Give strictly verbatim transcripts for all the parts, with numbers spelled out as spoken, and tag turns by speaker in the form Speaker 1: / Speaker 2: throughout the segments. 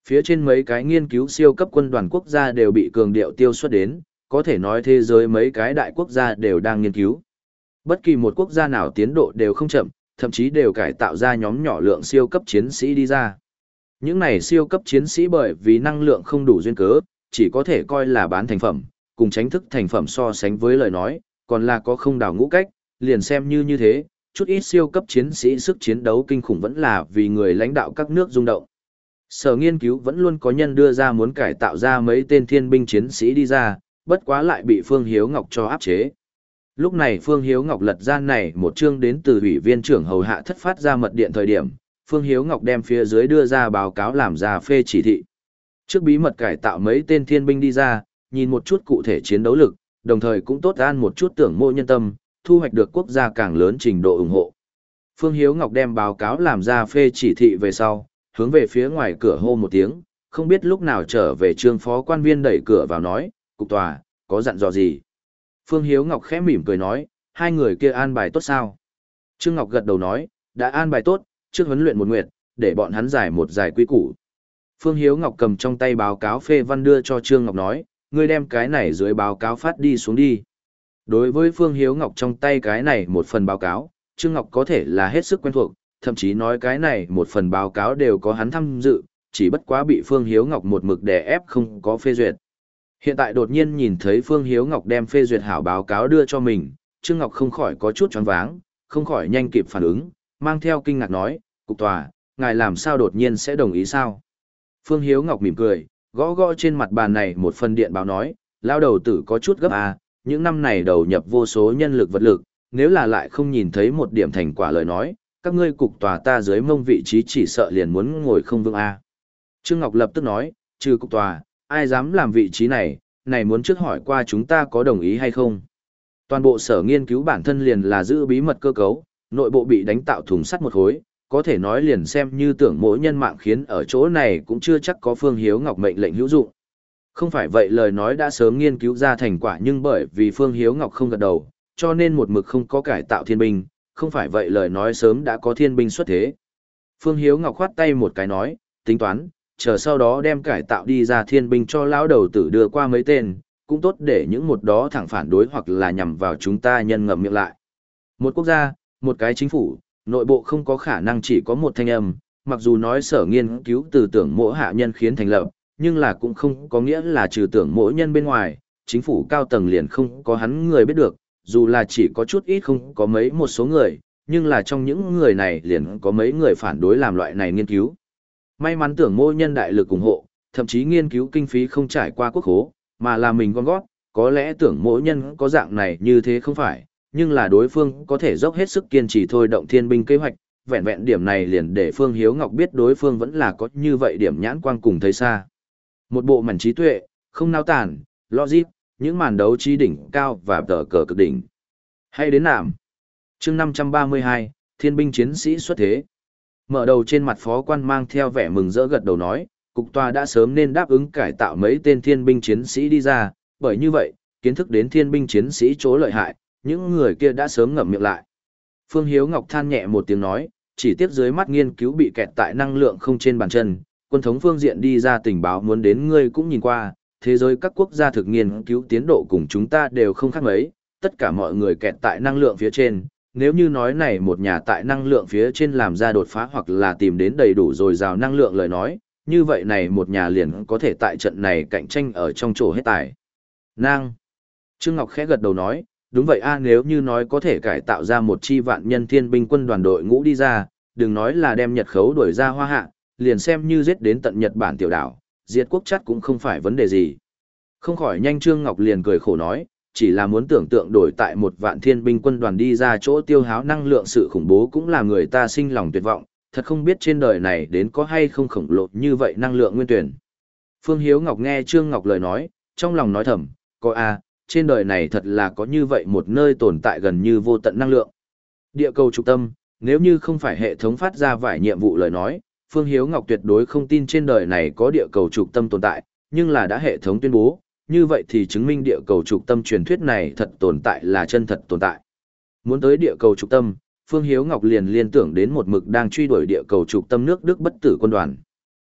Speaker 1: Phía trên mấy cái nghiên cứu siêu cấp quân đoàn quốc gia đều bị cường điệu tiêu xuất đến, có thể nói thế giới mấy cái đại quốc gia đều đang nghiên cứu. Bất kỳ một quốc gia nào tiến độ đều không chậm, thậm chí đều cải tạo ra nhóm nhỏ lượng siêu cấp chiến sĩ đi ra. Những này siêu cấp chiến sĩ bởi vì năng lượng không đủ duyên cớ, chỉ có thể coi là bán thành phẩm, cùng tránh thức thành phẩm so sánh với lời nói, còn là có không đảo ngũ cách, liền xem như như thế, chút ít siêu cấp chiến sĩ sức chiến đấu kinh khủng vẫn là vì người lãnh đạo các nước rung động. Sở nghiên cứu vẫn luôn có nhân đưa ra muốn cải tạo ra mấy tên thiên binh chiến sĩ đi ra, bất quá lại bị Phương Hiếu Ngọc cho áp chế. Lúc này Phương Hiếu Ngọc lật ra này một chương đến từ ủy viên trưởng hầu hạ thất phát ra mật điện thời điểm, Phương Hiếu Ngọc đem phía dưới đưa ra báo cáo làm ra phê chỉ thị. Trước bí mật cải tạo mấy tên thiên binh đi ra, nhìn một chút cụ thể chiến đấu lực, đồng thời cũng tốt an một chút tưởng mộ nhân tâm, thu hoạch được quốc gia càng lớn trình độ ủng hộ. Phương Hiếu Ngọc đem báo cáo làm ra phê chỉ thị về sau, hướng về phía ngoài cửa hô một tiếng, không biết lúc nào trở về trương phó quan viên đẩy cửa vào nói, cục tòa, có dặn dò gì? Phương Hiếu Ngọc khẽ mỉm cười nói, hai người kia an bài tốt sao? Trương Ngọc gật đầu nói, đã an bài tốt, trước huấn luyện một nguyệt, để bọn hắn giải một giải quy củ. Phương Hiếu Ngọc cầm trong tay báo cáo phê văn đưa cho Trương Ngọc nói, ngươi đem cái này dưới báo cáo phát đi xuống đi. Đối với Phương Hiếu Ngọc trong tay cái này một phần báo cáo, Trương Ngọc có thể là hết sức quen thuộc, thậm chí nói cái này một phần báo cáo đều có hắn tham dự, chỉ bất quá bị Phương Hiếu Ngọc một mực đè ép không có phê duyệt. Hiện tại đột nhiên nhìn thấy Phương Hiếu Ngọc đem phê duyệt hảo báo cáo đưa cho mình, Trương Ngọc không khỏi có chút choáng váng, không khỏi nhanh kịp phản ứng, mang theo kinh ngạc nói, cục tòa, ngài làm sao đột nhiên sẽ đồng ý sao? Phương Hiếu Ngọc mỉm cười, gõ gõ trên mặt bàn này một phần điện báo nói, lao đầu tử có chút gấp à, những năm này đầu nhập vô số nhân lực vật lực, nếu là lại không nhìn thấy một điểm thành quả lời nói, các ngươi cục tòa ta dưới mông vị trí chỉ sợ liền muốn ngồi không vững à. Trương Ngọc lập tức nói, trừ cục tòa, ai dám làm vị trí này, này muốn trước hỏi qua chúng ta có đồng ý hay không. Toàn bộ sở nghiên cứu bản thân liền là giữ bí mật cơ cấu, nội bộ bị đánh tạo thùng sắt một khối, có thể nói liền xem như tưởng mỗi nhân mạng khiến ở chỗ này cũng chưa chắc có Phương Hiếu Ngọc mệnh lệnh hữu dụng. Không phải vậy lời nói đã sớm nghiên cứu ra thành quả nhưng bởi vì Phương Hiếu Ngọc không gật đầu, cho nên một mực không có cải tạo thiên binh, không phải vậy lời nói sớm đã có thiên binh xuất thế. Phương Hiếu Ngọc khoát tay một cái nói, tính toán, chờ sau đó đem cải tạo đi ra thiên binh cho lão đầu tử đưa qua mấy tên, cũng tốt để những một đó thẳng phản đối hoặc là nhằm vào chúng ta nhân ngậm miệng lại. Một quốc gia, một cái chính phủ, nội bộ không có khả năng chỉ có một thanh âm, mặc dù nói sở nghiên cứu từ tưởng mỗi hạ nhân khiến thành lập, nhưng là cũng không có nghĩa là trừ tưởng mỗi nhân bên ngoài, chính phủ cao tầng liền không có hắn người biết được, dù là chỉ có chút ít không có mấy một số người, nhưng là trong những người này liền có mấy người phản đối làm loại này nghiên cứu. May mắn tưởng mỗi nhân đại lực ủng hộ, thậm chí nghiên cứu kinh phí không trải qua quốc khố, mà là mình gom gót, có lẽ tưởng mỗi nhân có dạng này như thế không phải, nhưng là đối phương có thể dốc hết sức kiên trì thôi động thiên binh kế hoạch, vẹn vẹn điểm này liền để Phương Hiếu Ngọc biết đối phương vẫn là có như vậy điểm nhãn quang cùng thấy xa. Một bộ mảnh trí tuệ, không nao tản, logic, những màn đấu trí đỉnh cao và tờ cờ cực đỉnh. Hay đến nạm. Chương năm trăm ba mươi hai, Thiên binh chiến sĩ xuất thế. Mở đầu trên mặt phó quan mang theo vẻ mừng rỡ gật đầu nói, cục tòa đã sớm nên đáp ứng cải tạo mấy tên thiên binh chiến sĩ đi ra, bởi như vậy, kiến thức đến thiên binh chiến sĩ chỗ lợi hại, những người kia đã sớm ngậm miệng lại. Phương Hiếu Ngọc than nhẹ một tiếng nói, chỉ tiếc dưới mắt nghiên cứu bị kẹt tại năng lượng không trên bàn chân, quân thống phương diện đi ra tình báo muốn đến ngươi cũng nhìn qua, thế giới các quốc gia thực nghiên cứu tiến độ cùng chúng ta đều không khác mấy, tất cả mọi người kẹt tại năng lượng phía trên, nếu như nói này một nhà tại năng lượng phía trên làm ra đột phá hoặc là tìm đến đầy đủ dồi dào năng lượng lời nói, như vậy này một nhà liền có thể tại trận này cạnh tranh ở trong chỗ hết tài. Năng. Trương Ngọc khẽ gật đầu nói, đúng vậy a, nếu như nói có thể cải tạo ra một chi vạn nhân thiên binh quân đoàn đội ngũ đi ra, đừng nói là đem Nhật khấu đuổi ra hoa hạ, liền xem như giết đến tận Nhật Bản tiểu đảo, diệt quốc chắc cũng không phải vấn đề gì. Không khỏi nhanh Trương Ngọc liền cười khổ nói, chỉ là muốn tưởng tượng đổi tại một vạn thiên binh quân đoàn đi ra chỗ tiêu háo năng lượng sự khủng bố cũng là người ta sinh lòng tuyệt vọng, thật không biết trên đời này đến có hay không khổng lồ như vậy năng lượng nguyên tuyển. Phương Hiếu Ngọc nghe Trương Ngọc lời nói, trong lòng nói thầm, có a, trên đời này thật là có như vậy một nơi tồn tại gần như vô tận năng lượng. Địa cầu trục tâm, nếu như không phải hệ thống phát ra vài nhiệm vụ lời nói, Phương Hiếu Ngọc tuyệt đối không tin trên đời này có địa cầu trục tâm tồn tại, nhưng là đã hệ thống tuyên bố, như vậy thì chứng minh địa cầu trục tâm truyền thuyết này thật tồn tại là chân thật tồn tại. Muốn tới địa cầu trục tâm, Phương Hiếu Ngọc liền liên tưởng đến một mực đang truy đuổi địa cầu trục tâm nước Đức bất tử quân đoàn.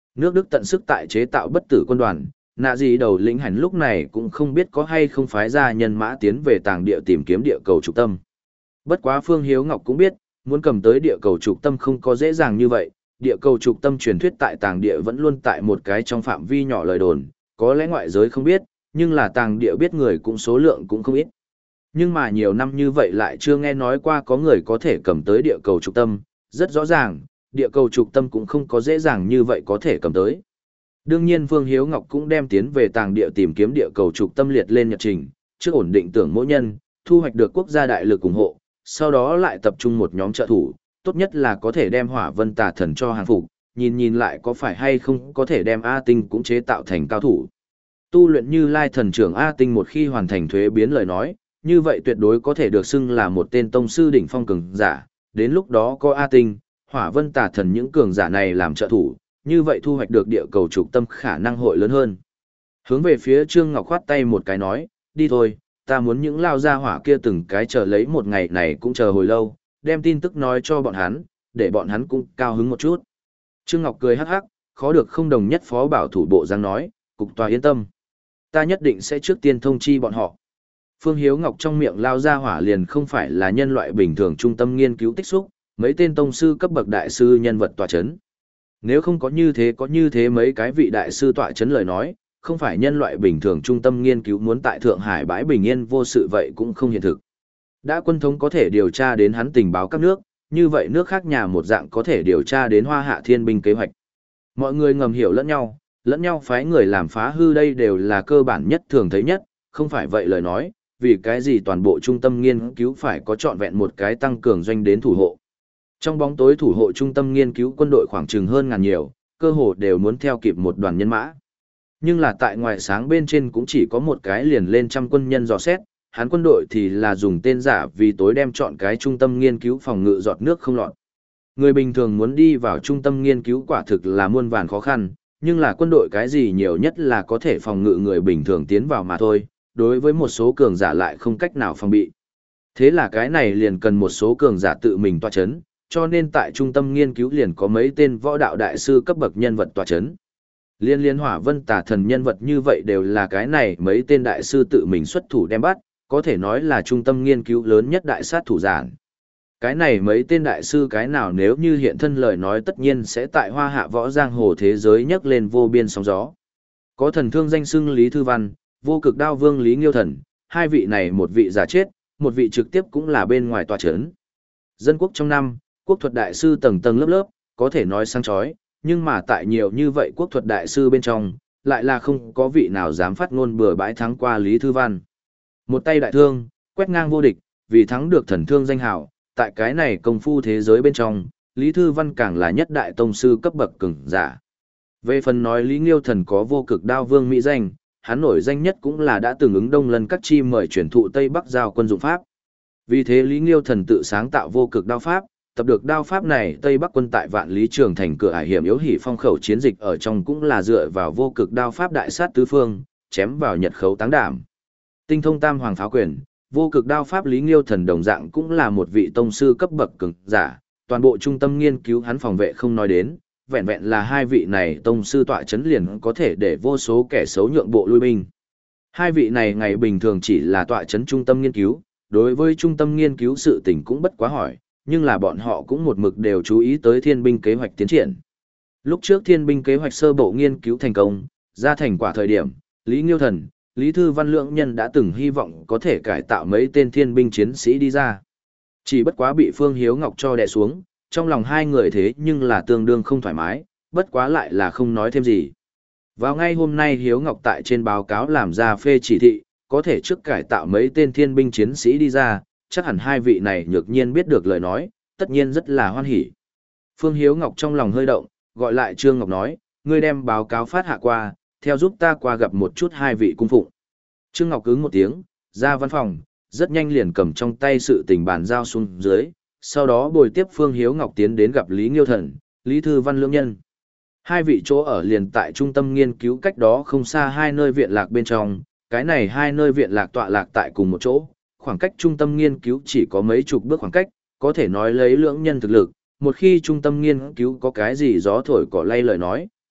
Speaker 1: Nước Đức tận sức tại chế tạo bất tử quân đoàn, nạ gì đầu lĩnh hành lúc này cũng không biết có hay không phái ra nhân mã tiến về tàng địa tìm kiếm địa cầu trục tâm. Bất quá Phương Hiếu Ngọc cũng biết, muốn cầm tới địa cầu trục tâm không có dễ dàng như vậy, địa cầu trục tâm truyền thuyết tại tàng địa vẫn luôn tại một cái trong phạm vi nhỏ lời đồn, có lẽ ngoại giới không biết, nhưng là tàng địa biết người cũng số lượng cũng không ít. Nhưng mà nhiều năm như vậy lại chưa nghe nói qua có người có thể cầm tới địa cầu trục tâm, rất rõ ràng, địa cầu trục tâm cũng không có dễ dàng như vậy có thể cầm tới. Đương nhiên Phương Hiếu Ngọc cũng đem tiến về tàng địa tìm kiếm địa cầu trục tâm liệt lên nhật trình, trước ổn định tưởng mỗi nhân, thu hoạch được quốc gia đại lực ủng hộ, sau đó lại tập trung một nhóm trợ thủ, tốt nhất là có thể đem Hỏa Vân Tà Thần cho hàng phục, nhìn nhìn lại có phải hay không có thể đem A Tinh cũng chế tạo thành cao thủ. Tu luyện Như Lai thần trưởng A Tinh một khi hoàn thành thuế biến lời nói, như vậy tuyệt đối có thể được xưng là một tên tông sư đỉnh phong cường giả, đến lúc đó có A Tinh, Hỏa Vân Tà Thần những cường giả này làm trợ thủ, như vậy thu hoạch được địa cầu trục tâm khả năng hội lớn hơn. Hướng về phía Trương Ngọc khoát tay một cái nói, đi thôi, ta muốn những lao gia hỏa kia từng cái chờ lấy một ngày này cũng chờ hồi lâu, đem tin tức nói cho bọn hắn, để bọn hắn cũng cao hứng một chút. Trương Ngọc cười hắc hắc, khó được không đồng nhất phó bảo thủ bộ giang nói, cục tòa yên tâm. Ta nhất định sẽ trước tiên thông chi bọn họ. Phương Hiếu Ngọc trong miệng lao gia hỏa liền không phải là nhân loại bình thường trung tâm nghiên cứu tích xúc, mấy tên tông sư cấp bậc đại sư nhân vật tòa chấn. Nếu không có như thế có như thế mấy cái vị đại sư tọa chấn lời nói, không phải nhân loại bình thường trung tâm nghiên cứu muốn tại Thượng Hải bãi bình yên vô sự vậy cũng không hiện thực. Đã quân thống có thể điều tra đến hắn tình báo các nước, như vậy nước khác nhà một dạng có thể điều tra đến Hoa Hạ Thiên binh kế hoạch. Mọi người ngầm hiểu lẫn nhau, lẫn nhau phái người làm phá hư đây đều là cơ bản nhất thường thấy nhất, không phải vậy lời nói, vì cái gì toàn bộ trung tâm nghiên cứu phải có trọn vẹn một cái tăng cường doanh đến thủ hộ. Trong bóng tối thủ hộ trung tâm nghiên cứu quân đội khoảng chừng hơn ngàn nhiều, cơ hồ đều muốn theo kịp một đoàn nhân mã. Nhưng là tại ngoài sáng bên trên cũng chỉ có một cái liền lên trăm quân nhân dò xét, hắn quân đội thì là dùng tên giả vì tối đem chọn cái trung tâm nghiên cứu phòng ngự giọt nước không lọt. Người bình thường muốn đi vào trung tâm nghiên cứu quả thực là muôn vàn khó khăn, nhưng là quân đội cái gì nhiều nhất là có thể phòng ngự người bình thường tiến vào mà thôi, đối với một số cường giả lại không cách nào phòng bị. Thế là cái này liền cần một số cường giả tự mình tọa chấn, cho nên tại trung tâm nghiên cứu liền có mấy tên võ đạo đại sư cấp bậc nhân vật tọa chấn. Liên liên Hỏa Vân Tà Thần nhân vật như vậy đều là cái này mấy tên đại sư tự mình xuất thủ đem bắt, có thể nói là trung tâm nghiên cứu lớn nhất đại sát thủ giản. Cái này mấy tên đại sư cái nào nếu như hiện thân lời nói tất nhiên sẽ tại Hoa Hạ võ giang hồ thế giới nhấc lên vô biên sóng gió. Có thần thương danh xưng Lý Thư Văn, vô cực đao vương Lý Nghiêu Thần, hai vị này một vị giả chết, một vị trực tiếp cũng là bên ngoài tòa chấn. Dân quốc trong năm, quốc thuật đại sư tầng tầng lớp lớp, có thể nói sáng chói, nhưng mà tại nhiều như vậy quốc thuật đại sư bên trong, lại là không có vị nào dám phát ngôn bừa bãi thắng qua Lý Thư Văn. Một tay đại thương, quét ngang vô địch, vì thắng được thần thương danh hào, tại cái này công phu thế giới bên trong, Lý Thư Văn càng là nhất đại tông sư cấp bậc cường giả. Về phần nói Lý Nghiêu Thần có vô cực đao vương mỹ danh, hắn nổi danh nhất cũng là đã từng ứng đông lân các chi mời chuyển thụ Tây Bắc giao quân dụng pháp. Vì thế Lý Nghiêu Thần tự sáng tạo vô cực đao pháp, tập được đao pháp này Tây Bắc quân tại Vạn Lý Trường thành cửa ải hiểm yếu hỉ phong khẩu chiến dịch ở trong cũng là dựa vào vô cực đao pháp đại sát tứ phương, chém vào nhật khấu táng đảm. Tinh thông tam hoàng pháo quyền, vô cực đao pháp Lý Nghiêu Thần đồng dạng cũng là một vị tông sư cấp bậc cường giả, toàn bộ trung tâm nghiên cứu hắn phòng vệ không nói đến, vẹn vẹn là hai vị này tông sư tọa chấn liền có thể để vô số kẻ xấu nhượng bộ lui binh. Hai vị này ngày bình thường chỉ là tọa chấn trung tâm nghiên cứu, đối với trung tâm nghiên cứu sự tình cũng bất quá hỏi, nhưng là bọn họ cũng một mực đều chú ý tới thiên binh kế hoạch tiến triển. Lúc trước thiên binh kế hoạch sơ bộ nghiên cứu thành công, ra thành quả thời điểm, Lý Nghiêu Thần, Lý Thư Văn lượng nhân đã từng hy vọng có thể cải tạo mấy tên thiên binh chiến sĩ đi ra. Chỉ bất quá bị Phương Hiếu Ngọc cho đè xuống, trong lòng hai người thế nhưng là tương đương không thoải mái, bất quá lại là không nói thêm gì. Vào ngay hôm nay Hiếu Ngọc tại trên báo cáo làm ra phê chỉ thị, có thể trước cải tạo mấy tên thiên binh chiến sĩ đi ra, chắc hẳn hai vị này nhược nhiên biết được lời nói, tất nhiên rất là hoan hỉ. Phương Hiếu Ngọc trong lòng hơi động, gọi lại Trương Ngọc nói, ngươi đem báo cáo phát hạ qua, theo giúp ta qua gặp một chút hai vị cung phụng. Trương Ngọc ứng một tiếng, ra văn phòng, rất nhanh liền cầm trong tay sự tình bàn giao xuống dưới, sau đó bồi tiếp Phương Hiếu Ngọc tiến đến gặp Lý Nghiêu Thần, Lý Thư Văn lưỡng nhân. Hai vị chỗ ở liền tại trung tâm nghiên cứu cách đó không xa hai nơi viện lạc bên trong, cái này hai nơi viện lạc tọa lạc tại cùng một chỗ, khoảng cách trung tâm nghiên cứu chỉ có mấy chục bước khoảng cách, có thể nói lấy lưỡng nhân thực lực, một khi trung tâm nghiên cứu có cái gì gió thổi cỏ lay lời nói,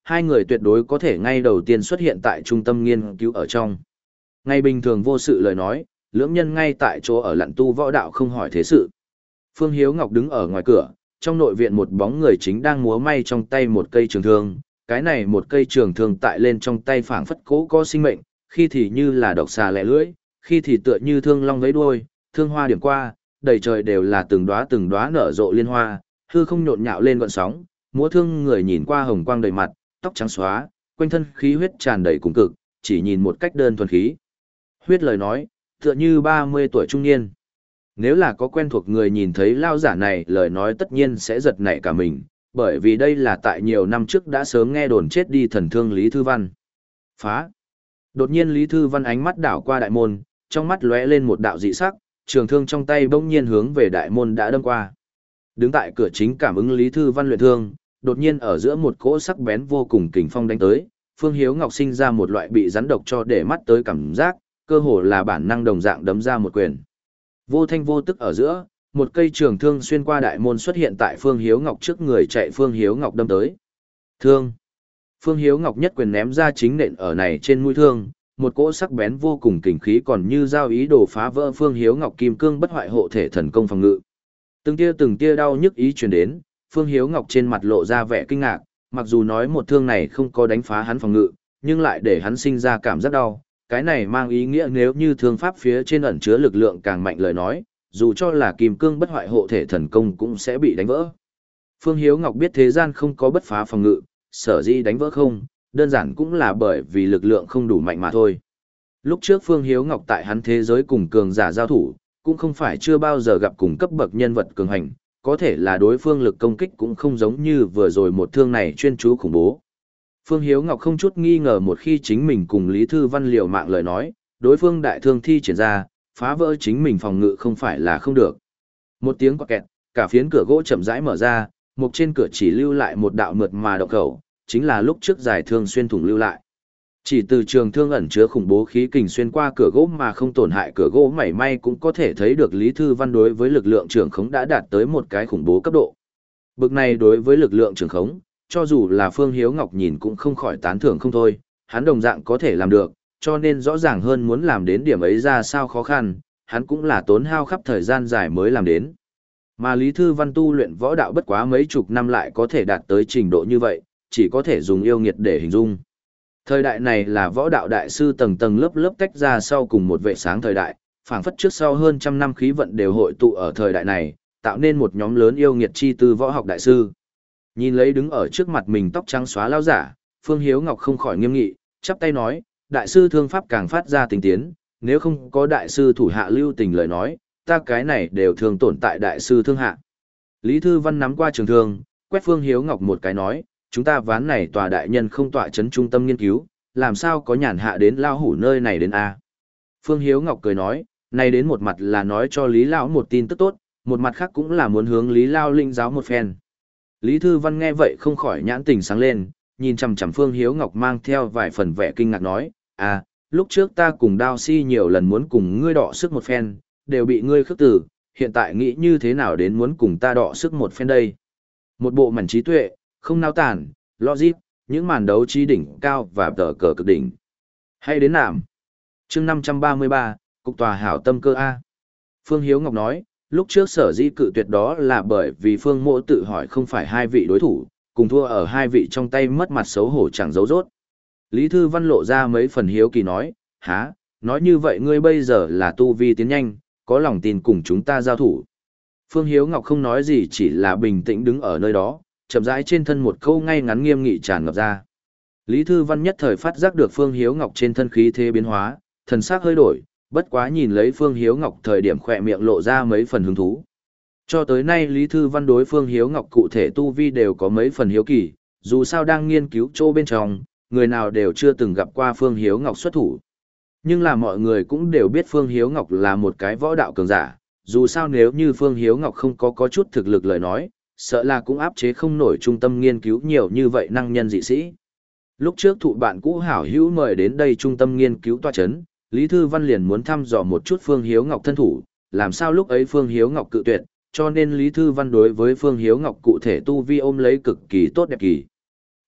Speaker 1: hai người tuyệt đối có thể ngay đầu tiên xuất hiện tại trung tâm nghiên cứu ở trong. Ngay bình thường vô sự lời nói, lưỡng nhân ngay tại chỗ ở lặn tu võ đạo không hỏi thế sự. Phương Hiếu Ngọc đứng ở ngoài cửa, trong nội viện một bóng người chính đang múa may trong tay một cây trường thương, cái này một cây trường thương tại lên trong tay phảng phất cố có sinh mệnh, khi thì như là độc xà lẻ lưỡi, khi thì tựa như thương long vẫy đuôi, thương hoa điểm qua, đầy trời đều là từng đóa từng đóa nở rộ liên hoa, hư không nhộn nhạo lên gợn sóng, múa thương người nhìn qua hồng quang đầy mặt, tóc trắng xóa, quanh thân khí huyết tràn đầy cùng cực, chỉ nhìn một cách đơn thuần khí. Huyết lời nói, tựa như ba mươi tuổi trung niên. Nếu là có quen thuộc người nhìn thấy lao giả này lời nói tất nhiên sẽ giật nảy cả mình, bởi vì đây là tại nhiều năm trước đã sớm nghe đồn chết đi thần thương Lý Thư Văn. Phá! Đột nhiên Lý Thư Văn ánh mắt đảo qua đại môn, trong mắt lóe lên một đạo dị sắc, trường thương trong tay bỗng nhiên hướng về đại môn đã đâm qua. Đứng tại cửa chính cảm ứng Lý Thư Văn luyện thương, đột nhiên ở giữa một cỗ sắc bén vô cùng kình phong đánh tới, Phương Hiếu Ngọc sinh ra một loại bị rắn độc cho để mắt tới cảm giác, cơ hồ là bản năng đồng dạng đấm ra một quyền. Vô thanh vô tức ở giữa, một cây trường thương xuyên qua đại môn xuất hiện tại Phương Hiếu Ngọc trước người chạy Phương Hiếu Ngọc đâm tới. Thương! Phương Hiếu Ngọc nhất quyền ném ra chính nện ở này trên mũi thương, một cỗ sắc bén vô cùng kình khí còn như dao ý đồ phá vỡ Phương Hiếu Ngọc kim cương bất hoại hộ thể thần công phòng ngự. Từng tia từng tia đau nhức ý truyền đến, Phương Hiếu Ngọc trên mặt lộ ra vẻ kinh ngạc, mặc dù nói một thương này không có đánh phá hắn phòng ngự, nhưng lại để hắn sinh ra cảm giác đau. Cái này mang ý nghĩa nếu như thương pháp phía trên ẩn chứa lực lượng càng mạnh lời nói, dù cho là kim cương bất hoại hộ thể thần công cũng sẽ bị đánh vỡ. Phương Hiếu Ngọc biết thế gian không có bất phá phòng ngự, sở dĩ đánh vỡ không, đơn giản cũng là bởi vì lực lượng không đủ mạnh mà thôi. Lúc trước Phương Hiếu Ngọc tại hắn thế giới cùng cường giả giao thủ, cũng không phải chưa bao giờ gặp cùng cấp bậc nhân vật cường hành, có thể là đối phương lực công kích cũng không giống như vừa rồi một thương này chuyên chú khủng bố. Phương Hiếu Ngọc không chút nghi ngờ một khi chính mình cùng Lý Thư Văn liều mạng lời nói, đối phương đại thương thi triển ra, phá vỡ chính mình phòng ngự không phải là không được. Một tiếng quạt kẹt, cả phiến cửa gỗ chậm rãi mở ra, một trên cửa chỉ lưu lại một đạo mượt mà động khẩu, chính là lúc trước giải thương xuyên thủng lưu lại. Chỉ từ trường thương ẩn chứa khủng bố khí kình xuyên qua cửa gỗ mà không tổn hại cửa gỗ mảy may cũng có thể thấy được Lý Thư Văn đối với lực lượng trường khống đã đạt tới một cái khủng bố cấp độ. Bực này đối với lực lượng trường khống, cho dù là Phương Hiếu Ngọc nhìn cũng không khỏi tán thưởng không thôi, hắn đồng dạng có thể làm được, cho nên rõ ràng hơn muốn làm đến điểm ấy ra sao khó khăn, hắn cũng là tốn hao khắp thời gian dài mới làm đến. Mà Lý Thư Văn tu luyện võ đạo bất quá mấy chục năm lại có thể đạt tới trình độ như vậy, chỉ có thể dùng yêu nghiệt để hình dung. Thời đại này là võ đạo đại sư tầng tầng lớp lớp tách ra sau cùng một vệ sáng thời đại, phảng phất trước sau hơn trăm năm khí vận đều hội tụ ở thời đại này, tạo nên một nhóm lớn yêu nghiệt chi tư võ học đại sư. Nhìn lấy đứng ở trước mặt mình tóc trắng xóa lao giả, Phương Hiếu Ngọc không khỏi nghiêm nghị, chắp tay nói, đại sư thương pháp càng phát ra tinh tiến, nếu không có đại sư thủ hạ lưu tình lời nói, ta cái này đều thường tồn tại đại sư thương hạ. Lý Thư Văn nắm qua trường thương, quét Phương Hiếu Ngọc một cái nói, chúng ta ván này tòa đại nhân không tọa chấn trung tâm nghiên cứu, làm sao có nhàn hạ đến lao hủ nơi này đến a? Phương Hiếu Ngọc cười nói, này đến một mặt là nói cho Lý Lão một tin tức tốt, một mặt khác cũng là muốn hướng Lý Lao linh giáo một phen. Lý Thư Văn nghe vậy không khỏi nhãn tình sáng lên, nhìn chằm chằm Phương Hiếu Ngọc mang theo vài phần vẻ kinh ngạc nói, à, lúc trước ta cùng Đao Si nhiều lần muốn cùng ngươi đọ sức một phen, đều bị ngươi khước từ, hiện tại nghĩ như thế nào đến muốn cùng ta đọ sức một phen đây. Một bộ mảnh trí tuệ, không nao tản, logic, những màn đấu trí đỉnh cao và tờ cờ cực đỉnh. Hay đến nạm. chương năm trăm ba mươi ba, Cục Tòa Hảo Tâm Cơ A. Phương Hiếu Ngọc nói, lúc trước sở dĩ cự tuyệt đó là bởi vì Phương Mộ tự hỏi không phải hai vị đối thủ, cùng thua ở hai vị trong tay mất mặt xấu hổ chẳng giấu rốt. Lý Thư Văn lộ ra mấy phần hiếu kỳ nói, há, nói như vậy ngươi bây giờ là tu vi tiến nhanh, có lòng tin cùng chúng ta giao thủ. Phương Hiếu Ngọc không nói gì chỉ là bình tĩnh đứng ở nơi đó, chậm rãi trên thân một câu ngay ngắn nghiêm nghị tràn ngập ra. Lý Thư Văn nhất thời phát giác được Phương Hiếu Ngọc trên thân khí thế biến hóa, thần sắc hơi đổi, bất quá nhìn lấy Phương Hiếu Ngọc thời điểm khỏe miệng lộ ra mấy phần hứng thú. Cho tới nay Lý Thư Văn đối Phương Hiếu Ngọc cụ thể tu vi đều có mấy phần hiếu kỳ, dù sao đang nghiên cứu chỗ bên trong, người nào đều chưa từng gặp qua Phương Hiếu Ngọc xuất thủ. Nhưng là mọi người cũng đều biết Phương Hiếu Ngọc là một cái võ đạo cường giả, dù sao nếu như Phương Hiếu Ngọc không có có chút thực lực lời nói, sợ là cũng áp chế không nổi trung tâm nghiên cứu nhiều như vậy năng nhân dị sĩ. Lúc trước thụ bạn cũ hảo hữu mời đến đây trung tâm nghiên cứu tọa chấn, Lý Thư Văn liền muốn thăm dò một chút Phương Hiếu Ngọc thân thủ, làm sao lúc ấy Phương Hiếu Ngọc cự tuyệt, cho nên Lý Thư Văn đối với Phương Hiếu Ngọc cụ thể tu vi ôm lấy cực kỳ tốt đẹp kỳ.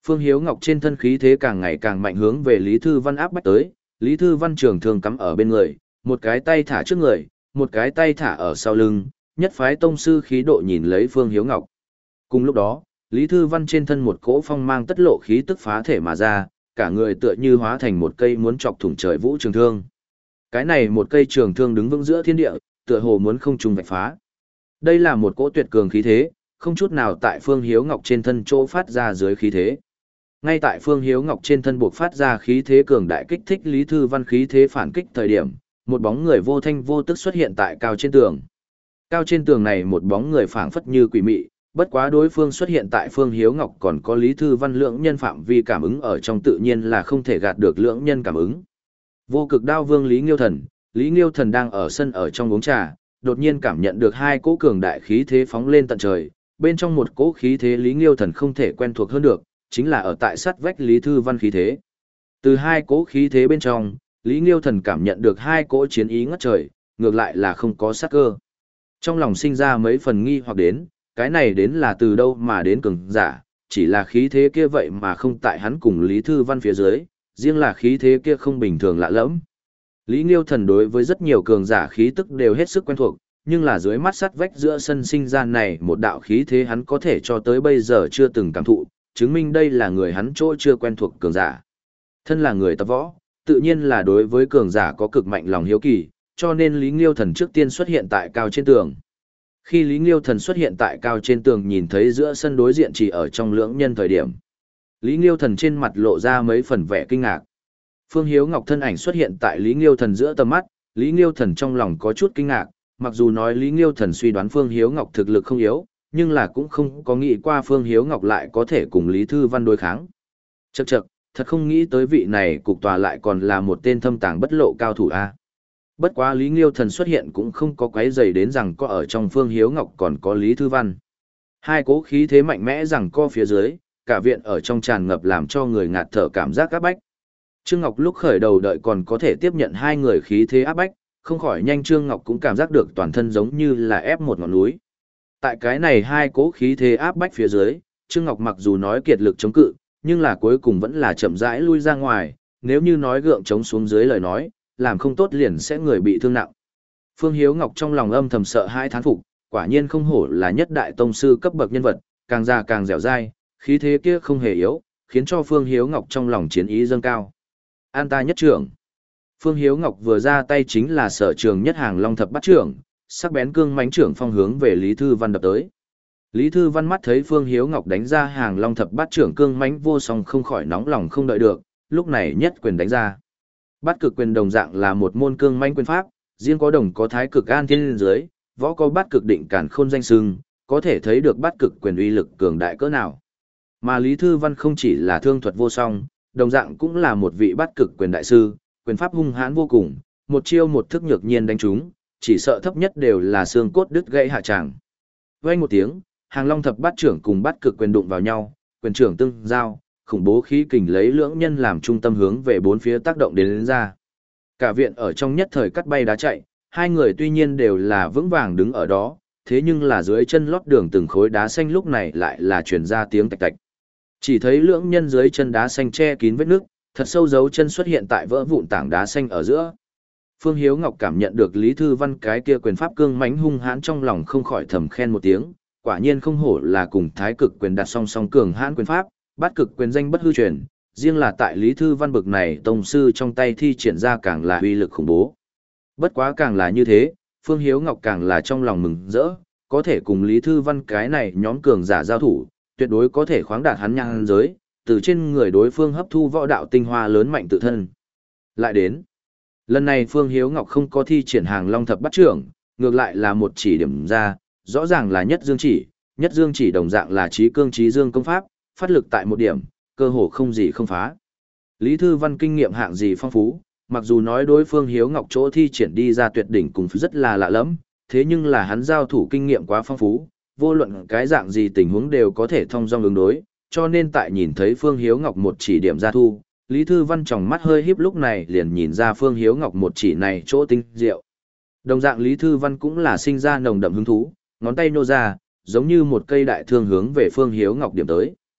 Speaker 1: Phương Hiếu Ngọc trên thân khí thế càng ngày càng mạnh hướng về Lý Thư Văn áp bách tới, Lý Thư Văn trường thương cắm ở bên người, một cái tay thả trước người, một cái tay thả ở sau lưng, nhất phái tông sư khí độ nhìn lấy Phương Hiếu Ngọc. Cùng lúc đó, Lý Thư Văn trên thân một cỗ phong mang tất lộ khí tức phá thể mà ra, cả người tựa như hóa thành một cây muốn chọc thủng trời vũ trường thương. Cái này một cây trường thương đứng vững giữa thiên địa, tựa hồ muốn không trùng vạch phá. Đây là một cỗ tuyệt cường khí thế, không chút nào tại Phương Hiếu Ngọc trên thân chỗ phát ra dưới khí thế. Ngay tại Phương Hiếu Ngọc trên thân buộc phát ra khí thế cường đại kích thích Lý Thư Văn khí thế phản kích thời điểm, một bóng người vô thanh vô tức xuất hiện tại cao trên tường. Cao trên tường này một bóng người phảng phất như quỷ mị, bất quá đối phương xuất hiện tại Phương Hiếu Ngọc còn có Lý Thư Văn lưỡng nhân phạm vi cảm ứng ở trong tự nhiên là không thể gạt được lưỡng nhân cảm ứng. Vô Cực Đao Vương Lý Nghiêu Thần, Lý Nghiêu Thần đang ở sân ở trong uống trà, đột nhiên cảm nhận được hai cỗ cường đại khí thế phóng lên tận trời, bên trong một cỗ khí thế Lý Nghiêu Thần không thể quen thuộc hơn được, chính là ở tại sát vách Lý Thư Văn khí thế. Từ hai cỗ khí thế bên trong, Lý Nghiêu Thần cảm nhận được hai cỗ chiến ý ngất trời, ngược lại là không có sát cơ. Trong lòng sinh ra mấy phần nghi hoặc đến, cái này đến là từ đâu mà đến cường giả, chỉ là khí thế kia vậy mà không tại hắn cùng Lý Thư Văn phía dưới, riêng là khí thế kia không bình thường lạ lẫm. Lý Nghiêu Thần đối với rất nhiều cường giả khí tức đều hết sức quen thuộc, nhưng là dưới mắt sắt vách giữa sân sinh ra này một đạo khí thế hắn có thể cho tới bây giờ chưa từng cảm thụ, chứng minh đây là người hắn chỗ chưa quen thuộc cường giả. Thân là người tập võ, tự nhiên là đối với cường giả có cực mạnh lòng hiếu kỳ, cho nên Lý Nghiêu Thần trước tiên xuất hiện tại cao trên tường. Khi Lý Nghiêu Thần xuất hiện tại cao trên tường nhìn thấy giữa sân đối diện chỉ ở trong lưỡng nhân thời điểm, Lý Nghiêu Thần trên mặt lộ ra mấy phần vẻ kinh ngạc. Phương Hiếu Ngọc thân ảnh xuất hiện tại Lý Nghiêu Thần giữa tầm mắt, Lý Nghiêu Thần trong lòng có chút kinh ngạc, mặc dù nói Lý Nghiêu Thần suy đoán Phương Hiếu Ngọc thực lực không yếu, nhưng là cũng không có nghĩ qua Phương Hiếu Ngọc lại có thể cùng Lý Thư Văn đối kháng. Chậc chậc, thật không nghĩ tới vị này cục tòa lại còn là một tên thâm tàng bất lộ cao thủ a. Bất quá Lý Nghiêu Thần xuất hiện cũng không có quấy rầy đến rằng có ở trong Phương Hiếu Ngọc còn có Lý Thư Văn. Hai cố khí thế mạnh mẽ rằng co phía dưới, cả viện ở trong tràn ngập làm cho người ngạt thở cảm giác áp bách. Trương Ngọc lúc khởi đầu đợi còn có thể tiếp nhận hai người khí thế áp bách, không khỏi nhanh Trương Ngọc cũng cảm giác được toàn thân giống như là ép một ngọn núi. Tại cái này hai cố khí thế áp bách phía dưới, Trương Ngọc mặc dù nói kiệt lực chống cự, nhưng là cuối cùng vẫn là chậm rãi lui ra ngoài, nếu như nói gượng chống xuống dưới lời nói, làm không tốt liền sẽ người bị thương nặng. Phương Hiếu Ngọc trong lòng âm thầm sợ hai thán phục, quả nhiên không hổ là nhất đại tông sư cấp bậc nhân vật, càng già càng dẻo dai, khí thế kia không hề yếu, khiến cho Phương Hiếu Ngọc trong lòng chiến ý dâng cao. An ta nhất trưởng. Phương Hiếu Ngọc vừa ra tay chính là sở trường nhất hàng long thập bát trưởng, sắc bén cương mãnh trưởng phong hướng về Lý Thư Văn đập tới. Lý Thư Văn mắt thấy Phương Hiếu Ngọc đánh ra hàng long thập bát trưởng cương mãnh vô song không khỏi nóng lòng không đợi được, lúc này nhất quyền đánh ra. Bát cực quyền đồng dạng là một môn cương mãnh quyền pháp, riêng có đồng có thái cực an thiên dưới, võ có bát cực định càn khôn danh sưng, có thể thấy được bát cực quyền uy lực cường đại cỡ nào. Mà Lý Thư Văn không chỉ là thương thuật vô song, đồng dạng cũng là một vị bát cực quyền đại sư, quyền pháp hung hãn vô cùng, một chiêu một thức nhược nhiên đánh trúng, chỉ sợ thấp nhất đều là xương cốt đứt gãy hạ tràng. Vang một tiếng, hàng long thập bát trưởng cùng bát cực quyền đụng vào nhau, quyền trưởng tương giao, khủng bố khí kình lấy lưỡng nhân làm trung tâm hướng về bốn phía tác động đến, đến ra. Cả viện ở trong nhất thời cắt bay đá chạy, hai người tuy nhiên đều là vững vàng đứng ở đó, thế nhưng là dưới chân lót đường từng khối đá xanh lúc này lại là truyền ra tiếng tạch tạch. Chỉ thấy lưỡng nhân dưới chân đá xanh che kín vết nước, thật sâu dấu chân xuất hiện tại vỡ vụn tảng đá xanh ở giữa. Phương Hiếu Ngọc cảm nhận được Lý Thư Văn cái kia quyền pháp cương mãnh hung hãn trong lòng không khỏi thầm khen một tiếng, quả nhiên không hổ là cùng thái cực quyền đặt song song cường hãn quyền pháp, bát cực quyền danh bất hư truyền, riêng là tại Lý Thư Văn bực này tông sư trong tay thi triển ra càng là uy lực khủng bố. Bất quá càng là như thế, Phương Hiếu Ngọc càng là trong lòng mừng rỡ, có thể cùng Lý Thư Văn cái này nhóm cường giả giao thủ, tuyệt đối có thể khoáng đạt hắn nhang giới, từ trên người đối phương hấp thu võ đạo tinh hoa lớn mạnh tự thân. Lại đến, lần này Phương Hiếu Ngọc không có thi triển hàng long thập bát trưởng, ngược lại là một chỉ điểm ra, rõ ràng là nhất dương chỉ, nhất dương chỉ đồng dạng là trí cương trí dương công pháp, phát lực tại một điểm, cơ hồ không gì không phá. Lý Thư Văn kinh nghiệm hạng gì phong phú, mặc dù nói đối phương Hiếu Ngọc chỗ thi triển đi ra tuyệt đỉnh cùng rất là lạ lẫm, thế nhưng là hắn giao thủ kinh nghiệm quá phong phú, vô luận cái dạng gì tình huống đều có thể thông dong ứng đối, cho nên tại nhìn thấy Phương Hiếu Ngọc một chỉ điểm ra thu, Lý Thư Văn tròng mắt hơi híp lúc này liền nhìn ra Phương Hiếu Ngọc một chỉ này chỗ tinh diệu. Đồng dạng Lý Thư Văn cũng là sinh ra nồng đậm hứng thú, ngón tay nô ra, giống như một cây đại thương hướng về Phương Hiếu Ngọc điểm tới.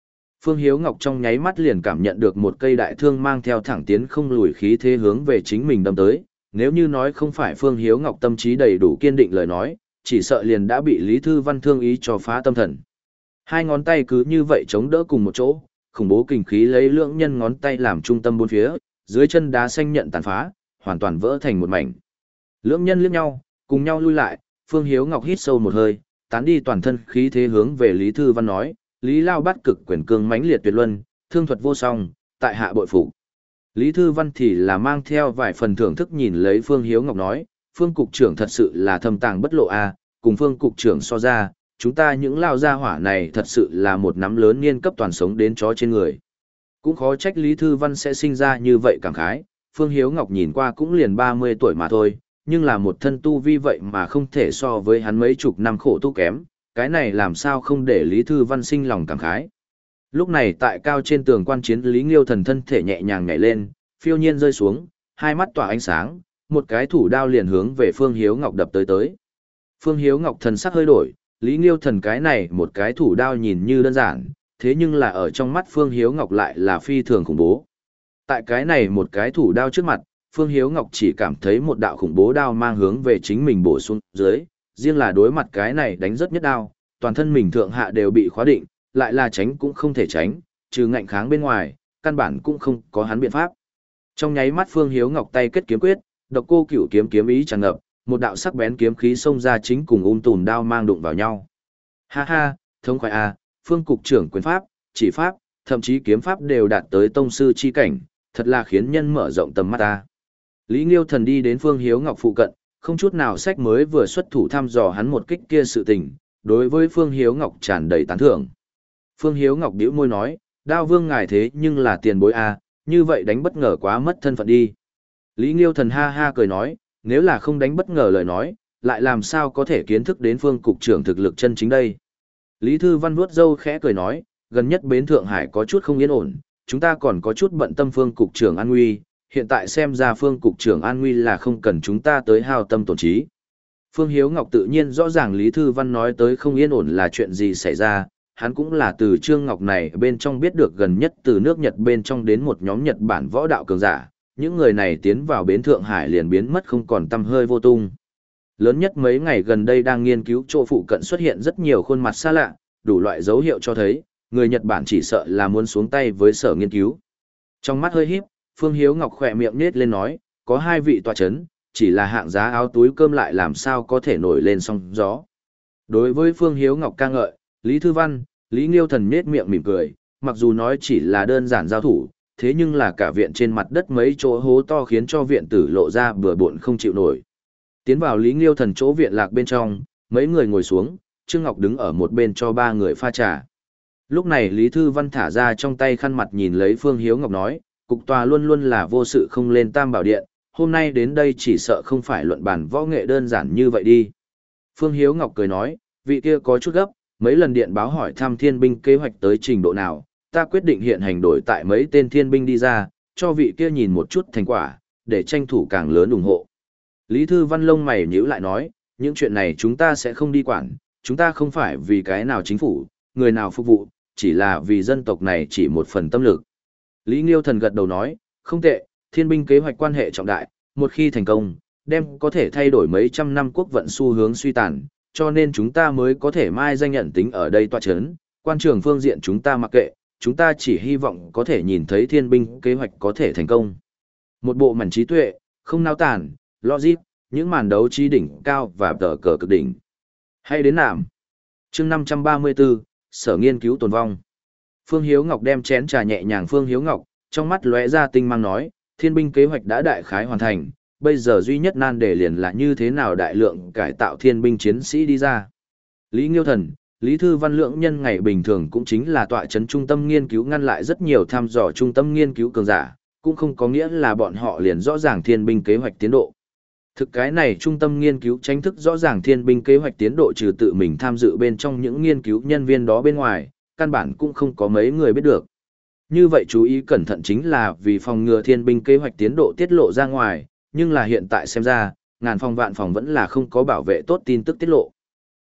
Speaker 1: Phương Hiếu Ngọc trong nháy mắt liền cảm nhận được một cây đại thương mang theo thẳng tiến không lùi khí thế hướng về chính mình đâm tới, nếu như nói không phải Phương Hiếu Ngọc tâm trí đầy đủ kiên định lời nói, chỉ sợ liền đã bị Lý Thư Văn thương ý cho phá tâm thần. Hai ngón tay cứ như vậy chống đỡ cùng một chỗ, khủng bố kình khí lấy lượng nhân ngón tay làm trung tâm bốn phía, dưới chân đá xanh nhận tàn phá, hoàn toàn vỡ thành một mảnh. Lưỡng nhân liếc nhau, cùng nhau lui lại, Phương Hiếu Ngọc hít sâu một hơi, tán đi toàn thân khí thế hướng về Lý Thư Văn nói, Lý Lao bắt cực quyền cương mãnh liệt tuyệt luân, thương thuật vô song, tại hạ bội phục. Lý Thư Văn thì là mang theo vài phần thưởng thức nhìn lấy Phương Hiếu Ngọc nói, Phương cục trưởng thật sự là thâm tàng bất lộ a, cùng Phương cục trưởng so ra, chúng ta những lao gia hỏa này thật sự là một nắm lớn niên cấp toàn sống đến chó trên người. Cũng khó trách Lý Thư Văn sẽ sinh ra như vậy cảm khái, Phương Hiếu Ngọc nhìn qua cũng liền ba mươi tuổi mà thôi, nhưng là một thân tu vi vậy mà không thể so với hắn mấy chục năm khổ tu kém, cái này làm sao không để Lý Thư Văn sinh lòng cảm khái. Lúc này tại cao trên tường quan chiến Lý Nghiêu Thần thân thể nhẹ nhàng nhảy lên, phiêu nhiên rơi xuống, hai mắt tỏa ánh sáng, một cái thủ đao liền hướng về Phương Hiếu Ngọc đập tới tới. Phương Hiếu Ngọc thần sắc hơi đổi, Lý Nghiêu Thần cái này một cái thủ đao nhìn như đơn giản, thế nhưng là ở trong mắt Phương Hiếu Ngọc lại là phi thường khủng bố. Tại cái này một cái thủ đao trước mặt, Phương Hiếu Ngọc chỉ cảm thấy một đạo khủng bố đao mang hướng về chính mình bổ xuống dưới, riêng là đối mặt cái này đánh rất nhất đao, toàn thân mình thượng hạ đều bị khóa định, lại là tránh cũng không thể tránh, trừ ngạnh kháng bên ngoài, căn bản cũng không có hắn biện pháp. Trong nháy mắt Phương Hiếu Ngọc tay kết kiếm quyết, độc cô cửu kiếm kiếm ý tràn ngập, một đạo sắc bén kiếm khí xông ra chính cùng ung tùn đao mang đụng vào nhau. Ha ha, thống khoái a, Phương cục trưởng quyền pháp, chỉ pháp, thậm chí kiếm pháp đều đạt tới tông sư chi cảnh, thật là khiến nhân mở rộng tầm mắt ta. Lý Nghiêu Thần đi đến Phương Hiếu Ngọc phụ cận, không chút nào sách mới vừa xuất thủ thăm dò hắn một kích kia sự tình, đối với Phương Hiếu Ngọc tràn đầy tán thưởng. Phương Hiếu Ngọc bĩu môi nói, đao vương ngài thế nhưng là tiền bối a, như vậy đánh bất ngờ quá mất thân phận đi. Lý Nghiêu Thần ha ha cười nói, nếu là không đánh bất ngờ lời nói, lại làm sao có thể kiến thức đến Phương cục trưởng thực lực chân chính đây. Lý Thư Văn vuốt râu khẽ cười nói, gần nhất bến Thượng Hải có chút không yên ổn, chúng ta còn có chút bận tâm Phương cục trưởng an nguy, hiện tại xem ra Phương cục trưởng an nguy là không cần chúng ta tới hao tâm tổn trí. Phương Hiếu Ngọc tự nhiên rõ ràng Lý Thư Văn nói tới không yên ổn là chuyện gì xảy ra, hắn cũng là từ Trương Ngọc này bên trong biết được gần nhất từ nước Nhật bên trong đến một nhóm Nhật Bản võ đạo cường giả, những người này tiến vào bến Thượng Hải liền biến mất không còn tăm hơi vô tung. Lớn nhất mấy ngày gần đây đang nghiên cứu chỗ phụ cận xuất hiện rất nhiều khuôn mặt xa lạ, đủ loại dấu hiệu cho thấy, người Nhật Bản chỉ sợ là muốn xuống tay với sở nghiên cứu. Trong mắt hơi híp, Phương Hiếu Ngọc khỏe miệng nết lên nói, có hai vị tọa chấn, chỉ là hạng giá áo túi cơm lại làm sao có thể nổi lên sóng gió. Đối với Phương Hiếu Ngọc ca ngợi, Lý Thư Văn, Lý Nghiêu Thần nết miệng mỉm cười, mặc dù nói chỉ là đơn giản giao thủ, thế nhưng là cả viện trên mặt đất mấy chỗ hố to khiến cho viện tử lộ ra bừa bộn không chịu nổi. Tiến vào Lý Nghiêu Thần chỗ viện lạc bên trong, mấy người ngồi xuống, Trương Ngọc đứng ở một bên cho ba người pha trà. Lúc này Lý Thư Văn thả ra trong tay khăn mặt nhìn lấy Phương Hiếu Ngọc nói, cục tòa luôn luôn là vô sự không lên Tam Bảo Điện, hôm nay đến đây chỉ sợ không phải luận bàn võ nghệ đơn giản như vậy đi. Phương Hiếu Ngọc cười nói, vị kia có chút gấp, mấy lần điện báo hỏi thăm thiên binh kế hoạch tới trình độ nào, ta quyết định hiện hành đổi tại mấy tên thiên binh đi ra, cho vị kia nhìn một chút thành quả, để tranh thủ càng lớn ủng hộ. Lý Thư Văn lông mày nhíu lại nói, những chuyện này chúng ta sẽ không đi quản, chúng ta không phải vì cái nào chính phủ, người nào phục vụ, chỉ là vì dân tộc này chỉ một phần tâm lực. Lý Nghiêu Thần gật đầu nói, không tệ, thiên binh kế hoạch quan hệ trọng đại, một khi thành công, đem có thể thay đổi mấy trăm năm quốc vận xu hướng suy tàn, cho nên chúng ta mới có thể mai danh nhận tính ở đây tọa chấn, quan trường phương diện chúng ta mặc kệ, chúng ta chỉ hy vọng có thể nhìn thấy thiên binh kế hoạch có thể thành công. Một bộ mảnh trí tuệ, không nao tàn, logic, những màn đấu trí đỉnh cao và tờ cờ cực đỉnh. Hay đến nạm. Chương năm trăm ba mươi tư, Sở nghiên cứu tồn vong. Phương Hiếu Ngọc đem chén trà nhẹ nhàng Phương Hiếu Ngọc, trong mắt lóe ra tinh mang nói, thiên binh kế hoạch đã đại khái hoàn thành, bây giờ duy nhất nan đề liền là như thế nào đại lượng cải tạo thiên binh chiến sĩ đi ra. Lý Nghiêu Thần, Lý Thư Văn lượng nhân ngày bình thường cũng chính là tọa chấn trung tâm nghiên cứu ngăn lại rất nhiều tham dò trung tâm nghiên cứu cường giả, cũng không có nghĩa là bọn họ liền rõ ràng thiên binh kế hoạch tiến độ. Thực cái này trung tâm nghiên cứu tranh thức rõ ràng thiên binh kế hoạch tiến độ trừ tự mình tham dự bên trong những nghiên cứu nhân viên đó bên ngoài, căn bản cũng không có mấy người biết được. Như vậy chú ý cẩn thận chính là vì phòng ngừa thiên binh kế hoạch tiến độ tiết lộ ra ngoài, nhưng là hiện tại xem ra, ngàn phòng vạn phòng vẫn là không có bảo vệ tốt tin tức tiết lộ.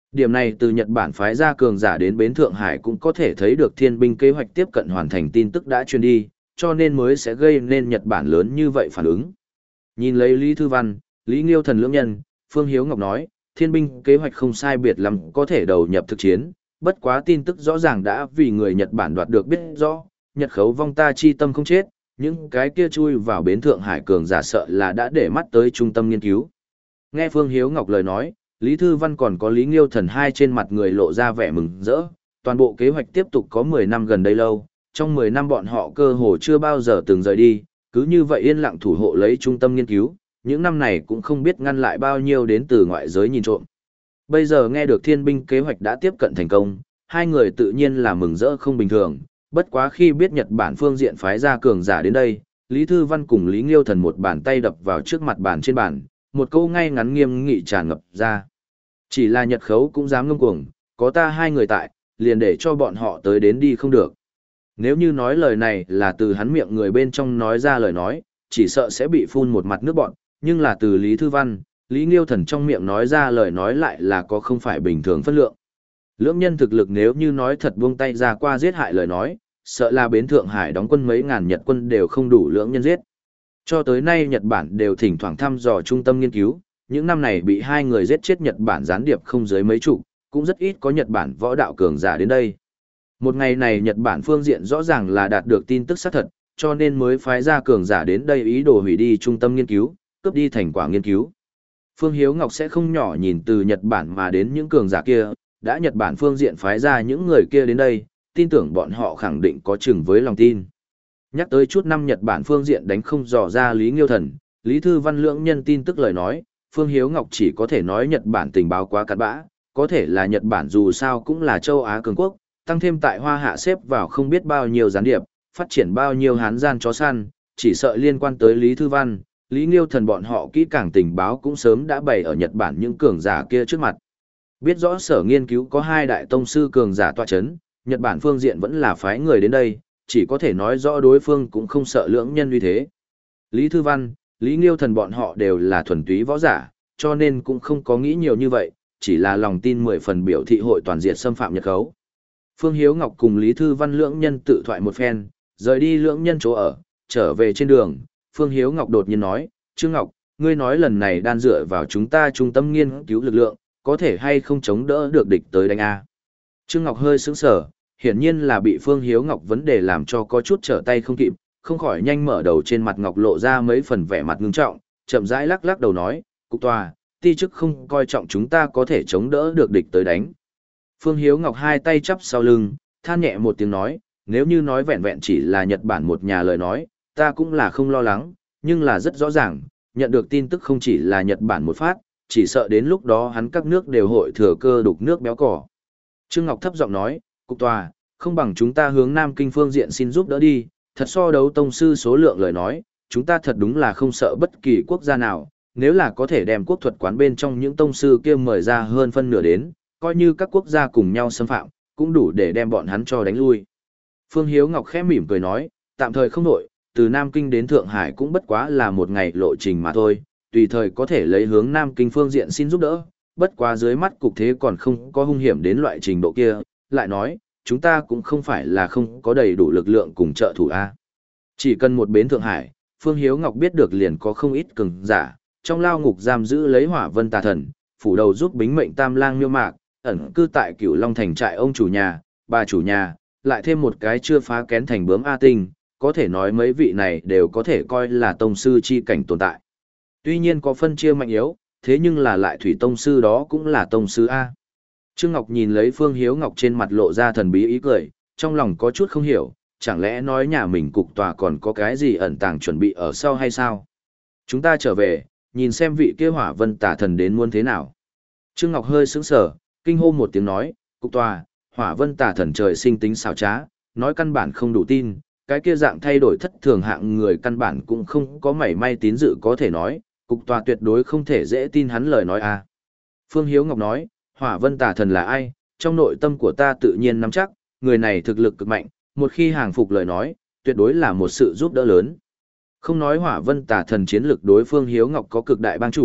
Speaker 1: Điểm này từ Nhật Bản phái ra cường giả đến bến Thượng Hải cũng có thể thấy được thiên binh kế hoạch tiếp cận hoàn thành tin tức đã truyền đi, cho nên mới sẽ gây nên Nhật Bản lớn như vậy phản ứng. Nhìn lấy Lý Thư Văn, Lý Nghiêu Thần lưỡng nhân, Phương Hiếu Ngọc nói, thiên binh kế hoạch không sai biệt lắm có thể đầu nhập thực chiến, bất quá tin tức rõ ràng đã vì người Nhật Bản đoạt được biết rõ, Nhật khấu vong ta chi tâm không chết, những cái kia chui vào bến Thượng Hải cường giả sợ là đã để mắt tới trung tâm nghiên cứu. Nghe Phương Hiếu Ngọc lời nói, Lý Thư Văn còn có Lý Nghiêu Thần hai trên mặt người lộ ra vẻ mừng rỡ, toàn bộ kế hoạch tiếp tục có mười năm gần đây lâu, trong mười năm bọn họ cơ hồ chưa bao giờ từng rời đi, cứ như vậy yên lặng thủ hộ lấy trung tâm nghiên cứu, những năm này cũng không biết ngăn lại bao nhiêu đến từ ngoại giới nhìn trộm. Bây giờ nghe được thiên binh kế hoạch đã tiếp cận thành công, hai người tự nhiên là mừng rỡ không bình thường, bất quá khi biết Nhật Bản phương diện phái ra cường giả đến đây, Lý Thư Văn cùng Lý Nghiêu Thần một bàn tay đập vào trước mặt bàn trên bàn, một câu ngay ngắn nghiêm nghị tràn ngập ra. Chỉ là Nhật khấu cũng dám ngông cuồng, có ta hai người tại, liền để cho bọn họ tới đến đi không được. Nếu như nói lời này là từ hắn miệng người bên trong nói ra lời nói, chỉ sợ sẽ bị phun một mặt nước bọn, nhưng là từ Lý Thư Văn, Lý Nghiêu Thần trong miệng nói ra lời nói lại là có không phải bình thường phân lượng. Lưỡng nhân thực lực nếu như nói thật buông tay ra qua giết hại lời nói, sợ là bến Thượng Hải đóng quân mấy ngàn Nhật quân đều không đủ lưỡng nhân giết. Cho tới nay Nhật Bản đều thỉnh thoảng thăm dò trung tâm nghiên cứu, những năm này bị hai người giết chết Nhật Bản gián điệp không dưới mấy chục, cũng rất ít có Nhật Bản võ đạo cường giả đến đây. Một ngày này Nhật Bản phương diện rõ ràng là đạt được tin tức xác thật, cho nên mới phái ra cường giả đến đây ý đồ hủy đi trung tâm nghiên cứu, cướp đi thành quả nghiên cứu. Phương Hiếu Ngọc sẽ không nhỏ nhìn từ Nhật Bản mà đến những cường giả kia, đã Nhật Bản phương diện phái ra những người kia đến đây, tin tưởng bọn họ khẳng định có chừng với lòng tin. Nhắc tới chút năm Nhật Bản phương diện đánh không dò ra Lý Nghiêu Thần, Lý Thư Văn lưỡng nhân tin tức lời nói, Phương Hiếu Ngọc chỉ có thể nói Nhật Bản tình báo quá cặn bã, có thể là Nhật Bản dù sao cũng là châu Á cường quốc, tăng thêm tại Hoa Hạ xếp vào không biết bao nhiêu gián điệp, phát triển bao nhiêu hán gian chó săn, chỉ sợ liên quan tới Lý Thư Văn, Lý Nghiêu Thần bọn họ kỹ càng tình báo cũng sớm đã bày ở Nhật Bản những cường giả kia trước mặt. Biết rõ sở nghiên cứu có hai đại tông sư cường giả tọa chấn, Nhật Bản phương diện vẫn là phái người đến đây, chỉ có thể nói rõ đối phương cũng không sợ lưỡng nhân uy thế. Lý Thư Văn, Lý Nghiêu Thần bọn họ đều là thuần túy võ giả, cho nên cũng không có nghĩ nhiều như vậy, chỉ là lòng tin mười phần biểu thị hội toàn diện xâm phạm Nhật khấu. Phương Hiếu Ngọc cùng Lý Thư Văn lưỡng nhân tự thoại một phen, rời đi lưỡng nhân chỗ ở, trở về trên đường, Phương Hiếu Ngọc đột nhiên nói, Trương Ngọc, ngươi nói lần này đan dựa vào chúng ta trung tâm nghiên cứu lực lượng, có thể hay không chống đỡ được địch tới đánh A. Trương Ngọc hơi sững sờ, hiển nhiên là bị Phương Hiếu Ngọc vấn đề làm cho có chút trở tay không kịp, không khỏi nhanh mở đầu trên mặt Ngọc lộ ra mấy phần vẻ mặt ngưng trọng, chậm rãi lắc lắc đầu nói, cục tòa, ti chức không coi trọng chúng ta có thể chống đỡ được địch tới đánh. Phương Hiếu Ngọc hai tay chắp sau lưng, than nhẹ một tiếng nói, nếu như nói vẹn vẹn chỉ là Nhật Bản một nhà lời nói, ta cũng là không lo lắng, nhưng là rất rõ ràng, nhận được tin tức không chỉ là Nhật Bản một phát, chỉ sợ đến lúc đó hắn các nước đều hội thừa cơ đục nước béo cỏ. Trương Ngọc thấp giọng nói, cục tòa, không bằng chúng ta hướng Nam Kinh phương diện xin giúp đỡ đi, thật so đấu tông sư số lượng lời nói, chúng ta thật đúng là không sợ bất kỳ quốc gia nào, nếu là có thể đem quốc thuật quán bên trong những tông sư kia mời ra hơn phân nửa đến, coi như các quốc gia cùng nhau xâm phạm, cũng đủ để đem bọn hắn cho đánh lui. Phương Hiếu Ngọc khẽ mỉm cười nói, tạm thời không nổi, từ Nam Kinh đến Thượng Hải cũng bất quá là một ngày lộ trình mà thôi, tùy thời có thể lấy hướng Nam Kinh phương diện xin giúp đỡ, bất quá dưới mắt cục thế còn không có hung hiểm đến loại trình độ kia, lại nói, chúng ta cũng không phải là không có đầy đủ lực lượng cùng trợ thủ A. Chỉ cần một bến Thượng Hải, Phương Hiếu Ngọc biết được liền có không ít cường giả, trong lao ngục giam giữ lấy Hỏa Vân Tà Thần, phủ đầu giúp bính mệnh Tam Lang Miêu Mạc, ẩn cư tại Cửu Long Thành trại ông chủ nhà, bà chủ nhà, lại thêm một cái chưa phá kén thành bướm A Tinh, có thể nói mấy vị này đều có thể coi là tông sư chi cảnh tồn tại. Tuy nhiên có phân chia mạnh yếu, thế nhưng là lại thủy tông sư đó cũng là tông sư A. Trương Ngọc nhìn lấy Phương Hiếu Ngọc trên mặt lộ ra thần bí ý cười, trong lòng có chút không hiểu, chẳng lẽ nói nhà mình cục tòa còn có cái gì ẩn tàng chuẩn bị ở sau hay sao? Chúng ta trở về, nhìn xem vị kia Hỏa Vân Tà Thần đến muôn thế nào. Trương Ngọc hơi sững sờ, kinh hô một tiếng nói, cục tòa, Hỏa Vân Tà Thần trời sinh tính xảo trá, nói căn bản không đủ tin, cái kia dạng thay đổi thất thường hạng người căn bản cũng không có mảy may tín dự có thể nói, cục tòa tuyệt đối không thể dễ tin hắn lời nói à. Phương Hiếu Ngọc nói, Hỏa Vân Tà Thần là ai, trong nội tâm của ta tự nhiên nắm chắc, người này thực lực cực mạnh, một khi hàng phục lời nói, tuyệt đối là một sự giúp đỡ lớn. Không nói Hỏa Vân Tà Thần chiến lực đối Phương Hiếu Ngọc có cực đại bang chủ,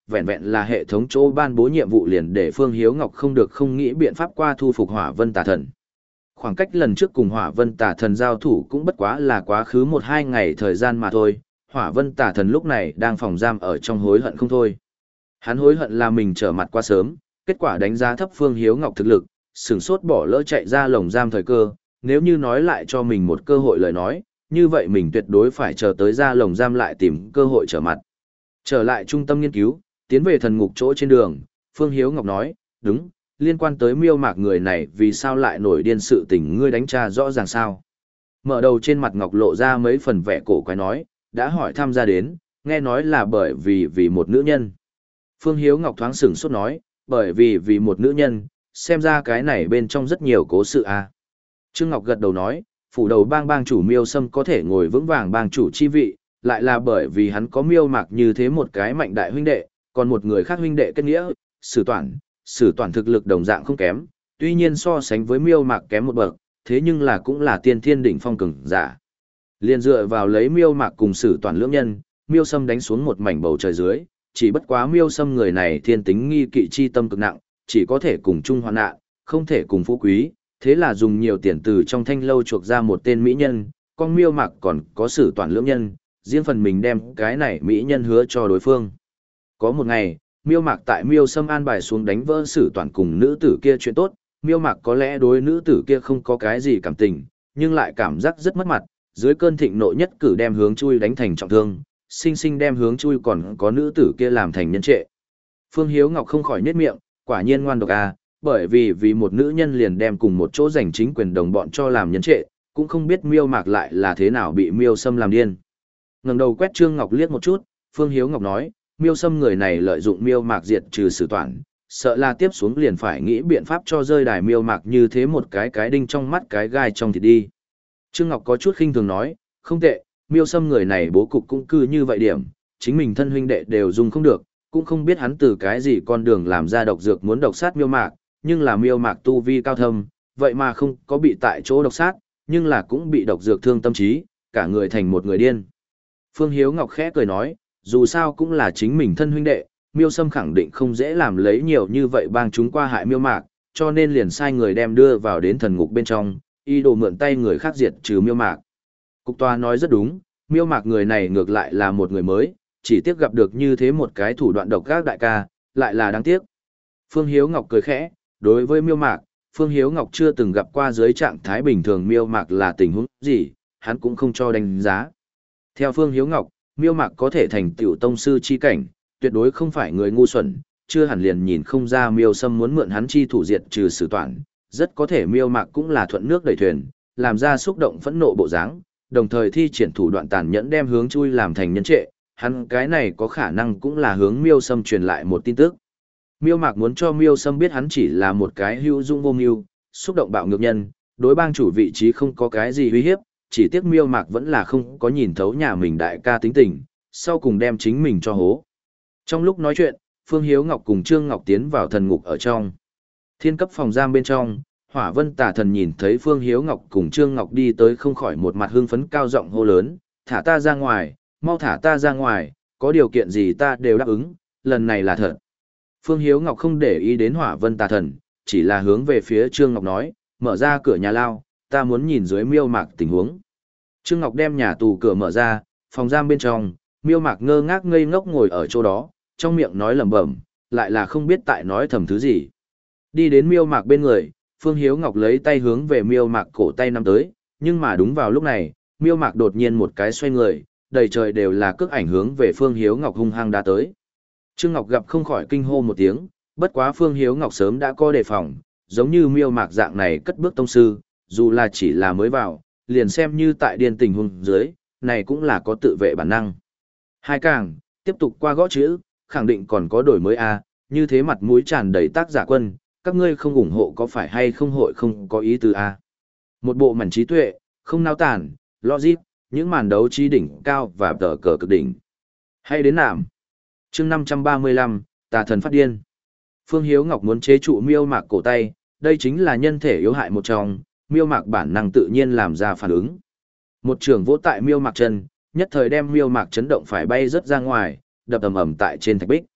Speaker 1: vẹn vẹn là hệ thống chỗ ban bố nhiệm vụ liền để Phương Hiếu Ngọc không được không nghĩ biện pháp qua thu phục Hỏa Vân Tà Thần. Khoảng cách lần trước cùng Hỏa Vân Tà Thần giao thủ cũng bất quá là quá khứ một hai ngày thời gian mà thôi, Hỏa Vân Tà Thần lúc này đang phòng giam ở trong hối hận không thôi. Hắn hối hận là mình trở mặt quá sớm, kết quả đánh giá thấp Phương Hiếu Ngọc thực lực, sửng sốt bỏ lỡ chạy ra lồng giam thời cơ, nếu như nói lại cho mình một cơ hội lời nói, như vậy mình tuyệt đối phải chờ tới ra lồng giam lại tìm cơ hội trở mặt. Trở lại trung tâm nghiên cứu, tiến về thần ngục chỗ trên đường, Phương Hiếu Ngọc nói, đúng, liên quan tới miêu mạc người này vì sao lại nổi điên sự tình ngươi đánh tra rõ ràng sao. Mở đầu trên mặt Ngọc lộ ra mấy phần vẻ cổ quái nói, đã hỏi tham gia đến, nghe nói là bởi vì vì một nữ nhân. Phương Hiếu Ngọc thoáng sửng sốt nói, bởi vì vì một nữ nhân, xem ra cái này bên trong rất nhiều cố sự a. À. Trương Ngọc gật đầu nói, phủ đầu bang bang chủ Miêu Sâm có thể ngồi vững vàng bang chủ chi vị, lại là bởi vì hắn có miêu mạc như thế một cái mạnh đại huynh đệ, còn một người khác huynh đệ kết nghĩa, Sử Toản, Sử Toản thực lực đồng dạng không kém, tuy nhiên so sánh với miêu mạc kém một bậc, thế nhưng là cũng là tiên thiên đỉnh phong cường giả. Liên dựa vào lấy miêu mạc cùng Sử Toản lưỡng nhân, Miêu Sâm đánh xuống một mảnh bầu trời dưới, chỉ bất quá Miêu Sâm người này thiên tính nghi kỵ chi tâm cực nặng, chỉ có thể cùng chung hoạn nạn, không thể cùng phú quý, thế là dùng nhiều tiền từ trong thanh lâu chuộc ra một tên mỹ nhân, con miêu mạc còn có Sử Toản lưỡng nhân, riêng phần mình đem cái này mỹ nhân hứa cho đối phương. Có một ngày, miêu mạc tại Miêu Sâm an bài xuống đánh vỡ Sử Toản cùng nữ tử kia chuyện tốt, miêu mạc có lẽ đối nữ tử kia không có cái gì cảm tình, nhưng lại cảm giác rất mất mặt, dưới cơn thịnh nộ nhất cử đem hướng chui đánh thành trọng thương, sinh sinh đem hướng chui còn có nữ tử kia làm thành nhân trệ. Phương Hiếu Ngọc không khỏi nhếch miệng, quả nhiên ngoan độc à, bởi vì vì một nữ nhân liền đem cùng một chỗ giành chính quyền đồng bọn cho làm nhân trệ, cũng không biết miêu mạc lại là thế nào bị Miêu Sâm làm điên. Ngẩng đầu quét Trương Ngọc liếc một chút, Phương Hiếu Ngọc nói, Miêu Sâm người này lợi dụng miêu mạc diệt trừ Sử Toản, sợ là tiếp xuống liền phải nghĩ biện pháp cho rơi đài miêu mạc như thế một cái cái đinh trong mắt cái gai trong thịt đi. Trương Ngọc có chút khinh thường nói, không tệ, Miêu Sâm người này bố cục cũng cư như vậy điểm, chính mình thân huynh đệ đều dùng không được, cũng không biết hắn từ cái gì con đường làm ra độc dược muốn độc sát miêu mạc, nhưng là miêu mạc tu vi cao thâm, vậy mà không có bị tại chỗ độc sát, nhưng là cũng bị độc dược thương tâm trí, cả người thành một người điên. Phương Hiếu Ngọc khẽ cười nói, dù sao cũng là chính mình thân huynh đệ, Miêu Sâm khẳng định không dễ làm lấy nhiều như vậy bang chúng qua hại miêu mạc, cho nên liền sai người đem đưa vào đến thần ngục bên trong, y đồ mượn tay người khác diệt trừ miêu mạc. Cục tòa nói rất đúng, miêu mạc người này ngược lại là một người mới, chỉ tiếc gặp được như thế một cái thủ đoạn độc ác đại ca, lại là đáng tiếc. Phương Hiếu Ngọc cười khẽ, đối với miêu mạc, Phương Hiếu Ngọc chưa từng gặp qua dưới trạng thái bình thường miêu mạc là tình huống gì, hắn cũng không cho đánh giá. Theo Phương Hiếu Ngọc, miêu mạc có thể thành tiểu tông sư chi cảnh, tuyệt đối không phải người ngu xuẩn, chưa hẳn liền nhìn không ra Miêu Sâm muốn mượn hắn chi thủ diệt trừ Sử Toản, rất có thể miêu mạc cũng là thuận nước đẩy thuyền, làm ra xúc động phẫn nộ bộ dáng, đồng thời thi triển thủ đoạn tàn nhẫn đem hướng chui làm thành nhân trệ, hắn cái này có khả năng cũng là hướng Miêu Sâm truyền lại một tin tức. Miêu mạc muốn cho Miêu Sâm biết hắn chỉ là một cái hữu dung vô mưu, xúc động bạo ngược nhân, đối bang chủ vị trí không có cái gì uy hiếp, chỉ tiếc Miêu mạc vẫn là không có nhìn thấu nhà mình đại ca tính tình, sau cùng đem chính mình cho hố. Trong lúc nói chuyện, Phương Hiếu Ngọc cùng Trương Ngọc tiến vào thần ngục ở trong. Thiên cấp phòng giam bên trong, Hỏa Vân Tà Thần nhìn thấy Phương Hiếu Ngọc cùng Trương Ngọc đi tới không khỏi một mặt hưng phấn cao giọng hô lớn, thả ta ra ngoài, mau thả ta ra ngoài, có điều kiện gì ta đều đáp ứng, lần này là thật. Phương Hiếu Ngọc không để ý đến Hỏa Vân Tà Thần, chỉ là hướng về phía Trương Ngọc nói, mở ra cửa nhà lao, ta muốn nhìn dưới miêu mạc tình huống. Trương Ngọc đem nhà tù cửa mở ra, phòng giam bên trong, miêu mạc ngơ ngác ngây ngốc ngồi ở chỗ đó, trong miệng nói lẩm bẩm, lại là không biết tại nói thầm thứ gì. Đi đến miêu mạc bên người, Phương Hiếu Ngọc lấy tay hướng về miêu mạc cổ tay nắm tới, nhưng mà đúng vào lúc này, miêu mạc đột nhiên một cái xoay người, đầy trời đều là cước ảnh hướng về Phương Hiếu Ngọc hung hăng đá tới. Trương Ngọc gặp không khỏi kinh hô một tiếng, bất quá Phương Hiếu Ngọc sớm đã có đề phòng, giống như miêu mạc dạng này cất bước tông sư, dù là chỉ là mới vào, liền xem như tại điên tình huống dưới, này cũng là có tự vệ bản năng. Hai càng, tiếp tục qua gõ chữ, khẳng định còn có đổi mới a, như thế mặt mũi tràn đầy tác giả quân, các ngươi không ủng hộ có phải hay không hội không có ý tứ a. Một bộ mảnh trí tuệ, không nao tản, logic, những màn đấu trí đỉnh cao và tờ cờ cực đỉnh. Hay đến nạm. Chương năm trăm ba mươi lăm, Tà Thần phát điên. Phương Hiếu Ngọc muốn chế trụ miêu mạc cổ tay, đây chính là nhân thể yếu hại một trong, miêu mạc bản năng tự nhiên làm ra phản ứng. Một trường vỗ tại miêu mạc chân, nhất thời đem miêu mạc chấn động phải bay rất ra ngoài, đập ầm ầm tại trên thạch bích.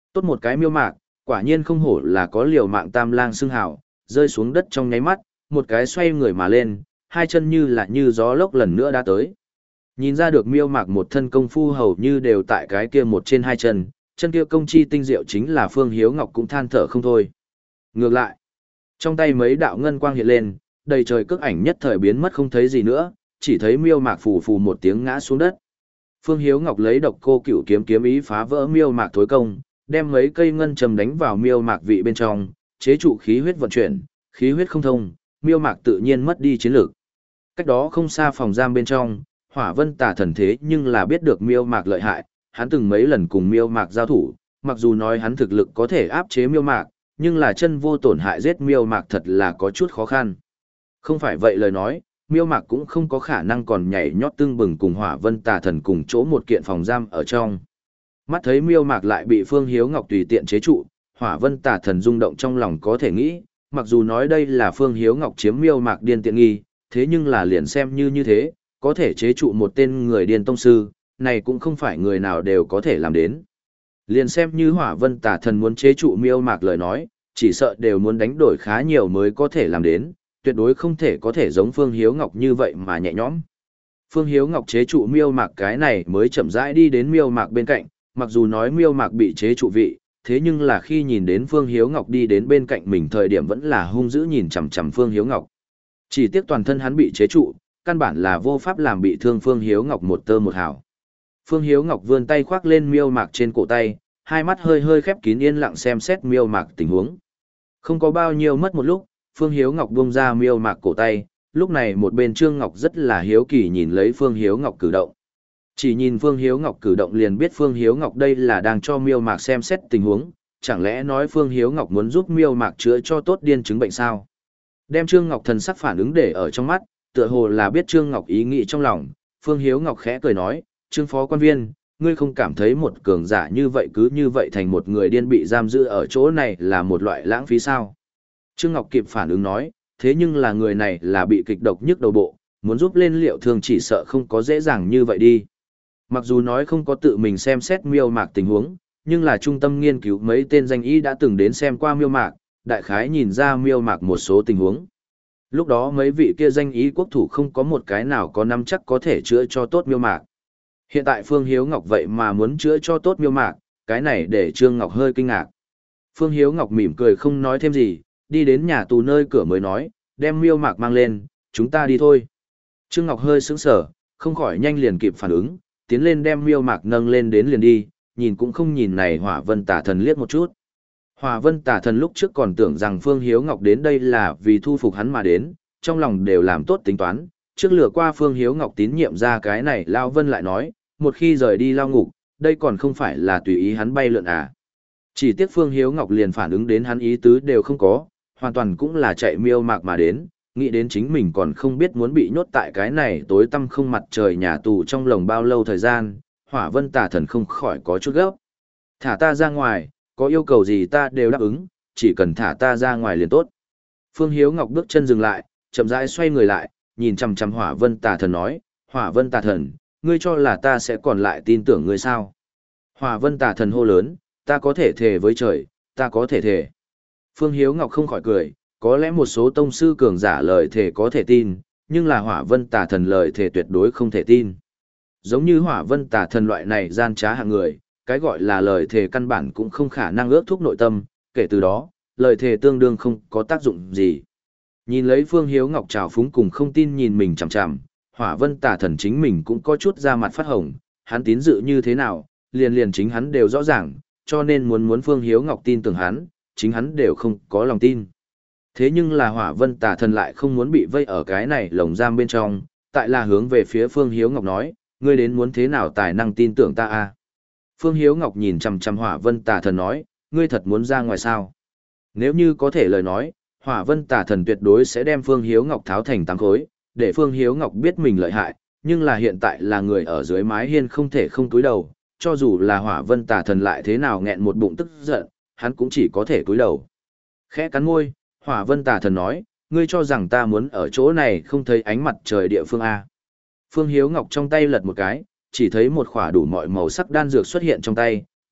Speaker 1: Tốt một cái miêu mạc, quả nhiên không hổ là có liều mạng tam lang xưng hào, rơi xuống đất trong nháy mắt, một cái xoay người mà lên, hai chân như là như gió lốc lần nữa đã tới. Nhìn ra được miêu mạc một thân công phu hầu như đều tại cái kia một trên hai chân, chân kia công chi tinh diệu chính là Phương Hiếu Ngọc cũng than thở không thôi. Ngược lại, trong tay mấy đạo ngân quang hiện lên, đầy trời cước ảnh nhất thời biến mất không thấy gì nữa, chỉ thấy miêu mạc phù phù một tiếng ngã xuống đất. Phương Hiếu Ngọc lấy độc cô cửu kiếm kiếm ý phá vỡ miêu mạc thối công, đem mấy cây ngân châm đánh vào miêu mạc vị bên trong, chế trụ khí huyết vận chuyển, khí huyết không thông, miêu mạc tự nhiên mất đi chiến lược. Cách đó không xa phòng giam bên trong, Hỏa Vân Tà Thần thế nhưng là biết được miêu mạc lợi hại, hắn từng mấy lần cùng miêu mạc giao thủ, mặc dù nói hắn thực lực có thể áp chế miêu mạc, nhưng là chân vô tổn hại giết miêu mạc thật là có chút khó khăn. Không phải vậy lời nói, miêu mạc cũng không có khả năng còn nhảy nhót tương bừng cùng Hỏa Vân Tà Thần cùng chỗ một kiện phòng giam ở trong. Mắt thấy miêu mạc lại bị Phương Hiếu Ngọc tùy tiện chế trụ, Hỏa Vân Tà Thần rung động trong lòng có thể nghĩ, mặc dù nói đây là Phương Hiếu Ngọc chiếm miêu mạc điên tiện nghi, thế nhưng là liền xem như như thế, có thể chế trụ một tên người điên tông sư, này cũng không phải người nào đều có thể làm đến. Liền xem như Hỏa Vân Tà Thần muốn chế trụ miêu mạc lời nói, chỉ sợ đều muốn đánh đổi khá nhiều mới có thể làm đến, tuyệt đối không thể có thể giống Phương Hiếu Ngọc như vậy mà nhẹ nhõm. Phương Hiếu Ngọc chế trụ miêu mạc cái này mới chậm rãi đi đến miêu mạc bên cạnh, mặc dù nói miêu mạc bị chế trụ vị, thế nhưng là khi nhìn đến Phương Hiếu Ngọc đi đến bên cạnh mình thời điểm vẫn là hung dữ nhìn chằm chằm Phương Hiếu Ngọc. Chỉ tiếc toàn thân hắn bị chế trụ, căn bản là vô pháp làm bị thương Phương Hiếu Ngọc một tơ một hào. Phương Hiếu Ngọc vươn tay khoác lên miêu mạc trên cổ tay, hai mắt hơi hơi khép kín yên lặng xem xét miêu mạc tình huống. Không có bao nhiêu mất một lúc, Phương Hiếu Ngọc buông ra miêu mạc cổ tay, lúc này một bên Trương Ngọc rất là hiếu kỳ nhìn lấy Phương Hiếu Ngọc cử động. Chỉ nhìn Phương Hiếu Ngọc cử động liền biết Phương Hiếu Ngọc đây là đang cho miêu mạc xem xét tình huống, chẳng lẽ nói Phương Hiếu Ngọc muốn giúp miêu mạc chữa cho tốt điên chứng bệnh sao? Đem Trương Ngọc thần sắc phản ứng để ở trong mắt, tựa hồ là biết Trương Ngọc ý nghĩ trong lòng, Phương Hiếu Ngọc khẽ cười nói, Trương phó quan viên, ngươi không cảm thấy một cường giả như vậy cứ như vậy thành một người điên bị giam giữ ở chỗ này là một loại lãng phí sao? Trương Ngọc kịp phản ứng nói, thế nhưng là người này là bị kịch độc nhức đầu bộ, muốn giúp lên liệu thương chỉ sợ không có dễ dàng như vậy đi. Mặc dù nói không có tự mình xem xét miêu mạc tình huống, nhưng là trung tâm nghiên cứu mấy tên danh y đã từng đến xem qua miêu mạc, đại khái nhìn ra miêu mạc một số tình huống. Lúc đó mấy vị kia danh y quốc thủ không có một cái nào có nắm chắc có thể chữa cho tốt miêu mạc. Hiện tại Phương Hiếu Ngọc vậy mà muốn chữa cho tốt miêu mạc, cái này để Trương Ngọc hơi kinh ngạc. Phương Hiếu Ngọc mỉm cười không nói thêm gì, đi đến nhà tù nơi cửa mới nói, đem miêu mạc mang lên, chúng ta đi thôi. Trương Ngọc hơi sững sờ, không khỏi nhanh liền kịp phản ứng, tiến lên đem miêu mạc nâng lên đến liền đi, nhìn cũng không nhìn này Hỏa Vân Tà Thần liếc một chút. Hỏa Vân Tà Thần lúc trước còn tưởng rằng Phương Hiếu Ngọc đến đây là vì thu phục hắn mà đến, trong lòng đều làm tốt tính toán, trước lừa qua Phương Hiếu Ngọc tín nhiệm ra cái này Lao Vân lại nói, một khi rời đi lao ngục, đây còn không phải là tùy ý hắn bay lượn à. Chỉ tiếc Phương Hiếu Ngọc liền phản ứng đến hắn ý tứ đều không có, hoàn toàn cũng là chạy miêu mạc mà đến, nghĩ đến chính mình còn không biết muốn bị nhốt tại cái này tối tăm không mặt trời nhà tù trong lồng bao lâu thời gian, Hỏa Vân Tà Thần không khỏi có chút gấp. Thả ta ra ngoài, có yêu cầu gì ta đều đáp ứng, chỉ cần thả ta ra ngoài liền tốt. Phương Hiếu Ngọc bước chân dừng lại, chậm rãi xoay người lại, nhìn chằm chằm Hỏa Vân Tà Thần nói, Hỏa Vân Tà Thần, ngươi cho là ta sẽ còn lại tin tưởng ngươi sao? Hỏa Vân Tà Thần hô lớn, ta có thể thề với trời, ta có thể thề. Phương Hiếu Ngọc không khỏi cười, có lẽ một số tông sư cường giả lời thề có thể tin, nhưng là Hỏa Vân Tà Thần lời thề tuyệt đối không thể tin. Giống như Hỏa Vân Tà Thần loại này gian trá hạng người, cái gọi là lời thề căn bản cũng không khả năng ước thúc nội tâm, kể từ đó, lời thề tương đương không có tác dụng gì. Nhìn lấy Phương Hiếu Ngọc trào phúng cùng không tin nhìn mình chằm chằm, Hỏa Vân Tà Thần chính mình cũng có chút ra mặt phát hồng, hắn tín dự như thế nào, liền liền chính hắn đều rõ ràng, cho nên muốn muốn Phương Hiếu Ngọc tin tưởng hắn, chính hắn đều không có lòng tin. Thế nhưng là Hỏa Vân Tà Thần lại không muốn bị vây ở cái này lồng giam bên trong, tại là hướng về phía Phương Hiếu Ngọc nói, ngươi đến muốn thế nào tài năng tin tưởng ta a? Phương Hiếu Ngọc nhìn chằm chằm Hỏa Vân Tà Thần nói, ngươi thật muốn ra ngoài sao? Nếu như có thể lời nói, Hỏa Vân Tà Thần tuyệt đối sẽ đem Phương Hiếu Ngọc tháo thành tám khối, để Phương Hiếu Ngọc biết mình lợi hại, nhưng là hiện tại là người ở dưới mái hiên không thể không túi đầu, cho dù là Hỏa Vân Tà Thần lại thế nào nghẹn một bụng tức giận, hắn cũng chỉ có thể túi đầu. Khẽ cắn môi, Hỏa Vân Tà Thần nói, ngươi cho rằng ta muốn ở chỗ này không thấy ánh mặt trời địa phương A. Phương Hiếu Ngọc trong tay lật một cái, chỉ thấy một khỏa đủ mọi màu sắc đan dược xuất hiện trong tay,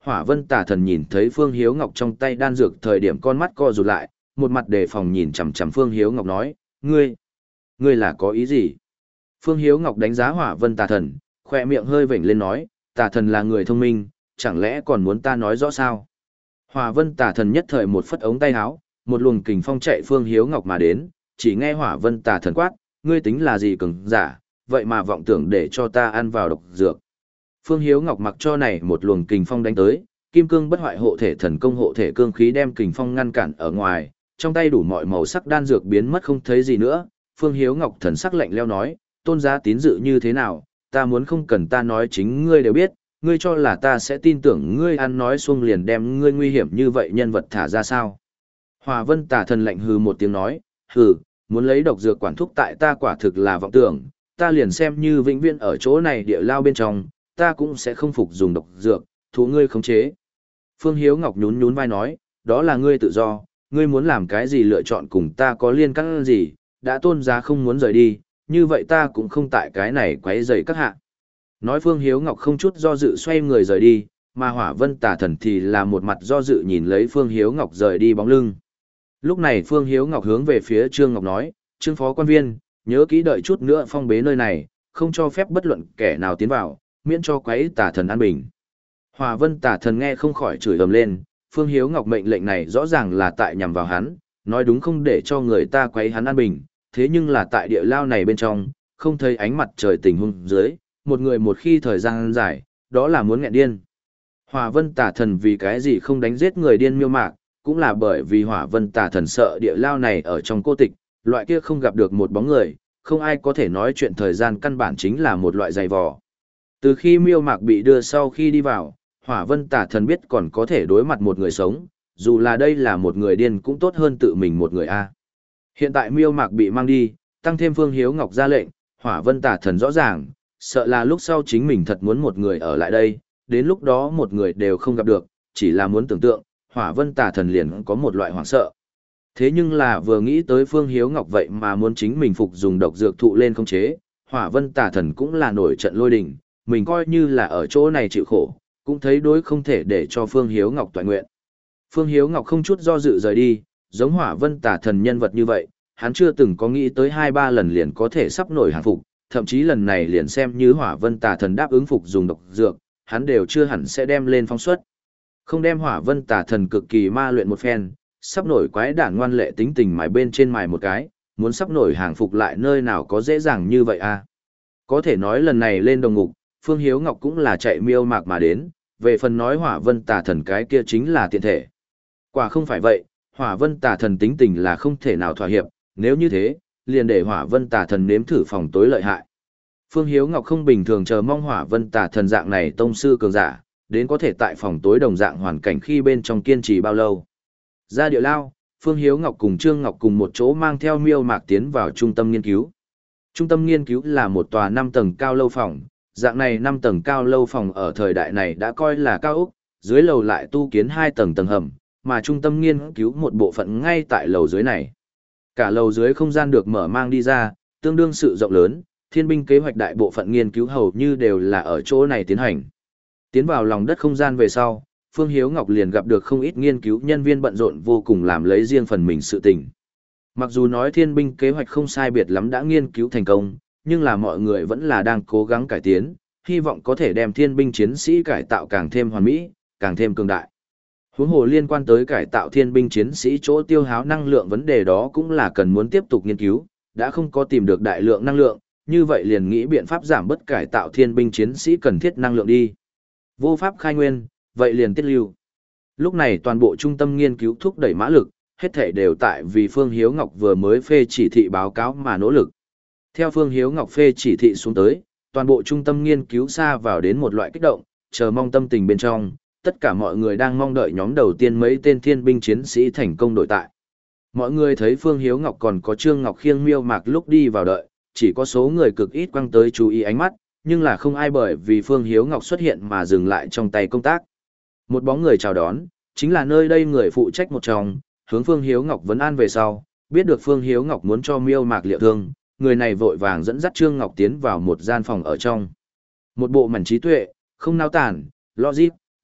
Speaker 1: Hỏa Vân Tà Thần nhìn thấy Phương Hiếu Ngọc trong tay đan dược thời điểm con mắt co rụt lại, một mặt đề phòng nhìn chằm chằm Phương Hiếu Ngọc nói, ngươi, ngươi là có ý gì? Phương Hiếu Ngọc đánh giá Hỏa Vân Tà Thần, khỏe miệng hơi vểnh lên nói, Tà Thần là người thông minh, chẳng lẽ còn muốn ta nói rõ sao? Hỏa Vân Tà Thần nhất thời một phất ống tay áo, một luồng kình phong chạy Phương Hiếu Ngọc mà đến, chỉ nghe Hỏa Vân Tà Thần quát, ngươi tính là gì cường giả, vậy mà vọng tưởng để cho ta ăn vào độc dược. Phương Hiếu Ngọc mặc cho này một luồng kình phong đánh tới, kim cương bất hoại hộ thể thần công hộ thể cương khí đem kình phong ngăn cản ở ngoài, trong tay đủ mọi màu sắc đan dược biến mất không thấy gì nữa. Phương Hiếu Ngọc thần sắc lạnh lẽo nói, tôn giá tín dự như thế nào, ta muốn không cần ta nói chính ngươi đều biết, ngươi cho là ta sẽ tin tưởng ngươi ăn nói xuông liền đem ngươi nguy hiểm như vậy nhân vật thả ra sao. Hỏa Vân Tà Thần lạnh hừ một tiếng nói, hừ, muốn lấy độc dược quản thúc tại ta quả thực là vọng tưởng, ta liền xem như vĩnh viễn ở chỗ này địa lao bên trong, ta cũng sẽ không phục dùng độc dược, thú ngươi khống chế. Phương Hiếu Ngọc nhún nhún vai nói, đó là ngươi tự do, ngươi muốn làm cái gì lựa chọn cùng ta có liên căn gì, đã tôn giá không muốn rời đi, như vậy ta cũng không tại cái này quấy rầy các hạ. Nói Phương Hiếu Ngọc không chút do dự xoay người rời đi, mà Hỏa Vân Tà Thần thì là một mặt do dự nhìn lấy Phương Hiếu Ngọc rời đi bóng lưng. Lúc này Phương Hiếu Ngọc hướng về phía Trương Ngọc nói, Trương Phó Quan Viên, nhớ kỹ đợi chút nữa phong bế nơi này, không cho phép bất luận kẻ nào tiến vào, miễn cho quấy Tà Thần an bình. Hỏa Vân Tà Thần nghe không khỏi chửi ầm lên, Phương Hiếu Ngọc mệnh lệnh này rõ ràng là tại nhằm vào hắn, nói đúng không để cho người ta quấy hắn an bình, thế nhưng là tại địa lao này bên trong, không thấy ánh mặt trời tình huống dưới, một người một khi thời gian dài, đó là muốn nghẹn điên. Hỏa Vân Tà Thần vì cái gì không đánh giết người điên miêu mạc, cũng là bởi vì Hỏa Vân Tà Thần sợ địa lao này ở trong cô tịch, loại kia không gặp được một bóng người, không ai có thể nói chuyện thời gian căn bản chính là một loại dày vò. Từ khi miêu mạc bị đưa sau khi đi vào, Hỏa Vân Tà Thần biết còn có thể đối mặt một người sống, dù là đây là một người điên cũng tốt hơn tự mình một người A. Hiện tại miêu mạc bị mang đi, tăng thêm Phương Hiếu Ngọc ra lệnh, Hỏa Vân Tà Thần rõ ràng, sợ là lúc sau chính mình thật muốn một người ở lại đây, đến lúc đó một người đều không gặp được, chỉ là muốn tưởng tượng, Hỏa Vân Tà Thần liền có một loại hoảng sợ. Thế nhưng là vừa nghĩ tới Phương Hiếu Ngọc vậy mà muốn chính mình phục dùng độc dược thụ lên không chế, Hỏa Vân Tà Thần cũng là nổi trận lôi đình, mình coi như là ở chỗ này chịu khổ, cũng thấy đối không thể để cho Phương Hiếu Ngọc toàn nguyện. Phương Hiếu Ngọc không chút do dự rời đi, giống Hỏa Vân Tà Thần nhân vật như vậy, hắn chưa từng có nghĩ tới hai ba lần liền có thể sắp nổi hàng phục, thậm chí lần này liền xem như Hỏa Vân Tà Thần đáp ứng phục dùng độc dược, hắn đều chưa hẳn sẽ đem lên phong suất. Không đem Hỏa Vân Tà Thần cực kỳ ma luyện một phen, sắp nổi quái đản ngoan lệ tính tình mài bên trên mài một cái, muốn sắp nổi hàng phục lại nơi nào có dễ dàng như vậy à. Có thể nói lần này lên đồng ngục, Phương Hiếu Ngọc cũng là chạy miêu mạc mà đến, về phần nói Hỏa Vân Tà Thần cái kia chính là tiện thể. Quả không phải vậy, Hỏa Vân Tà Thần tính tình là không thể nào thỏa hiệp, nếu như thế, liền để Hỏa Vân Tà Thần nếm thử phòng tối lợi hại. Phương Hiếu Ngọc không bình thường chờ mong Hỏa Vân Tà Thần dạng này tông sư cường giả, đến có thể tại phòng tối đồng dạng hoàn cảnh khi bên trong kiên trì bao lâu. Ra địa lao, Phương Hiếu Ngọc cùng Trương Ngọc cùng một chỗ mang theo miêu mạc tiến vào trung tâm nghiên cứu. Trung tâm nghiên cứu là một tòa năm tầng cao lâu phòng, dạng này năm tầng cao lâu phòng ở thời đại này đã coi là cao ốc, dưới lầu lại tu kiến hai tầng tầng hầm, mà trung tâm nghiên cứu một bộ phận ngay tại lầu dưới này. Cả lầu dưới không gian được mở mang đi ra, tương đương sự rộng lớn, thiên binh kế hoạch đại bộ phận nghiên cứu hầu như đều là ở chỗ này tiến hành. Tiến vào lòng đất không gian về sau, Phương Hiếu Ngọc liền gặp được không ít nghiên cứu nhân viên bận rộn vô cùng làm lấy riêng phần mình sự tình. Mặc dù nói thiên binh kế hoạch không sai biệt lắm đã nghiên cứu thành công, nhưng là mọi người vẫn là đang cố gắng cải tiến, hy vọng có thể đem thiên binh chiến sĩ cải tạo càng thêm hoàn mỹ, càng thêm cường đại. Huống hồ liên quan tới cải tạo thiên binh chiến sĩ chỗ tiêu hao năng lượng vấn đề đó cũng là cần muốn tiếp tục nghiên cứu, đã không có tìm được đại lượng năng lượng, như vậy liền nghĩ biện pháp giảm bớt cải tạo thiên binh chiến sĩ cần thiết năng lượng đi. Vô pháp khai nguyên, vậy liền tiết lưu. Lúc này toàn bộ trung tâm nghiên cứu thúc đẩy mã lực, hết thể đều tại vì Phương Hiếu Ngọc vừa mới phê chỉ thị báo cáo mà nỗ lực. Theo Phương Hiếu Ngọc phê chỉ thị xuống tới, toàn bộ trung tâm nghiên cứu xa vào đến một loại kích động, chờ mong tâm tình bên trong, tất cả mọi người đang mong đợi nhóm đầu tiên mấy tên thiên binh chiến sĩ thành công đội tại. Mọi người thấy Phương Hiếu Ngọc còn có Trương Ngọc Khiêng miêu mạc lúc đi vào đợi, chỉ có số người cực ít quăng tới chú ý ánh mắt, nhưng là không ai bởi vì Phương Hiếu Ngọc xuất hiện mà dừng lại trong tay công tác. Một bóng người chào đón, chính là nơi đây người phụ trách một trong, hướng Phương Hiếu Ngọc vấn an về sau, biết được Phương Hiếu Ngọc muốn cho miêu mạc liệu thương, người này vội vàng dẫn dắt Trương Ngọc tiến vào một gian phòng ở trong. Một bộ mảnh trí tuệ, không nao tản, logic,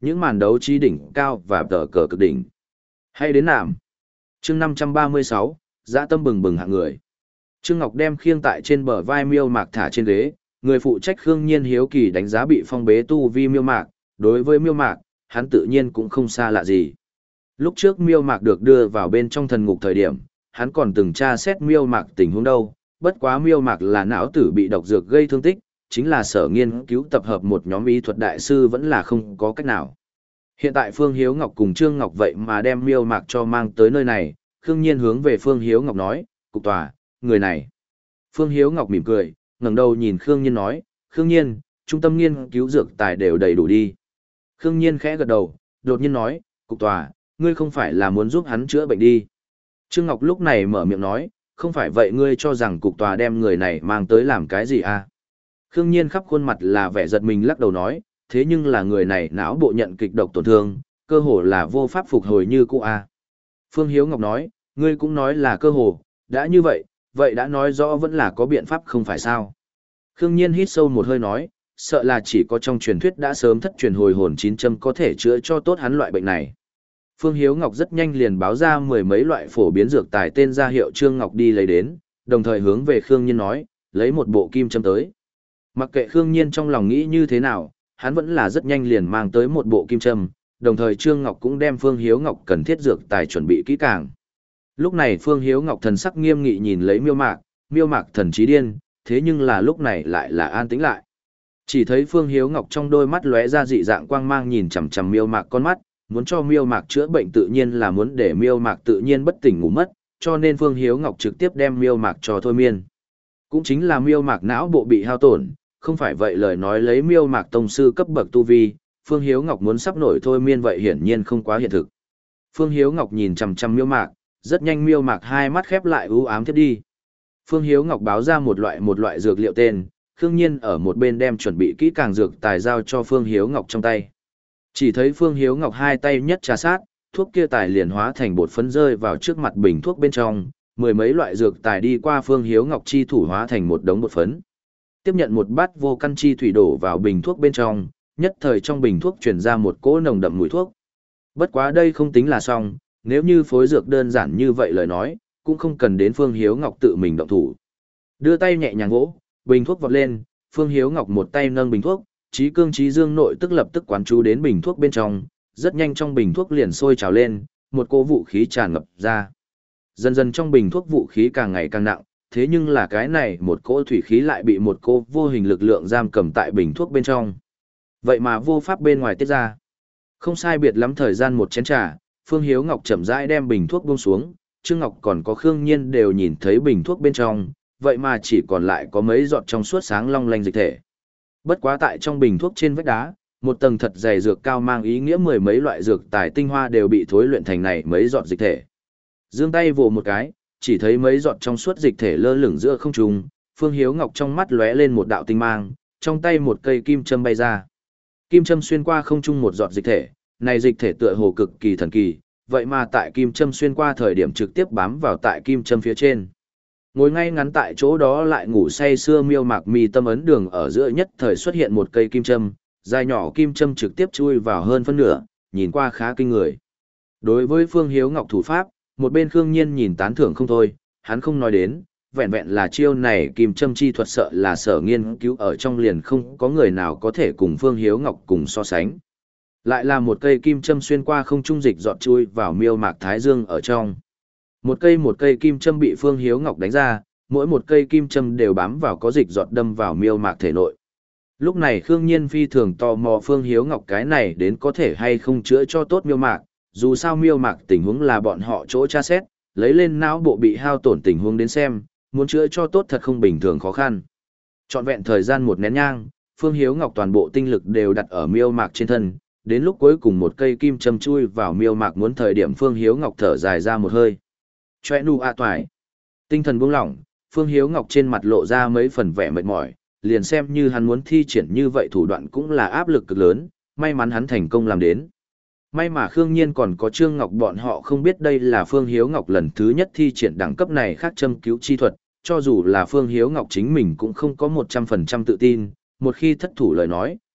Speaker 1: những màn đấu trí đỉnh cao và tờ cờ cực đỉnh. Hay đến nạm. Chương năm trăm ba mươi sáu, dã tâm bừng bừng hạng người. Trương Ngọc đem khiêng tại trên bờ vai Miêu Mạc thả trên ghế, người phụ trách Khương Nhiên hiếu kỳ đánh giá bị phong bế tu vi Miêu Mạc, đối với Miêu Mạc, hắn tự nhiên cũng không xa lạ gì. Lúc trước Miêu Mạc được đưa vào bên trong thần ngục thời điểm, hắn còn từng tra xét Miêu Mạc tình huống đâu, bất quá Miêu Mạc là não tử bị độc dược gây thương tích, chính là sở nghiên cứu tập hợp một nhóm y thuật đại sư vẫn là không có cách nào. Hiện tại Phương Hiếu Ngọc cùng Trương Ngọc vậy mà đem Miêu Mạc cho mang tới nơi này, Khương Nhiên hướng về Phương Hiếu Ngọc nói, cục tòa, người này. Phương Hiếu Ngọc mỉm cười, ngẩng đầu nhìn Khương Nhiên nói, Khương Nhiên, trung tâm nghiên cứu dược tài đều đầy đủ đi. Khương Nhiên khẽ gật đầu, đột nhiên nói, cục tòa, ngươi không phải là muốn giúp hắn chữa bệnh đi. Trương Ngọc lúc này mở miệng nói, không phải vậy ngươi cho rằng cục tòa đem người này mang tới làm cái gì à? Khương Nhiên khắp khuôn mặt là vẻ giật mình lắc đầu nói, thế nhưng là người này não bộ nhận kịch độc tổn thương, cơ hồ là vô pháp phục hồi như cũ à. Phương Hiếu Ngọc nói, ngươi cũng nói là cơ hồ, đã như vậy, vậy đã nói rõ vẫn là có biện pháp không phải sao. Khương Nhiên hít sâu một hơi nói, sợ là chỉ có trong truyền thuyết đã sớm thất truyền hồi hồn chín châm có thể chữa cho tốt hắn loại bệnh này. Phương Hiếu Ngọc rất nhanh liền báo ra mười mấy loại phổ biến dược tài tên ra hiệu Trương Ngọc đi lấy đến, đồng thời hướng về Khương Nhiên nói, lấy một bộ kim châm tới. Mặc kệ Khương Nhiên trong lòng nghĩ như thế nào, hắn vẫn là rất nhanh liền mang tới một bộ kim châm, đồng thời Trương Ngọc cũng đem Phương Hiếu Ngọc cần thiết dược tài chuẩn bị kỹ càng. Lúc này Phương Hiếu Ngọc thần sắc nghiêm nghị nhìn lấy Miêu Mạc, Miêu Mạc thần trí điên, thế nhưng là lúc này lại là an tĩnh lại. Chỉ thấy Phương Hiếu Ngọc trong đôi mắt lóe ra dị dạng quang mang nhìn chằm chằm Miêu Mạc con mắt, muốn cho Miêu Mạc chữa bệnh tự nhiên là muốn để Miêu Mạc tự nhiên bất tỉnh ngủ mất, cho nên Phương Hiếu Ngọc trực tiếp đem Miêu Mạc cho thôi miên. Cũng chính là Miêu Mạc não bộ bị hao tổn, không phải vậy lời nói lấy Miêu Mạc tông sư cấp bậc tu vi, Phương Hiếu Ngọc muốn sắp nổi thôi miên vậy hiển nhiên không quá hiện thực. Phương Hiếu Ngọc nhìn chằm chằm Miêu Mạc, rất nhanh Miêu Mạc hai mắt khép lại u ám thiếp đi. Phương Hiếu Ngọc báo ra một loại một loại dược liệu tên, Khương Nhiên ở một bên đem chuẩn bị kỹ càng dược tài giao cho Phương Hiếu Ngọc trong tay. Chỉ thấy Phương Hiếu Ngọc hai tay nhất trà sát, thuốc kia tài liền hóa thành bột phấn rơi vào trước mặt bình thuốc bên trong, mười mấy loại dược tài đi qua Phương Hiếu Ngọc chi thủ hóa thành một đống bột phấn. Tiếp nhận một bát vô căn chi thủy đổ vào bình thuốc bên trong, nhất thời trong bình thuốc truyền ra một cỗ nồng đậm mùi thuốc. Bất quá đây không tính là xong, nếu như phối dược đơn giản như vậy lời nói, cũng không cần đến Phương Hiếu Ngọc tự mình động thủ. Đưa tay nhẹ nhàng vỗ, bình thuốc vọt lên, Phương Hiếu Ngọc một tay nâng bình thuốc, trí cương trí dương nội tức lập tức quán chú đến bình thuốc bên trong, rất nhanh trong bình thuốc liền sôi trào lên, một cỗ vũ khí tràn ngập ra. Dần dần trong bình thuốc vũ khí càng ngày càng nặng, thế nhưng là cái này một cỗ thủy khí lại bị một cỗ vô hình lực lượng giam cầm tại bình thuốc bên trong. Vậy mà vô pháp bên ngoài tiết ra. Không sai biệt lắm thời gian một chén trà, Phương Hiếu Ngọc chậm rãi đem bình thuốc buông xuống, Trương Ngọc còn có Khương Nhiên đều nhìn thấy bình thuốc bên trong, vậy mà chỉ còn lại có mấy giọt trong suốt sáng long lanh dịch thể. Bất quá tại trong bình thuốc trên vách đá, một tầng thật dày dược cao mang ý nghĩa mười mấy loại dược tài tinh hoa đều bị thối luyện thành này mấy giọt dịch thể. Giương tay vồ một cái, chỉ thấy mấy giọt trong suốt dịch thể lơ lửng giữa không trung, Phương Hiếu Ngọc trong mắt lóe lên một đạo tinh mang, trong tay một cây kim châm bay ra. Kim châm xuyên qua không trung một giọt dịch thể, này dịch thể tựa hồ cực kỳ thần kỳ, vậy mà tại kim châm xuyên qua thời điểm trực tiếp bám vào tại kim châm phía trên. Ngồi ngay ngắn tại chỗ đó lại ngủ say sưa Miêu Mạc mi tâm ấn đường ở giữa nhất thời xuất hiện một cây kim châm, dài nhỏ kim châm trực tiếp chui vào hơn phân nửa, nhìn qua khá kinh người. Đối với Phương Hiếu Ngọc thủ pháp, một bên Khương Nhiên nhìn tán thưởng không thôi, hắn không nói đến, vẹn vẹn là chiêu này kim châm chi thuật sợ là sở nghiên cứu ở trong liền không có người nào có thể cùng Phương Hiếu Ngọc cùng so sánh. Lại là một cây kim châm xuyên qua không trung dịch giọt chui vào Miêu Mạc Thái Dương ở trong. Một cây một cây kim châm bị Phương Hiếu Ngọc đánh ra, mỗi một cây kim châm đều bám vào có dịch giọt đâm vào Miêu Mạc thể nội. Lúc này Khương Nhiên phi thường tò mò Phương Hiếu Ngọc cái này đến có thể hay không chữa cho tốt Miêu Mạc, dù sao Miêu Mạc tình huống là bọn họ chỗ tra xét, lấy lên não bộ bị hao tổn tình huống đến xem, muốn chữa cho tốt thật không bình thường khó khăn. Trọn vẹn thời gian một nén nhang, Phương Hiếu Ngọc toàn bộ tinh lực đều đặt ở Miêu Mạc trên thân, đến lúc cuối cùng một cây kim châm chui vào Miêu Mạc muốn thời điểm Phương Hiếu Ngọc thở dài ra một hơi. Choe nu a toại. Tinh thần buông lỏng, Phương Hiếu Ngọc trên mặt lộ ra mấy phần vẻ mệt mỏi, liền xem như hắn muốn thi triển như vậy thủ đoạn cũng là áp lực cực lớn, may mắn hắn thành công làm đến. May mà Khương Nhiên còn có Trương Ngọc bọn họ không biết đây là Phương Hiếu Ngọc lần thứ nhất thi triển đẳng cấp này khác châm cứu chi thuật, cho dù là Phương Hiếu Ngọc chính mình cũng không có một trăm phần trăm tự tin, một khi thất thủ lời nói,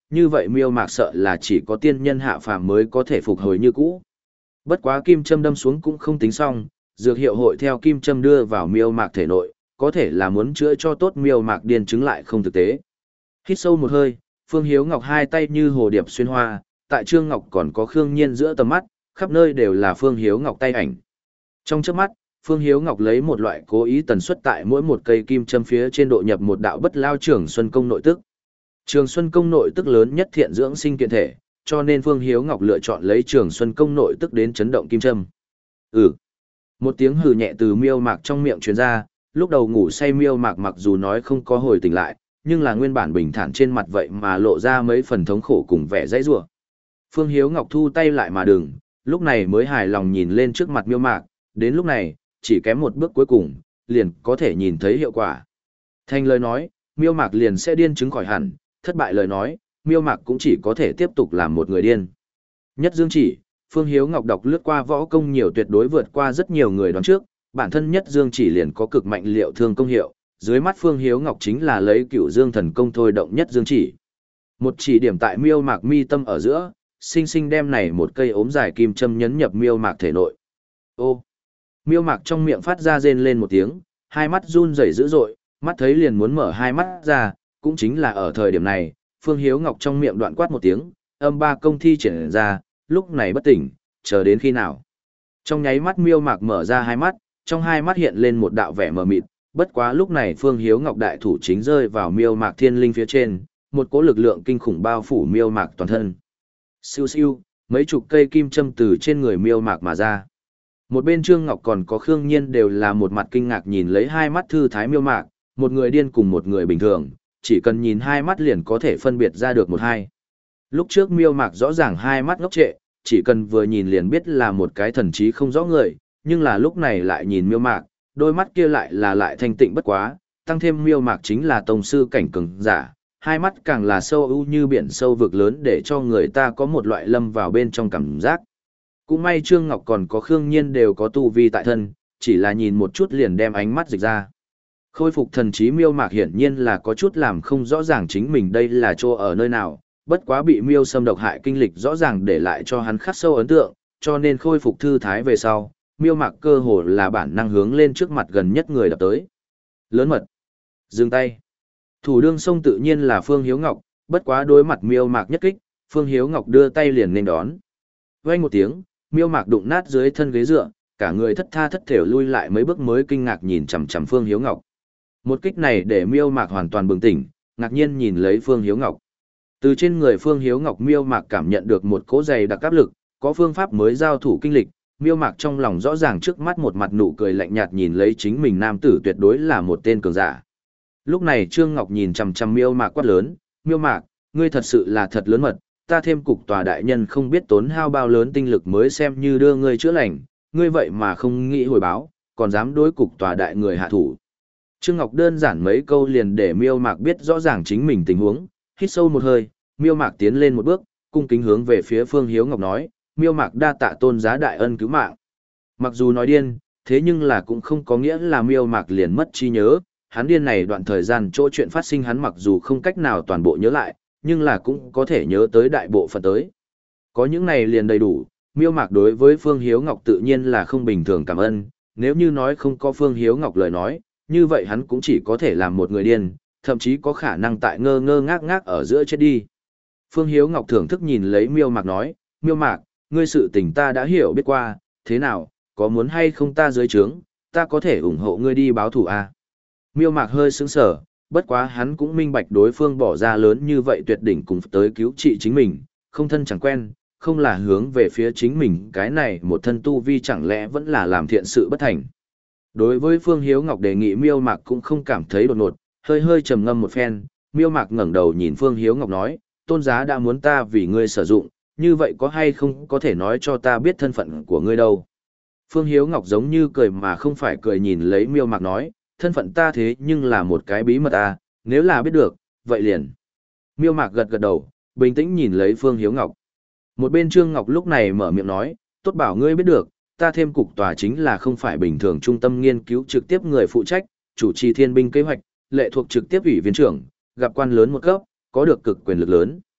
Speaker 1: như vậy miêu mạc sợ là chỉ có tiên nhân hạ phàm mới có thể phục hồi như cũ. Bất quá kim châm đâm xuống cũng không tính xong, dược hiệu hội theo kim châm đưa vào miêu mạc thể nội, có thể là muốn chữa cho tốt miêu mạc điên chứng lại không thực tế. Hít sâu một hơi, Phương Hiếu Ngọc hai tay như hồ điệp xuyên hoa, tại Trương Ngọc còn có Khương Nhiên giữa tầm mắt, khắp nơi đều là Phương Hiếu Ngọc tay ảnh. Trong chớp mắt, Phương Hiếu Ngọc lấy một loại cố ý tần suất tại mỗi một cây kim châm phía trên độ nhập một đạo bất lao Trường Xuân công nội tức. Trường Xuân công nội tức lớn nhất thiện dưỡng sinh kiện thể, cho nên Phương Hiếu Ngọc lựa chọn lấy Trường Xuân công nội tức đến chấn động kim châm. Ừ. Một tiếng hừ nhẹ từ miêu mạc trong miệng truyền ra, lúc đầu ngủ say miêu mạc mặc dù nói không có hồi tỉnh lại, nhưng là nguyên bản bình thản trên mặt vậy mà lộ ra mấy phần thống khổ cùng vẻ dãy rủa. Phương Hiếu Ngọc thu tay lại mà đừng, lúc này mới hài lòng nhìn lên trước mặt miêu mạc, đến lúc này, chỉ kém một bước cuối cùng, liền có thể nhìn thấy hiệu quả. Thành lời nói, miêu mạc liền sẽ điên chứng khỏi hẳn, thất bại lời nói, miêu mạc cũng chỉ có thể tiếp tục làm một người điên. Nhất dương chỉ, Phương Hiếu Ngọc đọc lướt qua võ công nhiều tuyệt đối vượt qua rất nhiều người đoán trước, bản thân nhất dương chỉ liền có cực mạnh liệu thương công hiệu, dưới mắt Phương Hiếu Ngọc chính là lấy cựu dương thần công thôi động nhất dương chỉ. Một chỉ điểm tại miêu mạc mi tâm ở giữa, sinh sinh đem này một cây ốm dài kim châm nhấn nhập miêu mạc thể nội. Ô! Miêu mạc trong miệng phát ra rên lên một tiếng, hai mắt run rẩy dữ dội, mắt thấy liền muốn mở hai mắt ra, cũng chính là ở thời điểm này, Phương Hiếu Ngọc trong miệng đoạn quát một tiếng, âm ba công thi triển ra, lúc này bất tỉnh, chờ đến khi nào. Trong nháy mắt miêu mạc mở ra hai mắt, trong hai mắt hiện lên một đạo vẻ mờ mịt, bất quá lúc này Phương Hiếu Ngọc đại thủ chính rơi vào miêu mạc thiên linh phía trên, một cỗ lực lượng kinh khủng bao phủ miêu mạc toàn thân. Siêu siêu, mấy chục cây kim châm từ trên người miêu mạc mà ra. Một bên Trương Ngọc còn có Khương Nhiên đều là một mặt kinh ngạc nhìn lấy hai mắt thư thái miêu mạc, một người điên cùng một người bình thường, chỉ cần nhìn hai mắt liền có thể phân biệt ra được một hai. Lúc trước miêu mạc rõ ràng hai mắt ngốc trệ, chỉ cần vừa nhìn liền biết là một cái thần trí không rõ người, nhưng là lúc này lại nhìn miêu mạc, đôi mắt kia lại là lại thanh tịnh bất quá, tăng thêm miêu mạc chính là tông sư cảnh cường giả, hai mắt càng là sâu u như biển sâu vực lớn để cho người ta có một loại lâm vào bên trong cảm giác. Cũng may Trương Ngọc còn có Khương Nhiên đều có tu vi tại thân, chỉ là nhìn một chút liền đem ánh mắt dịch ra. Khôi phục thần trí miêu mạc hiển nhiên là có chút làm không rõ ràng chính mình đây là chỗ ở nơi nào, bất quá bị miêu xâm độc hại kinh lịch rõ ràng để lại cho hắn khắc sâu ấn tượng, cho nên khôi phục thư thái về sau, miêu mạc cơ hồ là bản năng hướng lên trước mặt gần nhất người đập tới. Lớn mật. Dừng tay. Thủ đương sông tự nhiên là Phương Hiếu Ngọc, bất quá đối mặt miêu mạc nhất kích, Phương Hiếu Ngọc đưa tay liền nên đón. Vang một tiếng, miêu mạc đụng nát dưới thân ghế dựa, cả người thất tha thất thểu lui lại mấy bước mới kinh ngạc nhìn chằm chằm Phương Hiếu Ngọc. Một kích này để miêu mạc hoàn toàn bừng tỉnh, ngạc nhiên nhìn lấy Phương Hiếu Ngọc. Từ trên người Phương Hiếu Ngọc miêu mạc cảm nhận được một cỗ dày đặc áp lực, có phương pháp mới giao thủ kinh lịch, miêu mạc trong lòng rõ ràng trước mắt một mặt nụ cười lạnh nhạt nhìn lấy chính mình nam tử tuyệt đối là một tên cường giả. Lúc này Trương Ngọc nhìn chằm chằm miêu mạc quát lớn, miêu mạc, ngươi thật sự là thật lớn mật, ta thêm cục tòa đại nhân không biết tốn hao bao lớn tinh lực mới xem như đưa ngươi chữa lành, ngươi vậy mà không nghĩ hồi báo, còn dám đối cục tòa đại người hạ thủ. Trương Ngọc đơn giản mấy câu liền để miêu mạc biết rõ ràng chính mình tình huống, hít sâu một hơi, miêu mạc tiến lên một bước, cung kính hướng về phía Phương Hiếu Ngọc nói, miêu mạc đa tạ tôn giá đại ân cứu mạng. Mặc dù nói điên, thế nhưng là cũng không có nghĩa là miêu mạc liền mất trí nhớ, hắn điên này đoạn thời gian chỗ chuyện phát sinh hắn mặc dù không cách nào toàn bộ nhớ lại, nhưng là cũng có thể nhớ tới đại bộ phận tới. Có những này liền đầy đủ, miêu mạc đối với Phương Hiếu Ngọc tự nhiên là không bình thường cảm ơn, nếu như nói không có Phương Hiếu Ngọc lời nói, như vậy hắn cũng chỉ có thể làm một người điên, thậm chí có khả năng tại ngơ ngơ ngác ngác ở giữa chết đi. Phương Hiếu Ngọc thưởng thức nhìn lấy miêu mạc nói, miêu mạc, ngươi sự tình ta đã hiểu biết qua, thế nào, có muốn hay không ta dưới trướng, ta có thể ủng hộ ngươi đi báo thù à? Miêu mạc hơi sững sờ, bất quá hắn cũng minh bạch đối phương bỏ ra lớn như vậy tuyệt đỉnh cùng tới cứu trị chính mình, không thân chẳng quen, không là hướng về phía chính mình cái này một thân tu vi chẳng lẽ vẫn là làm thiện sự bất thành. Đối với Phương Hiếu Ngọc đề nghị miêu mạc cũng không cảm thấy đột ngột, hơi hơi trầm ngâm một phen, miêu mạc ngẩng đầu nhìn Phương Hiếu Ngọc nói, tôn giá đã muốn ta vì ngươi sử dụng, như vậy có hay không có thể nói cho ta biết thân phận của ngươi đâu. Phương Hiếu Ngọc giống như cười mà không phải cười nhìn lấy miêu mạc nói, thân phận ta thế nhưng là một cái bí mật à, nếu là biết được, vậy liền. Miêu mạc gật gật đầu, bình tĩnh nhìn lấy Phương Hiếu Ngọc. Một bên Trương Ngọc lúc này mở miệng nói, tốt bảo ngươi biết được, ta thêm cục tòa chính là không phải bình thường trung tâm nghiên cứu trực tiếp người phụ trách, chủ trì thiên binh kế hoạch, lệ thuộc trực tiếp ủy viên trưởng, gặp quan lớn một cấp, có được cực quyền lực lớn.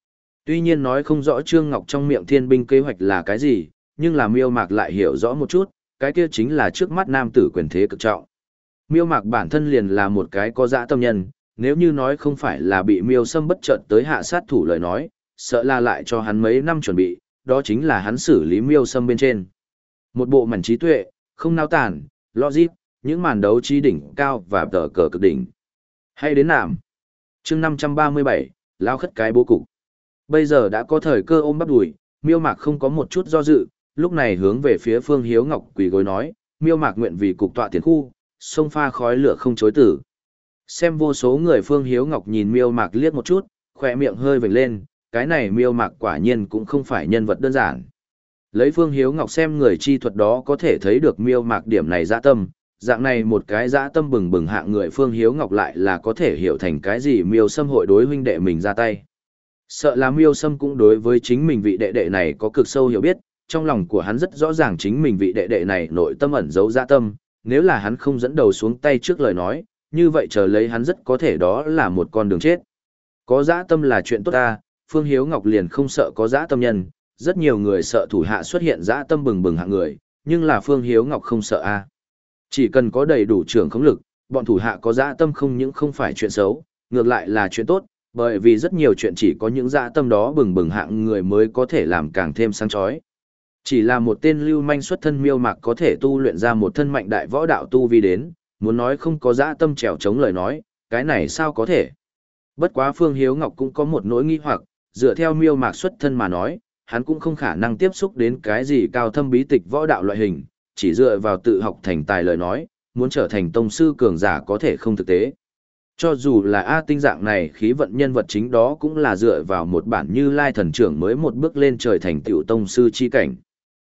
Speaker 1: Tuy nhiên nói không rõ Trương Ngọc trong miệng thiên binh kế hoạch là cái gì, nhưng là Miêu Mạc lại hiểu rõ một chút, cái kia chính là trước mắt nam tử quyền thế cực trọng. Miêu Mạc bản thân liền là một cái có dã tâm nhân, nếu như nói không phải là bị Miêu Sâm bất chợt tới hạ sát thủ lời nói, sợ là lại cho hắn mấy năm chuẩn bị, đó chính là hắn xử lý Miêu Sâm bên trên. Một bộ mảnh trí tuệ, không nao tản, logic, những màn đấu trí đỉnh cao và tờ cờ cực đỉnh. Hay đến nạm. Chương năm trăm ba mươi bảy, lao khất cái bố cục. Bây giờ đã có thời cơ ôm bắp đùi, Miêu Mạc không có một chút do dự, lúc này hướng về phía Phương Hiếu Ngọc quỳ gối nói, Miêu Mạc nguyện vì cục tọa tiền khu, sông pha khói lửa không chối tử. Xem vô số người Phương Hiếu Ngọc nhìn Miêu Mạc liếc một chút, khỏe miệng hơi vểnh lên, cái này Miêu Mạc quả nhiên cũng không phải nhân vật đơn giản. Lấy Phương Hiếu Ngọc xem người chi thuật đó có thể thấy được Miêu Mạc điểm này dã tâm, dạng này một cái dã tâm bừng bừng hạng người Phương Hiếu Ngọc lại là có thể hiểu thành cái gì Miêu Sâm hội đối huynh đệ mình ra tay. Sợ là Miêu Sâm cũng đối với chính mình vị đệ đệ này có cực sâu hiểu biết, trong lòng của hắn rất rõ ràng chính mình vị đệ đệ này nội tâm ẩn giấu dã tâm, nếu là hắn không dẫn đầu xuống tay trước lời nói, như vậy chờ lấy hắn rất có thể đó là một con đường chết. Có dã tâm là chuyện tốt ta, Phương Hiếu Ngọc liền không sợ có dã tâm nhân, rất nhiều người sợ thủ hạ xuất hiện dã tâm bừng bừng hạng người, nhưng là Phương Hiếu Ngọc không sợ a. Chỉ cần có đầy đủ trưởng khống lực, bọn thủ hạ có dã tâm không những không phải chuyện xấu, ngược lại là chuyện tốt, bởi vì rất nhiều chuyện chỉ có những dã tâm đó bừng bừng hạng người mới có thể làm càng thêm sáng chói. Chỉ là một tên lưu manh xuất thân Miêu Mạc có thể tu luyện ra một thân mạnh đại võ đạo tu vi đến, muốn nói không có dã tâm trèo chống lời nói, cái này sao có thể. Bất quá Phương Hiếu Ngọc cũng có một nỗi nghi hoặc, dựa theo Miêu Mạc xuất thân mà nói, hắn cũng không khả năng tiếp xúc đến cái gì cao thâm bí tịch võ đạo loại hình, chỉ dựa vào tự học thành tài lời nói, muốn trở thành tông sư cường giả có thể không thực tế. Cho dù là A Tinh dạng này khí vận nhân vật chính đó cũng là dựa vào một bản Như Lai thần trưởng mới một bước lên trời thành tựu tông sư chi cảnh.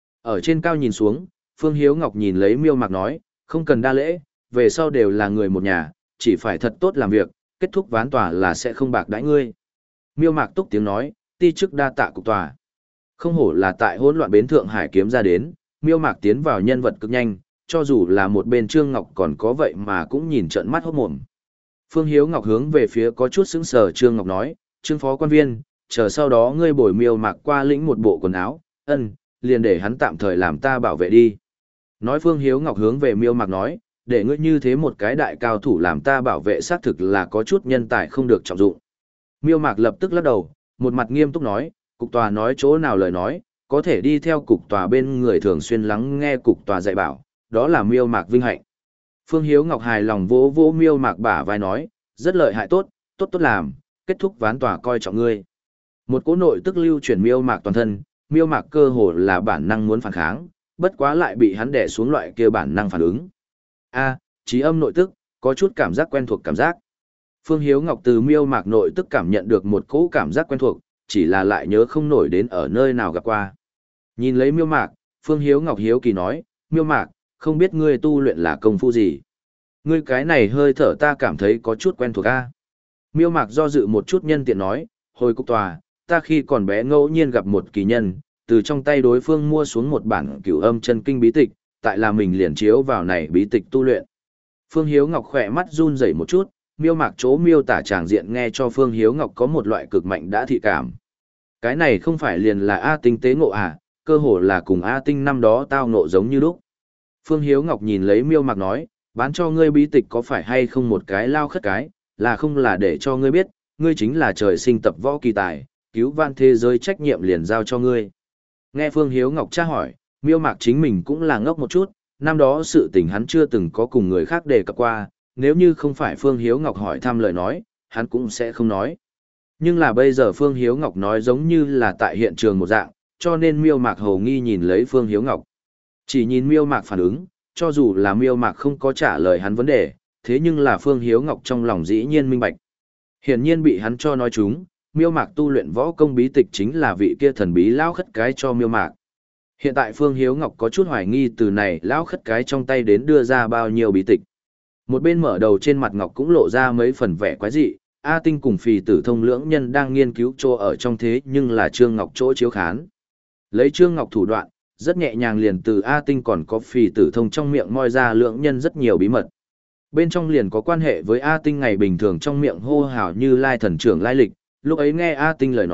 Speaker 1: Ở trên cao nhìn xuống, Phương Hiếu Ngọc nhìn lấy Miêu Mạc nói, không cần đa lễ, về sau đều là người một nhà, chỉ phải thật tốt làm việc, kết thúc ván tòa là sẽ không bạc đãi ngươi. Miêu Mạc túc tiếng nói, ti chức đa tạ cục tòa. Không hổ là tại hỗn loạn bến Thượng Hải kiếm ra đến, Miêu Mạc tiến vào nhân vật cực nhanh, cho dù là một bên Trương Ngọc còn có vậy mà cũng nhìn trợn mắt hốt mồm. Phương Hiếu Ngọc hướng về phía có chút sững sờ Trương Ngọc nói, Trương phó quan viên, chờ sau đó ngươi bồi Miêu Mạc qua lĩnh một bộ quần áo, ân, liền để hắn tạm thời làm ta bảo vệ đi. Nói Phương Hiếu Ngọc hướng về Miêu Mạc nói, để ngươi như thế một cái đại cao thủ làm ta bảo vệ xác thực là có chút nhân tài không được trọng dụng. Miêu Mạc lập tức lắc đầu, một mặt nghiêm túc nói, cục tòa nói chỗ nào lời nói, có thể đi theo cục tòa bên người thường xuyên lắng nghe cục tòa dạy bảo, đó là Miêu Mạc vinh hạnh. Phương Hiếu Ngọc hài lòng vỗ vỗ Miêu Mạc bả vai nói, rất lợi hại tốt, tốt tốt làm, kết thúc ván tòa coi trọng ngươi. Một cỗ nội tức lưu chuyển Miêu Mạc toàn thân, Miêu Mạc cơ hồ là bản năng muốn phản kháng, bất quá lại bị hắn đè xuống loại kia bản năng phản ứng. A, trí âm nội tức, có chút cảm giác quen thuộc cảm giác. Phương Hiếu Ngọc từ Miêu Mạc nội tức cảm nhận được một cỗ cảm giác quen thuộc, chỉ là lại nhớ không nổi đến ở nơi nào gặp qua. Nhìn lấy Miêu Mạc, Phương Hiếu Ngọc hiếu kỳ nói, Miêu Mạc, không biết ngươi tu luyện là công phu gì? Ngươi cái này hơi thở ta cảm thấy có chút quen thuộc a. Miêu Mạc do dự một chút nhân tiện nói, hồi cục tòa, ta khi còn bé ngẫu nhiên gặp một kỳ nhân, từ trong tay đối phương mua xuống một bản cửu âm chân kinh bí tịch, tại là mình liền chiếu vào này bí tịch tu luyện. Phương Hiếu Ngọc khỏe mắt run rẩy một chút, Miêu Mạc chỗ miêu tả tràng diện nghe cho Phương Hiếu Ngọc có một loại cực mạnh đã thị cảm. Cái này không phải liền là A Tinh tế ngộ à, cơ hồ là cùng A Tinh năm đó tao ngộ giống như lúc. Phương Hiếu Ngọc nhìn lấy Miêu Mạc nói, bán cho ngươi bí tịch có phải hay không một cái lao khất cái, là không là để cho ngươi biết, ngươi chính là trời sinh tập võ kỳ tài, cứu vãn thế giới trách nhiệm liền giao cho ngươi. Nghe Phương Hiếu Ngọc tra hỏi, Miêu Mạc chính mình cũng là ngốc một chút, năm đó sự tình hắn chưa từng có cùng người khác đề cập qua, nếu như không phải Phương Hiếu Ngọc hỏi thăm lời nói, hắn cũng sẽ không nói. Nhưng là bây giờ Phương Hiếu Ngọc nói giống như là tại hiện trường một dạng, cho nên Miêu Mạc hầu nghi nhìn lấy Phương Hiếu Ngọc. Chỉ nhìn Miêu Mạc phản ứng, cho dù là Miêu Mạc không có trả lời hắn vấn đề, thế nhưng là Phương Hiếu Ngọc trong lòng dĩ nhiên minh bạch. Hiển nhiên bị hắn cho nói chúng, Miêu Mạc tu luyện võ công bí tịch chính là vị kia thần bí lão khất cái cho Miêu Mạc. Hiện tại Phương Hiếu Ngọc có chút hoài nghi từ này lão khất cái trong tay đến đưa ra bao nhiêu bí tịch. Một bên mở đầu trên mặt Ngọc cũng lộ ra mấy phần vẻ quái dị, A Tinh cùng Phì Tử Thông lưỡng nhân đang nghiên cứu chỗ ở trong thế nhưng là Trương Ngọc chỗ chiếu khán. Lấy Trương Ngọc thủ đoạn, rất nhẹ nhàng liền từ A Tinh còn có Phì Tử Thông trong miệng moi ra lưỡng nhân rất nhiều bí mật. Bên trong liền có quan hệ với A Tinh ngày bình thường trong miệng hô hào như lai thần trưởng lai lịch, lúc ấy nghe A Tinh lời nói,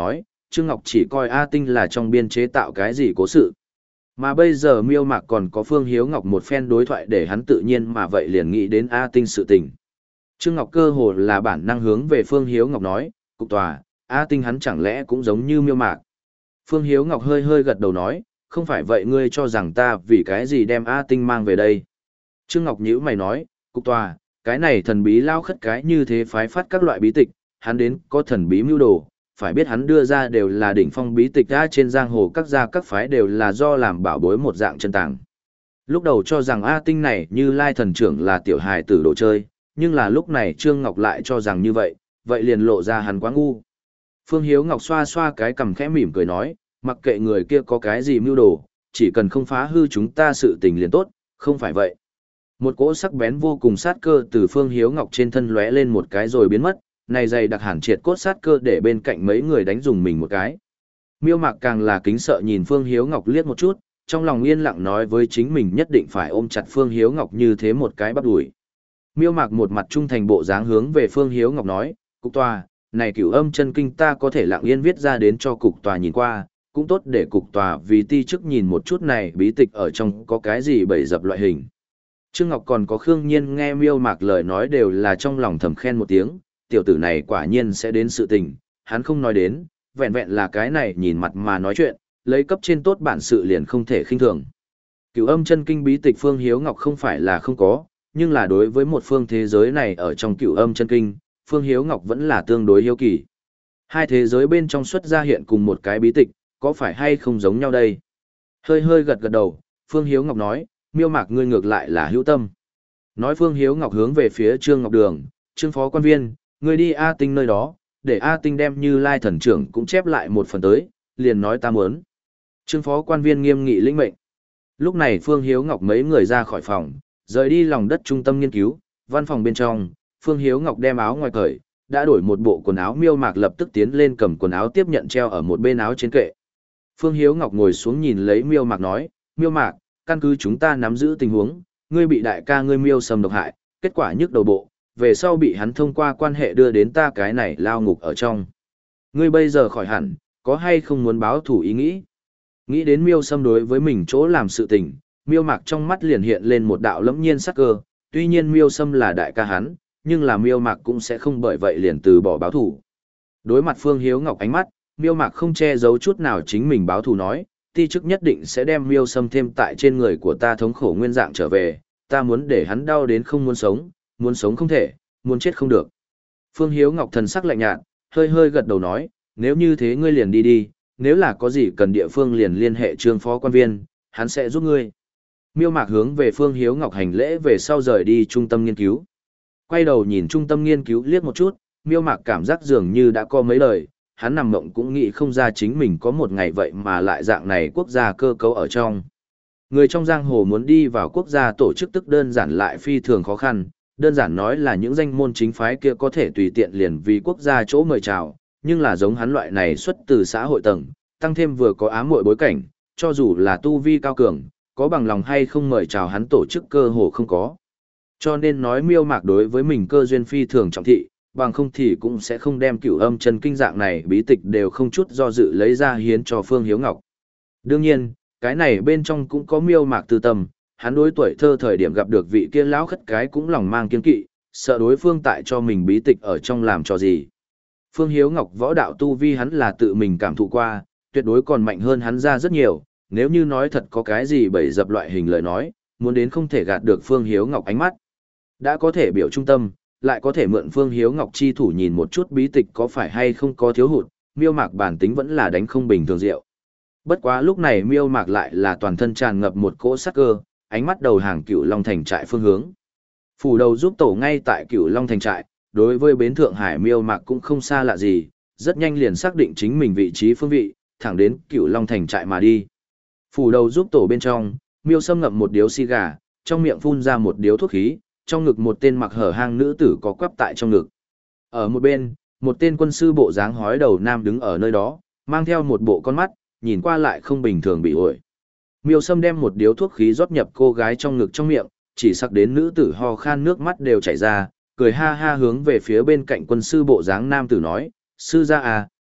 Speaker 1: Trương Ngọc chỉ coi A Tinh là trong biên chế tạo cái gì cố sự. Mà bây giờ Miêu Mạc còn có Phương Hiếu Ngọc một phen đối thoại để hắn tự nhiên mà vậy liền nghĩ đến A Tinh sự tình. Trương Ngọc cơ hồ là bản năng hướng về Phương Hiếu Ngọc nói, cục tòa, A Tinh hắn chẳng lẽ cũng giống như Miêu Mạc. Phương Hiếu Ngọc hơi hơi gật đầu nói, không phải vậy ngươi cho rằng ta vì cái gì đem A Tinh mang về đây. Trương Ngọc nhíu mày nói, cục tòa, cái này thần bí lao khất cái như thế phái phát các loại bí tịch, hắn đến có thần bí mưu đồ, phải biết hắn đưa ra đều là đỉnh phong bí tịch ra trên giang hồ các gia các phái đều là do làm bảo bối một dạng chân tàng. Lúc đầu cho rằng A Tinh này như lai thần trưởng là tiểu hài tử đồ chơi, nhưng là lúc này Trương Ngọc lại cho rằng như vậy, vậy liền lộ ra hắn quá ngu. Phương Hiếu Ngọc xoa xoa cái cằm khẽ mỉm cười nói, mặc kệ người kia có cái gì mưu đồ, chỉ cần không phá hư chúng ta sự tình liền tốt, không phải vậy. Một cỗ sắc bén vô cùng sát cơ từ Phương Hiếu Ngọc trên thân lóe lên một cái rồi biến mất, này dày đặc hẳn triệt cốt sát cơ để bên cạnh mấy người đánh dùng mình một cái. Miêu Mạc càng là kính sợ nhìn Phương Hiếu Ngọc liếc một chút, trong lòng yên lặng nói với chính mình nhất định phải ôm chặt Phương Hiếu Ngọc như thế một cái bắp đuổi. Miêu Mạc một mặt trung thành bộ dáng hướng về Phương Hiếu Ngọc nói, cục tòa, này cửu âm chân kinh ta có thể lặng yên viết ra đến cho cục tòa nhìn qua, cũng tốt để cục tòa vì ti chức nhìn một chút này bí tịch ở trong có cái gì bày dập loại hình. Trương Ngọc còn có Khương Nhiên nghe Miêu Mạc lời nói đều là trong lòng thầm khen một tiếng, tiểu tử này quả nhiên sẽ đến sự tình, hắn không nói đến, vẹn vẹn là cái này nhìn mặt mà nói chuyện, lấy cấp trên tốt bản sự liền không thể khinh thường. Cửu âm chân kinh bí tịch Phương Hiếu Ngọc không phải là không có, nhưng là đối với một phương thế giới này ở trong cửu âm chân kinh, Phương Hiếu Ngọc vẫn là tương đối hiếu kỳ. Hai thế giới bên trong xuất ra hiện cùng một cái bí tịch, có phải hay không giống nhau đây? Hơi hơi gật gật đầu, Phương Hiếu Ngọc nói, Miêu Mạc ngươi ngược lại là hữu tâm. Nói Phương Hiếu Ngọc hướng về phía Trương Ngọc Đường, Trương Phó Quan Viên, ngươi đi A Tinh nơi đó, để A Tinh đem Như Lai thần trưởng cũng chép lại một phần tới, liền nói ta muốn. Trương Phó Quan Viên nghiêm nghị lĩnh mệnh. Lúc này Phương Hiếu Ngọc mấy người ra khỏi phòng, rời đi lòng đất trung tâm nghiên cứu, văn phòng bên trong, Phương Hiếu Ngọc đem áo ngoài cởi, đã đổi một bộ quần áo. Miêu Mạc lập tức tiến lên cầm quần áo tiếp nhận treo ở một bên áo trên kệ. Phương Hiếu Ngọc ngồi xuống nhìn lấy Miêu Mạc nói, Miêu Mạc, căn cứ chúng ta nắm giữ tình huống, ngươi bị đại ca ngươi Miêu Sâm độc hại, kết quả nhức đầu bộ, về sau bị hắn thông qua quan hệ đưa đến ta cái này lao ngục ở trong. Ngươi bây giờ khỏi hẳn, có hay không muốn báo thủ ý nghĩ? Nghĩ đến Miêu Sâm đối với mình chỗ làm sự tình, Miêu Mạc trong mắt liền hiện lên một đạo lẫm nhiên sắc cơ, tuy nhiên Miêu Sâm là đại ca hắn, nhưng là Miêu Mạc cũng sẽ không bởi vậy liền từ bỏ báo thủ. Đối mặt Phương Hiếu Ngọc ánh mắt, Miêu Mạc không che giấu chút nào chính mình báo thù nói, ti chức nhất định sẽ đem Miêu Sâm thêm tại trên người của ta thống khổ nguyên dạng trở về, ta muốn để hắn đau đến không muốn sống, muốn sống không thể, muốn chết không được. Phương Hiếu Ngọc thần sắc lạnh nhạt, hơi hơi gật đầu nói, nếu như thế ngươi liền đi đi, nếu là có gì cần địa phương liền liên hệ Trương Phó Quan Viên, hắn sẽ giúp ngươi. Miêu Mạc hướng về Phương Hiếu Ngọc hành lễ về sau rời đi trung tâm nghiên cứu. Quay đầu nhìn trung tâm nghiên cứu liếc một chút, Miêu Mạc cảm giác dường như đã có mấy lời, hắn nằm mộng cũng nghĩ không ra chính mình có một ngày vậy mà lại dạng này quốc gia cơ cấu ở trong. Người trong giang hồ muốn đi vào quốc gia tổ chức tức đơn giản lại phi thường khó khăn, đơn giản nói là những danh môn chính phái kia có thể tùy tiện liền vì quốc gia chỗ mời chào, nhưng là giống hắn loại này xuất từ xã hội tầng, tăng thêm vừa có ám muội bối cảnh, cho dù là tu vi cao cường, có bằng lòng hay không mời chào hắn tổ chức cơ hồ không có. Cho nên nói Miêu Mạc đối với mình cơ duyên phi thường trọng thị, bằng không thì cũng sẽ không đem cửu âm chân kinh dạng này bí tịch đều không chút do dự lấy ra hiến cho Phương Hiếu Ngọc. Đương nhiên, cái này bên trong cũng có Miêu Mạc tư tâm, hắn đối tuổi thơ thời điểm gặp được vị kia lão khất cái cũng lòng mang kiên kỵ, sợ đối phương tại cho mình bí tịch ở trong làm cho gì. Phương Hiếu Ngọc võ đạo tu vi hắn là tự mình cảm thụ qua, tuyệt đối còn mạnh hơn hắn ra rất nhiều, nếu như nói thật có cái gì bày dập loại hình lời nói, muốn đến không thể gạt được Phương Hiếu Ngọc ánh mắt. Đã có thể biểu trung tâm, lại có thể mượn Phương Hiếu Ngọc chi thủ nhìn một chút bí tịch có phải hay không có thiếu hụt, Miêu Mạc bản tính vẫn là đánh không bình thường diệu. Bất quá lúc này Miêu Mạc lại là toàn thân tràn ngập một cỗ sắc cơ, ánh mắt đầu hàng Cửu Long thành trại phương hướng. Phủ đầu giúp tổ ngay tại Cửu Long thành trại, đối với bến Thượng Hải Miêu Mạc cũng không xa lạ gì, rất nhanh liền xác định chính mình vị trí phương vị, thẳng đến Cửu Long thành trại mà đi. Phủ đầu giúp tổ bên trong, Miêu Sâm ngậm một điếu xì gà, trong miệng phun ra một điếu thuốc khí, trong ngực một tên mặc hở hang nữ tử có quắp tại trong ngực. Ở một bên, một tên quân sư bộ dáng hói đầu nam đứng ở nơi đó, mang theo một bộ con mắt, nhìn qua lại không bình thường bị ổi. Miêu Sâm đem một điếu thuốc khí rót nhập cô gái trong ngực trong miệng, chỉ sắc đến nữ tử ho khan nước mắt đều chảy ra, cười ha ha hướng về phía bên cạnh quân sư bộ dáng nam tử nói, sư gia à,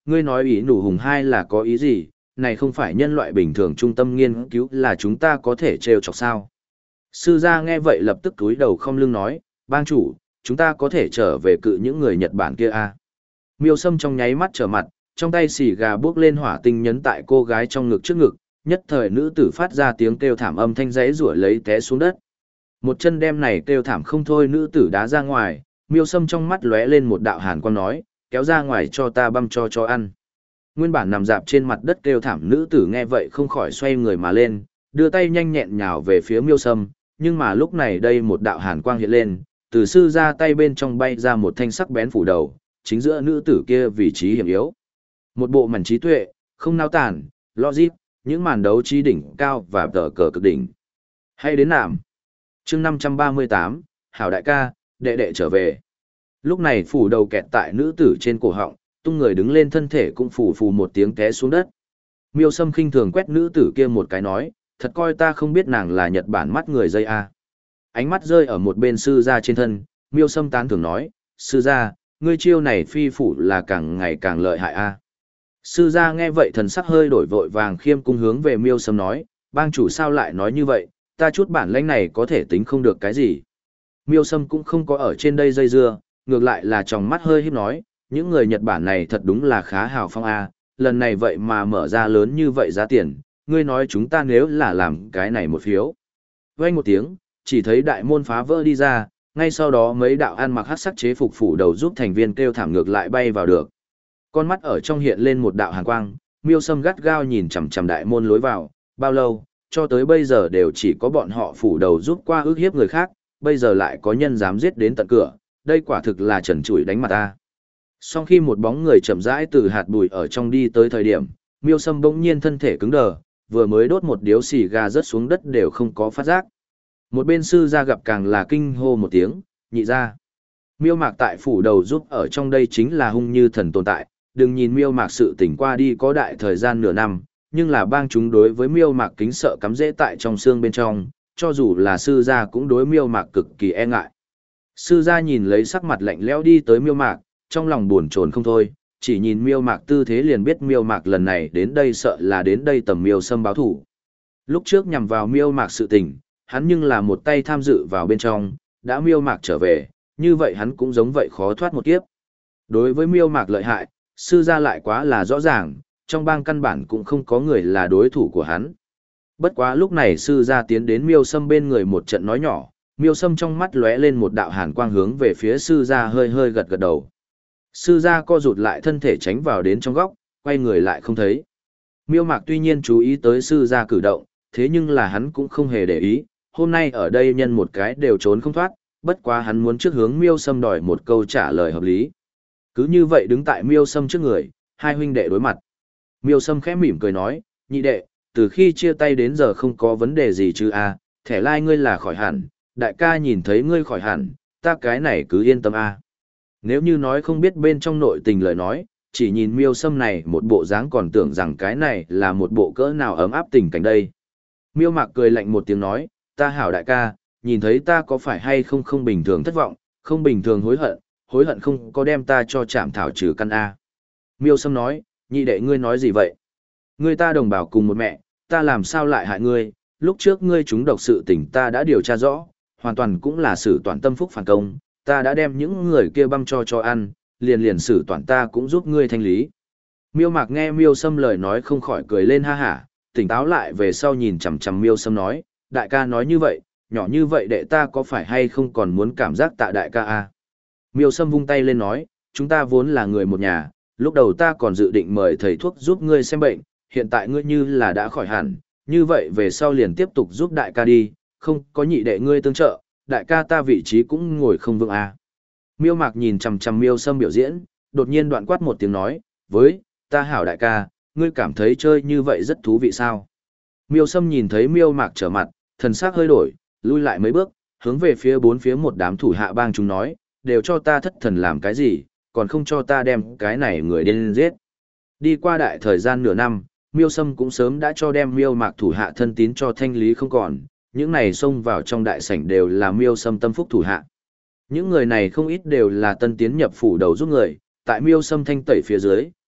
Speaker 1: Ngươi nói ý nủ hùng hai là có ý gì, này không phải nhân loại bình thường trung tâm nghiên cứu là chúng ta có thể trêu chọc sao. Sư gia nghe vậy lập tức cúi đầu không lưng nói, bang chủ, chúng ta có thể trở về cự những người Nhật Bản kia à. Miêu Sâm trong nháy mắt trở mặt, trong tay xì gà bước lên hỏa tinh nhấn tại cô gái trong ngực trước ngực, nhất thời nữ tử phát ra tiếng kêu thảm âm thanh rẽ rủa lấy té xuống đất. Một chân đem này kêu thảm không thôi nữ tử đá ra ngoài, Miêu Sâm trong mắt lóe lên một đạo hàn quang nói, kéo ra ngoài cho ta băm cho cho ăn. Nguyên bản nằm dạp trên mặt đất kêu thảm nữ tử nghe vậy không khỏi xoay người mà lên, đưa tay nhanh nhẹn nhào về phía Miêu Sâm, nhưng mà lúc này đây một đạo hàn quang hiện lên, từ sư ra tay bên trong bay ra một thanh sắc bén phủ đầu, chính giữa nữ tử kia vị trí hiểm yếu. Một bộ màn trí tuệ, không nao tàn, logic, những màn đấu trí đỉnh cao và tờ cờ cực đỉnh. Hay đến nạm. chương năm trăm ba mươi tám, Hảo đại ca, đệ đệ trở về. Lúc này phủ đầu kẹt tại nữ tử trên cổ họng, tung người đứng lên thân thể cũng phủ phù một tiếng té xuống đất. Miêu Sâm khinh thường quét nữ tử kia một cái nói, thật coi ta không biết nàng là Nhật Bản mắt người dây a. Ánh mắt rơi ở một bên sư gia trên thân, Miêu Sâm tán thưởng nói, sư gia, ngươi chiêu này phi phủ là càng ngày càng lợi hại a. Sư gia nghe vậy thần sắc hơi đổi vội vàng khiêm cung hướng về Miêu Sâm nói, bang chủ sao lại nói như vậy, ta chút bản lãnh này có thể tính không được cái gì. Miêu Sâm cũng không có ở trên đây dây dưa, ngược lại là tròng mắt hơi híp nói, những người Nhật Bản này thật đúng là khá hào phong a, lần này vậy mà mở ra lớn như vậy giá tiền, ngươi nói chúng ta nếu là làm cái này một phiếu. Vang một tiếng, chỉ thấy đại môn phá vỡ đi ra, ngay sau đó mấy đạo ăn mặc hắc sắc chế phục phủ đầu giúp thành viên kêu thảm ngược lại bay vào được. Con mắt ở trong hiện lên một đạo hàn quang, Miêu Sâm gắt gao nhìn chằm chằm đại môn lối vào, bao lâu, cho tới bây giờ đều chỉ có bọn họ phủ đầu giúp qua ước hiếp người khác, bây giờ lại có nhân dám giết đến tận cửa, đây quả thực là trần trụi đánh mặt ta. Sau khi một bóng người chậm rãi từ hạt bụi ở trong đi tới thời điểm, Miêu Sâm bỗng nhiên thân thể cứng đờ, vừa mới đốt một điếu xì gà rớt xuống đất đều không có phát giác. Một bên sư gia gặp càng là kinh hô một tiếng, nhị ra. Miêu Mạc tại phủ đầu giúp ở trong đây chính là hung như thần tồn tại, đừng nhìn Miêu Mạc sự tỉnh qua đi có đại thời gian nửa năm, nhưng là bang chúng đối với Miêu Mạc kính sợ cắm rễ tại trong xương bên trong, cho dù là sư gia cũng đối Miêu Mạc cực kỳ e ngại. Sư gia nhìn lấy sắc mặt lạnh lẽo đi tới Miêu Mạc, trong lòng buồn chồn không thôi, chỉ nhìn Miêu Mạc tư thế liền biết Miêu Mạc lần này đến đây sợ là đến đây tầm Miêu Sâm báo thủ. Lúc trước nhằm vào Miêu Mạc sự tình, hắn nhưng là một tay tham dự vào bên trong, đã Miêu Mạc trở về, như vậy hắn cũng giống vậy khó thoát một kiếp. Đối với Miêu Mạc lợi hại, sư gia lại quá là rõ ràng, trong bang căn bản cũng không có người là đối thủ của hắn. Bất quá lúc này sư gia tiến đến Miêu Sâm bên người một trận nói nhỏ, Miêu Sâm trong mắt lóe lên một đạo hàn quang hướng về phía sư gia hơi hơi gật gật đầu. Sư gia co rụt lại thân thể tránh vào đến trong góc, quay người lại không thấy. Miêu Mạc tuy nhiên chú ý tới sư gia cử động, thế nhưng là hắn cũng không hề để ý, hôm nay ở đây nhân một cái đều trốn không thoát, bất quá hắn muốn trước hướng Miêu Sâm đòi một câu trả lời hợp lý. Cứ như vậy đứng tại Miêu Sâm trước người, hai huynh đệ đối mặt. Miêu Sâm khẽ mỉm cười nói, nhị đệ, từ khi chia tay đến giờ không có vấn đề gì chứ a, thẻ lai ngươi là khỏi hẳn, đại ca nhìn thấy ngươi khỏi hẳn, ta cái này cứ yên tâm a. Nếu như nói không biết bên trong nội tình lời nói, chỉ nhìn Miêu Sâm này một bộ dáng còn tưởng rằng cái này là một bộ cỡ nào ấm áp tình cảnh đây. Miêu Mạc cười lạnh một tiếng nói, ta hảo đại ca, nhìn thấy ta có phải hay không không bình thường thất vọng, không bình thường hối hận, hối hận không có đem ta cho chạm thảo trừ căn A. Miêu Sâm nói, nhị đệ ngươi nói gì vậy? Ngươi ta đồng bào cùng một mẹ, ta làm sao lại hại ngươi, lúc trước ngươi trúng độc sự tình ta đã điều tra rõ, hoàn toàn cũng là xử toàn tâm phúc phản công, ta đã đem những người kia băm cho cho ăn, liền liền xử toàn ta cũng giúp ngươi thanh lý. Miêu Mạc nghe Miêu Sâm lời nói không khỏi cười lên ha hả, tỉnh táo lại về sau nhìn chằm chằm Miêu Sâm nói, đại ca nói như vậy, nhỏ như vậy đệ ta có phải hay không còn muốn cảm giác tạ đại ca a? Miêu Sâm vung tay lên nói, chúng ta vốn là người một nhà, lúc đầu ta còn dự định mời thầy thuốc giúp ngươi xem bệnh, hiện tại ngươi như là đã khỏi hẳn, như vậy về sau liền tiếp tục giúp đại ca đi, không có nhị đệ ngươi tương trợ, đại ca ta vị trí cũng ngồi không vững a. Miêu Mạc nhìn chằm chằm Miêu Sâm biểu diễn, đột nhiên đoạn quát một tiếng nói, với, ta hảo đại ca, ngươi cảm thấy chơi như vậy rất thú vị sao? Miêu Sâm nhìn thấy Miêu Mạc trở mặt, thần sắc hơi đổi, lui lại mấy bước, hướng về phía bốn phía một đám thủ hạ bang chúng nói, đều cho ta thất thần làm cái gì, còn không cho ta đem cái này người đến giết. Đi qua đại thời gian nửa năm, Miêu Sâm cũng sớm đã cho đem Miêu Mạc thủ hạ thân tín cho thanh lý không còn, những này xông vào trong đại sảnh đều là Miêu Sâm tâm phúc thủ hạ. Những người này không ít đều là tân tiến nhập phủ đầu giúp người, tại Miêu Sâm thanh tẩy phía dưới,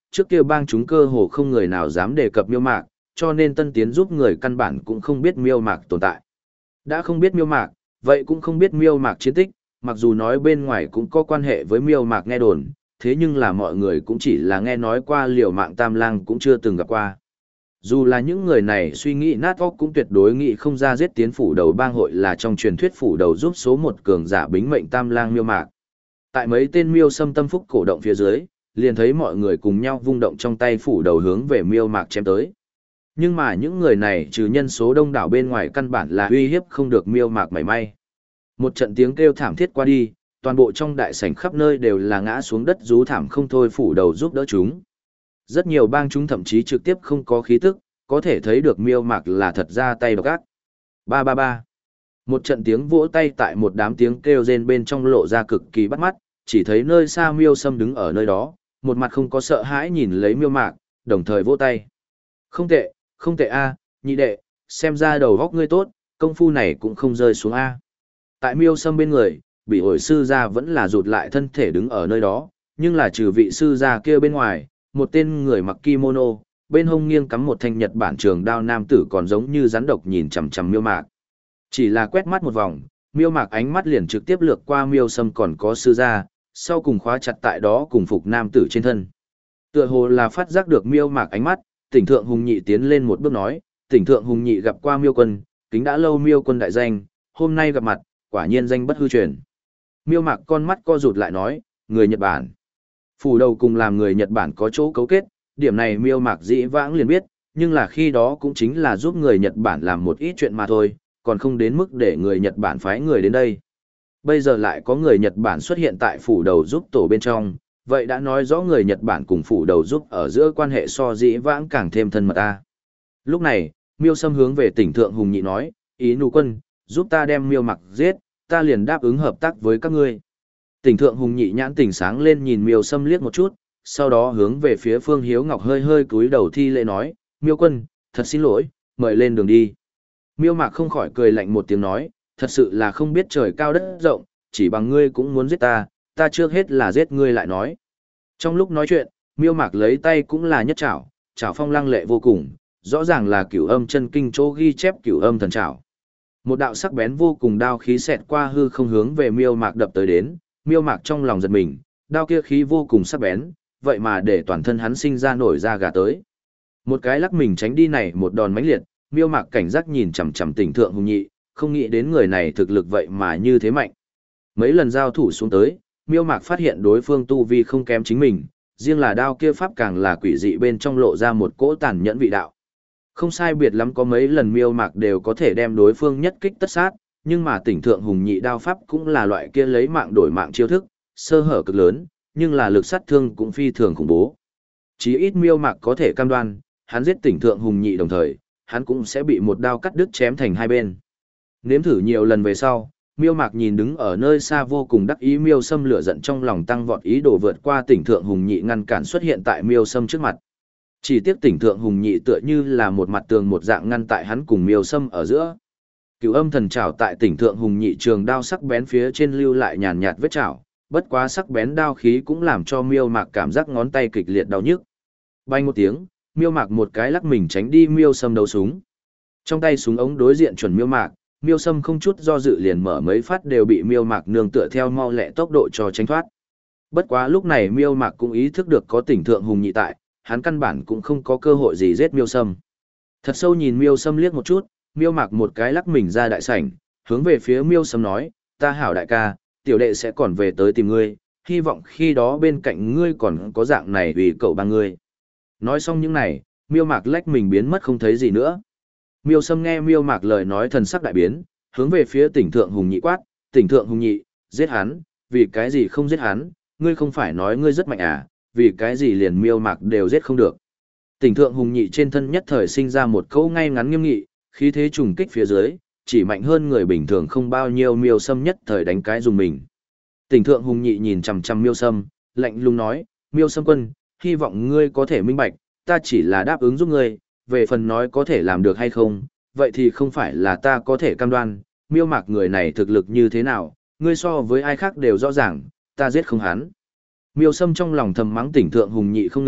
Speaker 1: trước kia bang chúng cơ hồ không người nào dám đề cập miêu mạc, cho nên tân tiến giúp người căn bản cũng không biết miêu mạc tồn tại. Đã không biết miêu mạc, vậy cũng không biết miêu mạc chiến tích, mặc dù nói bên ngoài cũng có quan hệ với miêu mạc nghe đồn, thế nhưng là mọi người cũng chỉ là nghe nói qua liều mạng tam lang cũng chưa từng gặp qua. Dù là những người này suy nghĩ nát óc cũng tuyệt đối nghĩ không ra giết tiến phủ đầu bang hội là trong truyền thuyết phủ đầu giúp số một cường giả bính mệnh tam lang miêu mạc. Tại mấy tên miêu xâm tâm phúc cổ động phía dưới, liền thấy mọi người cùng nhau vung động trong tay phủ đầu hướng về miêu mạc chém tới. Nhưng mà những người này trừ nhân số đông đảo bên ngoài căn bản là uy hiếp không được miêu mạc mảy may. Một trận tiếng kêu thảm thiết qua đi, toàn bộ trong đại sảnh khắp nơi đều là ngã xuống đất rú thảm không thôi phủ đầu giúp đỡ chúng. Rất nhiều bang chúng thậm chí trực tiếp không có khí tức, có thể thấy được miêu mạc là thật ra tay độc ác. Ba ba ba. Một trận tiếng vỗ tay tại một đám tiếng kêu rên bên trong lộ ra cực kỳ bắt mắt, chỉ thấy nơi xa miêu sâm đứng ở nơi đó, một mặt không có sợ hãi nhìn lấy miêu mạc, đồng thời vỗ tay. Không tệ, không tệ a, nhị đệ, xem ra đầu góc ngươi tốt, công phu này cũng không rơi xuống a. Tại miêu sâm bên người, bị ổi sư gia vẫn là rụt lại thân thể đứng ở nơi đó, nhưng là trừ vị sư gia kia bên ngoài, một tên người mặc kimono, bên hông nghiêng cắm một thanh Nhật Bản trường đao nam tử còn giống như rắn độc nhìn chằm chằm miêu mạc. Chỉ là quét mắt một vòng, miêu mạc ánh mắt liền trực tiếp lược qua miêu sâm còn có sư gia, sau cùng khóa chặt tại đó cùng phục nam tử trên thân. Tựa hồ là phát giác được miêu mạc ánh mắt, tỉnh thượng hùng nhị tiến lên một bước nói, tỉnh thượng hùng nhị gặp qua miêu quân, kính đã lâu miêu quân đại danh, hôm nay gặp mặt, quả nhiên danh bất hư truyền. Miêu mạc con mắt co rụt lại nói, người Nhật Bản. Phủ đầu cùng làm người Nhật Bản có chỗ cấu kết, điểm này miêu mạc dĩ vãng liền biết, nhưng là khi đó cũng chính là giúp người Nhật Bản làm một ít chuyện mà thôi, còn không đến mức để người Nhật Bản phái người đến đây. Bây giờ lại có người Nhật Bản xuất hiện tại phủ đầu giúp tổ bên trong, vậy đã nói rõ người Nhật Bản cùng phủ đầu giúp ở giữa quan hệ so dĩ vãng càng thêm thân mật ta. Lúc này, miêu sâm hướng về tỉnh thượng hùng nhị nói, ý nụ quân, giúp ta đem miêu mặc giết, ta liền đáp ứng hợp tác với các ngươi. Tỉnh thượng hùng nhị nhãn tỉnh sáng lên nhìn miêu sâm liếc một chút, sau đó hướng về phía Phương Hiếu Ngọc hơi hơi cúi đầu thi lễ nói, miêu quân, thật xin lỗi, mời lên đường đi. Miêu mạc không khỏi cười lạnh một tiếng nói, thật sự là không biết trời cao đất rộng, chỉ bằng ngươi cũng muốn giết ta, ta trước hết là giết ngươi lại nói. Trong lúc nói chuyện, miêu mạc lấy tay cũng là nhất trảo, trảo phong lăng lệ vô cùng, rõ ràng là cửu âm chân kinh chỗ ghi chép cửu âm thần trảo. Một đạo sắc bén vô cùng đao khí xẹt qua hư không hướng về miêu mạc đập tới đến, miêu mạc trong lòng giật mình, đao kia khí vô cùng sắc bén, vậy mà để toàn thân hắn sinh ra nổi da gà tới. Một cái lắc mình tránh đi này một đòn mãnh liệt, miêu mạc cảnh giác nhìn chằm chằm tỉnh thượng hùng nhị, không nghĩ đến người này thực lực vậy mà như thế mạnh. Mấy lần giao thủ xuống tới, miêu mạc phát hiện đối phương tu vi không kém chính mình, riêng là đao kia pháp càng là quỷ dị bên trong lộ ra một cỗ tàn nhẫn vị đạo. Không sai biệt lắm có mấy lần miêu mạc đều có thể đem đối phương nhất kích tất sát, nhưng mà tỉnh thượng hùng nhị đao pháp cũng là loại kia lấy mạng đổi mạng chiêu thức, sơ hở cực lớn, nhưng là lực sát thương cũng phi thường khủng bố. Chí ít miêu mạc có thể cam đoan, hắn giết tỉnh thượng hùng nhị đồng thời, hắn cũng sẽ bị một đao cắt đứt chém thành hai bên. Nếm thử nhiều lần về sau, miêu mạc nhìn đứng ở nơi xa vô cùng đắc ý miêu sâm lửa giận trong lòng tăng vọt ý đồ vượt qua tỉnh thượng hùng nhị ngăn cản xuất hiện tại miêu sâm trước mặt. Chỉ tiếc tỉnh thượng hùng nhị tựa như là một mặt tường một dạng ngăn tại hắn cùng miêu sâm ở giữa. Cửu âm thần trảo tại tỉnh thượng hùng nhị trường đao sắc bén phía trên lưu lại nhàn nhạt vết trảo, bất quá sắc bén đao khí cũng làm cho miêu mạc cảm giác ngón tay kịch liệt đau nhức. Bay một tiếng, miêu mạc một cái lắc mình tránh đi miêu sâm đấu súng. Trong tay súng ống đối diện chuẩn miêu mạc, miêu sâm không chút do dự liền mở mấy phát đều bị miêu mạc nương tựa theo mau lẹ tốc độ cho tránh thoát. Bất quá lúc này miêu mạc cũng ý thức được có tỉnh thượng hùng nhị tại, hắn căn bản cũng không có cơ hội gì giết miêu sâm. Thật sâu nhìn miêu sâm liếc một chút, miêu mạc một cái lắc mình ra đại sảnh, hướng về phía miêu sâm nói, ta hảo đại ca, tiểu đệ sẽ còn về tới tìm ngươi, hy vọng khi đó bên cạnh ngươi còn có dạng này vì cậu ba ngươi. Nói xong những này, miêu mạc lách mình biến mất không thấy gì nữa. Miêu sâm nghe miêu mạc lời nói thần sắc đại biến, hướng về phía tỉnh thượng hùng nhị quát, tỉnh thượng hùng nhị, giết hắn, vì cái gì không giết hắn, ngươi không phải nói ngươi rất mạnh à, vì cái gì liền miêu mạc đều giết không được. Tỉnh thượng hùng nhị trên thân nhất thời sinh ra một câu ngay ngắn nghiêm nghị, khí thế trùng kích phía dưới, chỉ mạnh hơn người bình thường không bao nhiêu miêu sâm nhất thời đánh cái dùng mình. Tỉnh thượng hùng nhị nhìn chằm chằm miêu sâm, lạnh lùng nói, miêu sâm quân, hy vọng ngươi có thể minh bạch, ta chỉ là đáp ứng giúp ngươi, về phần nói có thể làm được hay không, vậy thì không phải là ta có thể cam đoan, miêu mạc người này thực lực như thế nào, ngươi so với ai khác đều rõ ràng, ta giết không hắn. Miêu sâm trong lòng thầm mắng tỉnh thượng hùng nhị không ngừng,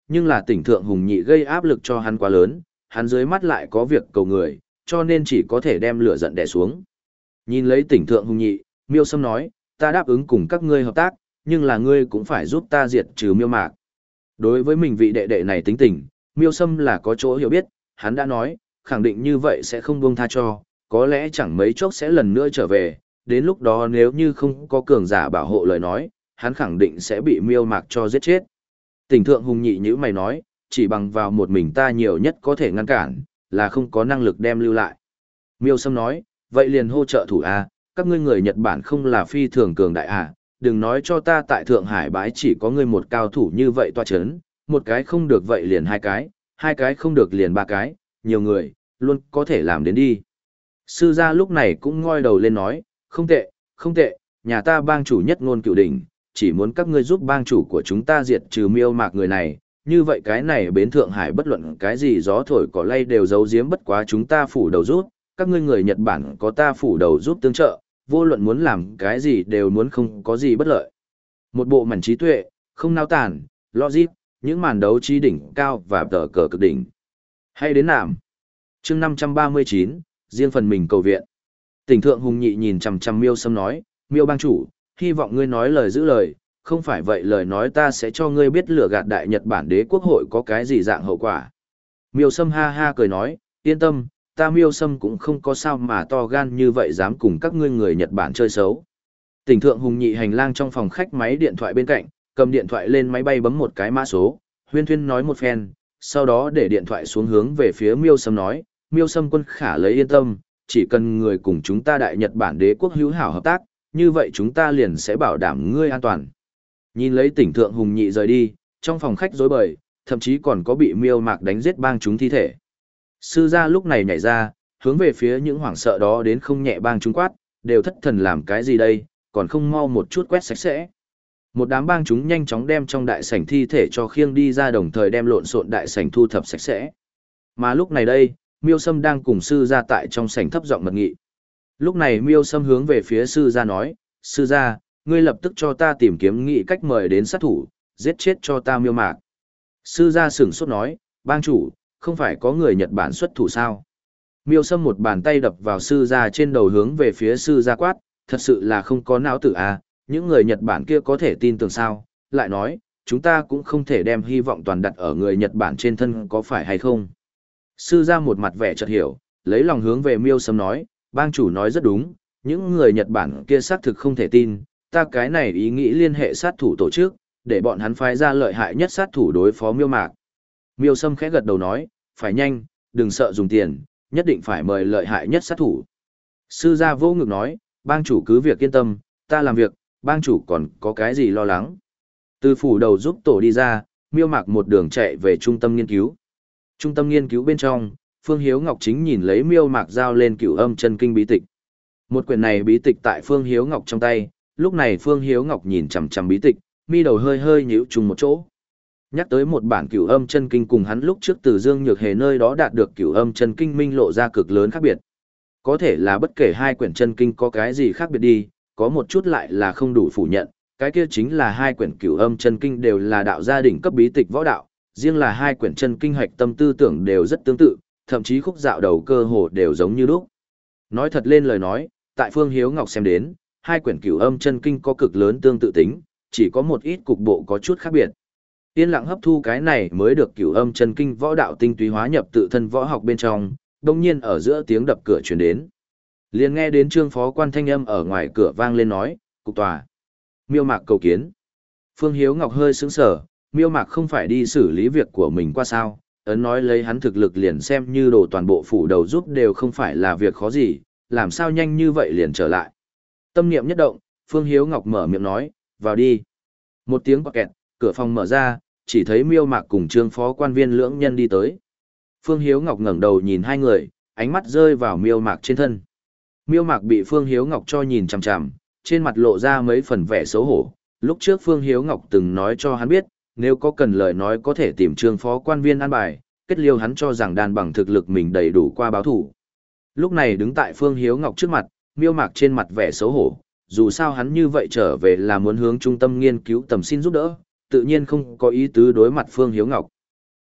Speaker 1: nhưng là tỉnh thượng hùng nhị gây áp lực cho hắn quá lớn, hắn dưới mắt lại có việc cầu người, cho nên chỉ có thể đem lửa giận đè xuống. Nhìn lấy tỉnh thượng hùng nhị, Miêu Sâm nói, ta đáp ứng cùng các ngươi hợp tác, nhưng là ngươi cũng phải giúp ta diệt trừ Miêu Mạc. Đối với mình vị đệ đệ này tính tình, Miêu Sâm là có chỗ hiểu biết, hắn đã nói, khẳng định như vậy sẽ không buông tha cho, có lẽ chẳng mấy chốc sẽ lần nữa trở về, đến lúc đó nếu như không có cường giả bảo hộ lời nói, hắn khẳng định sẽ bị Miêu Mạc cho giết chết. Tỉnh thượng hùng nhị như mày nói, chỉ bằng vào một mình ta nhiều nhất có thể ngăn cản, là không có năng lực đem lưu lại. Miêu Sâm nói, vậy liền hỗ trợ thủ A, các ngươi người Nhật Bản không là phi thường cường đại à, đừng nói cho ta tại Thượng Hải bãi chỉ có ngươi một cao thủ như vậy toa chấn, một cái không được vậy liền hai cái, hai cái không được liền ba cái, nhiều người, luôn có thể làm đến đi. Sư gia lúc này cũng ngoi đầu lên nói, không tệ, không tệ, nhà ta bang chủ nhất ngôn cựu đỉnh, chỉ muốn các ngươi giúp bang chủ của chúng ta diệt trừ Miêu Mạc người này, như vậy cái này bến Thượng Hải bất luận cái gì gió thổi cỏ lay đều giấu giếm bất quá chúng ta phủ đầu rút, các ngươi người Nhật Bản có ta phủ đầu giúp tương trợ, vô luận muốn làm cái gì đều muốn không có gì bất lợi. Một bộ mảnh trí tuệ, không nao tàn, logic, những màn đấu trí đỉnh cao và tờ cờ cực đỉnh. Hay đến nàm. chương năm trăm ba mươi chín, riêng phần mình cầu viện. Tỉnh thượng hùng nhị nhìn chằm chằm Miêu Sâm nói, Miêu bang chủ, hy vọng ngươi nói lời giữ lời, không phải vậy lời nói ta sẽ cho ngươi biết lừa gạt Đại Nhật Bản đế quốc hội có cái gì dạng hậu quả. Miêu Sâm ha ha cười nói, yên tâm, ta Miêu Sâm cũng không có sao mà to gan như vậy dám cùng các ngươi người Nhật Bản chơi xấu. Tỉnh thượng hùng nhị hành lang trong phòng khách máy điện thoại bên cạnh, cầm điện thoại lên máy bay bấm một cái mã số, huyên thuyên nói một phen, sau đó để điện thoại xuống hướng về phía Miêu Sâm nói, Miêu Sâm quân khả lấy yên tâm, chỉ cần người cùng chúng ta Đại Nhật Bản đế quốc hữu hảo hợp tác, như vậy chúng ta liền sẽ bảo đảm ngươi an toàn. Nhìn lấy tỉnh thượng hùng nhị rời đi, trong phòng khách rối bời, thậm chí còn có bị Miêu Mạc đánh giết bang chúng thi thể. Sư gia lúc này nhảy ra, hướng về phía những hoảng sợ đó đến không nhẹ bang chúng quát, đều thất thần làm cái gì đây, còn không mau một chút quét sạch sẽ. Một đám bang chúng nhanh chóng đem trong đại sảnh thi thể cho khiêng đi ra, đồng thời đem lộn xộn đại sảnh thu thập sạch sẽ. Mà lúc này đây, Miêu Sâm đang cùng sư gia tại trong sảnh thấp giọng mật nghị. Lúc này Miêu Sâm hướng về phía sư gia nói, sư gia, ngươi lập tức cho ta tìm kiếm nghị cách mời đến sát thủ, giết chết cho ta Miêu Mạc. Sư gia sửng sốt nói, bang chủ, không phải có người Nhật Bản xuất thủ sao? Miêu Sâm một bàn tay đập vào sư gia trên đầu hướng về phía sư gia quát, thật sự là không có não tử à, những người Nhật Bản kia có thể tin tưởng sao? Lại nói, chúng ta cũng không thể đem hy vọng toàn đặt ở người Nhật Bản trên thân có phải hay không? Sư gia một mặt vẻ chợt hiểu, lấy lòng hướng về Miêu Sâm nói, bang chủ nói rất đúng, những người Nhật Bản kia xác thực không thể tin, ta cái này ý nghĩ liên hệ sát thủ tổ chức, để bọn hắn phái ra lợi hại nhất sát thủ đối phó Miêu Mạc. Miêu Sâm khẽ gật đầu nói, phải nhanh, đừng sợ dùng tiền, nhất định phải mời lợi hại nhất sát thủ. Sư gia vô ngực nói, bang chủ cứ việc yên tâm, ta làm việc, bang chủ còn có cái gì lo lắng. Từ phủ đầu giúp tổ đi ra, Miêu Mạc một đường chạy về trung tâm nghiên cứu. Trung tâm nghiên cứu bên trong, Phương Hiếu Ngọc chính nhìn lấy Miêu Mạc giao lên Cửu Âm Chân Kinh bí tịch. Một quyển này bí tịch tại Phương Hiếu Ngọc trong tay, lúc này Phương Hiếu Ngọc nhìn chằm chằm bí tịch, mi đầu hơi hơi nhíu trùng một chỗ. Nhắc tới một bản Cửu Âm Chân Kinh cùng hắn lúc trước từ Dương Nhược Hề nơi đó đạt được Cửu Âm Chân Kinh minh lộ ra cực lớn khác biệt. Có thể là bất kể hai quyển chân kinh có cái gì khác biệt đi, có một chút lại là không đủ phủ nhận, cái kia chính là hai quyển Cửu Âm Chân Kinh đều là đạo gia đỉnh cấp bí tịch võ đạo, riêng là hai quyển chân kinh hạch tâm tư tưởng đều rất tương tự, thậm chí khúc dạo đầu cơ hồ đều giống như lúc. Nói thật lên lời nói, tại Phương Hiếu Ngọc xem đến, hai quyển Cửu Âm Chân Kinh có cực lớn tương tự tính, chỉ có một ít cục bộ có chút khác biệt. Yên lặng hấp thu cái này mới được Cửu Âm Chân Kinh võ đạo tinh túy hóa nhập tự thân võ học bên trong, đột nhiên ở giữa tiếng đập cửa truyền đến. Liền nghe đến Trương phó quan thanh âm ở ngoài cửa vang lên nói, "Cục tòa, Miêu Mạc cầu kiến." Phương Hiếu Ngọc hơi sững sờ, Miêu Mạc không phải đi xử lý việc của mình qua sao, ấn nói lấy hắn thực lực liền xem như đồ toàn bộ phủ đầu giúp đều không phải là việc khó gì, làm sao nhanh như vậy liền trở lại. Tâm niệm nhất động, Phương Hiếu Ngọc mở miệng nói, "Vào đi." Một tiếng quạt kẹt, cửa phòng mở ra, chỉ thấy Miêu Mạc cùng Trương phó quan viên lưỡng nhân đi tới. Phương Hiếu Ngọc ngẩng đầu nhìn hai người, ánh mắt rơi vào Miêu Mạc trên thân. Miêu Mạc bị Phương Hiếu Ngọc cho nhìn chằm chằm, trên mặt lộ ra mấy phần vẻ xấu hổ. Lúc trước Phương Hiếu Ngọc từng nói cho hắn biết, nếu có cần lời nói có thể tìm Trương phó quan viên an bài, kết liêu hắn cho rằng đàn bằng thực lực mình đầy đủ qua báo thủ. Lúc này đứng tại Phương Hiếu Ngọc trước mặt, Miêu Mạc trên mặt vẻ xấu hổ, dù sao hắn như vậy trở về là muốn hướng trung tâm nghiên cứu tầm xin giúp đỡ, tự nhiên không có ý tứ đối mặt Phương Hiếu Ngọc.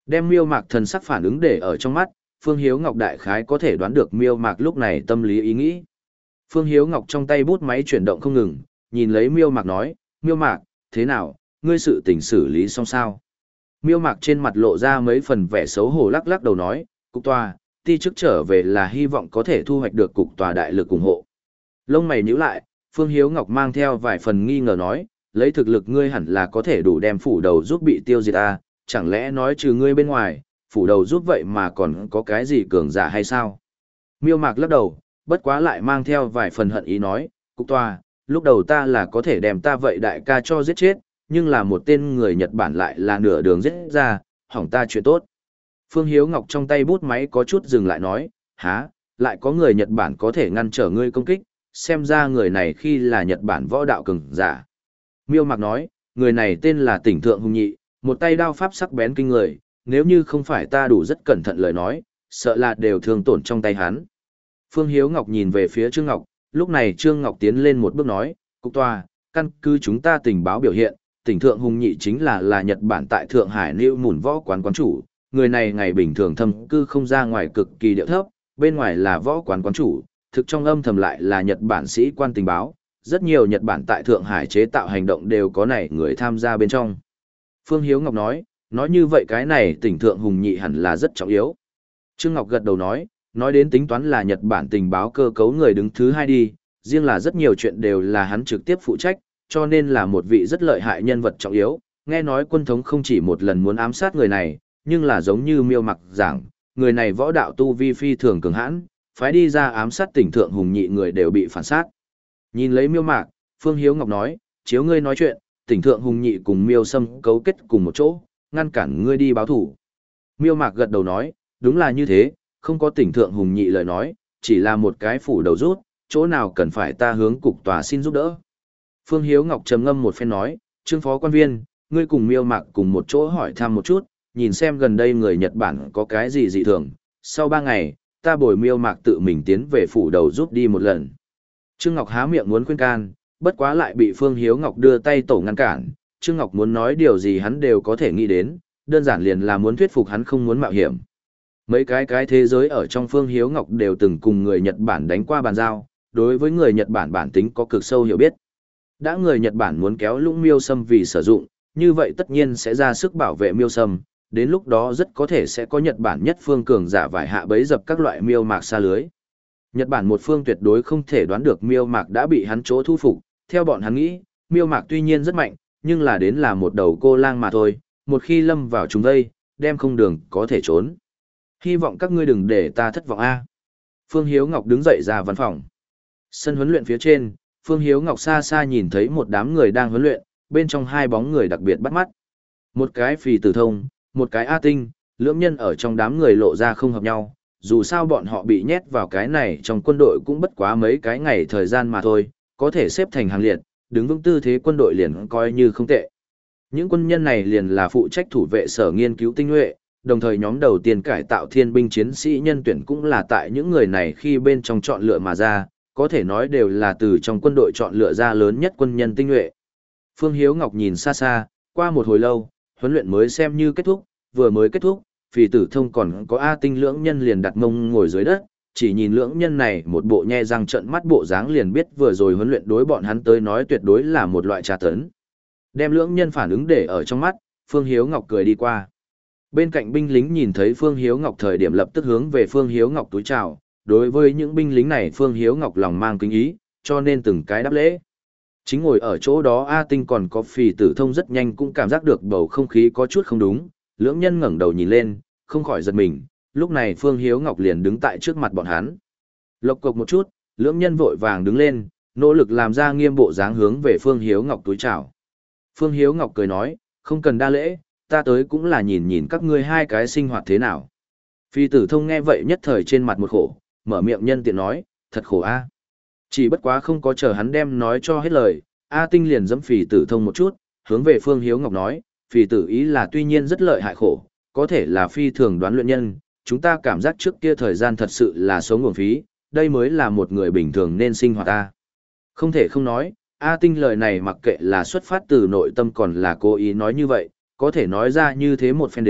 Speaker 1: Đem Miêu Mạc thần sắc phản ứng để ở trong mắt, Phương Hiếu Ngọc đại khái có thể đoán được Miêu Mạc lúc này tâm lý ý nghĩ. Phương Hiếu Ngọc trong tay bút máy chuyển động không ngừng, nhìn lấy Miêu Mạc nói, Miêu Mạc, thế nào, ngươi sự tình xử lý xong sao? Miêu Mạc trên mặt lộ ra mấy phần vẻ xấu hổ lắc lắc đầu nói, cục tòa, ti chức trở về là hy vọng có thể thu hoạch được cục tòa đại lực ủng hộ. Lông mày nhíu lại, Phương Hiếu Ngọc mang theo vài phần nghi ngờ nói, lấy thực lực ngươi hẳn là có thể đủ đem phủ đầu giúp bị tiêu diệt ta, chẳng lẽ nói trừ ngươi bên ngoài, phủ đầu giúp vậy mà còn có cái gì cường giả hay sao? Miêu Mạc lắc đầu, bất quá lại mang theo vài phần hận ý nói, cục tòa, lúc đầu ta là có thể đem ta vậy đại ca cho giết chết, nhưng là một tên người Nhật Bản lại là nửa đường giết ra, hỏng ta chuyện tốt. Phương Hiếu Ngọc trong tay bút máy có chút dừng lại nói, há, lại có người Nhật Bản có thể ngăn trở ngươi công kích, xem ra người này khi là Nhật Bản võ đạo cường giả. Miêu Mạc nói, người này tên là Tỉnh Thượng Hùng Nhị, một tay đao pháp sắc bén kinh người, nếu như không phải ta đủ rất cẩn thận lời nói, sợ là đều thương tổn trong tay hắn. Phương Hiếu Ngọc nhìn về phía Trương Ngọc, lúc này Trương Ngọc tiến lên một bước nói, cục tòa, căn cứ chúng ta tình báo biểu hiện, Tỉnh Thượng Hùng Nhị chính là là Nhật Bản tại Thượng Hải Lưu Mùn Võ quán quán chủ, người này ngày bình thường thâm cư không ra ngoài cực kỳ điệu thấp, bên ngoài là võ quán quán chủ, thực trong âm thầm lại là Nhật Bản sĩ quan tình báo, rất nhiều Nhật Bản tại Thượng Hải chế tạo hành động đều có này người tham gia bên trong. Phương Hiếu Ngọc nói, nói như vậy cái này Tỉnh Thượng Hùng Nhị hẳn là rất trọng yếu. Trương Ngọc gật đầu nói, nói đến tính toán là Nhật Bản tình báo cơ cấu người đứng thứ hai đi, riêng là rất nhiều chuyện đều là hắn trực tiếp phụ trách, cho nên là một vị rất lợi hại nhân vật trọng yếu. Nghe nói quân thống không chỉ một lần muốn ám sát người này, nhưng là giống như Miêu Mặc giảng, người này võ đạo tu vi phi thường cường hãn, phái đi ra ám sát Tỉnh Thượng Hùng Nhị người đều bị phản sát. Nhìn lấy Miêu Mạc, Phương Hiếu Ngọc nói, chiếu ngươi nói chuyện, Tỉnh Thượng Hùng Nhị cùng Miêu Sâm cấu kết cùng một chỗ, ngăn cản ngươi đi báo thủ. Miêu Mạc gật đầu nói, đúng là như thế, không có Tỉnh Thượng Hùng Nhị lời nói, chỉ là một cái phủ đầu rút, chỗ nào cần phải ta hướng cục tòa xin giúp đỡ. Phương Hiếu Ngọc trầm ngâm một phen nói, Trương phó quan viên, ngươi cùng Miêu Mạc cùng một chỗ hỏi thăm một chút, nhìn xem gần đây người Nhật Bản có cái gì dị thường, sau ba ngày, ta bồi Miêu Mạc tự mình tiến về phủ đầu giúp đi một lần. Trương Ngọc há miệng muốn khuyên can, bất quá lại bị Phương Hiếu Ngọc đưa tay tổ ngăn cản, Trương Ngọc muốn nói điều gì hắn đều có thể nghĩ đến, đơn giản liền là muốn thuyết phục hắn không muốn mạo hiểm. Mấy cái cái thế giới ở trong Phương Hiếu Ngọc đều từng cùng người Nhật Bản đánh qua bàn giao, đối với người Nhật Bản bản tính có cực sâu hiểu biết. Đã người Nhật Bản muốn kéo Lũng Miêu Sâm vì sử dụng, như vậy tất nhiên sẽ ra sức bảo vệ Miêu Sâm, đến lúc đó rất có thể sẽ có Nhật Bản nhất phương cường giả vải hạ bấy dập các loại miêu mạc xa lưới. Nhật Bản một phương tuyệt đối không thể đoán được miêu mạc đã bị hắn chỗ thu phục, theo bọn hắn nghĩ, miêu mạc tuy nhiên rất mạnh, nhưng là đến là một đầu cô lang mà thôi, một khi lâm vào chúng đây, đem không đường có thể trốn. Hy vọng các ngươi đừng để ta thất vọng a. Phương Hiếu Ngọc đứng dậy ra văn phòng. Sân huấn luyện phía trên, Phương Hiếu Ngọc xa xa nhìn thấy một đám người đang huấn luyện, bên trong hai bóng người đặc biệt bắt mắt. Một cái Phì Tử Thông, một cái A Tinh, lưỡng nhân ở trong đám người lộ ra không hợp nhau, dù sao bọn họ bị nhét vào cái này trong quân đội cũng bất quá mấy cái ngày thời gian mà thôi, có thể xếp thành hàng liệt, đứng vững tư thế quân đội liền coi như không tệ. Những quân nhân này liền là phụ trách thủ vệ sở nghiên cứu tinh nhuệ, đồng thời nhóm đầu tiên cải tạo thiên binh chiến sĩ nhân tuyển cũng là tại những người này khi bên trong chọn lựa mà ra, có thể nói đều là từ trong quân đội chọn lựa ra lớn nhất quân nhân tinh nhuệ. Phương Hiếu Ngọc nhìn xa xa, qua một hồi lâu, huấn luyện mới xem như kết thúc, vừa mới kết thúc, Phì Tử Thông còn có A Tinh lưỡng nhân liền đặt mông ngồi dưới đất, chỉ nhìn lưỡng nhân này một bộ nhe răng trợn mắt bộ dáng liền biết vừa rồi huấn luyện đối bọn hắn tới nói tuyệt đối là một loại tra tấn. Đem lưỡng nhân phản ứng để ở trong mắt, Phương Hiếu Ngọc cười đi qua. Bên cạnh binh lính nhìn thấy Phương Hiếu Ngọc thời điểm lập tức hướng về Phương Hiếu Ngọc túi chào, đối với những binh lính này Phương Hiếu Ngọc lòng mang kính ý, cho nên từng cái đáp lễ. Chính ngồi ở chỗ đó A Tinh còn có Phì Tử Thông rất nhanh cũng cảm giác được bầu không khí có chút không đúng, lưỡng nhân ngẩng đầu nhìn lên, không khỏi giật mình, lúc này Phương Hiếu Ngọc liền đứng tại trước mặt bọn hắn. Lộc cộc một chút, lưỡng nhân vội vàng đứng lên, nỗ lực làm ra nghiêm bộ dáng hướng về Phương Hiếu Ngọc túi chào. Phương Hiếu Ngọc cười nói, không cần đa lễ, ta tới cũng là nhìn nhìn các ngươi hai cái sinh hoạt thế nào. Phì Tử Thông nghe vậy nhất thời trên mặt một khổ, mở miệng nhân tiện nói, thật khổ a. Chỉ bất quá không có chờ hắn đem nói cho hết lời, A Tinh liền giẫm Phì Tử Thông một chút, hướng về Phương Hiếu Ngọc nói, Phì Tử ý là tuy nhiên rất lợi hại khổ, có thể là phi thường đoán luyện nhân, chúng ta cảm giác trước kia thời gian thật sự là sống nguồn phí, đây mới là một người bình thường nên sinh hoạt ta. Không thể không nói, A Tinh lời này mặc kệ là xuất phát từ nội tâm còn là cố ý nói như vậy, có thể nói ra như thế một phen đến,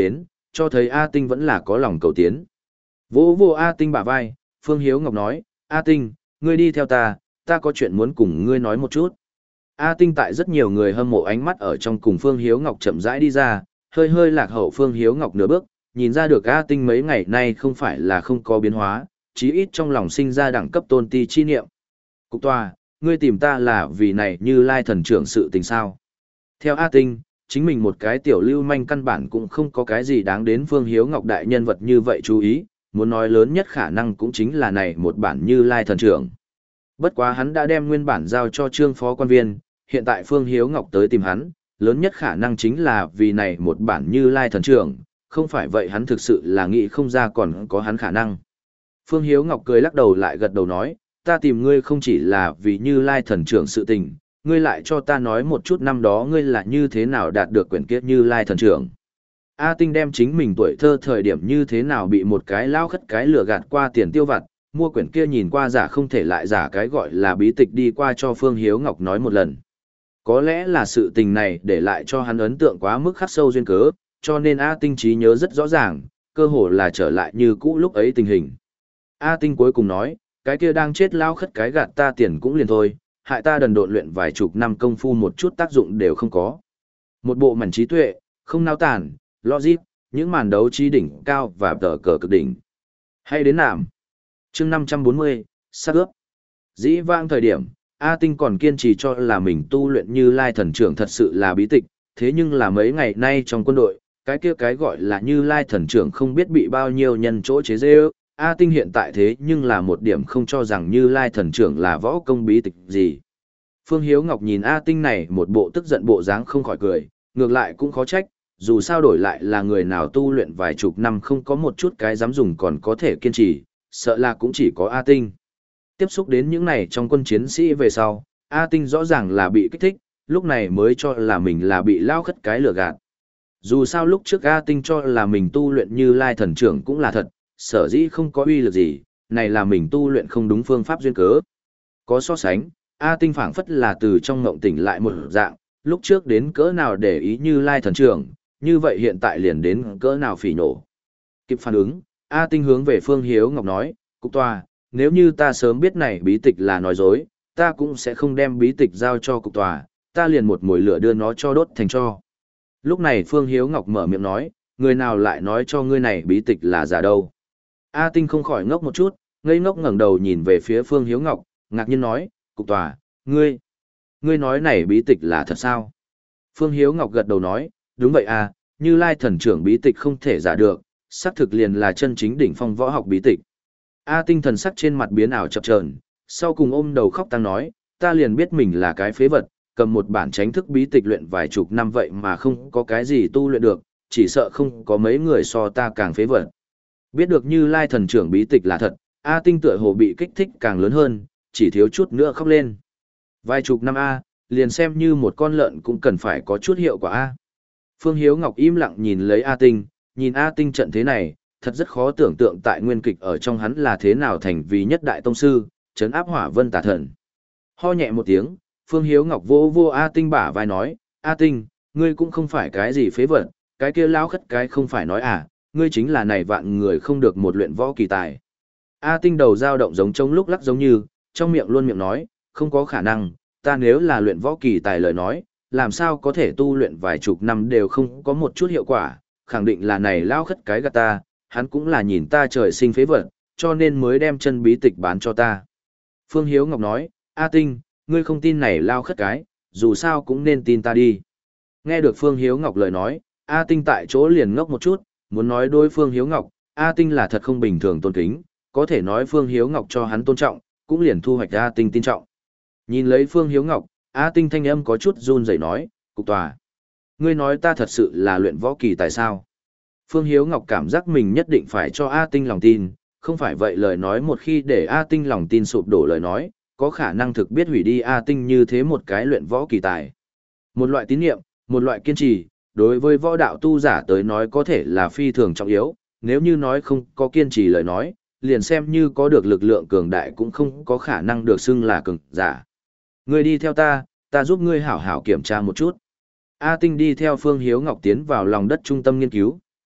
Speaker 1: cho thấy A Tinh vẫn là có lòng cầu tiến. Vỗ vô A Tinh bả vai, Phương Hiếu Ngọc nói, A Tinh, ngươi đi theo ta, ta có chuyện muốn cùng ngươi nói một chút. A Tinh tại rất nhiều người hâm mộ ánh mắt ở trong cùng Phương Hiếu Ngọc chậm rãi đi ra, hơi hơi lạc hậu Phương Hiếu Ngọc nửa bước, nhìn ra được A Tinh mấy ngày nay không phải là không có biến hóa, chí ít trong lòng sinh ra đẳng cấp tôn ti chi niệm. Cục tòa, ngươi tìm ta là vì này Như Lai thần trưởng sự tình sao. Theo A Tinh, chính mình một cái tiểu lưu manh căn bản cũng không có cái gì đáng đến Phương Hiếu Ngọc đại nhân vật như vậy chú ý, muốn nói lớn nhất khả năng cũng chính là này một bản Như Lai thần trưởng. Bất quá hắn đã đem nguyên bản giao cho trương phó quan viên, hiện tại Phương Hiếu Ngọc tới tìm hắn, lớn nhất khả năng chính là vì này một bản Như Lai thần trưởng, không phải vậy hắn thực sự là nghĩ không ra còn có hắn khả năng. Phương Hiếu Ngọc cười lắc đầu lại gật đầu nói, ta tìm ngươi không chỉ là vì Như Lai thần trưởng sự tình, ngươi lại cho ta nói một chút năm đó ngươi là như thế nào đạt được quyển kiếp Như Lai thần trưởng. A Tinh đem chính mình tuổi thơ thời điểm như thế nào bị một cái lao khất cái lừa gạt qua tiền tiêu vặt, mua quyển kia nhìn qua giả không thể lại giả cái gọi là bí tịch đi qua cho Phương Hiếu Ngọc nói một lần. Có lẽ là sự tình này để lại cho hắn ấn tượng quá mức khắc sâu duyên cớ, cho nên A Tinh trí nhớ rất rõ ràng, cơ hồ là trở lại như cũ lúc ấy tình hình. A Tinh cuối cùng nói, cái kia đang chết lao khất cái gạt ta tiền cũng liền thôi, hại ta đần độn luyện vài chục năm công phu một chút tác dụng đều không có. Một bộ mảnh trí tuệ, không nao tản, logic, những màn đấu trí đỉnh cao và tờ cờ cực đỉnh. Hay đến nạm. Chương năm trăm bốn mươi, sát ướp. Dĩ vãng thời điểm, A Tinh còn kiên trì cho là mình tu luyện Như Lai thần trưởng thật sự là bí tịch, thế nhưng là mấy ngày nay trong quân đội, cái kia cái gọi là Như Lai thần trưởng không biết bị bao nhiêu nhân chỗ chế dê ước. A Tinh hiện tại thế nhưng là một điểm không cho rằng Như Lai thần trưởng là võ công bí tịch gì. Phương Hiếu Ngọc nhìn A Tinh này một bộ tức giận bộ dáng không khỏi cười, ngược lại cũng khó trách, dù sao đổi lại là người nào tu luyện vài chục năm không có một chút cái dám dùng còn có thể kiên trì, sợ là cũng chỉ có A Tinh. Tiếp xúc đến những này trong quân chiến sĩ về sau, A Tinh rõ ràng là bị kích thích, lúc này mới cho là mình là bị lao khất cái lừa gạt. Dù sao lúc trước A Tinh cho là mình tu luyện Như Lai thần trưởng cũng là thật, sở dĩ không có uy lực gì, này là mình tu luyện không đúng phương pháp duyên cớ. Có so sánh, A Tinh phảng phất là từ trong ngộng tỉnh lại một dạng, lúc trước đến cỡ nào để ý Như Lai thần trưởng, như vậy hiện tại liền đến cỡ nào phỉ nổ. Kịp phản ứng, A Tinh hướng về Phương Hiếu Ngọc nói, Cục tòa, nếu như ta sớm biết này bí tịch là nói dối, ta cũng sẽ không đem bí tịch giao cho cục tòa, ta liền một mồi lửa đưa nó cho đốt thành tro. Lúc này Phương Hiếu Ngọc mở miệng nói, người nào lại nói cho ngươi này bí tịch là giả đâu. A Tinh không khỏi ngốc một chút, ngây ngốc ngẩng đầu nhìn về phía Phương Hiếu Ngọc, ngạc nhiên nói, cục tòa, ngươi, ngươi nói này bí tịch là thật sao? Phương Hiếu Ngọc gật đầu nói, đúng vậy à, Như Lai thần trưởng bí tịch không thể giả được, xác thực liền là chân chính đỉnh phong võ học bí tịch. A Tinh thần sắc trên mặt biến ảo chập chờn, sau cùng ôm đầu khóc tăng nói, ta liền biết mình là cái phế vật, cầm một bản tránh thức bí tịch luyện vài chục năm vậy mà không có cái gì tu luyện được, chỉ sợ không có mấy người so ta càng phế vật. Biết được Như Lai thần trưởng bí tịch là thật, A Tinh tựa hồ bị kích thích càng lớn hơn, chỉ thiếu chút nữa khóc lên. Vài chục năm A, liền xem như một con lợn cũng cần phải có chút hiệu quả A. Phương Hiếu Ngọc im lặng nhìn lấy A Tinh, nhìn A Tinh trận thế này, thật rất khó tưởng tượng tại nguyên kịch ở trong hắn là thế nào thành vì nhất đại tông sư, trấn áp hỏa vân tà thần. Ho nhẹ một tiếng, Phương Hiếu Ngọc vô vô A Tinh bả vai nói, A Tinh, ngươi cũng không phải cái gì phế vật, cái kia lão khất cái không phải nói à, ngươi chính là này vạn người không được một luyện võ kỳ tài. A Tinh đầu dao động giống trống lúc lắc giống như, trong miệng luôn miệng nói, không có khả năng, ta nếu là luyện võ kỳ tài lời nói, làm sao có thể tu luyện vài chục năm đều không có một chút hiệu quả, khẳng định là này lão khất cái gạt ta, hắn cũng là nhìn ta trời sinh phế vật, cho nên mới đem chân bí tịch bán cho ta. Phương Hiếu Ngọc nói, A Tinh, ngươi không tin này lao khất cái, dù sao cũng nên tin ta đi. Nghe được Phương Hiếu Ngọc lời nói, A Tinh tại chỗ liền ngốc một chút, muốn nói đối Phương Hiếu Ngọc, A Tinh là thật không bình thường tôn kính, có thể nói Phương Hiếu Ngọc cho hắn tôn trọng, cũng liền thu hoạch A Tinh tin trọng. Nhìn lấy Phương Hiếu Ngọc, A Tinh thanh âm có chút run rẩy nói, cục tòa. Ngươi nói ta thật sự là luyện võ kỳ tại sao? Phương Hiếu Ngọc cảm giác mình nhất định phải cho A Tinh lòng tin, không phải vậy lời nói một khi để A Tinh lòng tin sụp đổ lời nói, có khả năng thực biết hủy đi A Tinh như thế một cái luyện võ kỳ tài. Một loại tín nhiệm, một loại kiên trì, đối với võ đạo tu giả tới nói có thể là phi thường trọng yếu, nếu như nói không có kiên trì lời nói, liền xem như có được lực lượng cường đại cũng không có khả năng được xưng là cường giả. Ngươi đi theo ta, ta giúp ngươi hảo hảo kiểm tra một chút. A Tinh đi theo Phương Hiếu Ngọc tiến vào lòng đất trung tâm nghiên cứu,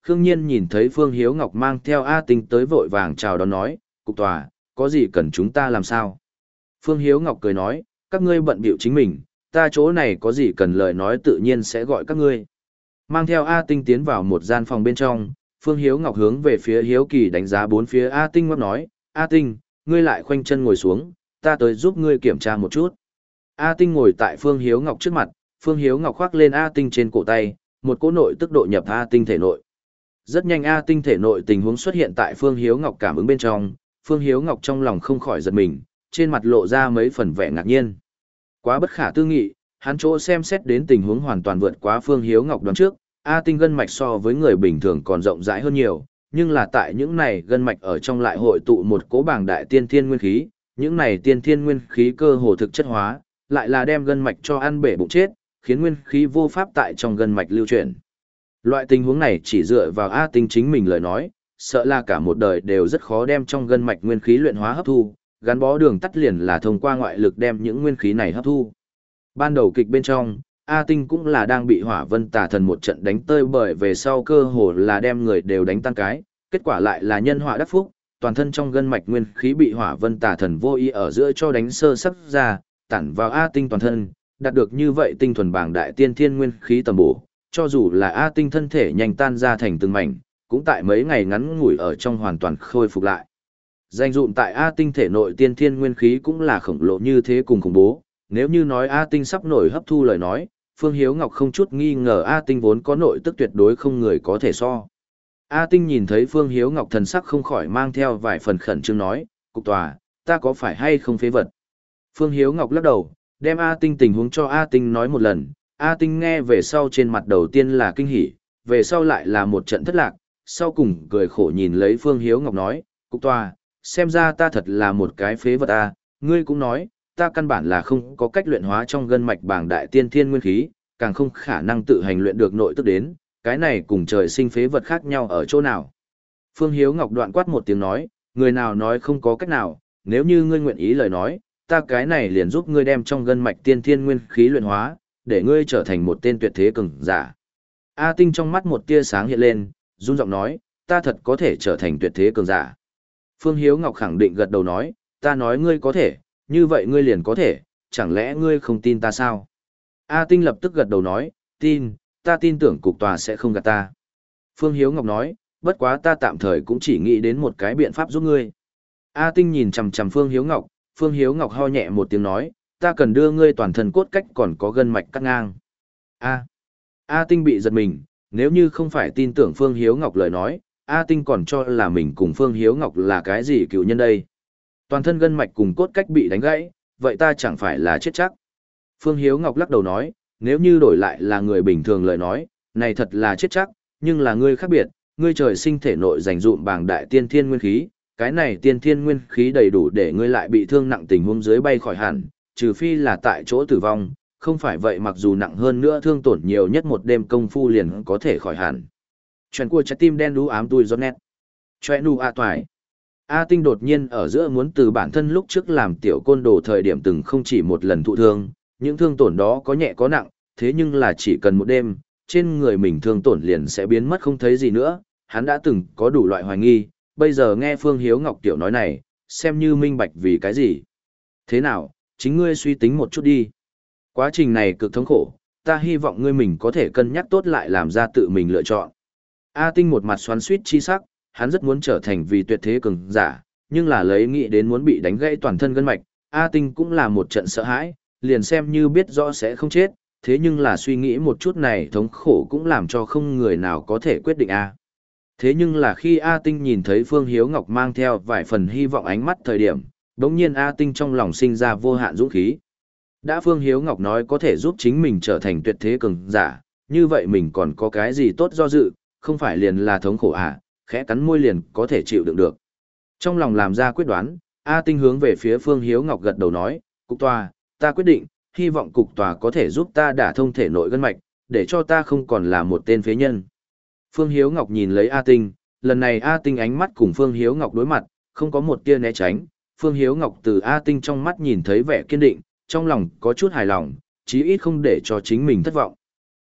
Speaker 1: Khương Nhiên nhìn thấy Phương Hiếu Ngọc mang theo A Tinh tới vội vàng chào đón nói, cục tòa, có gì cần chúng ta làm sao? Phương Hiếu Ngọc cười nói, các ngươi bận bịu chính mình, ta chỗ này có gì cần lời nói tự nhiên sẽ gọi các ngươi. Mang theo A Tinh tiến vào một gian phòng bên trong, Phương Hiếu Ngọc hướng về phía Hiếu Kỳ đánh giá bốn phía A Tinh ngóc nói, A Tinh, ngươi lại khoanh chân ngồi xuống, ta tới giúp ngươi kiểm tra một chút. A Tinh ngồi tại Phương Hiếu Ngọc trước mặt, Phương Hiếu Ngọc khoác lên A Tinh trên cổ tay, một cỗ nội tức độ nhập A Tinh thể nội. Rất nhanh A Tinh thể nội tình huống xuất hiện tại Phương Hiếu Ngọc cảm ứng bên trong, Phương Hiếu Ngọc trong lòng không khỏi giật mình, trên mặt lộ ra mấy phần vẻ ngạc nhiên. Quá bất khả tư nghị, hắn chỗ xem xét đến tình huống hoàn toàn vượt quá Phương Hiếu Ngọc đoán trước, A Tinh gân mạch so với người bình thường còn rộng rãi hơn nhiều, nhưng là tại những này gân mạch ở trong lại hội tụ một cỗ bảng đại tiên thiên nguyên khí, những này tiên thiên nguyên khí cơ hồ thực chất hóa, lại là đem gân mạch cho ăn bể bụng chết, khiến nguyên khí vô pháp tại trong gân mạch lưu chuyển. Loại tình huống này chỉ dựa vào A Tinh chính mình lời nói, sợ là cả một đời đều rất khó đem trong gân mạch nguyên khí luyện hóa hấp thu, gắn bó đường tắt liền là thông qua ngoại lực đem những nguyên khí này hấp thu. Ban đầu kịch bên trong, A Tinh cũng là đang bị Hỏa Vân Tà Thần một trận đánh tơi bởi về sau cơ hồ là đem người đều đánh tan cái, kết quả lại là nhân họa đắc phúc, toàn thân trong gân mạch nguyên khí bị Hỏa Vân Tà Thần vô ý ở giữa cho đánh sơ sắc ra, tản vào A Tinh toàn thân, đạt được như vậy tinh thuần bảng đại tiên thiên nguyên khí tầm bổ, cho dù là A Tinh thân thể nhanh tan ra thành từng mảnh, cũng tại mấy ngày ngắn ngủi ở trong hoàn toàn khôi phục lại. Danh dụm tại A Tinh thể nội tiên thiên nguyên khí cũng là khổng lồ như thế cùng khủng bố, nếu như nói A Tinh sắp nổi hấp thu lời nói, Phương Hiếu Ngọc không chút nghi ngờ A Tinh vốn có nội tức tuyệt đối không người có thể so. A Tinh nhìn thấy Phương Hiếu Ngọc thần sắc không khỏi mang theo vài phần khẩn trương nói, cục tòa, ta có phải hay không phế vật? Phương Hiếu Ngọc lắc đầu, đem A Tinh tình huống cho A Tinh nói một lần, A Tinh nghe về sau trên mặt đầu tiên là kinh hỉ, về sau lại là một trận thất lạc, sau cùng cười khổ nhìn lấy Phương Hiếu Ngọc nói, cục tòa, xem ra ta thật là một cái phế vật a, ngươi cũng nói, ta căn bản là không có cách luyện hóa trong gân mạch bảng đại tiên thiên nguyên khí, càng không khả năng tự hành luyện được nội tức đến, cái này cùng trời sinh phế vật khác nhau ở chỗ nào. Phương Hiếu Ngọc đoạn quát một tiếng nói, người nào nói không có cách nào, nếu như ngươi nguyện ý lời nói, ta cái này liền giúp ngươi đem trong gân mạch tiên thiên nguyên khí luyện hóa, để ngươi trở thành một tên tuyệt thế cường giả. A Tinh trong mắt một tia sáng hiện lên, run giọng nói, ta thật có thể trở thành tuyệt thế cường giả. Phương Hiếu Ngọc khẳng định gật đầu nói, ta nói ngươi có thể, như vậy ngươi liền có thể, chẳng lẽ ngươi không tin ta sao? A Tinh lập tức gật đầu nói, tin, ta tin tưởng cục tòa sẽ không gạt ta. Phương Hiếu Ngọc nói, bất quá ta tạm thời cũng chỉ nghĩ đến một cái biện pháp giúp ngươi. A Tinh nhìn chằm chằm Phương Hiếu Ngọc, Phương Hiếu Ngọc ho nhẹ một tiếng nói, ta cần đưa ngươi toàn thân cốt cách còn có gân mạch cắt ngang. A. A Tinh bị giật mình, nếu như không phải tin tưởng Phương Hiếu Ngọc lời nói, A Tinh còn cho là mình cùng Phương Hiếu Ngọc là cái gì cựu nhân đây. Toàn thân gân mạch cùng cốt cách bị đánh gãy, vậy ta chẳng phải là chết chắc. Phương Hiếu Ngọc lắc đầu nói, nếu như đổi lại là người bình thường lời nói, này thật là chết chắc, nhưng là ngươi khác biệt, ngươi trời sinh thể nội dành dụm bảng đại tiên thiên nguyên khí, cái này tiên thiên nguyên khí đầy đủ để ngươi lại bị thương nặng tình huống dưới bay khỏi hẳn, trừ phi là tại chỗ tử vong, không phải vậy mặc dù nặng hơn nữa thương tổn nhiều nhất một đêm công phu liền có thể khỏi hẳn. Chuyện của trái tim đen đú ám tui gió nét. Chuyện nụ a toài. A Tinh đột nhiên ở giữa muốn từ bản thân lúc trước làm tiểu côn đồ thời điểm từng không chỉ một lần thụ thương, những thương tổn đó có nhẹ có nặng, thế nhưng là chỉ cần một đêm, trên người mình thương tổn liền sẽ biến mất không thấy gì nữa, hắn đã từng có đủ loại hoài nghi, bây giờ nghe Phương Hiếu Ngọc tiểu nói này, xem như minh bạch vì cái gì. Thế nào, chính ngươi suy tính một chút đi. Quá trình này cực thống khổ, ta hy vọng ngươi mình có thể cân nhắc tốt lại làm ra tự mình lựa chọn. A Tinh một mặt xoắn xuýt chi sắc, hắn rất muốn trở thành vì tuyệt thế cường giả, nhưng là lấy nghĩ đến muốn bị đánh gãy toàn thân gân mạch, A Tinh cũng là một trận sợ hãi, liền xem như biết rõ sẽ không chết, thế nhưng là suy nghĩ một chút này thống khổ cũng làm cho không người nào có thể quyết định A. Thế nhưng là khi A Tinh nhìn thấy Phương Hiếu Ngọc mang theo vài phần hy vọng ánh mắt thời điểm, đống nhiên A Tinh trong lòng sinh ra vô hạn dũng khí. Đã Phương Hiếu Ngọc nói có thể giúp chính mình trở thành tuyệt thế cường giả, như vậy mình còn có cái gì tốt do dự, không phải liền là thống khổ à, khẽ cắn môi liền có thể chịu đựng được. Trong lòng làm ra quyết đoán, A Tinh hướng về phía Phương Hiếu Ngọc gật đầu nói, cục tòa, ta quyết định, hy vọng cục tòa có thể giúp ta đả thông thể nội gân mạch, để cho ta không còn là một tên phế nhân. Phương Hiếu Ngọc nhìn lấy A Tinh, lần này A Tinh ánh mắt cùng Phương Hiếu Ngọc đối mặt, không có một tia né tránh, Phương Hiếu Ngọc từ A Tinh trong mắt nhìn thấy vẻ kiên định, trong lòng có chút hài lòng, chí ít không để cho chính mình thất vọng.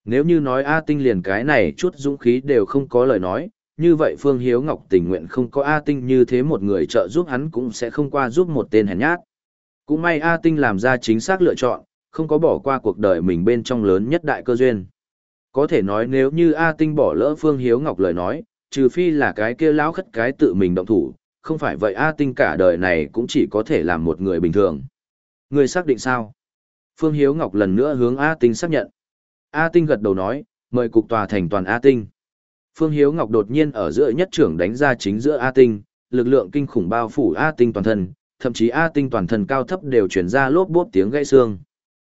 Speaker 1: Nếu như nói A Tinh liền cái này chút dũng khí đều không có lời nói, như vậy Phương Hiếu Ngọc tình nguyện không có A Tinh như thế một người trợ giúp hắn cũng sẽ không qua giúp một tên hèn nhát. Cũng may A Tinh làm ra chính xác lựa chọn, không có bỏ qua cuộc đời mình bên trong lớn nhất đại cơ duyên. Có thể nói nếu như A Tinh bỏ lỡ Phương Hiếu Ngọc lời nói, trừ phi là cái kia lão khất cái tự mình động thủ, không phải vậy A Tinh cả đời này cũng chỉ có thể làm một người bình thường. Người xác định sao? Phương Hiếu Ngọc lần nữa hướng A Tinh xác nhận. A Tinh gật đầu nói, mời cục tòa thành toàn A Tinh. Phương Hiếu Ngọc đột nhiên ở giữa nhất trưởng đánh ra chính giữa A Tinh, lực lượng kinh khủng bao phủ A Tinh toàn thân, thậm chí A Tinh toàn thân cao thấp đều chuyển ra lốp bốp tiếng gãy xương.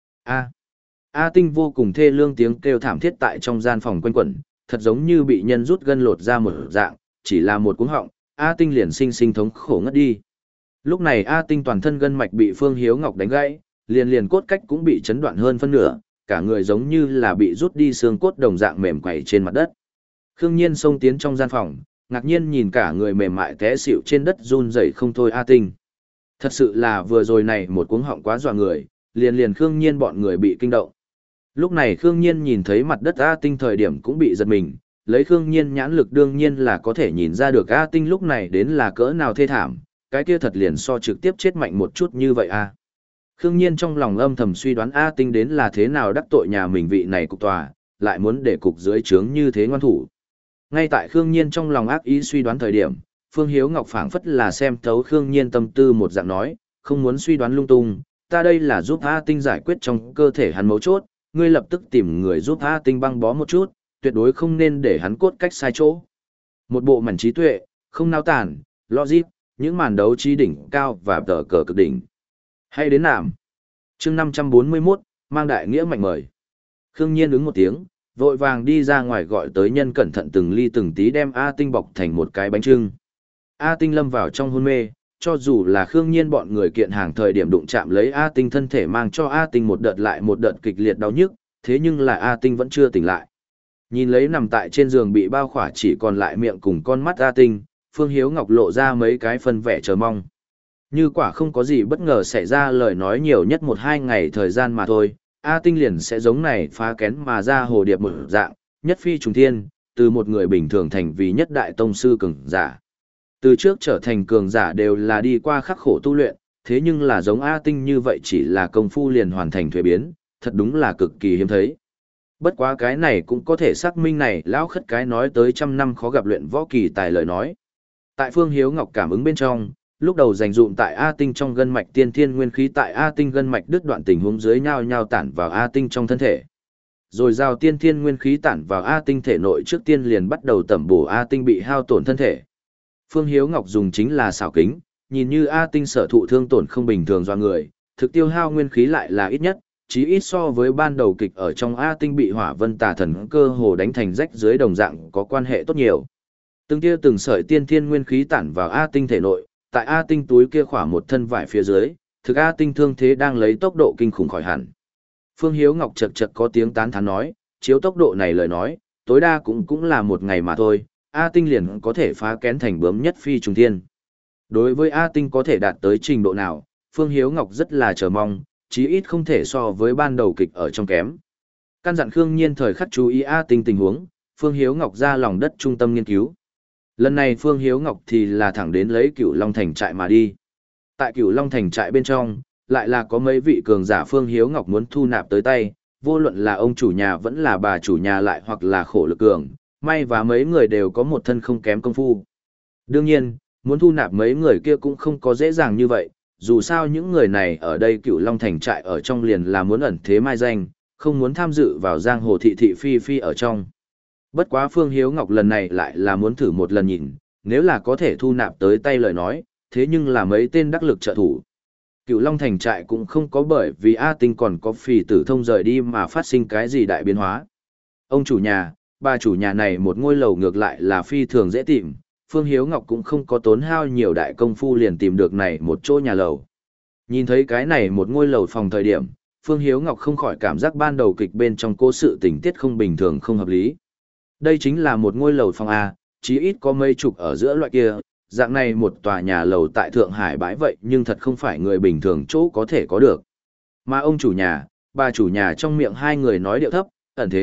Speaker 1: A. A Tinh vô cùng thê lương tiếng kêu thảm thiết tại trong gian phòng quanh quẩn, thật giống như bị nhân rút gân lột ra một dạng, chỉ là một cuống họng, A Tinh liền sinh sinh thống khổ ngất đi. Lúc này A Tinh toàn thân gân mạch bị Phương Hiếu Ngọc đánh gãy, liền liền cốt cách cũng bị chấn đoạn hơn phân nửa, cả người giống như là bị rút đi xương cốt đồng dạng mềm quẩy trên mặt đất. Khương Nhiên xông tiến trong gian phòng, ngạc nhiên nhìn cả người mềm mại té xỉu trên đất run rẩy không thôi A Tinh. Thật sự là vừa rồi này một cuống họng quá dọa người, liền liền Khương Nhiên bọn người bị kinh động. Lúc này Khương Nhiên nhìn thấy mặt đất A Tinh thời điểm cũng bị giật mình, lấy Khương Nhiên nhãn lực đương nhiên là có thể nhìn ra được A Tinh lúc này đến là cỡ nào thê thảm, cái kia thật liền so trực tiếp chết mạnh một chút như vậy a. Khương Nhiên trong lòng âm thầm suy đoán A Tinh đến là thế nào đắc tội nhà mình vị này cục tòa, lại muốn để cục dưới trướng như thế ngoan thủ. Ngay tại Khương Nhiên trong lòng ác ý suy đoán thời điểm, Phương Hiếu Ngọc phảng phất là xem thấu Khương Nhiên tâm tư một dạng nói, không muốn suy đoán lung tung, ta đây là giúp A Tinh giải quyết trong cơ thể hắn mấu chốt, ngươi lập tức tìm người giúp A Tinh băng bó một chút, tuyệt đối không nên để hắn cốt cách sai chỗ. Một bộ mảnh trí tuệ, không nao tản, logic, những màn đấu trí đỉnh cao và tờ cờ cực đỉnh. Hay đến nàm. chương năm trăm bốn mươi mốt, mang đại nghĩa mạnh mời. Khương Nhiên ứng một tiếng, vội vàng đi ra ngoài gọi tới nhân cẩn thận từng ly từng tí đem A Tinh bọc thành một cái bánh trưng. A Tinh lâm vào trong hôn mê, cho dù là Khương Nhiên bọn người kiện hàng thời điểm đụng chạm lấy A Tinh thân thể mang cho A Tinh một đợt lại một đợt kịch liệt đau nhức, thế nhưng là A Tinh vẫn chưa tỉnh lại. Nhìn lấy nằm tại trên giường bị bao khỏa chỉ còn lại miệng cùng con mắt A Tinh, Phương Hiếu Ngọc lộ ra mấy cái phân vẻ chờ mong. Như quả không có gì bất ngờ xảy ra lời nói nhiều nhất một hai ngày thời gian mà thôi, A Tinh liền sẽ giống này phá kén mà ra hồ điệp một dạng, nhất phi trùng thiên, từ một người bình thường thành vì nhất đại tông sư cường giả. Từ trước trở thành cường giả đều là đi qua khắc khổ tu luyện, thế nhưng là giống A Tinh như vậy chỉ là công phu liền hoàn thành thuế biến, thật đúng là cực kỳ hiếm thấy. Bất quá cái này cũng có thể xác minh này lão khất cái nói tới trăm năm khó gặp luyện võ kỳ tài lời nói. Tại Phương Hiếu Ngọc cảm ứng bên trong, lúc đầu dành dụm tại A Tinh trong gân mạch tiên thiên nguyên khí tại A Tinh gân mạch đứt đoạn tình huống dưới nhau nhau tản vào A Tinh trong thân thể. Rồi giao tiên thiên nguyên khí tản vào A Tinh thể nội trước tiên liền bắt đầu tẩm bổ A Tinh bị hao tổn thân thể. Phương Hiếu Ngọc dùng chính là xảo kính, nhìn như A Tinh sở thụ thương tổn không bình thường do người, thực tiêu hao nguyên khí lại là ít nhất, chí ít so với ban đầu kịch ở trong A Tinh bị hỏa vân tà thần cơ hồ đánh thành rách dưới đồng dạng có quan hệ tốt nhiều. Từng tia từng sợi tiên thiên nguyên khí tản vào A Tinh thể nội, tại A Tinh túi kia khỏa một thân vải phía dưới, thực A Tinh thương thế đang lấy tốc độ kinh khủng khỏi hẳn. Phương Hiếu Ngọc chật chật có tiếng tán thán nói, chiếu tốc độ này lời nói, tối đa cũng cũng là một ngày mà thôi, A Tinh liền có thể phá kén thành bướm nhất phi trùng thiên. Đối với A Tinh có thể đạt tới trình độ nào, Phương Hiếu Ngọc rất là chờ mong, chí ít không thể so với ban đầu kịch ở trong kém. Căn dặn Khương Nhiên thời khắc chú ý A Tinh tình huống, Phương Hiếu Ngọc ra lòng đất trung tâm nghiên cứu. Lần này Phương Hiếu Ngọc thì là thẳng đến lấy Cửu Long Thành trại mà đi. Tại Cửu Long Thành trại bên trong, lại là có mấy vị cường giả Phương Hiếu Ngọc muốn thu nạp tới tay, vô luận là ông chủ nhà vẫn là bà chủ nhà lại hoặc là khổ lực cường, may và mấy người đều có một thân không kém công phu. Đương nhiên, muốn thu nạp mấy người kia cũng không có dễ dàng như vậy, dù sao những người này ở đây Cửu Long Thành trại ở trong liền là muốn ẩn thế mai danh, không muốn tham dự vào giang hồ thị thị phi phi ở trong. Bất quá Phương Hiếu Ngọc lần này lại là muốn thử một lần nhìn, nếu là có thể thu nạp tới tay lời nói, thế nhưng là mấy tên đắc lực trợ thủ. Cửu Long Thành trại cũng không có bởi vì A Tinh còn có phì tử thông rời đi mà phát sinh cái gì đại biến hóa. Ông chủ nhà, bà chủ nhà này một ngôi lầu ngược lại là phi thường dễ tìm, Phương Hiếu Ngọc cũng không có tốn hao nhiều đại công phu liền tìm được này một chỗ nhà lầu. Nhìn thấy cái này một ngôi lầu phòng thời điểm, Phương Hiếu Ngọc không khỏi cảm giác ban đầu kịch bên trong cố sự tình tiết không bình thường không hợp lý. Đây chính là một ngôi lầu phòng A, chí ít có mấy chục ở giữa loại kia, dạng này một tòa nhà lầu tại Thượng Hải bãi vậy nhưng thật không phải người bình thường chỗ có thể có được. Mà ông chủ nhà, bà chủ nhà trong miệng hai người nói điệu thấp, ẩn thế,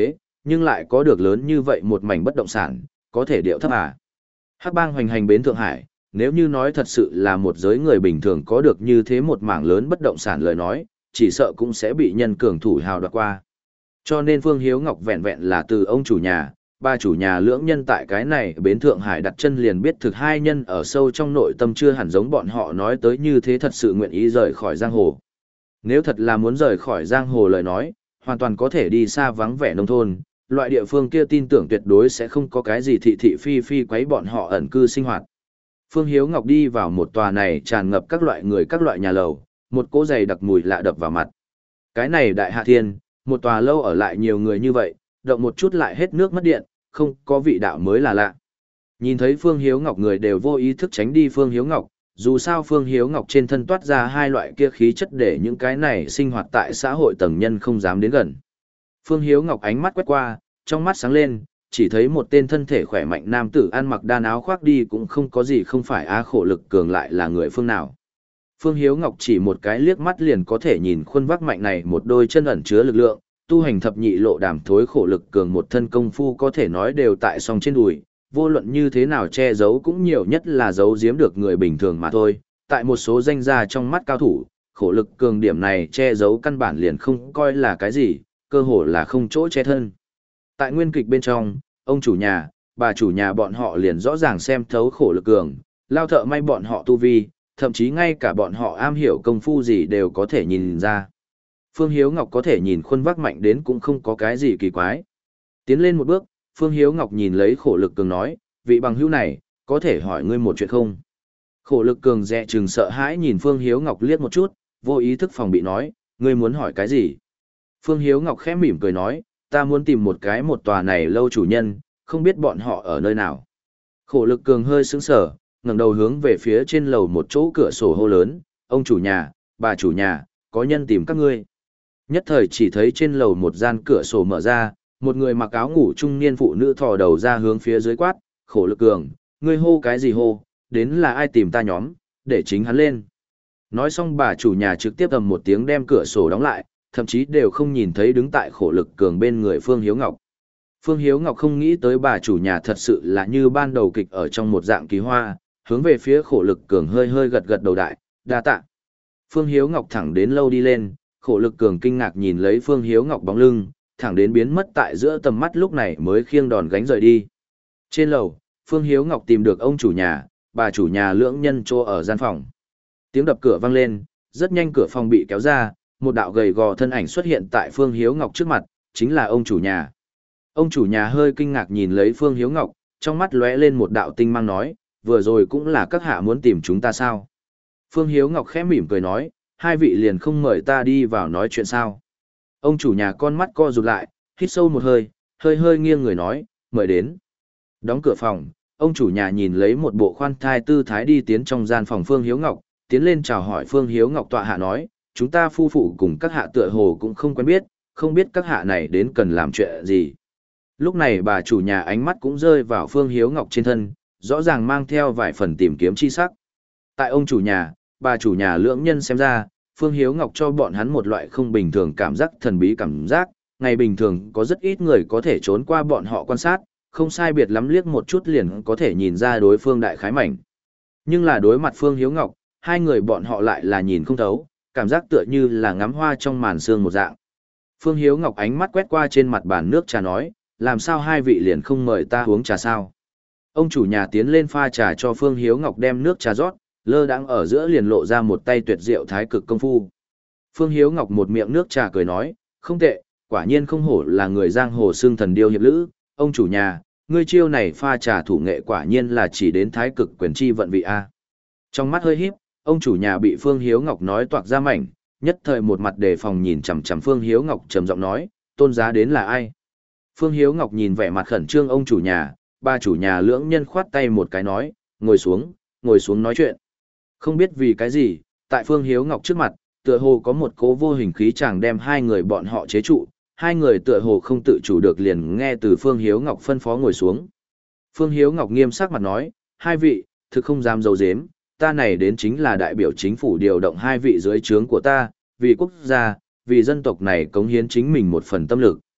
Speaker 1: nhưng lại có được lớn như vậy một mảnh bất động sản, có thể điệu thấp à. Hắc bang hoành hành bến Thượng Hải, nếu như nói thật sự là một giới người bình thường có được như thế một mảng lớn bất động sản lời nói, chỉ sợ cũng sẽ bị nhân cường thủ hào đoạt qua. Cho nên Phương Hiếu Ngọc vẹn vẹn là từ ông chủ nhà, ba chủ nhà lưỡng nhân tại cái này bến Thượng Hải đặt chân liền biết thực hai nhân ở sâu trong nội tâm chưa hẳn giống bọn họ nói tới như thế thật sự nguyện ý rời khỏi giang hồ. Nếu thật là muốn rời khỏi giang hồ lời nói, hoàn toàn có thể đi xa vắng vẻ nông thôn, loại địa phương kia tin tưởng tuyệt đối sẽ không có cái gì thị thị phi phi quấy bọn họ ẩn cư sinh hoạt. Phương Hiếu Ngọc đi vào một tòa này tràn ngập các loại người các loại nhà lầu, một cỗ giày đặc mùi lạ đập vào mặt. Cái này đại hạ thiên, một tòa lâu ở lại nhiều người như vậy, động một chút lại hết nước mất điện, không có vị đạo mới là lạ. Nhìn thấy Phương Hiếu Ngọc người đều vô ý thức tránh đi Phương Hiếu Ngọc, dù sao Phương Hiếu Ngọc trên thân toát ra hai loại kia khí chất để những cái này sinh hoạt tại xã hội tầng nhân không dám đến gần. Phương Hiếu Ngọc ánh mắt quét qua, trong mắt sáng lên, chỉ thấy một tên thân thể khỏe mạnh nam tử ăn mặc đan áo khoác đi cũng không có gì không phải á khổ lực cường lại là người phương nào. Phương Hiếu Ngọc chỉ một cái liếc mắt liền có thể nhìn khuôn vác mạnh này một đôi chân ẩn chứa lực lượng, tu hành thập nhị lộ đàm thối khổ lực cường một thân công phu có thể nói đều tại song trên đùi, vô luận như thế nào che giấu cũng nhiều nhất là giấu giếm được người bình thường mà thôi. Tại một số danh gia trong mắt cao thủ, khổ lực cường điểm này che giấu căn bản liền không coi là cái gì, cơ hồ là không chỗ che thân. Tại nguyên kịch bên trong, ông chủ nhà, bà chủ nhà bọn họ liền rõ ràng xem thấu khổ lực cường, lao thợ may bọn họ tu vi, thậm chí ngay cả bọn họ am hiểu công phu gì đều có thể nhìn ra. Phương Hiếu Ngọc có thể nhìn khuôn vác mạnh đến cũng không có cái gì kỳ quái. Tiến lên một bước, Phương Hiếu Ngọc nhìn lấy khổ lực cường nói, vị bằng hữu này, có thể hỏi ngươi một chuyện không? Khổ lực cường dè chừng sợ hãi nhìn Phương Hiếu Ngọc liếc một chút, vô ý thức phòng bị nói, ngươi muốn hỏi cái gì? Phương Hiếu Ngọc khẽ mỉm cười nói, ta muốn tìm một cái một tòa này lâu chủ nhân, không biết bọn họ ở nơi nào. Khổ lực cường hơi sững sờ, ngẩng đầu hướng về phía trên lầu một chỗ cửa sổ hô lớn, ông chủ nhà, bà chủ nhà, có nhân tìm các ngươi. Nhất thời chỉ thấy trên lầu một gian cửa sổ mở ra, một người mặc áo ngủ trung niên phụ nữ thò đầu ra hướng phía dưới quát, khổ lực cường, ngươi hô cái gì hô, đến là ai tìm ta nhóm, để chính hắn lên. Nói xong bà chủ nhà trực tiếp ầm một tiếng đem cửa sổ đóng lại, thậm chí đều không nhìn thấy đứng tại khổ lực cường bên người Phương Hiếu Ngọc. Phương Hiếu Ngọc không nghĩ tới bà chủ nhà thật sự là như ban đầu kịch ở trong một dạng kỳ hoa, hướng về phía khổ lực cường hơi hơi gật gật đầu đại, đa tạ. Phương Hiếu Ngọc thẳng đến lâu đi lên, khổ lực cường kinh ngạc nhìn lấy Phương Hiếu Ngọc bóng lưng, thẳng đến biến mất tại giữa tầm mắt lúc này mới khiêng đòn gánh rời đi. Trên lầu, Phương Hiếu Ngọc tìm được ông chủ nhà, bà chủ nhà lưỡng nhân trô ở gian phòng. Tiếng đập cửa vang lên, rất nhanh cửa phòng bị kéo ra, một đạo gầy gò thân ảnh xuất hiện tại Phương Hiếu Ngọc trước mặt, chính là ông chủ nhà. Ông chủ nhà hơi kinh ngạc nhìn lấy Phương Hiếu Ngọc, trong mắt lóe lên một đạo tinh mang nói, vừa rồi cũng là các hạ muốn tìm chúng ta sao? Phương Hiếu Ngọc khẽ mỉm cười nói, hai vị liền không mời ta đi vào nói chuyện sao? Ông chủ nhà con mắt co rụt lại, hít sâu một hơi, hơi hơi nghiêng người nói, mời đến. Đóng cửa phòng, ông chủ nhà nhìn lấy một bộ khoan thai tư thái đi tiến trong gian phòng Phương Hiếu Ngọc, tiến lên chào hỏi Phương Hiếu Ngọc tọa hạ nói, chúng ta phu phụ cùng các hạ tựa hồ cũng không quen biết, không biết các hạ này đến cần làm chuyện gì. Lúc này bà chủ nhà ánh mắt cũng rơi vào Phương Hiếu Ngọc trên thân, rõ ràng mang theo vài phần tìm kiếm chi sắc. Tại ông chủ nhà, bà chủ nhà lưỡng nhân xem ra, Phương Hiếu Ngọc cho bọn hắn một loại không bình thường cảm giác thần bí cảm giác, ngày bình thường có rất ít người có thể trốn qua bọn họ quan sát, không sai biệt lắm liếc một chút liền có thể nhìn ra đối phương đại khái mảnh. Nhưng là đối mặt Phương Hiếu Ngọc, hai người bọn họ lại là nhìn không thấu, cảm giác tựa như là ngắm hoa trong màn sương một dạng. Phương Hiếu Ngọc ánh mắt quét qua trên mặt bàn nước trà nói, làm sao hai vị liền không mời ta uống trà sao? Ông chủ nhà tiến lên pha trà cho Phương Hiếu Ngọc đem nước trà rót, lơ đãng ở giữa liền lộ ra một tay tuyệt diệu thái cực công phu. Phương Hiếu Ngọc một miệng nước trà cười nói, không tệ, quả nhiên không hổ là người giang hồ xương thần điêu hiệp lữ, ông chủ nhà, ngươi chiêu này pha trà thủ nghệ quả nhiên là chỉ đến thái cực quyền chi vận vị a. Trong mắt hơi híp, ông chủ nhà bị Phương Hiếu Ngọc nói toạc ra mảnh, nhất thời một mặt đề phòng nhìn chằm chằm Phương Hiếu Ngọc trầm giọng nói, tôn giá đến là ai? Phương Hiếu Ngọc nhìn vẻ mặt khẩn trương ông chủ nhà, ba chủ nhà lưỡng nhân khoát tay một cái nói, ngồi xuống, ngồi xuống nói chuyện. Không biết vì cái gì, tại Phương Hiếu Ngọc trước mặt, tựa hồ có một cố vô hình khí chàng đem hai người bọn họ chế trụ, hai người tựa hồ không tự chủ được liền nghe từ Phương Hiếu Ngọc phân phó ngồi xuống. Phương Hiếu Ngọc nghiêm sắc mặt nói, hai vị, thực không dám giấu giếm, ta này đến chính là đại biểu chính phủ điều động hai vị dưới trướng của ta, vì quốc gia, vì dân tộc này cống hiến chính mình một phần tâm lực.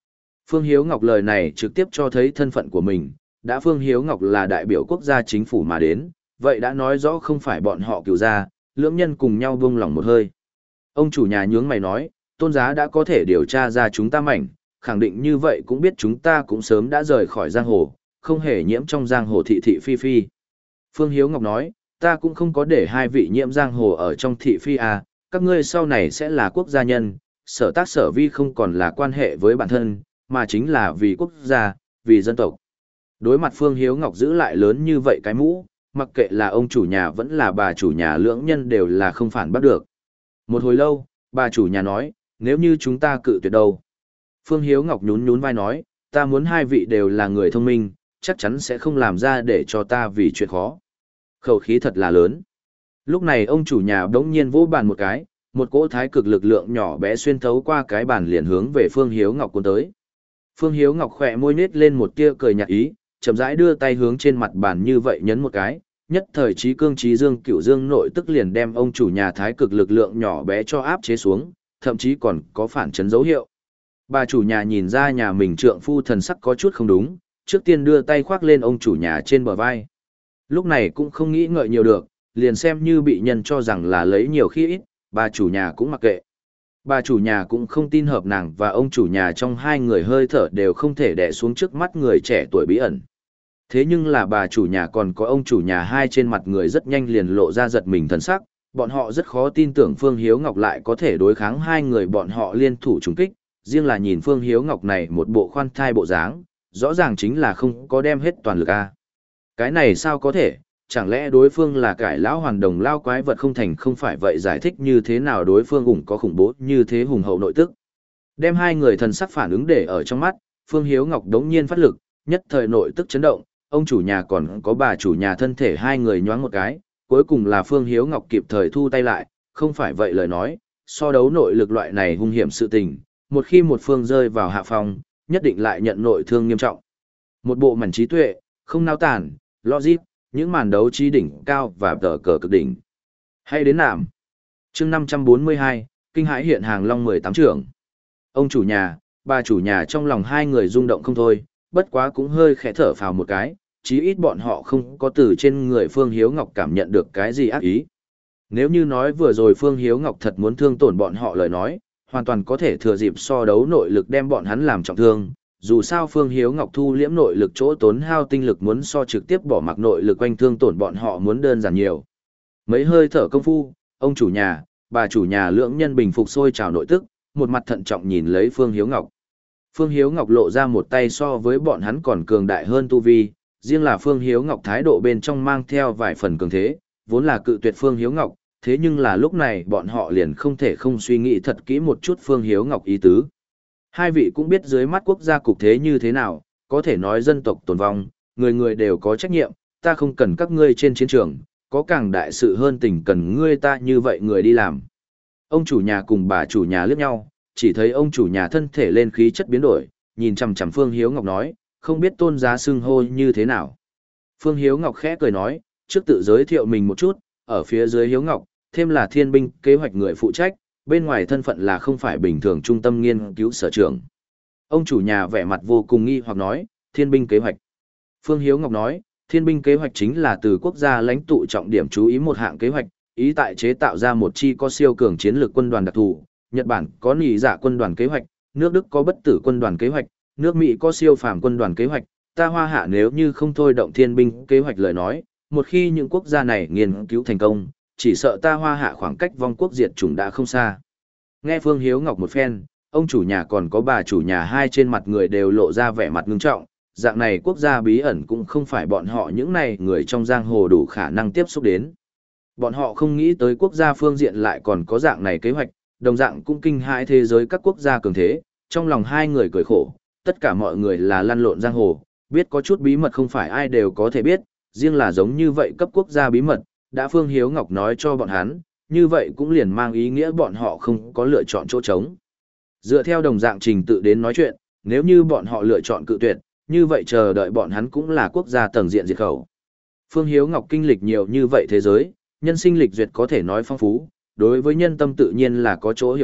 Speaker 1: Phương Hiếu Ngọc lời này trực tiếp cho thấy thân phận của mình, đã Phương Hiếu Ngọc là đại biểu quốc gia chính phủ mà đến, vậy đã nói rõ không phải bọn họ cựu gia, lưỡng nhân cùng nhau buông lỏng một hơi. Ông chủ nhà nhướng mày nói, tôn giá đã có thể điều tra ra chúng ta mảnh, khẳng định như vậy cũng biết chúng ta cũng sớm đã rời khỏi giang hồ, không hề nhiễm trong giang hồ thị thị phi phi. Phương Hiếu Ngọc nói, ta cũng không có để hai vị nhiễm giang hồ ở trong thị phi à, các ngươi sau này sẽ là quốc gia nhân, sở tác sở vi không còn là quan hệ với bản thân, mà chính là vì quốc gia, vì dân tộc. Đối mặt Phương Hiếu Ngọc giữ lại lớn như vậy cái mũ, mặc kệ là ông chủ nhà vẫn là bà chủ nhà lưỡng nhân đều là không phản bắt được. Một hồi lâu, bà chủ nhà nói, nếu như chúng ta cự tuyệt đâu. Phương Hiếu Ngọc nhún nhún vai nói, ta muốn hai vị đều là người thông minh, chắc chắn sẽ không làm ra để cho ta vì chuyện khó. Khẩu khí thật là lớn. Lúc này ông chủ nhà đống nhiên vỗ bàn một cái, một cỗ thái cực lực lượng nhỏ bé xuyên thấu qua cái bàn liền hướng về Phương Hiếu Ngọc cuốn tới. Phương Hiếu Ngọc khỏe môi nết lên một tia cười nhạt ý, chậm rãi đưa tay hướng trên mặt bàn như vậy nhấn một cái, nhất thời trí cương trí dương cửu dương nội tức liền đem ông chủ nhà thái cực lực lượng nhỏ bé cho áp chế xuống, thậm chí còn có phản chấn dấu hiệu. Bà chủ nhà nhìn ra nhà mình trượng phu thần sắc có chút không đúng, trước tiên đưa tay khoác lên ông chủ nhà trên bờ vai. Lúc này cũng không nghĩ ngợi nhiều được, liền xem như bị nhân cho rằng là lấy nhiều khi ít, bà chủ nhà cũng mặc kệ. Bà chủ nhà cũng không tin hợp nàng và ông chủ nhà trong hai người hơi thở đều không thể đè xuống trước mắt người trẻ tuổi bí ẩn. Thế nhưng là bà chủ nhà còn có ông chủ nhà hai trên mặt người rất nhanh liền lộ ra giật mình thần sắc, bọn họ rất khó tin tưởng Phương Hiếu Ngọc lại có thể đối kháng hai người bọn họ liên thủ trùng kích, riêng là nhìn Phương Hiếu Ngọc này một bộ khoan thai bộ dáng, rõ ràng chính là không có đem hết toàn lực a. Cái này sao có thể, chẳng lẽ đối phương là cải lão hoàn đồng lao quái vật không thành không phải vậy giải thích như thế nào đối phương ủng có khủng bố như thế hùng hậu nội tức. Đem hai người thần sắc phản ứng để ở trong mắt, Phương Hiếu Ngọc đống nhiên phát lực, nhất thời nội tức chấn động, ông chủ nhà còn có bà chủ nhà thân thể hai người nhoáng một cái, cuối cùng là Phương Hiếu Ngọc kịp thời thu tay lại, không phải vậy lời nói, so đấu nội lực loại này hung hiểm sự tình, một khi một phương rơi vào hạ phòng, nhất định lại nhận nội thương nghiêm trọng. Một bộ mảnh trí tuệ, không nao tản, logic, những màn đấu trí đỉnh cao và tờ cờ cực đỉnh. Hay đến nạm. chương năm trăm bốn mươi hai, kinh hãi hiện hàng long mười tám trưởng. Ông chủ nhà, bà chủ nhà trong lòng hai người rung động không thôi, bất quá cũng hơi khẽ thở phào một cái, chí ít bọn họ không có từ trên người Phương Hiếu Ngọc cảm nhận được cái gì ác ý. Nếu như nói vừa rồi Phương Hiếu Ngọc thật muốn thương tổn bọn họ lời nói, hoàn toàn có thể thừa dịp so đấu nội lực đem bọn hắn làm trọng thương. Dù sao Phương Hiếu Ngọc thu liễm nội lực chỗ tốn hao tinh lực muốn so trực tiếp bỏ mặc nội lực quanh thương tổn bọn họ muốn đơn giản nhiều. Mấy hơi thở công phu, ông chủ nhà, bà chủ nhà lưỡng nhân bình phục sôi trào nội tức, một mặt thận trọng nhìn lấy Phương Hiếu Ngọc. Phương Hiếu Ngọc lộ ra một tay so với bọn hắn còn cường đại hơn tu vi, riêng là Phương Hiếu Ngọc thái độ bên trong mang theo vài phần cường thế, vốn là cự tuyệt Phương Hiếu Ngọc, thế nhưng là lúc này bọn họ liền không thể không suy nghĩ thật kỹ một chút Phương Hiếu Ngọc ý tứ. Hai vị cũng biết dưới mắt quốc gia cục thế như thế nào, có thể nói dân tộc tồn vong, người người đều có trách nhiệm, ta không cần các ngươi trên chiến trường, có càng đại sự hơn tình cần ngươi ta như vậy người đi làm. Ông chủ nhà cùng bà chủ nhà liếc nhau, chỉ thấy ông chủ nhà thân thể lên khí chất biến đổi, nhìn chằm chằm Phương Hiếu Ngọc nói, không biết tôn giá xưng hô như thế nào. Phương Hiếu Ngọc khẽ cười nói, trước tự giới thiệu mình một chút, ở phía dưới Hiếu Ngọc, thêm là thiên binh kế hoạch người phụ trách, bên ngoài thân phận là không phải bình thường trung tâm nghiên cứu sở trưởng. Ông chủ nhà vẻ mặt vô cùng nghi hoặc nói, thiên binh kế hoạch. Phương Hiếu Ngọc nói, thiên binh kế hoạch chính là từ quốc gia lãnh tụ trọng điểm chú ý một hạng kế hoạch, ý tại chế tạo ra một chi có siêu cường chiến lược quân đoàn đặc thù. Nhật Bản có nhị dạ quân đoàn kế hoạch, nước Đức có bất tử quân đoàn kế hoạch, nước Mỹ có siêu phàm quân đoàn kế hoạch, ta Hoa Hạ nếu như không thôi động thiên binh kế hoạch lời nói, một khi những quốc gia này nghiên cứu thành công, chỉ sợ ta Hoa Hạ khoảng cách vong quốc diệt chủng đã không xa. Nghe Phương Hiếu Ngọc một phen, ông chủ nhà còn có bà chủ nhà hai trên mặt người đều lộ ra vẻ mặt ngưng trọng, dạng này quốc gia bí ẩn cũng không phải bọn họ những này người trong giang hồ đủ khả năng tiếp xúc đến. Bọn họ không nghĩ tới quốc gia phương diện lại còn có dạng này kế hoạch, đồng dạng cũng kinh hãi thế giới các quốc gia cường thế, trong lòng hai người cười khổ, tất cả mọi người là lăn lộn giang hồ, biết có chút bí mật không phải ai đều có thể biết, riêng là giống như vậy cấp quốc gia bí mật, đã Phương Hiếu Ngọc nói cho bọn hắn, như vậy cũng liền mang ý nghĩa bọn họ không có lựa chọn chỗ trống. Dựa theo đồng dạng trình tự đến nói chuyện, nếu như bọn họ lựa chọn cự tuyệt, như vậy chờ đợi bọn hắn cũng là quốc gia tầng diện diệt khẩu. Phương Hiếu Ngọc kinh lịch nhiều như vậy thế giới, nhân sinh lịch duyệt có thể nói phong phú, đối với nhân tâm tự nhiên là có chỗ hiểu biết,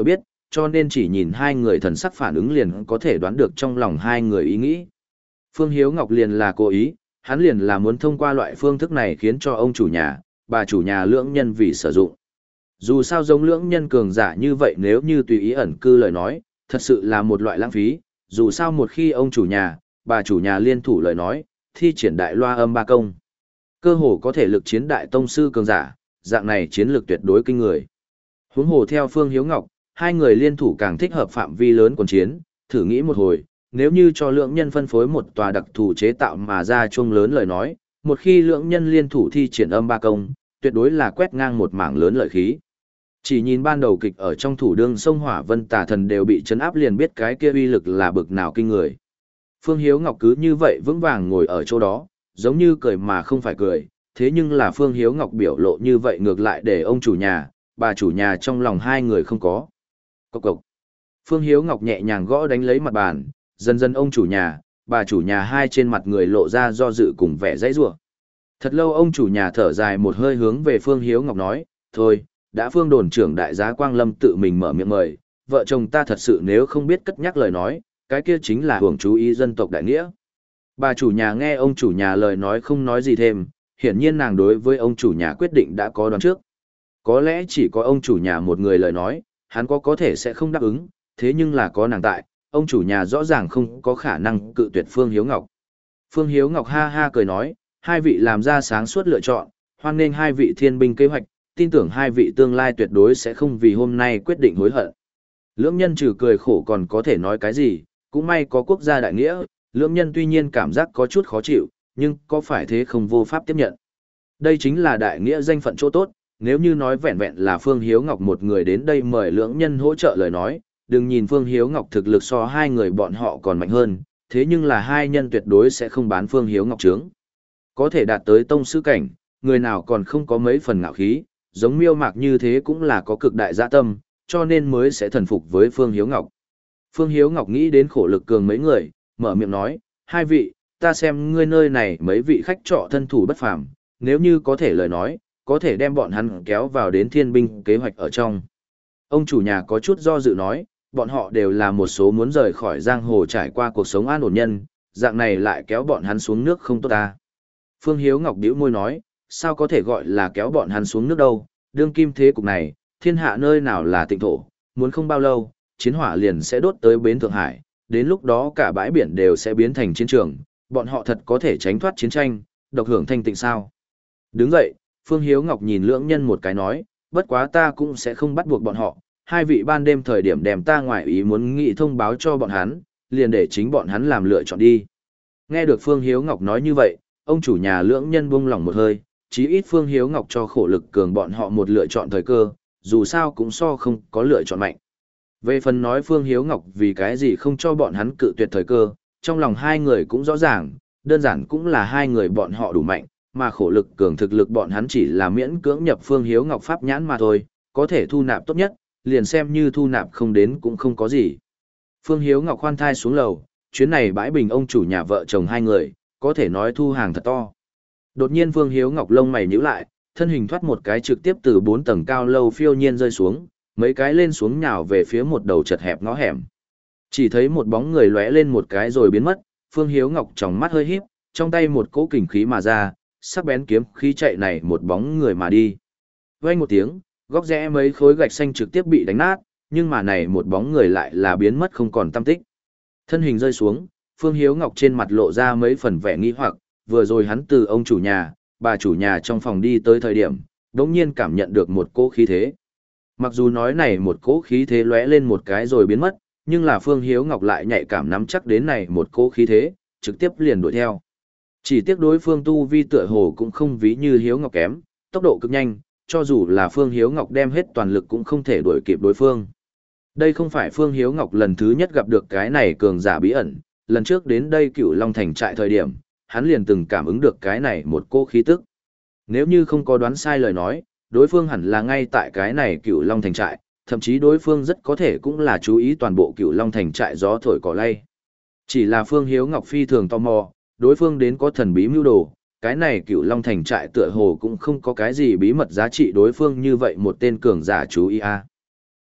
Speaker 1: cho nên chỉ nhìn hai người thần sắc phản ứng liền có thể đoán được trong lòng hai người ý nghĩ. Phương Hiếu Ngọc liền là cố ý, hắn liền là muốn thông qua loại phương thức này khiến cho ông chủ nhà, bà chủ nhà lưỡng nhân vì sử dụng. Dù sao giống lưỡng nhân cường giả như vậy nếu như tùy ý ẩn cư lời nói, thật sự là một loại lãng phí, dù sao một khi ông chủ nhà, bà chủ nhà liên thủ lời nói, thi triển đại loa âm ba công. Cơ hồ có thể lực chiến đại tông sư cường giả, dạng này chiến lược tuyệt đối kinh người. Huống hồ theo Phương Hiếu Ngọc, hai người liên thủ càng thích hợp phạm vi lớn quần chiến, thử nghĩ một hồi, nếu như cho lượng nhân phân phối một tòa đặc thù chế tạo mà ra chuông lớn lời nói, một khi lượng nhân liên thủ thi triển âm ba công, tuyệt đối là quét ngang một mảng lớn lợi khí. Chỉ nhìn ban đầu kịch ở trong thủ đương sông Hỏa Vân Tà Thần đều bị chấn áp liền biết cái kia uy lực là bực nào kinh người. Phương Hiếu Ngọc cứ như vậy vững vàng ngồi ở chỗ đó, giống như cười mà không phải cười, thế nhưng là Phương Hiếu Ngọc biểu lộ như vậy ngược lại để ông chủ nhà, bà chủ nhà trong lòng hai người không có. Cộc cộc. Phương Hiếu Ngọc nhẹ nhàng gõ đánh lấy mặt bàn, dần dần ông chủ nhà, bà chủ nhà hai trên mặt người lộ ra do dự cùng vẻ dãy rủa. Thật lâu ông chủ nhà thở dài một hơi hướng về Phương Hiếu Ngọc nói, thôi, đã Phương đồn trưởng đại giá Quang Lâm tự mình mở miệng mời, vợ chồng ta thật sự nếu không biết cất nhắc lời nói, cái kia chính là hưởng chú ý dân tộc đại nghĩa. Bà chủ nhà nghe ông chủ nhà lời nói không nói gì thêm, hiển nhiên nàng đối với ông chủ nhà quyết định đã có đoán trước. Có lẽ chỉ có ông chủ nhà một người lời nói, hắn có có thể sẽ không đáp ứng, thế nhưng là có nàng tại, ông chủ nhà rõ ràng không có khả năng cự tuyệt Phương Hiếu Ngọc. Phương Hiếu Ngọc ha ha cười nói, hai vị làm ra sáng suốt lựa chọn, hoan nghênh hai vị thiên binh kế hoạch, tin tưởng hai vị tương lai tuyệt đối sẽ không vì hôm nay quyết định hối hận. Lưỡng nhân trừ cười khổ còn có thể nói cái gì, cũng may có quốc gia đại nghĩa, lưỡng nhân tuy nhiên cảm giác có chút khó chịu, nhưng có phải thế không vô pháp tiếp nhận. Đây chính là đại nghĩa danh phận chỗ tốt, nếu như nói vẹn vẹn là Phương Hiếu Ngọc một người đến đây mời lưỡng nhân hỗ trợ lời nói, đừng nhìn Phương Hiếu Ngọc thực lực so hai người bọn họ còn mạnh hơn, thế nhưng là hai nhân tuyệt đối sẽ không bán Phương Hiếu Ngọc trướng. Có thể đạt tới tông sư cảnh, người nào còn không có mấy phần ngạo khí, giống Miêu Mạc như thế cũng là có cực đại dạ tâm, cho nên mới sẽ thần phục với Phương Hiếu Ngọc. Phương Hiếu Ngọc nghĩ đến khổ lực cường mấy người, mở miệng nói, hai vị, ta xem ngươi nơi này mấy vị khách trọ thân thủ bất phàm, nếu như có thể lời nói, có thể đem bọn hắn kéo vào đến thiên binh kế hoạch ở trong. Ông chủ nhà có chút do dự nói, bọn họ đều là một số muốn rời khỏi giang hồ trải qua cuộc sống an ổn nhân, dạng này lại kéo bọn hắn xuống nước không tốt ta. Phương Hiếu Ngọc bĩu môi nói, sao có thể gọi là kéo bọn hắn xuống nước đâu, đương kim thế cục này, thiên hạ nơi nào là tịnh thổ, muốn không bao lâu, chiến hỏa liền sẽ đốt tới bến Thượng Hải, đến lúc đó cả bãi biển đều sẽ biến thành chiến trường, bọn họ thật có thể tránh thoát chiến tranh, độc hưởng thanh tịnh sao. Đứng dậy, Phương Hiếu Ngọc nhìn lưỡng nhân một cái nói, bất quá ta cũng sẽ không bắt buộc bọn họ, hai vị ban đêm thời điểm đem ta ngoài ý muốn nghị thông báo cho bọn hắn, liền để chính bọn hắn làm lựa chọn đi. Nghe được Phương Hiếu Ngọc nói như vậy, ông chủ nhà lưỡng nhân buông lỏng một hơi, chí ít Phương Hiếu Ngọc cho khổ lực cường bọn họ một lựa chọn thời cơ, dù sao cũng so không có lựa chọn mạnh. Về phần nói Phương Hiếu Ngọc vì cái gì không cho bọn hắn cự tuyệt thời cơ, trong lòng hai người cũng rõ ràng, đơn giản cũng là hai người bọn họ đủ mạnh, mà khổ lực cường thực lực bọn hắn chỉ là miễn cưỡng nhập Phương Hiếu Ngọc pháp nhãn mà thôi, có thể thu nạp tốt nhất, liền xem như thu nạp không đến cũng không có gì. Phương Hiếu Ngọc khoan thai xuống lầu, chuyến này bãi bình ông chủ nhà vợ chồng hai người, có thể nói thu hàng thật to. Đột nhiên Phương Hiếu Ngọc lông mày nhíu lại, thân hình thoát một cái trực tiếp từ bốn tầng cao lâu phiêu nhiên rơi xuống, mấy cái lên xuống nhào về phía một đầu chật hẹp ngõ hẻm. Chỉ thấy một bóng người lóe lên một cái rồi biến mất, Phương Hiếu Ngọc tròng mắt hơi híp, trong tay một cỗ kình khí mà ra, sắc bén kiếm khí chạy này một bóng người mà đi. Vang một tiếng, góc rẽ mấy khối gạch xanh trực tiếp bị đánh nát, nhưng mà này một bóng người lại là biến mất không còn tăm tích. Thân hình rơi xuống, Phương Hiếu Ngọc trên mặt lộ ra mấy phần vẻ nghi hoặc, vừa rồi hắn từ ông chủ nhà, bà chủ nhà trong phòng đi tới thời điểm, đống nhiên cảm nhận được một cỗ khí thế. Mặc dù nói này một cỗ khí thế lóe lên một cái rồi biến mất, nhưng là Phương Hiếu Ngọc lại nhạy cảm nắm chắc đến này một cỗ khí thế, trực tiếp liền đuổi theo. Chỉ tiếc đối phương tu vi tựa hồ cũng không ví như Hiếu Ngọc kém, tốc độ cực nhanh, cho dù là Phương Hiếu Ngọc đem hết toàn lực cũng không thể đuổi kịp đối phương. Đây không phải Phương Hiếu Ngọc lần thứ nhất gặp được cái này cường giả bí ẩn, lần trước đến đây Cửu Long Thành trại thời điểm, hắn liền từng cảm ứng được cái này một cỗ khí tức. Nếu như không có đoán sai lời nói, đối phương hẳn là ngay tại cái này Cửu Long Thành trại, thậm chí đối phương rất có thể cũng là chú ý toàn bộ Cửu Long Thành trại gió thổi cỏ lay. Chỉ là Phương Hiếu Ngọc phi thường tò mò, đối phương đến có thần bí mưu đồ, cái này Cửu Long Thành trại tựa hồ cũng không có cái gì bí mật giá trị đối phương như vậy một tên cường giả chú ý a.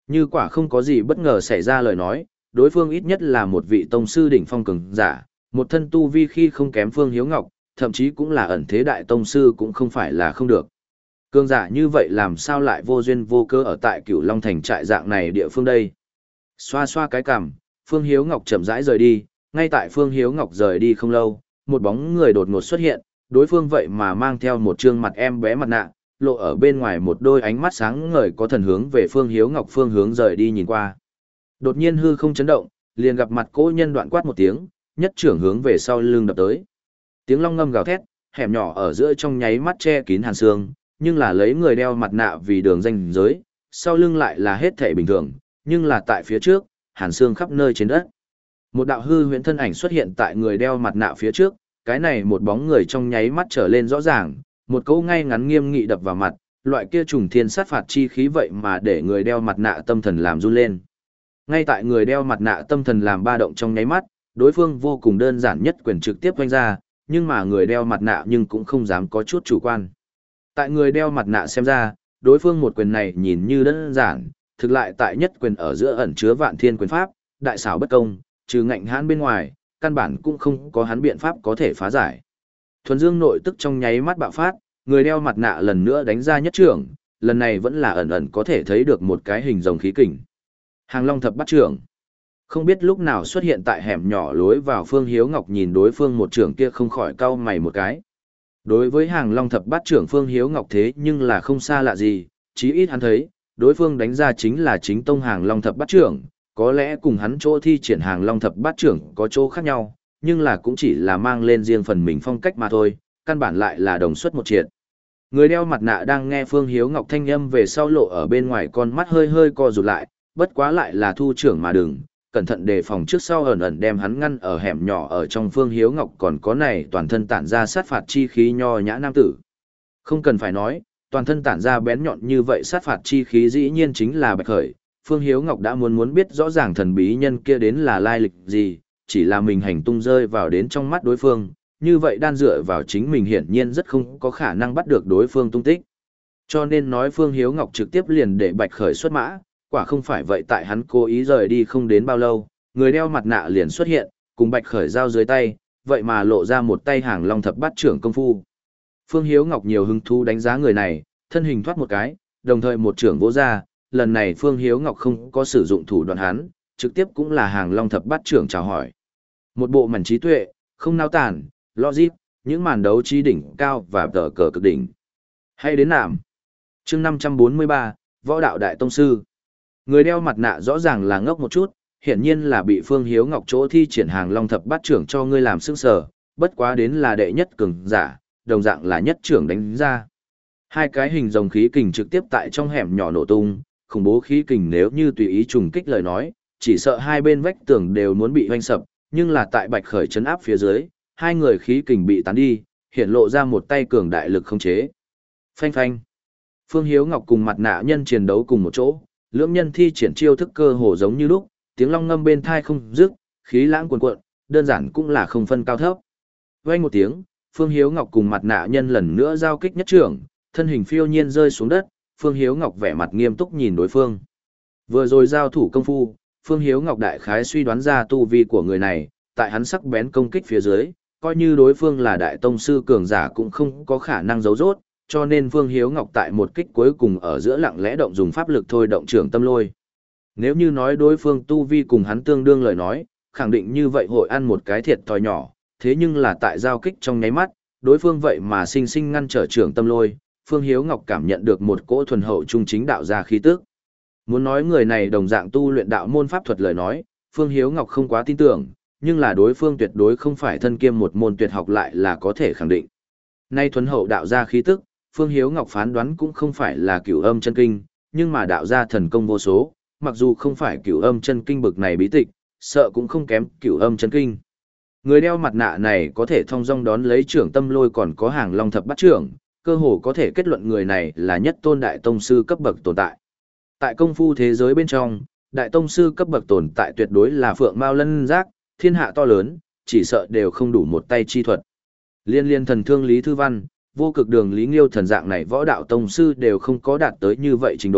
Speaker 1: Như quả không có gì bất ngờ xảy ra lời nói, đối phương ít nhất là một vị tông sư đỉnh phong cường giả, một thân tu vi khi không kém Phương Hiếu Ngọc, thậm chí cũng là ẩn thế đại tông sư cũng không phải là không được. Cường giả như vậy làm sao lại vô duyên vô cớ ở tại Cửu Long Thành trại dạng này địa phương đây? Xoa xoa cái cằm, Phương Hiếu Ngọc chậm rãi rời đi, ngay tại Phương Hiếu Ngọc rời đi không lâu, một bóng người đột ngột xuất hiện, đối phương vậy mà mang theo một trương mặt em bé mặt nạ, lộ ở bên ngoài một đôi ánh mắt sáng ngời có thần hướng về Phương Hiếu Ngọc phương hướng rời đi nhìn qua. Đột nhiên hư không chấn động, liền gặp mặt cỗ nhân đoạn quát một tiếng, nhất trưởng hướng về sau lưng đập tới. Tiếng long ngâm gào thét, hẻm nhỏ ở giữa trong nháy mắt che kín hàn xương, nhưng là lấy người đeo mặt nạ vì đường ranh giới, sau lưng lại là hết thảy bình thường, nhưng là tại phía trước, hàn xương khắp nơi trên đất. Một đạo hư huyễn thân ảnh xuất hiện tại người đeo mặt nạ phía trước, cái này một bóng người trong nháy mắt trở lên rõ ràng, một câu ngay ngắn nghiêm nghị đập vào mặt, loại kia trùng thiên sát phạt chi khí vậy mà để người đeo mặt nạ tâm thần làm run lên. Ngay tại người đeo mặt nạ tâm thần làm ba động trong nháy mắt, đối phương vô cùng đơn giản nhất quyền trực tiếp vung ra, nhưng mà người đeo mặt nạ nhưng cũng không dám có chút chủ quan. Tại người đeo mặt nạ xem ra, đối phương một quyền này nhìn như đơn giản, thực lại tại nhất quyền ở giữa ẩn chứa vạn thiên quyền pháp, đại xảo bất công, trừ ngạnh hãn bên ngoài, căn bản cũng không có hắn biện pháp có thể phá giải. Thuần dương nội tức trong nháy mắt bạo phát, người đeo mặt nạ lần nữa đánh ra nhất trưởng, lần này vẫn là ẩn ẩn có thể thấy được một cái hình rồng khí kình. Hàng Long thập bắt trưởng. Không biết lúc nào xuất hiện tại hẻm nhỏ lối vào Phương Hiếu Ngọc nhìn đối phương một trưởng kia không khỏi cau mày một cái. Đối với Hàng Long thập bát trưởng Phương Hiếu Ngọc thế nhưng là không xa lạ gì, chí ít hắn thấy, đối phương đánh ra chính là chính tông Hàng Long thập bát trưởng, có lẽ cùng hắn chỗ thi triển Hàng Long thập bát trưởng có chỗ khác nhau, nhưng là cũng chỉ là mang lên riêng phần mình phong cách mà thôi, căn bản lại là đồng xuất một triệt. Người đeo mặt nạ đang nghe Phương Hiếu Ngọc thanh âm về sau lộ ở bên ngoài con mắt hơi hơi co rụt lại, bất quá lại là thu trưởng mà đừng, cẩn thận đề phòng trước sau ẩn ẩn đem hắn ngăn ở hẻm nhỏ ở trong Phương Hiếu Ngọc còn có này toàn thân tản ra sát phạt chi khí nho nhã nam tử. Không cần phải nói, toàn thân tản ra bén nhọn như vậy sát phạt chi khí dĩ nhiên chính là Bạch Khởi. Phương Hiếu Ngọc đã muốn muốn biết rõ ràng thần bí nhân kia đến là lai lịch gì, chỉ là mình hành tung rơi vào đến trong mắt đối phương, như vậy đan dựa vào chính mình hiển nhiên rất không có khả năng bắt được đối phương tung tích. Cho nên nói Phương Hiếu Ngọc trực tiếp liền để Bạch Khởi xuất mã, quả không phải vậy tại hắn cố ý rời đi không đến bao lâu, người đeo mặt nạ liền xuất hiện, cùng Bạch Khởi giao dưới tay, vậy mà lộ ra một tay Hàng Long thập bát trưởng công phu. Phương Hiếu Ngọc nhiều hứng thú đánh giá người này, thân hình thoát một cái, đồng thời một trưởng vỗ ra, lần này Phương Hiếu Ngọc không có sử dụng thủ đoạn hắn, trực tiếp cũng là Hàng Long thập bát trưởng chào hỏi. Một bộ mảnh trí tuệ, không nao tản, logic, những màn đấu trí đỉnh cao và tờ cờ cực đỉnh. Hay đến nạm. Chương năm trăm bốn mươi ba, Võ đạo đại tông sư. Người đeo mặt nạ rõ ràng là ngốc một chút, hiển nhiên là bị Phương Hiếu Ngọc chỗ thi triển Hàng Long thập bát trưởng cho ngươi làm sững sờ, bất quá đến là đệ nhất cường giả, đồng dạng là nhất trưởng đánh ra. Hai cái hình rồng khí kình trực tiếp tại trong hẻm nhỏ nổ tung, khủng bố khí kình nếu như tùy ý trùng kích lời nói, chỉ sợ hai bên vách tường đều muốn bị hoanh sập, nhưng là tại Bạch Khởi chấn áp phía dưới, hai người khí kình bị tán đi, hiện lộ ra một tay cường đại lực không chế. Phanh phanh. Phương Hiếu Ngọc cùng mặt nạ nhân chiến đấu cùng một chỗ, lưỡng nhân thi triển chiêu thức cơ hồ giống như lúc, tiếng long ngâm bên thai không dứt, khí lãng cuồn cuộn, đơn giản cũng là không phân cao thấp. Vang một tiếng, Phương Hiếu Ngọc cùng mặt nạ nhân lần nữa giao kích nhất trưởng, thân hình phiêu nhiên rơi xuống đất, Phương Hiếu Ngọc vẻ mặt nghiêm túc nhìn đối phương. Vừa rồi giao thủ công phu, Phương Hiếu Ngọc đại khái suy đoán ra tu vi của người này, tại hắn sắc bén công kích phía dưới, coi như đối phương là đại tông sư cường giả cũng không có khả năng giấu rốt, cho nên Phương Hiếu Ngọc tại một kích cuối cùng ở giữa lặng lẽ động dùng pháp lực thôi động trưởng tâm lôi. Nếu như nói đối phương tu vi cùng hắn tương đương lời nói, khẳng định như vậy hội ăn một cái thiệt thòi nhỏ, thế nhưng là tại giao kích trong nháy mắt, đối phương vậy mà sinh sinh ngăn trở trưởng tâm lôi, Phương Hiếu Ngọc cảm nhận được một cỗ thuần hậu trung chính đạo ra khí tức. Muốn nói người này đồng dạng tu luyện đạo môn pháp thuật lời nói, Phương Hiếu Ngọc không quá tin tưởng, nhưng là đối phương tuyệt đối không phải thân kiêm một môn tuyệt học lại là có thể khẳng định. Nay thuần hậu đạo ra khí tức, Phương Hiếu Ngọc phán đoán cũng không phải là cửu âm chân kinh, nhưng mà đạo ra thần công vô số, mặc dù không phải cửu âm chân kinh bực này bí tịch, sợ cũng không kém cửu âm chân kinh. Người đeo mặt nạ này có thể thông dong đón lấy trưởng tâm lôi còn có Hàng Long thập bát trưởng, cơ hồ có thể kết luận người này là nhất tôn đại tông sư cấp bậc tồn tại. Tại công phu thế giới bên trong, đại tông sư cấp bậc tồn tại tuyệt đối là phượng mao lân giác, thiên hạ to lớn, chỉ sợ đều không đủ một tay chi thuật. Liên liên thần thương Lý Thư Văn, vô cực đường Lý Nghiêu thần dạng này võ đạo tông sư đều không có đạt tới như vậy trình độ,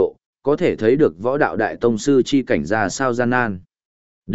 Speaker 1: có thể thấy được võ đạo đại tông sư chi cảnh ra sao gian nan. D.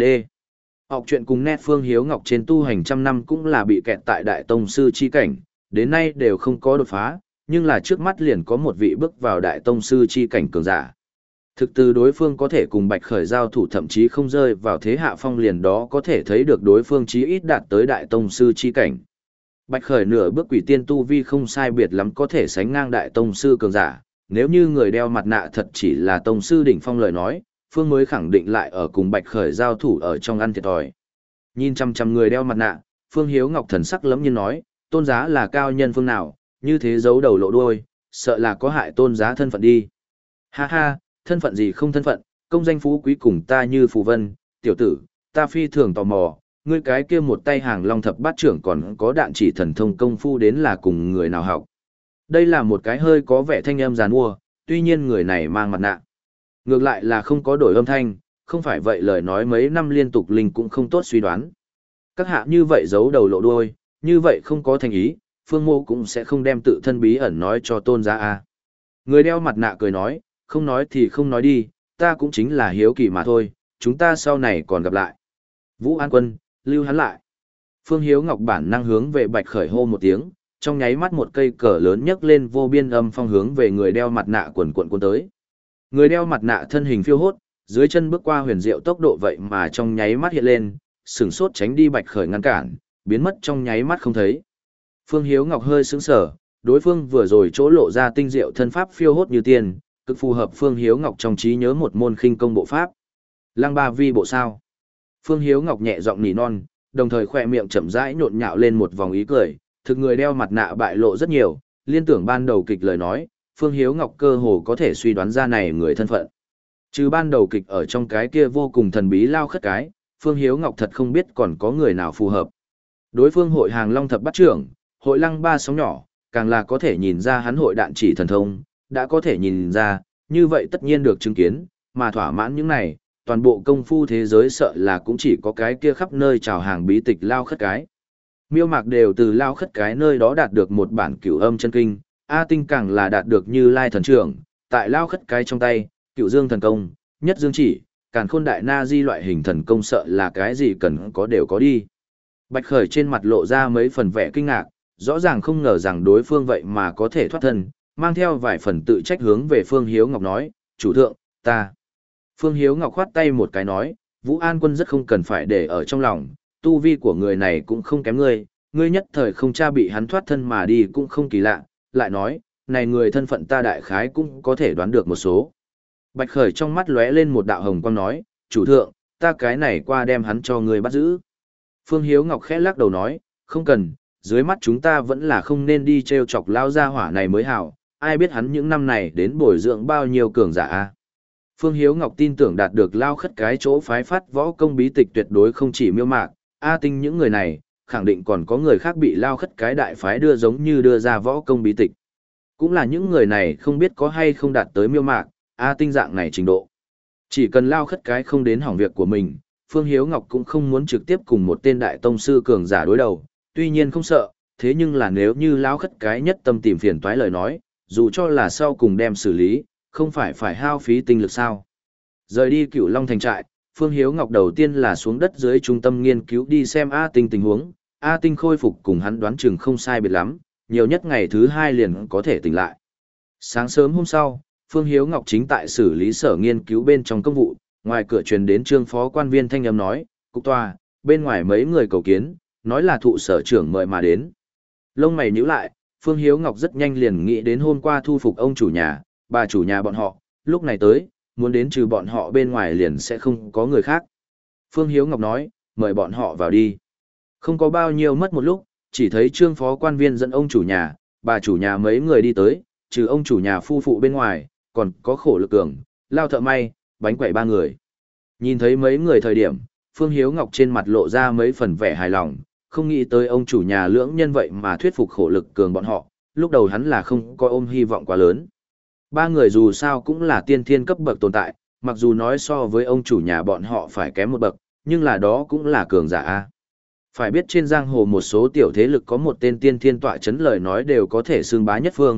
Speaker 1: Học truyện cùng nét Phương Hiếu Ngọc trên tu hành trăm năm cũng là bị kẹt tại đại tông sư chi cảnh, đến nay đều không có đột phá, nhưng là trước mắt liền có một vị bước vào đại tông sư chi cảnh cường giả. Thực từ đối phương có thể cùng Bạch Khởi giao thủ thậm chí không rơi vào thế hạ phong liền đó có thể thấy được đối phương chí ít đạt tới đại tông sư chi cảnh. Bạch Khởi nửa bước quỷ tiên tu vi không sai biệt lắm có thể sánh ngang đại tông sư cường giả, nếu như người đeo mặt nạ thật chỉ là tông sư đỉnh phong lời nói, Phương mới khẳng định lại ở cùng Bạch Khởi giao thủ ở trong ăn thiệt thòi. Nhìn chăm chăm người đeo mặt nạ, Phương Hiếu Ngọc thần sắc lẫm nhiên nói, tôn giá là cao nhân phương nào, như thế giấu đầu lộ đuôi, sợ là có hại tôn giá thân phận đi. Ha ha, thân phận gì không thân phận, công danh phú quý cùng ta như phù vân, tiểu tử, ta phi thường tò mò, ngươi cái kia một tay hàng long thập bát trưởng còn có đạn chỉ thần thông công phu đến là cùng người nào học. Đây là một cái hơi có vẻ thanh âm giàn mua, tuy nhiên người này mang mặt nạ. Ngược lại là không có đổi âm thanh, không phải vậy lời nói mấy năm liên tục linh cũng không tốt suy đoán. Các hạ như vậy giấu đầu lộ đuôi, như vậy không có thành ý, Phương Mô cũng sẽ không đem tự thân bí ẩn nói cho tôn giá a. Người đeo mặt nạ cười nói, không nói thì không nói đi, ta cũng chính là hiếu kỳ mà thôi, chúng ta sau này còn gặp lại. Vũ An Quân, lưu hắn lại. Phương Hiếu Ngọc bản năng hướng về Bạch Khởi hô một tiếng, trong nháy mắt một cây cờ lớn nhấc lên vô biên âm phong hướng về người đeo mặt nạ quần quần cuốn tới. Người đeo mặt nạ thân hình phiêu hốt, dưới chân bước qua huyền diệu tốc độ vậy mà trong nháy mắt hiện lên, sừng sốt tránh đi Bạch Khởi ngăn cản, biến mất trong nháy mắt không thấy. Phương Hiếu Ngọc hơi sững sờ, đối phương vừa rồi chỗ lộ ra tinh diệu thân pháp phiêu hốt như tiền, cực phù hợp Phương Hiếu Ngọc trong trí nhớ một môn khinh công bộ pháp. Lăng Ba Vi bộ sao? Phương Hiếu Ngọc nhẹ giọng nỉ non, đồng thời khỏe miệng chậm rãi nhộn nhạo lên một vòng ý cười, thực người đeo mặt nạ bại lộ rất nhiều, liên tưởng ban đầu kịch lời nói, Phương Hiếu Ngọc cơ hồ có thể suy đoán ra này người thân phận. Trừ ban đầu kịch ở trong cái kia vô cùng thần bí lao khất cái, Phương Hiếu Ngọc thật không biết còn có người nào phù hợp. Đối phương hội hàng long thập bát trưởng, hội lăng ba sóng nhỏ, càng là có thể nhìn ra hắn hội đạn chỉ thần thông, đã có thể nhìn ra, như vậy tất nhiên được chứng kiến, mà thỏa mãn những này, toàn bộ công phu thế giới sợ là cũng chỉ có cái kia khắp nơi trào hàng bí tịch lao khất cái. Miêu Mạc đều từ lao khất cái nơi đó đạt được một bản cửu âm chân kinh, A Tinh càng là đạt được Như Lai thần trưởng, tại lao khất cái trong tay, cửu dương thần công, nhất dương chỉ, càn khôn đại na di loại hình thần công sợ là cái gì cần có đều có đi. Bạch Khởi trên mặt lộ ra mấy phần vẻ kinh ngạc, rõ ràng không ngờ rằng đối phương vậy mà có thể thoát thân, mang theo vài phần tự trách hướng về Phương Hiếu Ngọc nói, chủ thượng, ta. Phương Hiếu Ngọc khoát tay một cái nói, Vũ An Quân rất không cần phải để ở trong lòng, tu vi của người này cũng không kém ngươi, ngươi nhất thời không cha bị hắn thoát thân mà đi cũng không kỳ lạ, lại nói, này người thân phận ta đại khái cũng có thể đoán được một số. Bạch Khởi trong mắt lóe lên một đạo hồng quang nói, chủ thượng, ta cái này qua đem hắn cho ngươi bắt giữ. Phương Hiếu Ngọc khẽ lắc đầu nói, không cần, dưới mắt chúng ta vẫn là không nên đi treo chọc lao gia hỏa này mới hảo, ai biết hắn những năm này đến bồi dưỡng bao nhiêu cường giả a. Phương Hiếu Ngọc tin tưởng đạt được lao khất cái chỗ phái phát võ công bí tịch tuyệt đối không chỉ Miêu Mạc, A Tinh những người này, khẳng định còn có người khác bị lao khất cái đại phái đưa giống như đưa ra võ công bí tịch. Cũng là những người này không biết có hay không đạt tới Miêu Mạc, A Tinh dạng này trình độ. Chỉ cần lao khất cái không đến hỏng việc của mình, Phương Hiếu Ngọc cũng không muốn trực tiếp cùng một tên đại tông sư cường giả đối đầu, tuy nhiên không sợ, thế nhưng là nếu như lao khất cái nhất tâm tìm phiền toái lời nói, dù cho là sau cùng đem xử lý, không phải phải hao phí tinh lực sao. Rời đi Cửu Long thành trại, Phương Hiếu Ngọc đầu tiên là xuống đất dưới trung tâm nghiên cứu đi xem A Tinh tình huống, A Tinh khôi phục cùng hắn đoán chừng không sai biệt lắm, nhiều nhất ngày thứ hai liền có thể tỉnh lại. Sáng sớm hôm sau, Phương Hiếu Ngọc chính tại xử lý sở nghiên cứu bên trong công vụ, ngoài cửa truyền đến trương phó quan viên thanh âm nói, cục tòa, bên ngoài mấy người cầu kiến, nói là thụ sở trưởng mời mà đến. Lông mày nhíu lại, Phương Hiếu Ngọc rất nhanh liền nghĩ đến hôm qua thu phục ông chủ nhà, bà chủ nhà bọn họ, lúc này tới, muốn đến trừ bọn họ bên ngoài liền sẽ không có người khác. Phương Hiếu Ngọc nói, mời bọn họ vào đi. Không có bao nhiêu mất một lúc, chỉ thấy trương phó quan viên dẫn ông chủ nhà, bà chủ nhà mấy người đi tới, trừ ông chủ nhà phu phụ bên ngoài, còn có khổ lực cường, lao thợ may, bánh quẩy ba người. Nhìn thấy mấy người thời điểm, Phương Hiếu Ngọc trên mặt lộ ra mấy phần vẻ hài lòng, không nghĩ tới ông chủ nhà lưỡng nhân vậy mà thuyết phục khổ lực cường bọn họ, lúc đầu hắn là không có ôm hy vọng quá lớn. Ba người dù sao cũng là tiên thiên cấp bậc tồn tại, mặc dù nói so với ông chủ nhà bọn họ phải kém một bậc, nhưng là đó cũng là cường giả a. Phải biết trên giang hồ một số tiểu thế lực có một tên tiên thiên tọa chấn lời nói đều có thể xương bá nhất phương,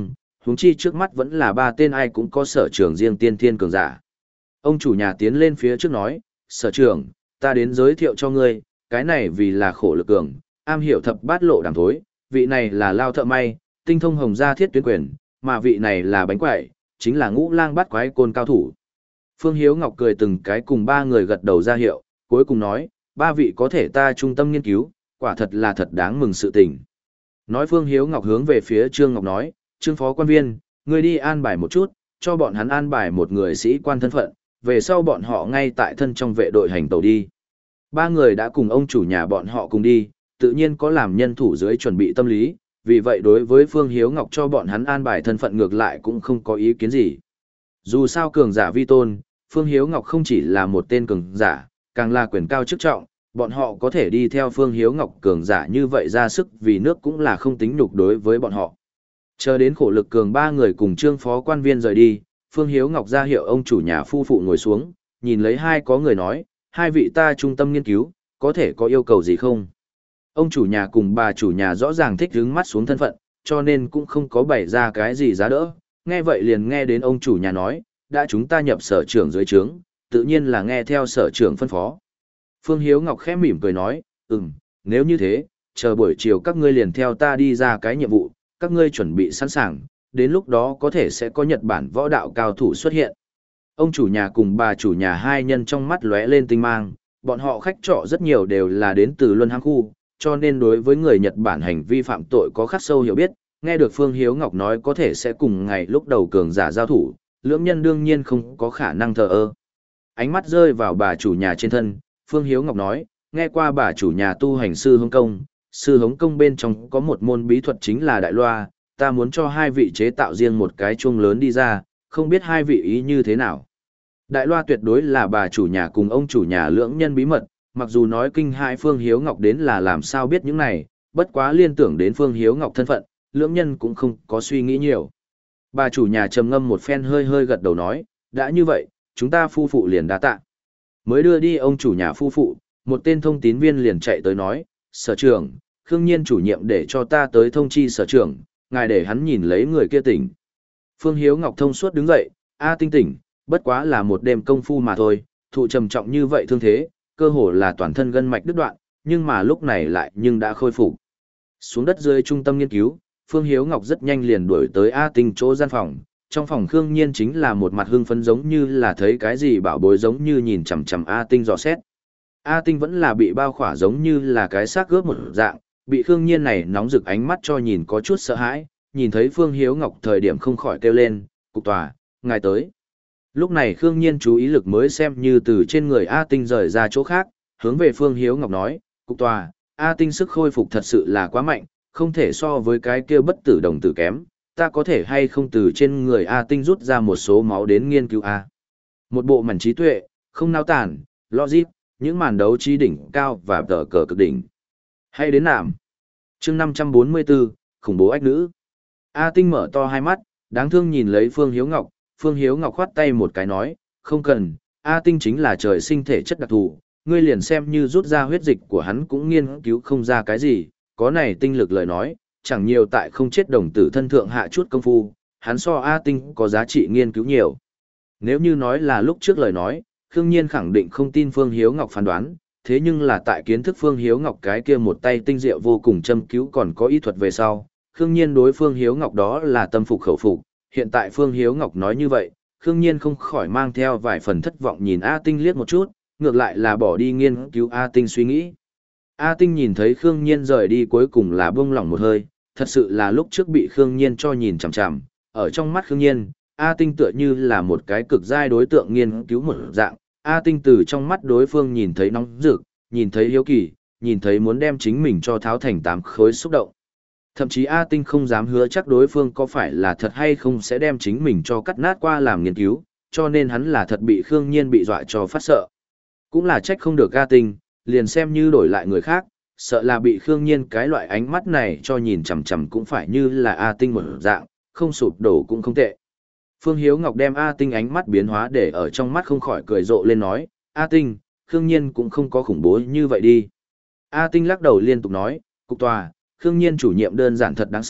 Speaker 1: huống chi trước mắt vẫn là ba tên ai cũng có sở trường riêng tiên thiên cường giả. Ông chủ nhà tiến lên phía trước nói, sở trường, ta đến giới thiệu cho ngươi, cái này vì là khổ lực cường, am hiểu thập bát lộ đàm thối, vị này là lao thợ may, tinh thông hồng gia thiết tuyến quyền, mà vị này là bánh quẩy, chính là ngũ lang bát quái côn cao thủ. Phương Hiếu Ngọc cười từng cái cùng ba người gật đầu ra hiệu, cuối cùng nói, ba vị có thể ta trung tâm nghiên cứu, quả thật là thật đáng mừng sự tình. Nói Phương Hiếu Ngọc hướng về phía Trương Ngọc nói, Trương phó quan viên, ngươi đi an bài một chút, cho bọn hắn an bài một người sĩ quan thân phận, về sau bọn họ ngay tại thân trong vệ đội hành tàu đi. Ba người đã cùng ông chủ nhà bọn họ cùng đi, tự nhiên có làm nhân thủ dưới chuẩn bị tâm lý, vì vậy đối với Phương Hiếu Ngọc cho bọn hắn an bài thân phận ngược lại cũng không có ý kiến gì. Dù sao cường giả vi tôn, Phương Hiếu Ngọc không chỉ là một tên cường giả, càng là quyền cao chức trọng, bọn họ có thể đi theo Phương Hiếu Ngọc cường giả như vậy ra sức vì nước cũng là không tính nhục đối với bọn họ. Chờ đến khổ lực cường ba người cùng Trương phó quan viên rời đi, Phương Hiếu Ngọc ra hiệu ông chủ nhà phu phụ ngồi xuống, nhìn lấy hai có người nói, hai vị ta trung tâm nghiên cứu, có thể có yêu cầu gì không? Ông chủ nhà cùng bà chủ nhà rõ ràng thích hướng mắt xuống thân phận, cho nên cũng không có bày ra cái gì giá đỡ. Nghe vậy liền nghe đến ông chủ nhà nói, đã chúng ta nhập sở trưởng dưới trướng, tự nhiên là nghe theo sở trưởng phân phó. Phương Hiếu Ngọc khẽ mỉm cười nói, ừm, nếu như thế, chờ buổi chiều các ngươi liền theo ta đi ra cái nhiệm vụ, các ngươi chuẩn bị sẵn sàng, đến lúc đó có thể sẽ có Nhật Bản võ đạo cao thủ xuất hiện. Ông chủ nhà cùng bà chủ nhà hai nhân trong mắt lóe lên tinh mang, bọn họ khách trọ rất nhiều đều là đến từ Luân Hang khu, cho nên đối với người Nhật Bản hành vi phạm tội có khắc sâu hiểu biết, nghe được Phương Hiếu Ngọc nói có thể sẽ cùng ngày lúc đầu cường giả giao thủ, lưỡng nhân đương nhiên không có khả năng thờ ơ. Ánh mắt rơi vào bà chủ nhà trên thân, Phương Hiếu Ngọc nói, nghe qua bà chủ nhà tu hành sư Hống Công, sư Hống Công bên trong có một môn bí thuật chính là đại loa, ta muốn cho hai vị chế tạo riêng một cái chuông lớn đi ra, không biết hai vị ý như thế nào. Đại loa tuyệt đối là bà chủ nhà cùng ông chủ nhà lưỡng nhân bí mật, mặc dù nói kinh hãi Phương Hiếu Ngọc đến là làm sao biết những này, bất quá liên tưởng đến Phương Hiếu Ngọc thân phận, lưỡng nhân cũng không có suy nghĩ nhiều. Bà chủ nhà trầm ngâm một phen hơi hơi gật đầu nói, đã như vậy, chúng ta phu phụ liền đa tạ. Mới đưa đi ông chủ nhà phu phụ, một tên thông tín viên liền chạy tới nói, sở trưởng, Khương Nhiên chủ nhiệm để cho ta tới thông chi sở trưởng, ngài để hắn nhìn lấy người kia tỉnh. Phương Hiếu Ngọc thông suốt đứng dậy, a tinh tỉnh, bất quá là một đêm công phu mà thôi, thụ trầm trọng như vậy thương thế, cơ hồ là toàn thân gân mạch đứt đoạn, nhưng mà lúc này lại nhưng đã khôi phục. Xuống đất dưới trung tâm nghiên cứu, Phương Hiếu Ngọc rất nhanh liền đuổi tới A Tinh chỗ gian phòng, trong phòng Khương Nhiên chính là một mặt hưng phấn giống như là thấy cái gì bảo bối giống như nhìn chằm chằm A Tinh dò xét. A Tinh vẫn là bị bao khỏa giống như là cái xác gớp một dạng, bị Khương Nhiên này nóng rực ánh mắt cho nhìn có chút sợ hãi, nhìn thấy Phương Hiếu Ngọc thời điểm không khỏi kêu lên, cục tòa, ngài tới. Lúc này Khương Nhiên chú ý lực mới xem như từ trên người A Tinh rời ra chỗ khác, hướng về Phương Hiếu Ngọc nói, cục tòa, A Tinh sức khôi phục thật sự là quá mạnh, không thể so với cái kia bất tử đồng tử kém, ta có thể hay không từ trên người A Tinh rút ra một số máu đến nghiên cứu A. Một bộ mảnh trí tuệ, không nao tản, logic, những màn đấu trí đỉnh cao và tờ cờ cực đỉnh. Hay đến nạm. chương năm trăm bốn mươi bốn, khủng bố ách nữ. A Tinh mở to hai mắt, đáng thương nhìn lấy Phương Hiếu Ngọc, Phương Hiếu Ngọc khoát tay một cái nói, không cần, A Tinh chính là trời sinh thể chất đặc thù, ngươi liền xem như rút ra huyết dịch của hắn cũng nghiên cứu không ra cái gì, có này tinh lực lời nói, chẳng nhiều tại không chết đồng tử thân thượng hạ chút công phu, hắn so A Tinh có giá trị nghiên cứu nhiều. Nếu như nói là lúc trước lời nói, Khương Nhiên khẳng định không tin Phương Hiếu Ngọc phán đoán, thế nhưng là tại kiến thức Phương Hiếu Ngọc cái kia một tay tinh diệu vô cùng châm cứu còn có ý thuật về sau, Khương Nhiên đối Phương Hiếu Ngọc đó là tâm phục khẩu phục, hiện tại Phương Hiếu Ngọc nói như vậy, Khương Nhiên không khỏi mang theo vài phần thất vọng nhìn A Tinh liếc một chút, ngược lại là bỏ đi nghiên cứu A Tinh suy nghĩ. A Tinh nhìn thấy Khương Nhiên rời đi cuối cùng là buông lỏng một hơi, thật sự là lúc trước bị Khương Nhiên cho nhìn chằm chằm, ở trong mắt Khương Nhiên, A Tinh tựa như là một cái cực giai đối tượng nghiên cứu một dạng, A Tinh từ trong mắt đối phương nhìn thấy nóng rực, nhìn thấy hiếu kỳ, nhìn thấy muốn đem chính mình cho tháo thành tám khối xúc động. Thậm chí A Tinh không dám hứa chắc đối phương có phải là thật hay không sẽ đem chính mình cho cắt nát qua làm nghiên cứu, cho nên hắn là thật bị Khương Nhiên bị dọa cho phát sợ. Cũng là trách không được A Tinh, liền xem như đổi lại người khác, sợ là bị Khương Nhiên cái loại ánh mắt này cho nhìn chằm chằm cũng phải như là A Tinh một dạng, không sụp đổ cũng không tệ. Phương Hiếu Ngọc đem A Tinh ánh mắt biến hóa để ở trong mắt không khỏi cười rộ lên nói, A Tinh, Khương Nhiên cũng không có khủng bố như vậy đi. A Tinh lắc đầu liên tục nói, cục tòa, Khương Nhiên chủ nhiệm đơn giản thật đáng sợ,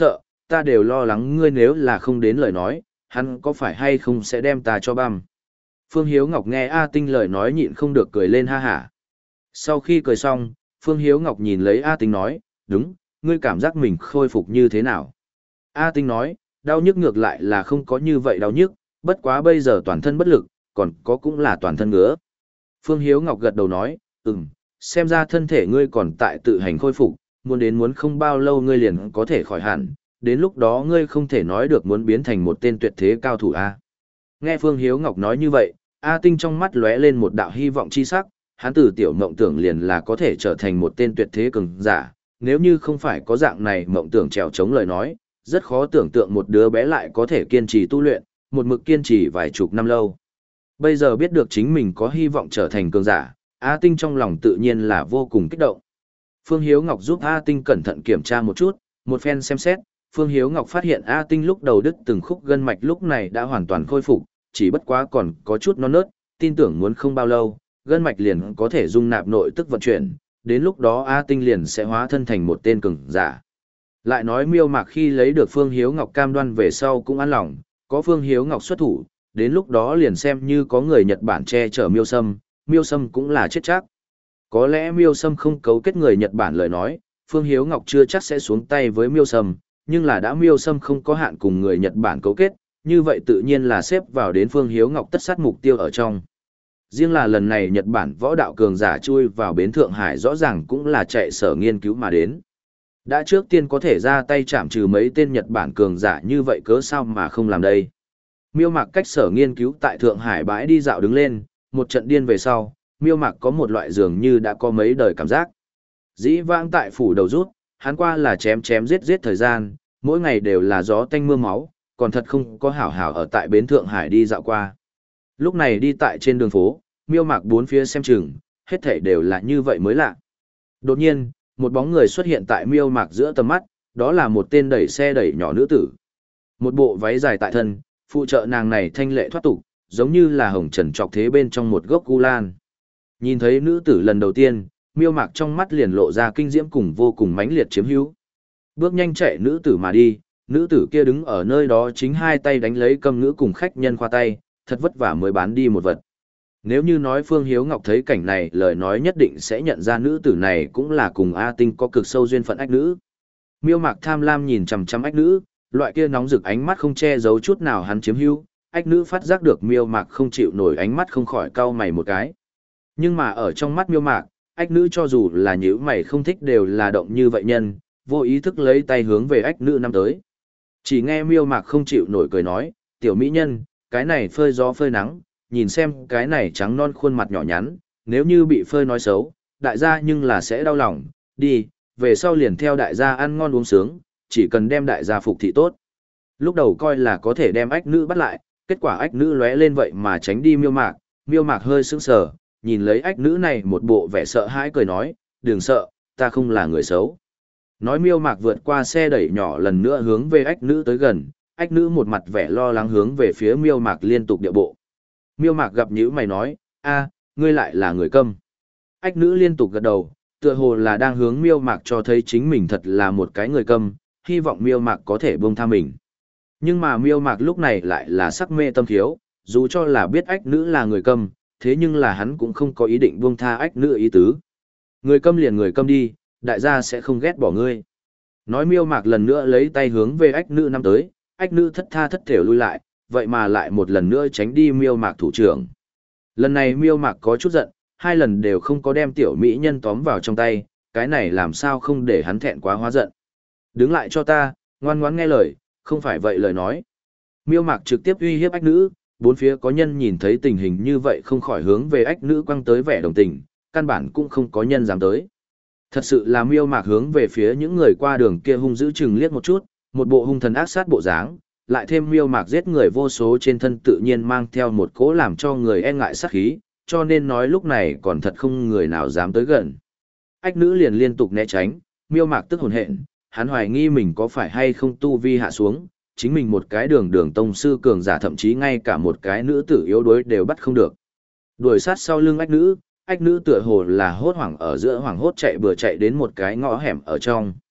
Speaker 1: ta đều lo lắng ngươi nếu là không đến lời nói, hắn có phải hay không sẽ đem ta cho băm. Phương Hiếu Ngọc nghe A Tinh lời nói nhịn không được cười lên ha hả. Sau khi cười xong, Phương Hiếu Ngọc nhìn lấy A Tinh nói, đúng, ngươi cảm giác mình khôi phục như thế nào? A Tinh nói, đau nhức ngược lại là không có như vậy đau nhức, bất quá bây giờ toàn thân bất lực, còn có cũng là toàn thân ngứa. Phương Hiếu Ngọc gật đầu nói, ừm, xem ra thân thể ngươi còn tại tự hành khôi phục, muốn đến muốn không bao lâu ngươi liền có thể khỏi hẳn, đến lúc đó ngươi không thể nói được muốn biến thành một tên tuyệt thế cao thủ A. Nghe Phương Hiếu Ngọc nói như vậy, A Tinh trong mắt lóe lên một đạo hy vọng chi sắc, hắn từ tiểu mộng tưởng liền là có thể trở thành một tên tuyệt thế cường giả, nếu như không phải có dạng này mộng tưởng trèo chống lời nói, rất khó tưởng tượng một đứa bé lại có thể kiên trì tu luyện, một mực kiên trì vài chục năm lâu. Bây giờ biết được chính mình có hy vọng trở thành cường giả, A Tinh trong lòng tự nhiên là vô cùng kích động. Phương Hiếu Ngọc giúp A Tinh cẩn thận kiểm tra một chút, một phen xem xét, Phương Hiếu Ngọc phát hiện A Tinh lúc đầu đứt từng khúc gân mạch lúc này đã hoàn toàn khôi phục, chỉ bất quá còn có chút non nớt, tin tưởng muốn không bao lâu, gân mạch liền có thể dung nạp nội tức vận chuyển, đến lúc đó A Tinh liền sẽ hóa thân thành một tên cường giả. Lại nói Miêu Mạc khi lấy được Phương Hiếu Ngọc cam đoan về sau cũng an lòng, có Phương Hiếu Ngọc xuất thủ, đến lúc đó liền xem như có người Nhật Bản che chở Miêu Sâm, Miêu Sâm cũng là chết chắc. Có lẽ Miêu Sâm không cấu kết người Nhật Bản lời nói, Phương Hiếu Ngọc chưa chắc sẽ xuống tay với Miêu Sâm, nhưng là đã Miêu Sâm không có hạn cùng người Nhật Bản cấu kết, như vậy tự nhiên là xếp vào đến Phương Hiếu Ngọc tất sát mục tiêu ở trong. Riêng là lần này Nhật Bản võ đạo cường giả chui vào bến Thượng Hải rõ ràng cũng là chạy sở nghiên cứu mà đến. Đã trước tiên có thể ra tay chạm trừ mấy tên Nhật Bản cường giả như vậy cớ sao mà không làm đây. Miêu Mạc cách sở nghiên cứu tại Thượng Hải bãi đi dạo đứng lên, một trận điên về sau, Miêu Mạc có một loại dường như đã có mấy đời cảm giác. Dĩ vãng tại phủ đầu rút, hắn qua là chém chém giết giết thời gian, mỗi ngày đều là gió tanh mưa máu, còn thật không có hảo hảo ở tại bến Thượng Hải đi dạo qua. Lúc này đi tại trên đường phố, Miêu Mạc bốn phía xem chừng, hết thảy đều là như vậy mới lạ. Đột nhiên, một bóng người xuất hiện tại Miêu Mạc giữa tầm mắt, đó là một tên đẩy xe đẩy nhỏ nữ tử. Một bộ váy dài tại thân, phụ trợ nàng này thanh lệ thoát tục, giống như là hồng trần trọc thế bên trong một gốc gu lan. Nhìn thấy nữ tử lần đầu tiên, Miêu Mạc trong mắt liền lộ ra kinh diễm cùng vô cùng mãnh liệt chiếm hữu. Bước nhanh chạy nữ tử mà đi, nữ tử kia đứng ở nơi đó chính hai tay đánh lấy cầm ngữ cùng khách nhân khoa tay, thật vất vả mới bán đi một vật. Nếu như nói Phương Hiếu Ngọc thấy cảnh này lời nói nhất định sẽ nhận ra nữ tử này cũng là cùng A Tinh có cực sâu duyên phận ách nữ. Miêu Mạc tham lam nhìn chằm chằm ách nữ, loại kia nóng rực ánh mắt không che giấu chút nào hắn chiếm hữu, ách nữ phát giác được Miêu Mạc không chịu nổi ánh mắt không khỏi cau mày một cái. Nhưng mà ở trong mắt Miêu Mạc, ách nữ cho dù là nhíu mày không thích đều là động như vậy nhân, vô ý thức lấy tay hướng về ách nữ năm tới. Chỉ nghe Miêu Mạc không chịu nổi cười nói, tiểu mỹ nhân, cái này phơi gió phơi nắng, nhìn xem cái này trắng non khuôn mặt nhỏ nhắn, nếu như bị phơi nói xấu, đại gia nhưng là sẽ đau lòng, đi, về sau liền theo đại gia ăn ngon uống sướng, chỉ cần đem đại gia phục thị tốt. Lúc đầu coi là có thể đem ách nữ bắt lại, kết quả ách nữ lóe lên vậy mà tránh đi Miêu Mạc, Miêu Mạc hơi sững sờ, nhìn lấy ách nữ này một bộ vẻ sợ hãi cười nói, đừng sợ, ta không là người xấu. Nói Miêu Mạc vượt qua xe đẩy nhỏ lần nữa hướng về ách nữ tới gần, ách nữ một mặt vẻ lo lắng hướng về phía Miêu Mạc liên tục điệu bộ. Miêu Mạc gặp nhữ mày nói, a, ngươi lại là người câm. Ách nữ liên tục gật đầu, tựa hồ là đang hướng Miêu Mạc cho thấy chính mình thật là một cái người câm, hy vọng Miêu Mạc có thể buông tha mình. Nhưng mà Miêu Mạc lúc này lại là sắc mê tâm thiếu, dù cho là biết ách nữ là người câm, thế nhưng là hắn cũng không có ý định buông tha ách nữ ý tứ. Người câm liền người câm đi, đại gia sẽ không ghét bỏ ngươi. Nói Miêu Mạc lần nữa lấy tay hướng về ách nữ năm tới, ách nữ thất tha thất thểu lui lại, vậy mà lại một lần nữa tránh đi Miêu Mạc thủ trưởng. Lần này Miêu Mạc có chút giận, hai lần đều không có đem tiểu mỹ nhân tóm vào trong tay, cái này làm sao không để hắn thẹn quá hóa giận. Đứng lại cho ta, ngoan ngoãn nghe lời, không phải vậy lời nói. Miêu Mạc trực tiếp uy hiếp ách nữ, bốn phía có nhân nhìn thấy tình hình như vậy không khỏi hướng về ách nữ quăng tới vẻ đồng tình, căn bản cũng không có nhân dám tới. Thật sự là Miêu Mạc hướng về phía những người qua đường kia hung dữ chừng liếc một chút, một bộ hung thần ác sát bộ dáng, lại thêm Miêu Mạc giết người vô số trên thân tự nhiên mang theo một cỗ làm cho người e ngại sát khí, cho nên nói lúc này còn thật không người nào dám tới gần. Ách nữ liền liên tục né tránh, Miêu Mạc tức hồn hện, hắn hoài nghi mình có phải hay không tu vi hạ xuống, chính mình một cái đường đường tông sư cường giả thậm chí ngay cả một cái nữ tử yếu đuối đều bắt không được. Đuổi sát sau lưng ách nữ, ách nữ tựa hồ là hốt hoảng ở giữa hoảng hốt chạy bừa chạy đến một cái ngõ hẻm ở trong.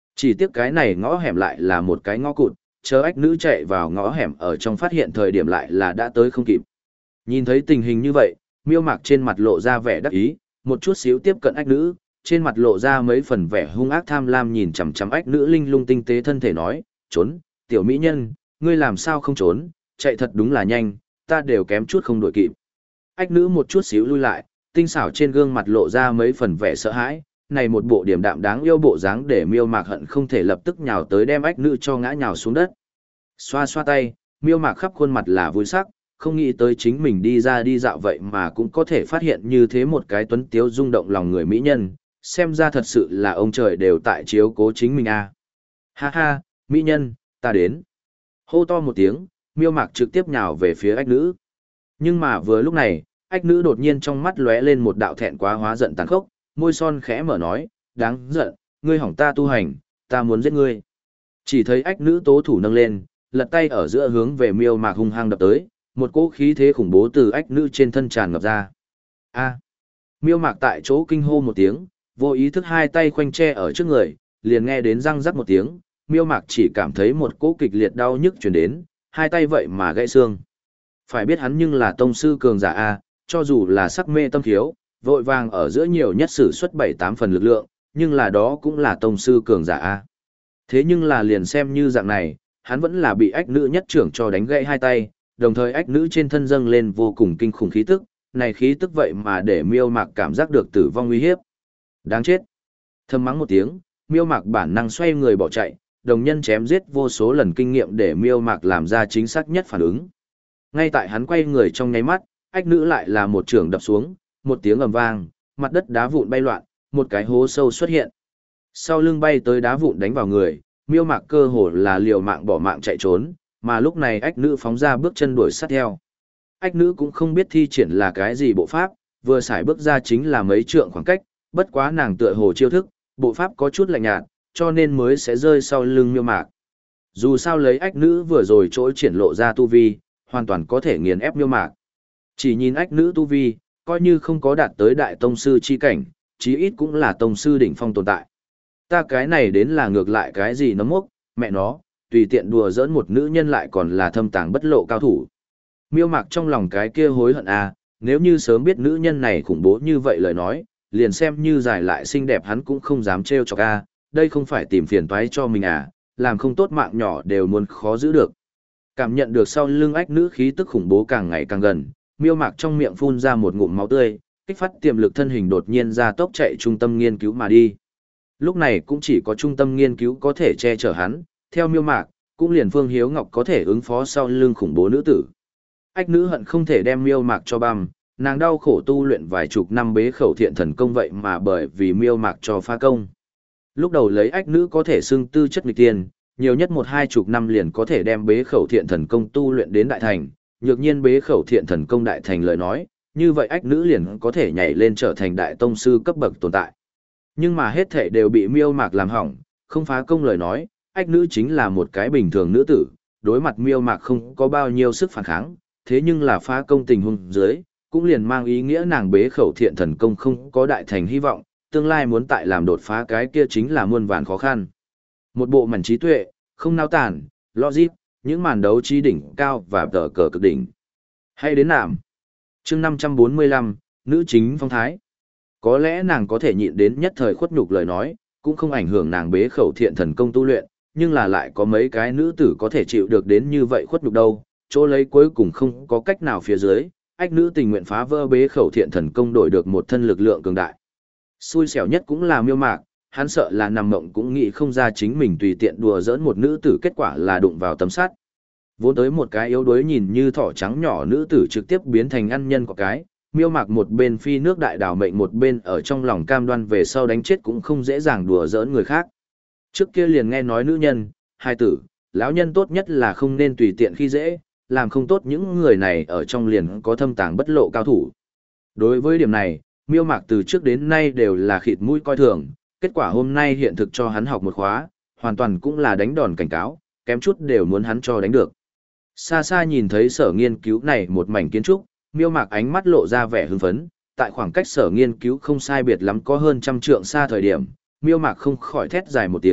Speaker 1: Chỉ tiếc cái này ngõ hẻm lại là một cái ngõ cụt, chờ ách nữ chạy vào ngõ hẻm ở trong phát hiện thời điểm lại là đã tới không kịp. Nhìn thấy tình hình như vậy, Miêu Mạc trên mặt lộ ra vẻ đắc ý, một chút xíu tiếp cận ách nữ, trên mặt lộ ra mấy phần vẻ hung ác tham lam nhìn chằm chằm ách nữ linh lung tinh tế thân thể nói, trốn, tiểu mỹ nhân, ngươi làm sao không trốn, chạy thật đúng là nhanh, ta đều kém chút không đuổi kịp. Ách nữ một chút xíu lui lại, tinh xảo trên gương mặt lộ ra mấy phần vẻ sợ hãi, này một bộ điểm đạm đáng yêu bộ dáng để Miêu Mạc hận không thể lập tức nhào tới đem ách nữ cho ngã nhào xuống đất. Xoa xoa tay, Miêu Mạc khắp khuôn mặt là vui sắc, không nghĩ tới chính mình đi ra đi dạo vậy mà cũng có thể phát hiện như thế một cái tuấn tiếu rung động lòng người mỹ nhân, xem ra thật sự là ông trời đều tại chiếu cố chính mình à. Ha ha, mỹ nhân, ta đến. Hô to một tiếng, Miêu Mạc trực tiếp nhào về phía ách nữ. Nhưng mà vừa lúc này, ách nữ đột nhiên trong mắt lóe lên một đạo thẹn quá hóa giận tàn khốc, môi son khẽ mở nói, đáng giận, ngươi hỏng ta tu hành, ta muốn giết ngươi. Chỉ thấy ách nữ tố thủ nâng lên, lật tay ở giữa hướng về Miêu Mạc hung hăng đập tới, một cỗ khí thế khủng bố từ ách nữ trên thân tràn ngập ra. A. Miêu Mạc tại chỗ kinh hô một tiếng, vô ý thức hai tay khoanh che ở trước người, liền nghe đến răng rắc một tiếng, Miêu Mạc chỉ cảm thấy một cỗ kịch liệt đau nhức truyền đến, hai tay vậy mà gãy xương. Phải biết hắn nhưng là tông sư cường giả a, cho dù là sắc mê tâm thiếu, vội vàng ở giữa nhiều nhất sử xuất bảy tám phần lực lượng, nhưng là đó cũng là tông sư cường giả a. Thế nhưng là liền xem như dạng này, hắn vẫn là bị ách nữ nhất trưởng cho đánh gãy hai tay, đồng thời ách nữ trên thân dâng lên vô cùng kinh khủng khí tức, này khí tức vậy mà để Miêu Mạc cảm giác được tử vong nguy hiếp. Đáng chết. Thầm mắng một tiếng, Miêu Mạc bản năng xoay người bỏ chạy, đồng nhân chém giết vô số lần kinh nghiệm để Miêu Mạc làm ra chính xác nhất phản ứng. Ngay tại hắn quay người trong nháy mắt, ách nữ lại là một trường đập xuống, một tiếng ầm vang, mặt đất đá vụn bay loạn, một cái hố sâu xuất hiện. Sau lưng bay tới đá vụn đánh vào người, Miêu Mạc cơ hồ là liều mạng bỏ mạng chạy trốn, mà lúc này ách nữ phóng ra bước chân đuổi sát theo. Ách nữ cũng không biết thi triển là cái gì bộ pháp, vừa xài bước ra chính là mấy trượng khoảng cách, bất quá nàng tựa hồ chiêu thức, bộ pháp có chút lạnh nhạt, cho nên mới sẽ rơi sau lưng Miêu Mạc. Dù sao lấy ách nữ vừa rồi chỗ triển lộ ra tu vi, hoàn toàn có thể nghiền ép Miêu Mạc. Chỉ nhìn ách nữ tu vi, coi như không có đạt tới đại tông sư chi cảnh, chí ít cũng là tông sư đỉnh phong tồn tại. Ta cái này đến là ngược lại cái gì nó mốc, mẹ nó, tùy tiện đùa giỡn một nữ nhân lại còn là thâm tàng bất lộ cao thủ. Miêu Mạc trong lòng cái kia hối hận à, nếu như sớm biết nữ nhân này khủng bố như vậy lời nói, liền xem như giải lại xinh đẹp hắn cũng không dám trêu chọc a, đây không phải tìm phiền toái cho mình à, làm không tốt mạng nhỏ đều muốn khó giữ được. Cảm nhận được sau lưng ách nữ khí tức khủng bố càng ngày càng gần, Miêu Mạc trong miệng phun ra một ngụm máu tươi, kích phát tiềm lực thân hình đột nhiên ra tốc chạy trung tâm nghiên cứu mà đi. Lúc này cũng chỉ có trung tâm nghiên cứu có thể che chở hắn, theo Miêu Mạc, cũng liền Phương Hiếu Ngọc có thể ứng phó sau lưng khủng bố nữ tử. Ách nữ hận không thể đem Miêu Mạc cho băm, nàng đau khổ tu luyện vài chục năm bế khẩu thiện thần công vậy mà bởi vì Miêu Mạc cho phá công. Lúc đầu lấy ách nữ có thể xưng tư chất nghịch tiên, nhiều nhất một hai chục năm liền có thể đem bế khẩu thiện thần công tu luyện đến đại thành, nhược nhiên bế khẩu thiện thần công đại thành lời nói, như vậy ách nữ liền có thể nhảy lên trở thành đại tông sư cấp bậc tồn tại. Nhưng mà hết thể đều bị Miêu Mạc làm hỏng, không phá công lời nói, ách nữ chính là một cái bình thường nữ tử, đối mặt Miêu Mạc không có bao nhiêu sức phản kháng, thế nhưng là phá công tình huống dưới, cũng liền mang ý nghĩa nàng bế khẩu thiện thần công không có đại thành hy vọng, tương lai muốn tại làm đột phá cái kia chính là muôn vàn khó khăn. Một bộ mảnh trí tuệ, không nao tản, logic, những màn đấu trí đỉnh cao và tờ cờ cực đỉnh. Hay đến nạm. Chương năm trăm bốn mươi lăm, nữ chính phong thái. Có lẽ nàng có thể nhịn đến nhất thời khuất nhục lời nói, cũng không ảnh hưởng nàng bế khẩu thiện thần công tu luyện, nhưng là lại có mấy cái nữ tử có thể chịu được đến như vậy khuất nhục đâu, chỗ lấy cuối cùng không có cách nào phía dưới, ách nữ tình nguyện phá vỡ bế khẩu thiện thần công đổi được một thân lực lượng cường đại. Xui xẻo nhất cũng là Miêu Mạc, hắn sợ là nằm mộng cũng nghĩ không ra chính mình tùy tiện đùa giỡn một nữ tử kết quả là đụng vào tấm sắt. Vốn tới một cái yếu đuối nhìn như thỏ trắng nhỏ nữ tử trực tiếp biến thành ăn nhân của cái, Miêu Mạc một bên phi nước đại đảo mệnh một bên ở trong lòng cam đoan về sau đánh chết cũng không dễ dàng đùa giỡn người khác. Trước kia liền nghe nói nữ nhân, hai tử, lão nhân tốt nhất là không nên tùy tiện khi dễ, làm không tốt những người này ở trong liền có thâm tàng bất lộ cao thủ. Đối với điểm này, Miêu Mạc từ trước đến nay đều là khịt mũi coi thường, kết quả hôm nay hiện thực cho hắn học một khóa, hoàn toàn cũng là đánh đòn cảnh cáo, kém chút đều muốn hắn cho đánh được. Xa xa nhìn thấy sở nghiên cứu này một mảnh kiến trúc, Miêu Mạc ánh mắt lộ ra vẻ hưng phấn, tại khoảng cách sở nghiên cứu không sai biệt lắm có hơn trăm trượng xa thời điểm, Miêu Mạc không khỏi thét dài một tiếng,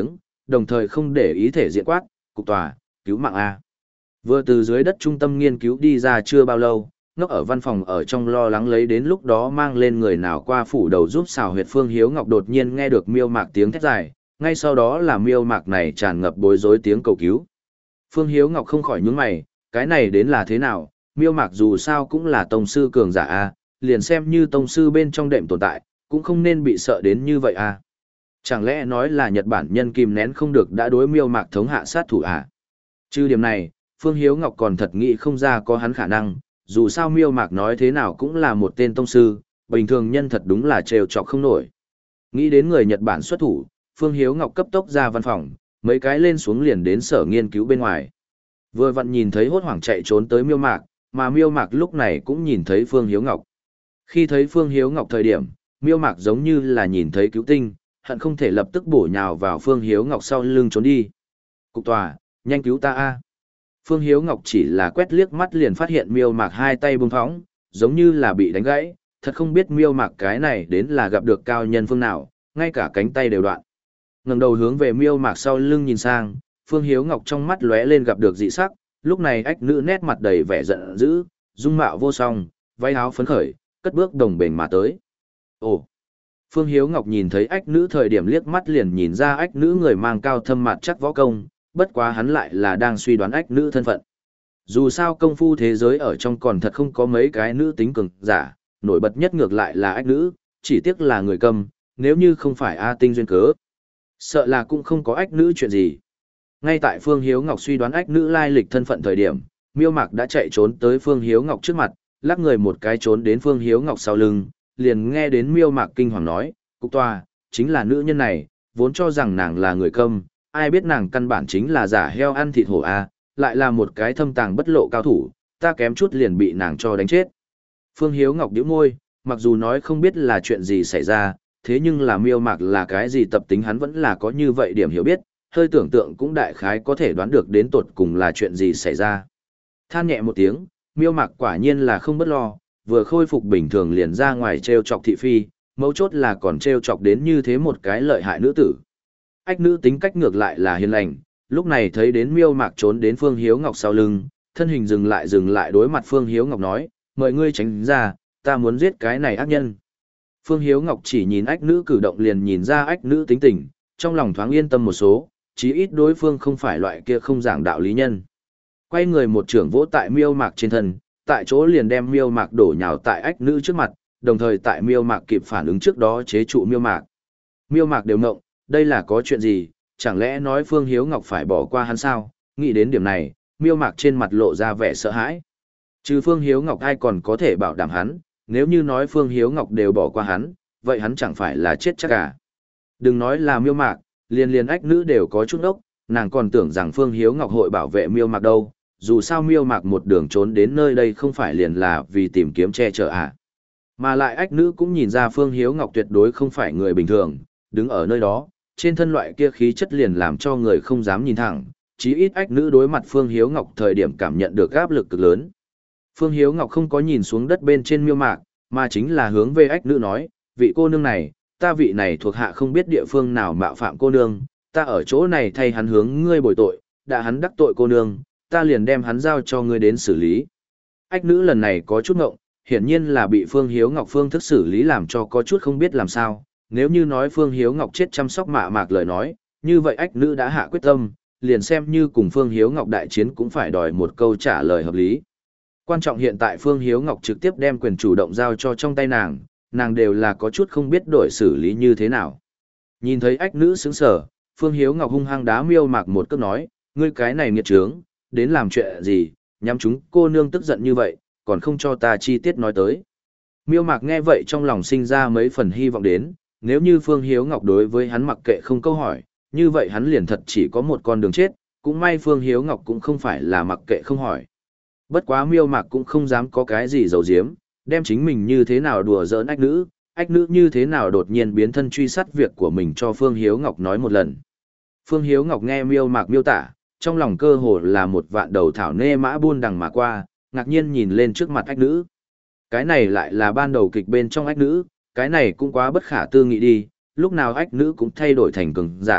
Speaker 1: đồng thời không để ý thể diện quát, cục tòa, cứu mạng A. Vừa từ dưới đất trung tâm nghiên cứu đi ra chưa bao lâu, ngốc ở văn phòng ở trong lo lắng lấy đến lúc đó mang lên người nào qua phủ đầu giúp xào huyệt Phương Hiếu Ngọc đột nhiên nghe được miêu mạc tiếng thét dài, ngay sau đó là miêu mạc này tràn ngập bối rối tiếng cầu cứu. Phương Hiếu Ngọc không khỏi nhướng mày, cái này đến là thế nào, miêu mạc dù sao cũng là tông sư cường giả A, liền xem như tông sư bên trong đệm tồn tại, cũng không nên bị sợ đến như vậy A. Chẳng lẽ nói là Nhật Bản nhân kìm nén không được đã đối miêu mạc thống hạ sát thủ à? Trừ điểm này, Phương Hiếu Ngọc còn thật nghĩ không ra có hắn khả năng, dù sao miêu mạc nói thế nào cũng là một tên tông sư, bình thường nhân thật đúng là trêu chọc không nổi. Nghĩ đến người Nhật Bản xuất thủ, Phương Hiếu Ngọc cấp tốc ra văn phòng, mấy cái lên xuống liền đến sở nghiên cứu bên ngoài. Vừa vặn nhìn thấy hốt hoảng chạy trốn tới miêu mạc, mà miêu mạc lúc này cũng nhìn thấy Phương Hiếu Ngọc. Khi thấy Phương Hiếu Ngọc thời điểm, miêu mạc giống như là nhìn thấy cứu tinh, hận không thể lập tức bổ nhào vào Phương Hiếu Ngọc sau lưng trốn đi. Cục tòa, nhanh cứu ta a! Phương Hiếu Ngọc chỉ là quét liếc mắt liền phát hiện miêu mạc hai tay bung phóng, giống như là bị đánh gãy, thật không biết miêu mạc cái này đến là gặp được cao nhân phương nào, ngay cả cánh tay đều đoạn. Ngẩng đầu hướng về miêu mạc sau lưng nhìn sang, Phương Hiếu Ngọc trong mắt lóe lên gặp được dị sắc, lúc này ách nữ nét mặt đầy vẻ giận dữ, dung mạo vô song, váy áo phấn khởi, cất bước đồng bền mà tới. Ồ! Phương Hiếu Ngọc nhìn thấy ách nữ thời điểm liếc mắt liền nhìn ra ách nữ người mang cao thâm mặt chắc võ công, bất quá hắn lại là đang suy đoán ách nữ thân phận. Dù sao công phu thế giới ở trong còn thật không có mấy cái nữ tính cường giả, nổi bật nhất ngược lại là ách nữ, chỉ tiếc là người cầm, nếu như không phải A Tinh duyên cớ. Sợ là cũng không có ách nữ chuyện gì. Ngay tại Phương Hiếu Ngọc suy đoán ách nữ lai lịch thân phận thời điểm, miêu mạc đã chạy trốn tới Phương Hiếu Ngọc trước mặt, lắc người một cái trốn đến Phương Hiếu Ngọc sau lưng, liền nghe đến miêu mạc kinh hoàng nói, cục tòa, chính là nữ nhân này, vốn cho rằng nàng là người câm, ai biết nàng căn bản chính là giả heo ăn thịt hổ a, lại là một cái thâm tàng bất lộ cao thủ, ta kém chút liền bị nàng cho đánh chết. Phương Hiếu Ngọc nhíu môi, mặc dù nói không biết là chuyện gì xảy ra, thế nhưng là miêu mạc là cái gì tập tính hắn vẫn là có như vậy điểm hiểu biết, hơi tưởng tượng cũng đại khái có thể đoán được đến tột cùng là chuyện gì xảy ra. Than nhẹ một tiếng, miêu mạc quả nhiên là không bất lo, vừa khôi phục bình thường liền ra ngoài treo chọc thị phi, mấu chốt là còn treo chọc đến như thế một cái lợi hại nữ tử. Ách nữ tính cách ngược lại là hiền lành, lúc này thấy đến miêu mạc trốn đến Phương Hiếu Ngọc sau lưng, thân hình dừng lại dừng lại đối mặt Phương Hiếu Ngọc nói, mời ngươi tránh ra, ta muốn giết cái này ác nhân. Phương Hiếu Ngọc chỉ nhìn ách nữ cử động liền nhìn ra ách nữ tính tình, trong lòng thoáng yên tâm một số, chí ít đối phương không phải loại kia không giảng đạo lý nhân. Quay người một trưởng vỗ tại miêu mạc trên thân, tại chỗ liền đem miêu mạc đổ nhào tại ách nữ trước mặt, đồng thời tại miêu mạc kịp phản ứng trước đó chế trụ miêu mạc. Miêu mạc đều ngộng, đây là có chuyện gì, chẳng lẽ nói Phương Hiếu Ngọc phải bỏ qua hắn sao? Nghĩ đến điểm này, miêu mạc trên mặt lộ ra vẻ sợ hãi. Trừ Phương Hiếu Ngọc ai còn có thể bảo đảm hắn, nếu như nói Phương Hiếu Ngọc đều bỏ qua hắn, vậy hắn chẳng phải là chết chắc cả. Đừng nói là miêu mạc, liền liền ách nữ đều có chút ốc, nàng còn tưởng rằng Phương Hiếu Ngọc hội bảo vệ miêu mạc đâu, dù sao miêu mạc một đường trốn đến nơi đây không phải liền là vì tìm kiếm che chở à. Mà lại ách nữ cũng nhìn ra Phương Hiếu Ngọc tuyệt đối không phải người bình thường, đứng ở nơi đó, trên thân loại kia khí chất liền làm cho người không dám nhìn thẳng, chí ít ách nữ đối mặt Phương Hiếu Ngọc thời điểm cảm nhận được áp lực cực lớn. Phương Hiếu Ngọc không có nhìn xuống đất bên trên miêu mạc, mà chính là hướng về ách nữ nói, vị cô nương này, ta vị này thuộc hạ không biết địa phương nào mạo phạm cô nương, ta ở chỗ này thay hắn hướng ngươi bồi tội, đã hắn đắc tội cô nương, ta liền đem hắn giao cho ngươi đến xử lý. Ách nữ lần này có chút ngộng, hiển nhiên là bị Phương Hiếu Ngọc phương thức xử lý làm cho có chút không biết làm sao, nếu như nói Phương Hiếu Ngọc chết chăm sóc mạ mạc lời nói, như vậy ách nữ đã hạ quyết tâm, liền xem như cùng Phương Hiếu Ngọc đại chiến cũng phải đòi một câu trả lời hợp lý. Quan trọng hiện tại Phương Hiếu Ngọc trực tiếp đem quyền chủ động giao cho trong tay nàng, nàng đều là có chút không biết đổi xử lý như thế nào. Nhìn thấy ách nữ sững sờ, Phương Hiếu Ngọc hung hăng đá miêu mạc một cước nói, ngươi cái này nghiệt trướng, đến làm chuyện gì, nhắm chúng cô nương tức giận như vậy, còn không cho ta chi tiết nói tới. Miêu mạc nghe vậy trong lòng sinh ra mấy phần hy vọng đến, nếu như Phương Hiếu Ngọc đối với hắn mặc kệ không câu hỏi, như vậy hắn liền thật chỉ có một con đường chết, cũng may Phương Hiếu Ngọc cũng không phải là mặc kệ không hỏi. Bất quá miêu mạc cũng không dám có cái gì giấu giếm, đem chính mình như thế nào đùa giỡn ách nữ, ách nữ như thế nào đột nhiên biến thân truy sát việc của mình cho Phương Hiếu Ngọc nói một lần. Phương Hiếu Ngọc nghe miêu mạc miêu tả, trong lòng cơ hồ là một vạn đầu thảo nê mã buôn đằng mà qua, ngạc nhiên nhìn lên trước mặt ách nữ. Cái này lại là ban đầu kịch bên trong ách nữ, cái này cũng quá bất khả tư nghị đi, lúc nào ách nữ cũng thay đổi thành cường giả,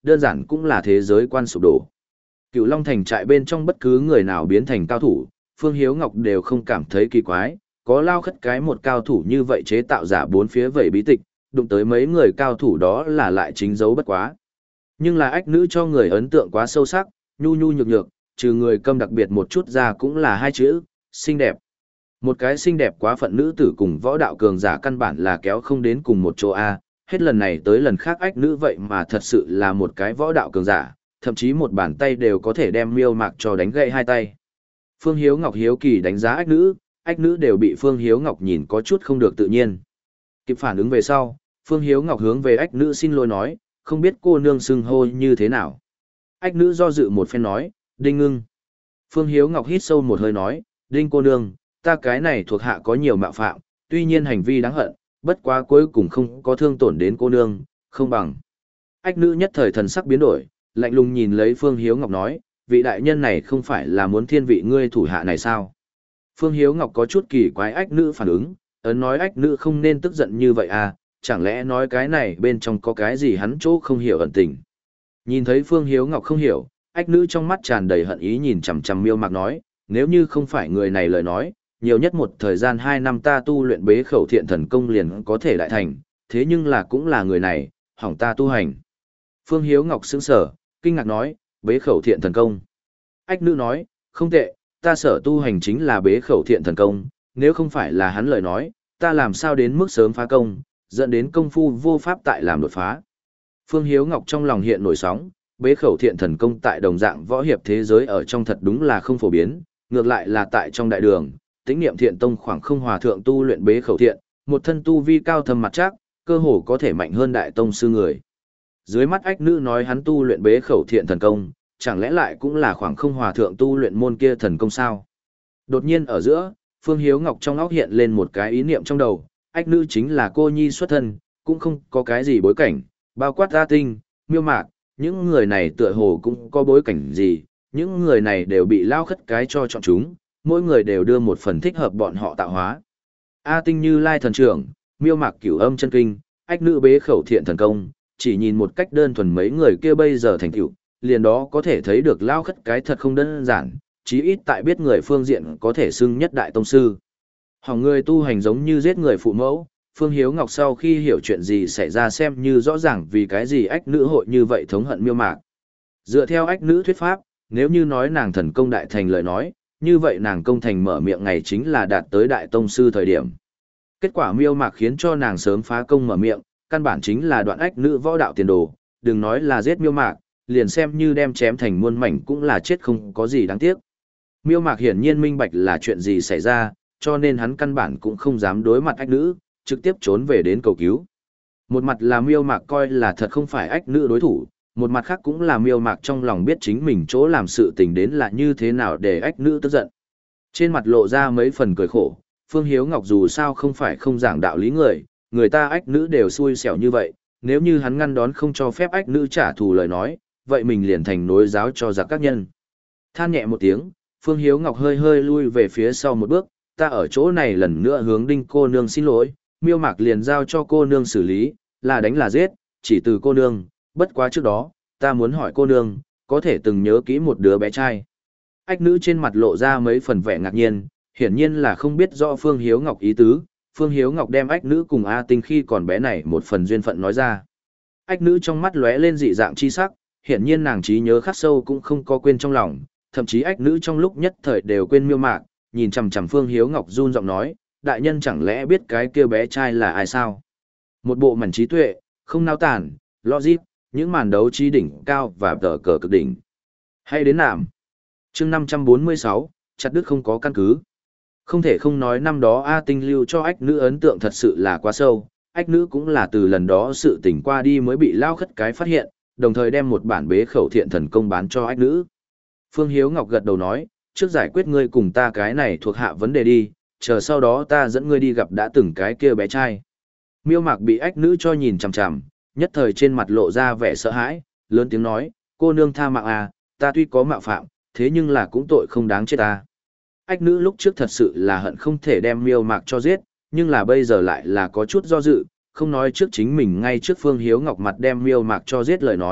Speaker 1: đơn giản cũng là thế giới quan sụp đổ. Cựu Long Thành trại bên trong bất cứ người nào biến thành cao thủ, Phương Hiếu Ngọc đều không cảm thấy kỳ quái, có lao khất cái một cao thủ như vậy chế tạo giả bốn phía vẩy bí tịch, đụng tới mấy người cao thủ đó là lại chính dấu bất quá. Nhưng là ách nữ cho người ấn tượng quá sâu sắc, nhu nhu nhược nhược, trừ người câm đặc biệt một chút ra cũng là hai chữ, xinh đẹp. Một cái xinh đẹp quá phận nữ tử cùng võ đạo cường giả căn bản là kéo không đến cùng một chỗ A, hết lần này tới lần khác ách nữ vậy mà thật sự là một cái võ đạo cường giả, thậm chí một bàn tay đều có thể đem miêu mạc cho đánh gãy hai tay. Phương Hiếu Ngọc hiếu kỳ đánh giá ách nữ, ách nữ đều bị Phương Hiếu Ngọc nhìn có chút không được tự nhiên. Kịp phản ứng về sau, Phương Hiếu Ngọc hướng về ách nữ xin lỗi nói, không biết cô nương xưng hô như thế nào. Ách nữ do dự một phen nói, Đinh Ngưng. Phương Hiếu Ngọc hít sâu một hơi nói, Đinh cô nương, ta cái này thuộc hạ có nhiều mạo phạm, tuy nhiên hành vi đáng hận, bất quá cuối cùng không có thương tổn đến cô nương, không bằng. Ách nữ nhất thời thần sắc biến đổi, lạnh lùng nhìn lấy Phương Hiếu Ngọc nói, vị đại nhân này không phải là muốn thiên vị ngươi thủ hạ này sao? Phương Hiếu Ngọc có chút kỳ quái ách nữ phản ứng, ấn nói ách nữ không nên tức giận như vậy à, chẳng lẽ nói cái này bên trong có cái gì hắn chỗ không hiểu ẩn tình. Nhìn thấy Phương Hiếu Ngọc không hiểu, ách nữ trong mắt tràn đầy hận ý nhìn chằm chằm miêu mạc nói, nếu như không phải người này lời nói, nhiều nhất một thời gian hai năm ta tu luyện bế khẩu thiện thần công liền có thể đại thành, thế nhưng là cũng là người này, hỏng ta tu hành. Phương Hiếu Ngọc sững sờ, kinh ngạc nói, bế khẩu thiện thần công. Ách nữ nói, không tệ, ta sở tu hành chính là bế khẩu thiện thần công, nếu không phải là hắn lời nói, ta làm sao đến mức sớm phá công, dẫn đến công phu vô pháp tại làm đột phá. Phương Hiếu Ngọc trong lòng hiện nổi sóng, bế khẩu thiện thần công tại đồng dạng võ hiệp thế giới ở trong thật đúng là không phổ biến, ngược lại là tại trong đại đường, Tĩnh Niệm Thiện Tông khoảng không hòa thượng tu luyện bế khẩu thiện, một thân tu vi cao thâm mặt chắc, cơ hồ có thể mạnh hơn đại tông sư người. Dưới mắt ách nữ nói hắn tu luyện bế khẩu thiện thần công, chẳng lẽ lại cũng là khoảng không hòa thượng tu luyện môn kia thần công sao? Đột nhiên ở giữa, Phương Hiếu Ngọc trong óc hiện lên một cái ý niệm trong đầu, ách nữ chính là cô nhi xuất thân, cũng không có cái gì bối cảnh, bao quát A Tinh, Miêu Mạc, những người này tựa hồ cũng có bối cảnh gì, những người này đều bị lao khất cái cho chọn chúng, mỗi người đều đưa một phần thích hợp bọn họ tạo hóa. A Tinh Như Lai thần trưởng, Miêu Mạc Cửu Âm chân kinh, ách nữ bế khẩu thiện thần công, chỉ nhìn một cách đơn thuần mấy người kia bây giờ thành tựu, liền đó có thể thấy được lao khất cái thật không đơn giản, chí ít tại biết người phương diện có thể xưng nhất đại tông sư. Hỏng người tu hành giống như giết người phụ mẫu, Phương Hiếu Ngọc sau khi hiểu chuyện gì xảy ra xem như rõ ràng vì cái gì ách nữ hội như vậy thống hận Miêu Mạc. Dựa theo ách nữ thuyết pháp, nếu như nói nàng thần công đại thành lời nói, như vậy nàng công thành mở miệng ngày chính là đạt tới đại tông sư thời điểm. Kết quả Miêu Mạc khiến cho nàng sớm phá công mở miệng, căn bản chính là đoạn ách nữ võ đạo tiền đồ, đừng nói là giết Miêu Mạc, liền xem như đem chém thành muôn mảnh cũng là chết không có gì đáng tiếc. Miêu Mạc hiển nhiên minh bạch là chuyện gì xảy ra, cho nên hắn căn bản cũng không dám đối mặt ách nữ, trực tiếp trốn về đến cầu cứu. Một mặt là Miêu Mạc coi là thật không phải ách nữ đối thủ, một mặt khác cũng là Miêu Mạc trong lòng biết chính mình chỗ làm sự tình đến là như thế nào để ách nữ tức giận. Trên mặt lộ ra mấy phần cười khổ, Phương Hiếu Ngọc dù sao không phải không giảng đạo lý người, người ta ách nữ đều xui xẻo như vậy, nếu như hắn ngăn đón không cho phép ách nữ trả thù lời nói, vậy mình liền thành nối giáo cho giặc các nhân. Than nhẹ một tiếng, Phương Hiếu Ngọc hơi hơi lui về phía sau một bước, ta ở chỗ này lần nữa hướng Đinh cô nương xin lỗi, Miêu Mạc liền giao cho cô nương xử lý, là đánh là giết, chỉ từ cô nương, bất quá trước đó, ta muốn hỏi cô nương, có thể từng nhớ kỹ một đứa bé trai. Ách nữ trên mặt lộ ra mấy phần vẻ ngạc nhiên, hiển nhiên là không biết rõ Phương Hiếu Ngọc ý tứ, Phương Hiếu Ngọc đem ách nữ cùng A Tinh khi còn bé này một phần duyên phận nói ra. Ách nữ trong mắt lóe lên dị dạng chi sắc, hiển nhiên nàng trí nhớ khắc sâu cũng không có quên trong lòng, thậm chí ách nữ trong lúc nhất thời đều quên Miêu Mạc, nhìn chằm chằm Phương Hiếu Ngọc run giọng nói, đại nhân chẳng lẽ biết cái kia bé trai là ai sao? Một bộ mảnh trí tuệ, không nao tản, logic, những màn đấu trí đỉnh cao và tờ cờ cực đỉnh. Hay đến nạm. Chương năm trăm bốn mươi sáu, chặt đứt không có căn cứ. Không thể không nói năm đó A Tinh lưu cho ách nữ ấn tượng thật sự là quá sâu, ách nữ cũng là từ lần đó sự tỉnh qua đi mới bị lao khất cái phát hiện, đồng thời đem một bản bế khẩu thiện thần công bán cho ách nữ. Phương Hiếu Ngọc gật đầu nói, trước giải quyết ngươi cùng ta cái này thuộc hạ vấn đề đi, chờ sau đó ta dẫn ngươi đi gặp đã từng cái kia bé trai. Miêu Mạc bị ách nữ cho nhìn chằm chằm, nhất thời trên mặt lộ ra vẻ sợ hãi, lớn tiếng nói, cô nương tha mạng à, ta tuy có mạo phạm, thế nhưng là cũng tội không đáng chết ta. Ách nữ lúc trước thật sự là hận không thể đem Miêu Mạc cho giết, nhưng là bây giờ lại là có chút do dự, không nói trước chính mình ngay trước Phương Hiếu Ngọc mặt đem Miêu Mạc cho giết lời nói,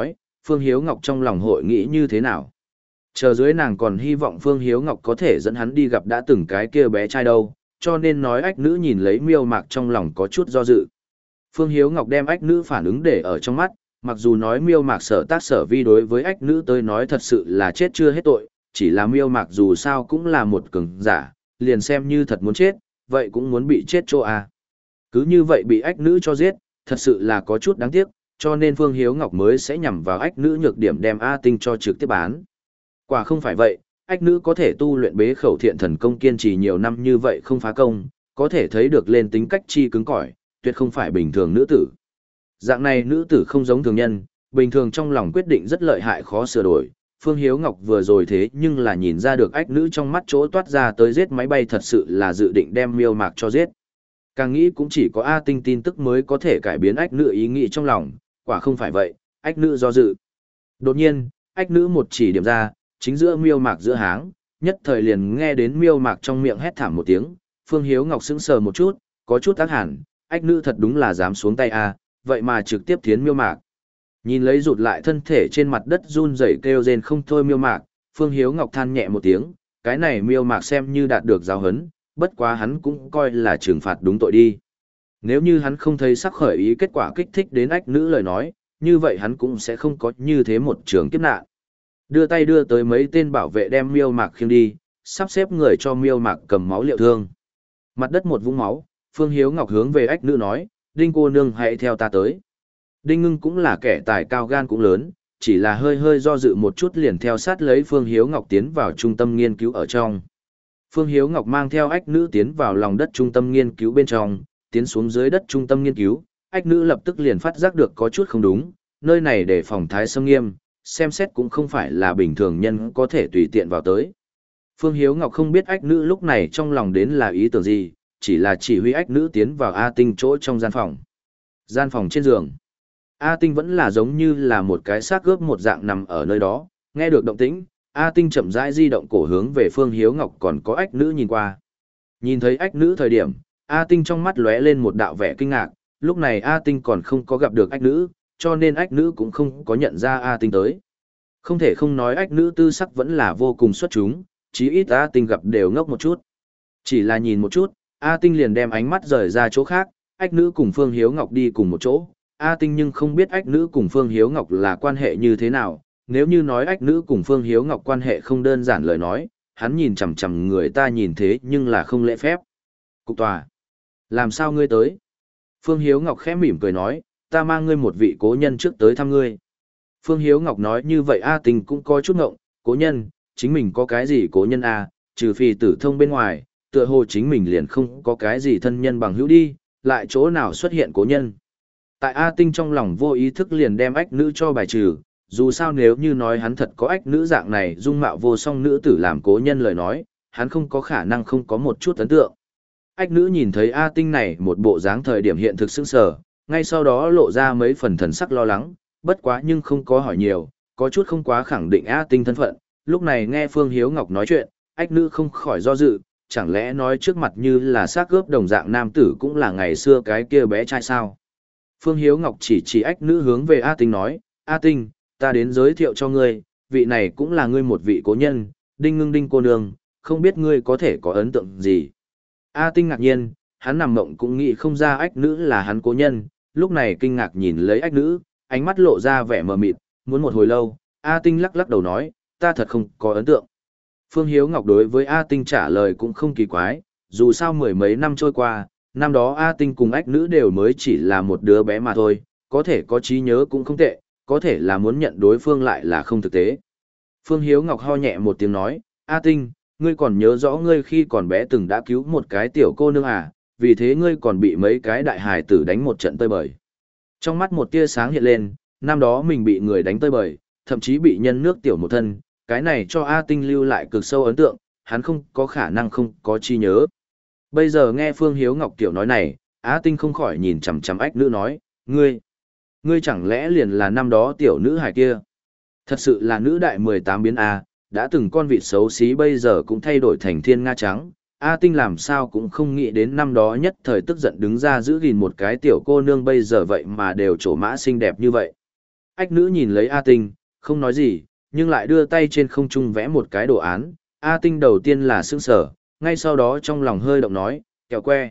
Speaker 1: Phương Hiếu Ngọc trong lòng hội nghĩ như thế nào? Chờ dưới nàng còn hy vọng Phương Hiếu Ngọc có thể dẫn hắn đi gặp đã từng cái kia bé trai đâu, cho nên nói ách nữ nhìn lấy miêu mạc trong lòng có chút do dự. Phương Hiếu Ngọc đem ách nữ phản ứng để ở trong mắt, mặc dù nói miêu mạc sở tác sở vi đối với ách nữ tới nói thật sự là chết chưa hết tội, chỉ là miêu mạc dù sao cũng là một cường giả, liền xem như thật muốn chết, vậy cũng muốn bị chết chỗ à. Cứ như vậy bị ách nữ cho giết, thật sự là có chút đáng tiếc, cho nên Phương Hiếu Ngọc mới sẽ nhằm vào ách nữ nhược điểm đem A Tinh cho trực tiếp bán. Quả không phải vậy, ách nữ có thể tu luyện bế khẩu thiện thần công kiên trì nhiều năm như vậy không phá công, có thể thấy được lên tính cách chi cứng cỏi, tuyệt không phải bình thường nữ tử. Dạng này nữ tử không giống thường nhân, bình thường trong lòng quyết định rất lợi hại khó sửa đổi. Phương Hiếu Ngọc vừa rồi thế nhưng là nhìn ra được ách nữ trong mắt chỗ toát ra tới giết máy bay thật sự là dự định đem miêu mạc cho giết. Càng nghĩ cũng chỉ có A Tinh tin tức mới có thể cải biến ách nữ ý nghĩ trong lòng, quả không phải vậy, ách nữ do dự. Đột nhiên, ách nữ một chỉ điểm ra, chính giữa miêu mạc giữa háng, nhất thời liền nghe đến miêu mạc trong miệng hét thảm một tiếng, Phương Hiếu Ngọc sững sờ một chút, có chút ác hẳn, ách nữ thật đúng là dám xuống tay a, vậy mà trực tiếp thiến miêu mạc. Nhìn lấy rụt lại thân thể trên mặt đất run rẩy kêu rên không thôi miêu mạc, Phương Hiếu Ngọc than nhẹ một tiếng, cái này miêu mạc xem như đạt được giáo huấn, bất quá hắn cũng coi là trừng phạt đúng tội đi. Nếu như hắn không thấy sắc khởi ý kết quả kích thích đến ách nữ lời nói, như vậy hắn cũng sẽ không có như thế một trường kiếp nạn. Đưa tay đưa tới mấy tên bảo vệ đem miêu mạc khiêng đi, sắp xếp người cho miêu mạc cầm máu liệu thương. Mặt đất một vũng máu, Phương Hiếu Ngọc hướng về ách nữ nói, Đinh cô nương hãy theo ta tới. Đinh Ngưng cũng là kẻ tài cao gan cũng lớn, chỉ là hơi hơi do dự một chút liền theo sát lấy Phương Hiếu Ngọc tiến vào trung tâm nghiên cứu ở trong. Phương Hiếu Ngọc mang theo ách nữ tiến vào lòng đất trung tâm nghiên cứu bên trong, tiến xuống dưới đất trung tâm nghiên cứu, ách nữ lập tức liền phát giác được có chút không đúng, nơi này để phòng thái xâm nghiêm, xem xét cũng không phải là bình thường nhân có thể tùy tiện vào tới. Phương Hiếu Ngọc không biết ách nữ lúc này trong lòng đến là ý tưởng gì, chỉ là chỉ huy ách nữ tiến vào A Tinh chỗ trong gian phòng. Gian phòng trên giường. A Tinh vẫn là giống như là một cái xác gớp một dạng nằm ở nơi đó, nghe được động tĩnh, A Tinh chậm rãi di động cổ hướng về Phương Hiếu Ngọc còn có ách nữ nhìn qua. Nhìn thấy ách nữ thời điểm, A Tinh trong mắt lóe lên một đạo vẻ kinh ngạc, lúc này A Tinh còn không có gặp được ách nữ, cho nên ách nữ cũng không có nhận ra A Tinh tới. Không thể không nói ách nữ tư sắc vẫn là vô cùng xuất chúng, chí ít A Tinh gặp đều ngốc một chút. Chỉ là nhìn một chút, A Tinh liền đem ánh mắt rời ra chỗ khác, ách nữ cùng Phương Hiếu Ngọc đi cùng một chỗ. A Tinh nhưng không biết ách nữ cùng Phương Hiếu Ngọc là quan hệ như thế nào, nếu như nói ách nữ cùng Phương Hiếu Ngọc quan hệ không đơn giản lời nói, hắn nhìn chằm chằm người ta nhìn thế nhưng là không lễ phép. Cục tòa, làm sao ngươi tới? Phương Hiếu Ngọc khẽ mỉm cười nói, ta mang ngươi một vị cố nhân trước tới thăm ngươi. Phương Hiếu Ngọc nói như vậy A Tinh cũng có chút ngộng, cố nhân, chính mình có cái gì cố nhân A, trừ phi tử thông bên ngoài, tựa hồ chính mình liền không có cái gì thân nhân bằng hữu đi, lại chỗ nào xuất hiện cố nhân. Tại A Tinh trong lòng vô ý thức liền đem ách nữ cho bài trừ, dù sao nếu như nói hắn thật có ách nữ dạng này dung mạo vô song nữ tử làm cố nhân lời nói, hắn không có khả năng không có một chút ấn tượng. Ách nữ nhìn thấy A Tinh này một bộ dáng thời điểm hiện thực sững sờ, ngay sau đó lộ ra mấy phần thần sắc lo lắng, bất quá nhưng không có hỏi nhiều, có chút không quá khẳng định A Tinh thân phận. Lúc này nghe Phương Hiếu Ngọc nói chuyện, ách nữ không khỏi do dự, chẳng lẽ nói trước mặt như là xác cướp đồng dạng nam tử cũng là ngày xưa cái kia bé trai sao? Phương Hiếu Ngọc chỉ chỉ ách nữ hướng về A Tinh nói, A Tinh, ta đến giới thiệu cho ngươi, vị này cũng là ngươi một vị cố nhân, Đinh Ngưng Đinh cô nương, không biết ngươi có thể có ấn tượng gì. A Tinh ngạc nhiên, hắn nằm mộng cũng nghĩ không ra ách nữ là hắn cố nhân, lúc này kinh ngạc nhìn lấy ách nữ, ánh mắt lộ ra vẻ mờ mịt, muốn một hồi lâu, A Tinh lắc lắc đầu nói, ta thật không có ấn tượng. Phương Hiếu Ngọc đối với A Tinh trả lời cũng không kỳ quái, dù sao mười mấy năm trôi qua, năm đó A Tinh cùng ách nữ đều mới chỉ là một đứa bé mà thôi, có thể có trí nhớ cũng không tệ, có thể là muốn nhận đối phương lại là không thực tế. Phương Hiếu Ngọc ho nhẹ một tiếng nói, A Tinh, ngươi còn nhớ rõ ngươi khi còn bé từng đã cứu một cái tiểu cô nương à, vì thế ngươi còn bị mấy cái đại hài tử đánh một trận tơi bời. Trong mắt một tia sáng hiện lên, năm đó mình bị người đánh tơi bời, thậm chí bị nhân nước tiểu một thân, cái này cho A Tinh lưu lại cực sâu ấn tượng, hắn không có khả năng không có chi nhớ. Bây giờ nghe Phương Hiếu Ngọc tiểu nói này, A Tinh không khỏi nhìn chằm chằm ách nữ nói, ngươi, ngươi chẳng lẽ liền là năm đó tiểu nữ hài kia? Thật sự là nữ đại mười tám biến A, đã từng con vịt xấu xí bây giờ cũng thay đổi thành thiên nga trắng. A Tinh làm sao cũng không nghĩ đến năm đó nhất thời tức giận đứng ra giữ gìn một cái tiểu cô nương bây giờ vậy mà đều trổ mã xinh đẹp như vậy. Ách nữ nhìn lấy A Tinh, không nói gì, nhưng lại đưa tay trên không trung vẽ một cái đồ án. A Tinh đầu tiên là sững sờ, ngay sau đó trong lòng hơi động nói, kẹo que.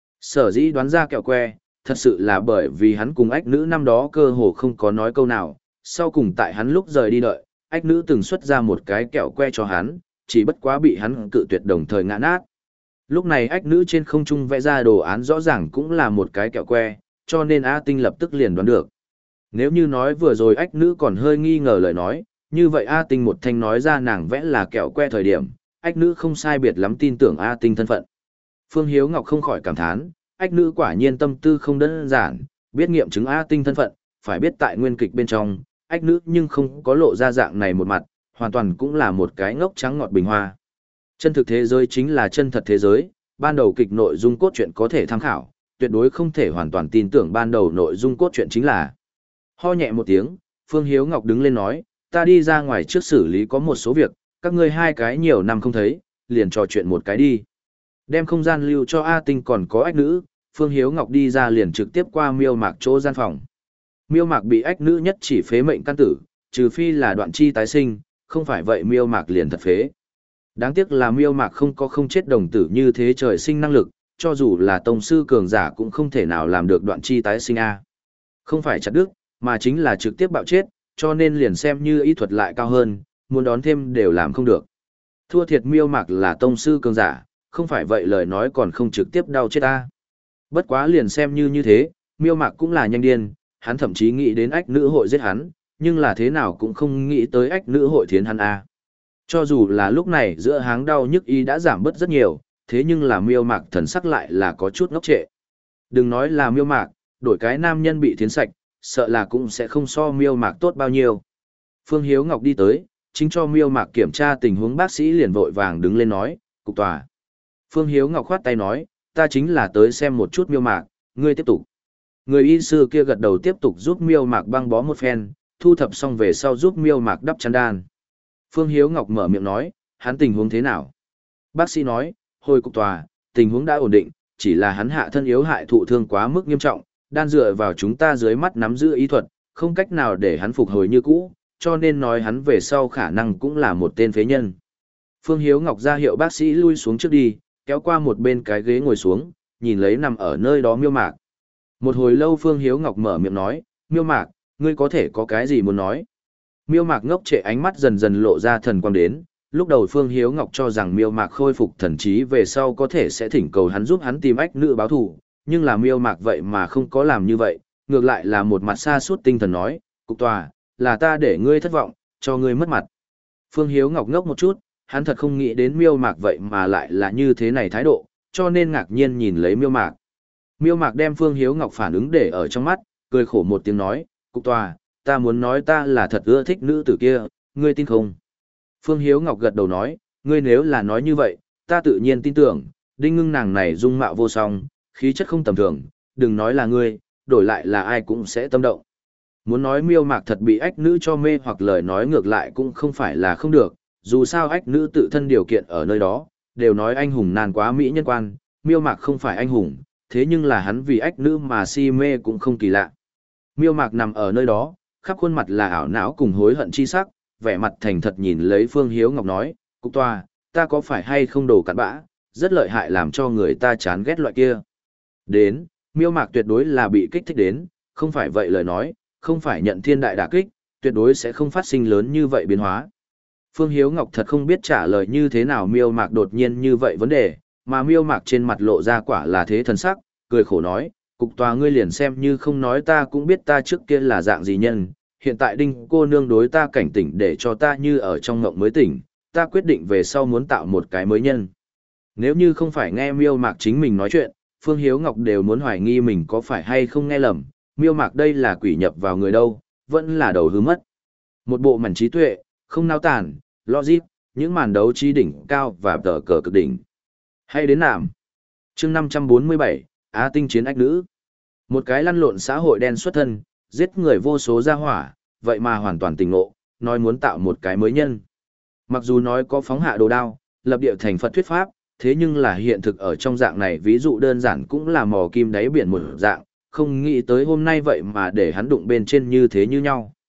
Speaker 1: Sở dĩ đoán ra kẹo que, thật sự là bởi vì hắn cùng ách nữ năm đó cơ hồ không có nói câu nào, sau cùng tại hắn lúc rời đi đợi, ách nữ từng xuất ra một cái kẹo que cho hắn, chỉ bất quá bị hắn cự tuyệt đồng thời ngã nát. Lúc này ách nữ trên không trung vẽ ra đồ án rõ ràng cũng là một cái kẹo que, cho nên A Tinh lập tức liền đoán được. Nếu như nói vừa rồi ách nữ còn hơi nghi ngờ lời nói, như vậy A Tinh một thanh nói ra nàng vẽ là kẹo que thời điểm, ách nữ không sai biệt lắm tin tưởng A Tinh thân phận. Phương Hiếu Ngọc không khỏi cảm thán, ách nữ quả nhiên tâm tư không đơn giản, biết nghiệm chứng A Tinh thân phận, phải biết tại nguyên kịch bên trong, ách nữ nhưng không có lộ ra dạng này một mặt, hoàn toàn cũng là một cái ngốc trắng ngọt bình hoa. Chân thực thế giới chính là chân thật thế giới, ban đầu kịch nội dung cốt truyện có thể tham khảo, tuyệt đối không thể hoàn toàn tin tưởng ban đầu nội dung cốt truyện chính là. Ho nhẹ một tiếng, Phương Hiếu Ngọc đứng lên nói, ta đi ra ngoài trước xử lý có một số việc, các ngươi hai cái nhiều năm không thấy, liền trò chuyện một cái đi. Đem không gian lưu cho A Tinh còn có ách nữ, Phương Hiếu Ngọc đi ra liền trực tiếp qua Miêu Mạc chỗ gian phòng. Miêu Mạc bị ách nữ nhất chỉ phế mệnh căn tử, trừ phi là đoạn chi tái sinh, không phải vậy Miêu Mạc liền thật phế. Đáng tiếc là Miêu Mạc không có không chết đồng tử như thế trời sinh năng lực, cho dù là tông sư cường giả cũng không thể nào làm được đoạn chi tái sinh A. Không phải chặt đứt, mà chính là trực tiếp bạo chết, cho nên liền xem như ý thuật lại cao hơn, muốn đón thêm đều làm không được. Thua thiệt Miêu Mạc là tông sư cường giả, không phải vậy lời nói còn không trực tiếp đau chết ta. Bất quá liền xem như như thế, Miêu Mạc cũng là nhanh điên, hắn thậm chí nghĩ đến ách nữ hội giết hắn, nhưng là thế nào cũng không nghĩ tới ách nữ hội thiến hắn a. Cho dù là lúc này giữa háng đau nhức y đã giảm bớt rất nhiều, thế nhưng là Miêu Mạc thần sắc lại là có chút ngốc trệ. Đừng nói là Miêu Mạc, đổi cái nam nhân bị thiến sạch, sợ là cũng sẽ không so Miêu Mạc tốt bao nhiêu. Phương Hiếu Ngọc đi tới, chính cho Miêu Mạc kiểm tra tình huống, bác sĩ liền vội vàng đứng lên nói, cục tòa. Phương Hiếu Ngọc khoát tay nói, ta chính là tới xem một chút Miêu Mạc, ngươi tiếp tục. Người y sư kia gật đầu tiếp tục giúp Miêu Mạc băng bó một phen, thu thập xong về sau giúp Miêu Mạc đắp chăn đan. Phương Hiếu Ngọc mở miệng nói, hắn tình huống thế nào? Bác sĩ nói, hồi cục tòa, tình huống đã ổn định, chỉ là hắn hạ thân yếu hại thụ thương quá mức nghiêm trọng, đan dựa vào chúng ta dưới mắt nắm giữ y thuật, không cách nào để hắn phục hồi như cũ, cho nên nói hắn về sau khả năng cũng là một tên phế nhân. Phương Hiếu Ngọc ra hiệu bác sĩ lui xuống trước đi, kéo qua một bên cái ghế ngồi xuống, nhìn lấy nằm ở nơi đó Miêu Mạc. Một hồi lâu Phương Hiếu Ngọc mở miệng nói, Miêu Mạc, ngươi có thể có cái gì muốn nói? Miêu Mạc ngốc trệ, ánh mắt dần dần lộ ra thần quang đến, lúc đầu Phương Hiếu Ngọc cho rằng Miêu Mạc khôi phục thần trí về sau có thể sẽ thỉnh cầu hắn giúp hắn tìm ách nữ báo thù, nhưng là Miêu Mạc vậy mà không có làm như vậy, ngược lại là một mặt xa suốt tinh thần nói, cục tòa, là ta để ngươi thất vọng, cho ngươi mất mặt. Phương Hiếu Ngọc ngốc một chút, hắn thật không nghĩ đến Miêu Mạc vậy mà lại là như thế này thái độ, cho nên ngạc nhiên nhìn lấy Miêu Mạc. Miêu Mạc đem Phương Hiếu Ngọc phản ứng để ở trong mắt, cười khổ một tiếng nói, cục tòa, ta muốn nói ta là thật ưa thích nữ tử kia, ngươi tin không? Phương Hiếu Ngọc gật đầu nói, ngươi nếu là nói như vậy, ta tự nhiên tin tưởng, đinh ngưng nàng này dung mạo vô song, khí chất không tầm thường, đừng nói là ngươi, đổi lại là ai cũng sẽ tâm động. Muốn nói Miêu Mạc thật bị ách nữ cho mê hoặc lời nói ngược lại cũng không phải là không được, dù sao ách nữ tự thân điều kiện ở nơi đó, đều nói anh hùng nan quá mỹ nhân quan, Miêu Mạc không phải anh hùng, thế nhưng là hắn vì ách nữ mà si mê cũng không kỳ lạ. Miêu Mạc nằm ở nơi đó, khắp khuôn mặt là ảo não cùng hối hận chi sắc, vẻ mặt thành thật nhìn lấy Phương Hiếu Ngọc nói, cục tòa, ta có phải hay không đồ cặn bã, rất lợi hại làm cho người ta chán ghét loại kia. Đến, Miêu Mạc tuyệt đối là bị kích thích đến, không phải vậy lời nói, không phải nhận thiên đại đả kích, tuyệt đối sẽ không phát sinh lớn như vậy biến hóa. Phương Hiếu Ngọc thật không biết trả lời như thế nào Miêu Mạc đột nhiên như vậy vấn đề, mà Miêu Mạc trên mặt lộ ra quả là thế thần sắc, cười khổ nói, cục tòa ngươi liền xem như không nói ta cũng biết ta trước kia là dạng gì nhân, hiện tại đinh cô nương đối ta cảnh tỉnh để cho ta như ở trong ngộng mới tỉnh, ta quyết định về sau muốn tạo một cái mới nhân. Nếu như không phải nghe Miêu Mạc chính mình nói chuyện, Phương Hiếu Ngọc đều muốn hoài nghi mình có phải hay không nghe lầm, Miêu Mạc đây là quỷ nhập vào người đâu, vẫn là đầu hư mất. Một bộ mảnh trí tuệ, không nao tản, logic, những màn đấu trí đỉnh cao và tờ cờ cực đỉnh. Hay đến nạm. Chương năm trăm bốn mươi bảy, Á Tinh chiến ách nữ. Một cái lăn lộn xã hội đen xuất thân, giết người vô số ra hỏa, vậy mà hoàn toàn tỉnh ngộ, nói muốn tạo một cái mới nhân. Mặc dù nói có phóng hạ đồ đao, lập địa thành Phật thuyết pháp, thế nhưng là hiện thực ở trong dạng này ví dụ đơn giản cũng là mò kim đáy biển một dạng, không nghĩ tới hôm nay vậy mà để hắn đụng bên trên như thế như nhau.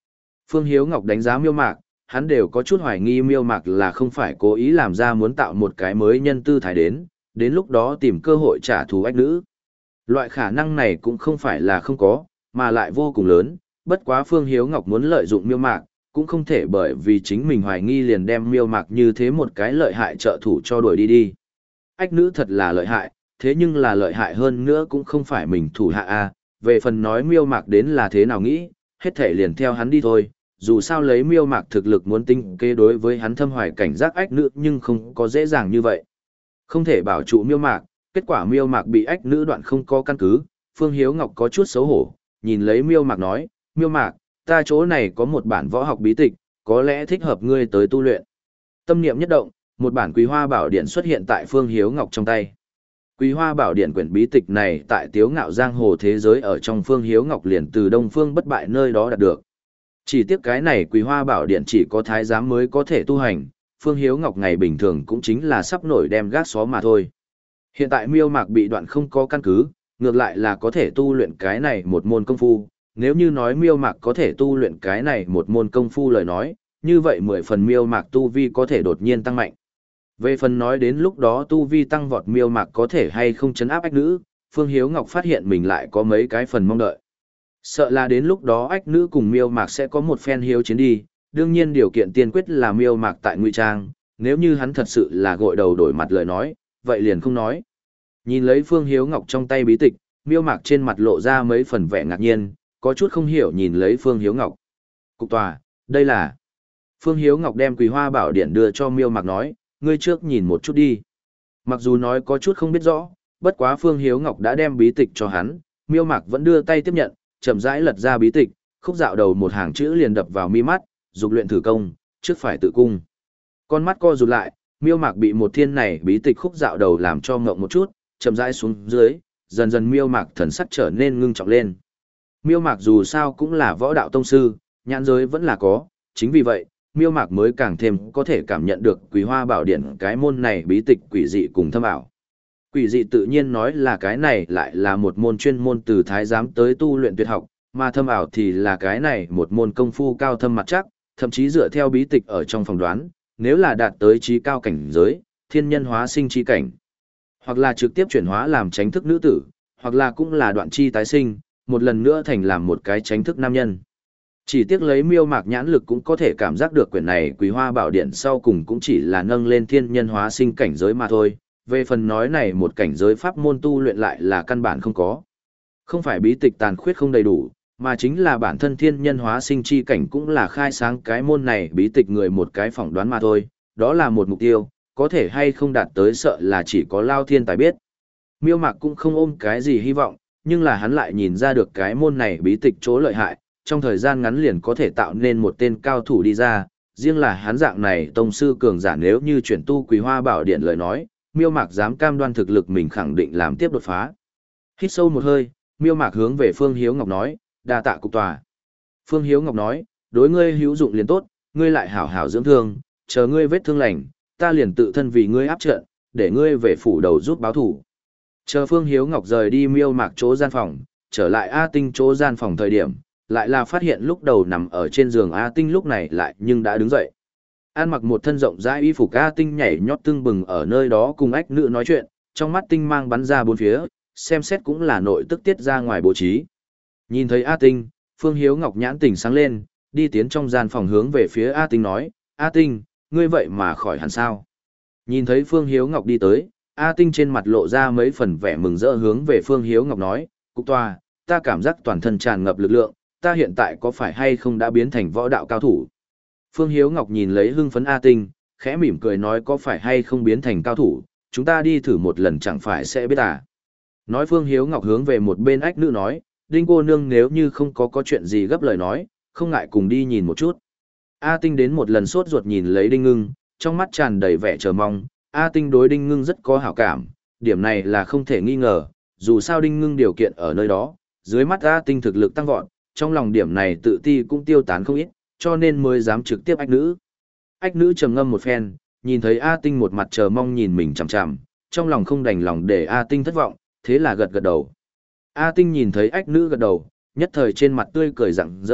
Speaker 1: Phương Hiếu Ngọc đánh giá Miêu Mạc, hắn đều có chút hoài nghi Miêu Mạc là không phải cố ý làm ra muốn tạo một cái mới nhân tư thái đến, đến lúc đó tìm cơ hội trả thù ách nữ. Loại khả năng này cũng không phải là không có, mà lại vô cùng lớn, bất quá Phương Hiếu Ngọc muốn lợi dụng Miêu Mạc, cũng không thể bởi vì chính mình hoài nghi liền đem Miêu Mạc như thế một cái lợi hại trợ thủ cho đuổi đi đi. Ách nữ thật là lợi hại, thế nhưng là lợi hại hơn nữa cũng không phải mình thủ hạ a. Về phần nói Miêu Mạc đến là thế nào nghĩ, hết thể liền theo hắn đi thôi, dù sao lấy Miêu Mạc thực lực muốn tinh kế đối với hắn thâm hoài cảnh giác ách nữ nhưng không có dễ dàng như vậy. Không thể bảo trụ Miêu Mạc, kết quả Miêu Mạc bị ách nữ đoạn không có căn cứ, Phương Hiếu Ngọc có chút xấu hổ, nhìn lấy Miêu Mạc nói, Miêu Mạc, ta chỗ này có một bản võ học bí tịch, có lẽ thích hợp ngươi tới tu luyện. Tâm niệm nhất động, một bản Quý Hoa Bảo Điện xuất hiện tại Phương Hiếu Ngọc trong tay. Quý Hoa Bảo Điện quyển bí tịch này tại Tiếu Ngạo Giang Hồ thế giới ở trong Phương Hiếu Ngọc liền từ Đông Phương Bất Bại nơi đó đạt được. Chỉ tiếc cái này Quý Hoa Bảo Điện chỉ có thái giám mới có thể tu hành, Phương Hiếu Ngọc ngày bình thường cũng chính là sắp nổi đem gác xó mà thôi. Hiện tại Miêu Mạc bị đoạn không có căn cứ, ngược lại là có thể tu luyện cái này một môn công phu. Nếu như nói Miêu Mạc có thể tu luyện cái này một môn công phu lời nói, như vậy mười phần Miêu Mạc tu vi có thể đột nhiên tăng mạnh. Về phần nói đến lúc đó tu vi tăng vọt Miêu Mạc có thể hay không chấn áp ách nữ, Phương Hiếu Ngọc phát hiện mình lại có mấy cái phần mong đợi. Sợ là đến lúc đó ách nữ cùng Miêu Mạc sẽ có một phen hiếu chiến đi, đương nhiên điều kiện tiên quyết là Miêu Mạc tại ngụy trang, nếu như hắn thật sự là gội đầu đổi mặt lời nói, vậy liền không nói. Nhìn lấy Phương Hiếu Ngọc trong tay bí tịch, Miêu Mạc trên mặt lộ ra mấy phần vẻ ngạc nhiên, có chút không hiểu nhìn lấy Phương Hiếu Ngọc. Cục tòa, đây là... Phương Hiếu Ngọc đem Quý Hoa Bảo Điện đưa cho Miêu Mạc nói, ngươi trước nhìn một chút đi. Mặc dù nói có chút không biết rõ, bất quá Phương Hiếu Ngọc đã đem bí tịch cho hắn, Miêu Mạc vẫn đưa tay tiếp nhận, chậm rãi lật ra bí tịch, khúc dạo đầu một hàng chữ liền đập vào mi mắt, dục luyện thử công, trước phải tự cung. Con mắt co rụt lại, Miêu Mạc bị một thiên này bí tịch khúc dạo đầu làm cho ngộng một chút, chậm rãi xuống dưới, dần dần Miêu Mạc thần sắc trở nên ngưng trọng lên. Miêu Mạc dù sao cũng là võ đạo tông sư, nhãn giới vẫn là có, chính vì vậy, Miêu Mạc mới càng thêm có thể cảm nhận được Quý Hoa Bảo Điện cái môn này bí tịch quỷ dị cùng thâm ảo. Quỷ dị tự nhiên nói là cái này lại là một môn chuyên môn từ thái giám tới tu luyện tuyệt học, mà thâm ảo thì là cái này một môn công phu cao thâm mặt chắc, thậm chí dựa theo bí tịch ở trong phỏng đoán, nếu là đạt tới trí cao cảnh giới, thiên nhân hóa sinh chi cảnh, hoặc là trực tiếp chuyển hóa làm chánh thức nữ tử, hoặc là cũng là đoạn chi tái sinh, một lần nữa thành làm một cái chánh thức nam nhân. Chỉ tiếc lấy Miêu Mạc nhãn lực cũng có thể cảm giác được quyển này Quý Hoa Bảo Điện sau cùng cũng chỉ là nâng lên thiên nhân hóa sinh cảnh giới mà thôi, về phần nói này một cảnh giới pháp môn tu luyện lại là căn bản không có. Không phải bí tịch tàn khuyết không đầy đủ, mà chính là bản thân thiên nhân hóa sinh chi cảnh cũng là khai sáng cái môn này bí tịch người một cái phỏng đoán mà thôi, đó là một mục tiêu, có thể hay không đạt tới sợ là chỉ có Lao Thiên tài biết. Miêu Mạc cũng không ôm cái gì hy vọng, nhưng là hắn lại nhìn ra được cái môn này bí tịch chỗ lợi hại, trong thời gian ngắn liền có thể tạo nên một tên cao thủ đi ra, riêng là hắn dạng này tông sư cường giả nếu như chuyển tu Quý Hoa Bảo Điện lời nói, Miêu Mạc dám cam đoan thực lực mình khẳng định làm tiếp đột phá. Hít sâu một hơi, Miêu Mạc hướng về Phương Hiếu Ngọc nói, đa tạ cục tòa. Phương Hiếu Ngọc nói, đối ngươi hữu dụng liền tốt, ngươi lại hảo hảo dưỡng thương, chờ ngươi vết thương lành, ta liền tự thân vì ngươi áp trận, để ngươi về phủ đầu giúp báo thủ. Chờ Phương Hiếu Ngọc rời đi Miêu Mạc chỗ gian phòng, trở lại A Tinh chỗ gian phòng thời điểm, lại là phát hiện lúc đầu nằm ở trên giường A Tinh lúc này lại nhưng đã đứng dậy. An mặc một thân rộng rãi y phục A Tinh nhảy nhót tưng bừng ở nơi đó cùng ách nữ nói chuyện, trong mắt tinh mang bắn ra bốn phía, xem xét cũng là nội tức tiết ra ngoài bố trí. Nhìn thấy A Tinh, Phương Hiếu Ngọc nhãn tỉnh sáng lên, đi tiến trong gian phòng hướng về phía A Tinh nói, A Tinh, ngươi vậy mà khỏi hẳn sao? Nhìn thấy Phương Hiếu Ngọc đi tới, A Tinh trên mặt lộ ra mấy phần vẻ mừng rỡ hướng về Phương Hiếu Ngọc nói, cục tòa, ta cảm giác toàn thân tràn ngập lực lượng, ta hiện tại có phải hay không đã biến thành võ đạo cao thủ? Phương Hiếu Ngọc nhìn lấy hưng phấn A Tinh, khẽ mỉm cười nói có phải hay không biến thành cao thủ, chúng ta đi thử một lần chẳng phải sẽ biết à. Nói Phương Hiếu Ngọc hướng về một bên ách nữ nói, Đinh cô nương nếu như không có có chuyện gì gấp lời nói, không ngại cùng đi nhìn một chút. A Tinh đến một lần sốt ruột nhìn lấy Đinh Ngưng, trong mắt tràn đầy vẻ chờ mong, A Tinh đối Đinh Ngưng rất có hảo cảm, điểm này là không thể nghi ngờ, dù sao Đinh Ngưng điều kiện ở nơi đó, dưới mắt A Tinh thực lực tăng vọt, trong lòng điểm này tự ti cũng tiêu tán không ít, cho nên mới dám trực tiếp ách nữ. Ách nữ trầm ngâm một phen, nhìn thấy A Tinh một mặt chờ mong nhìn mình chằm chằm, trong lòng không đành lòng để A Tinh thất vọng, thế là gật gật đầu. A Tinh nhìn thấy ách nữ gật đầu, nhất thời trên mặt tươi cười rạng rỡ,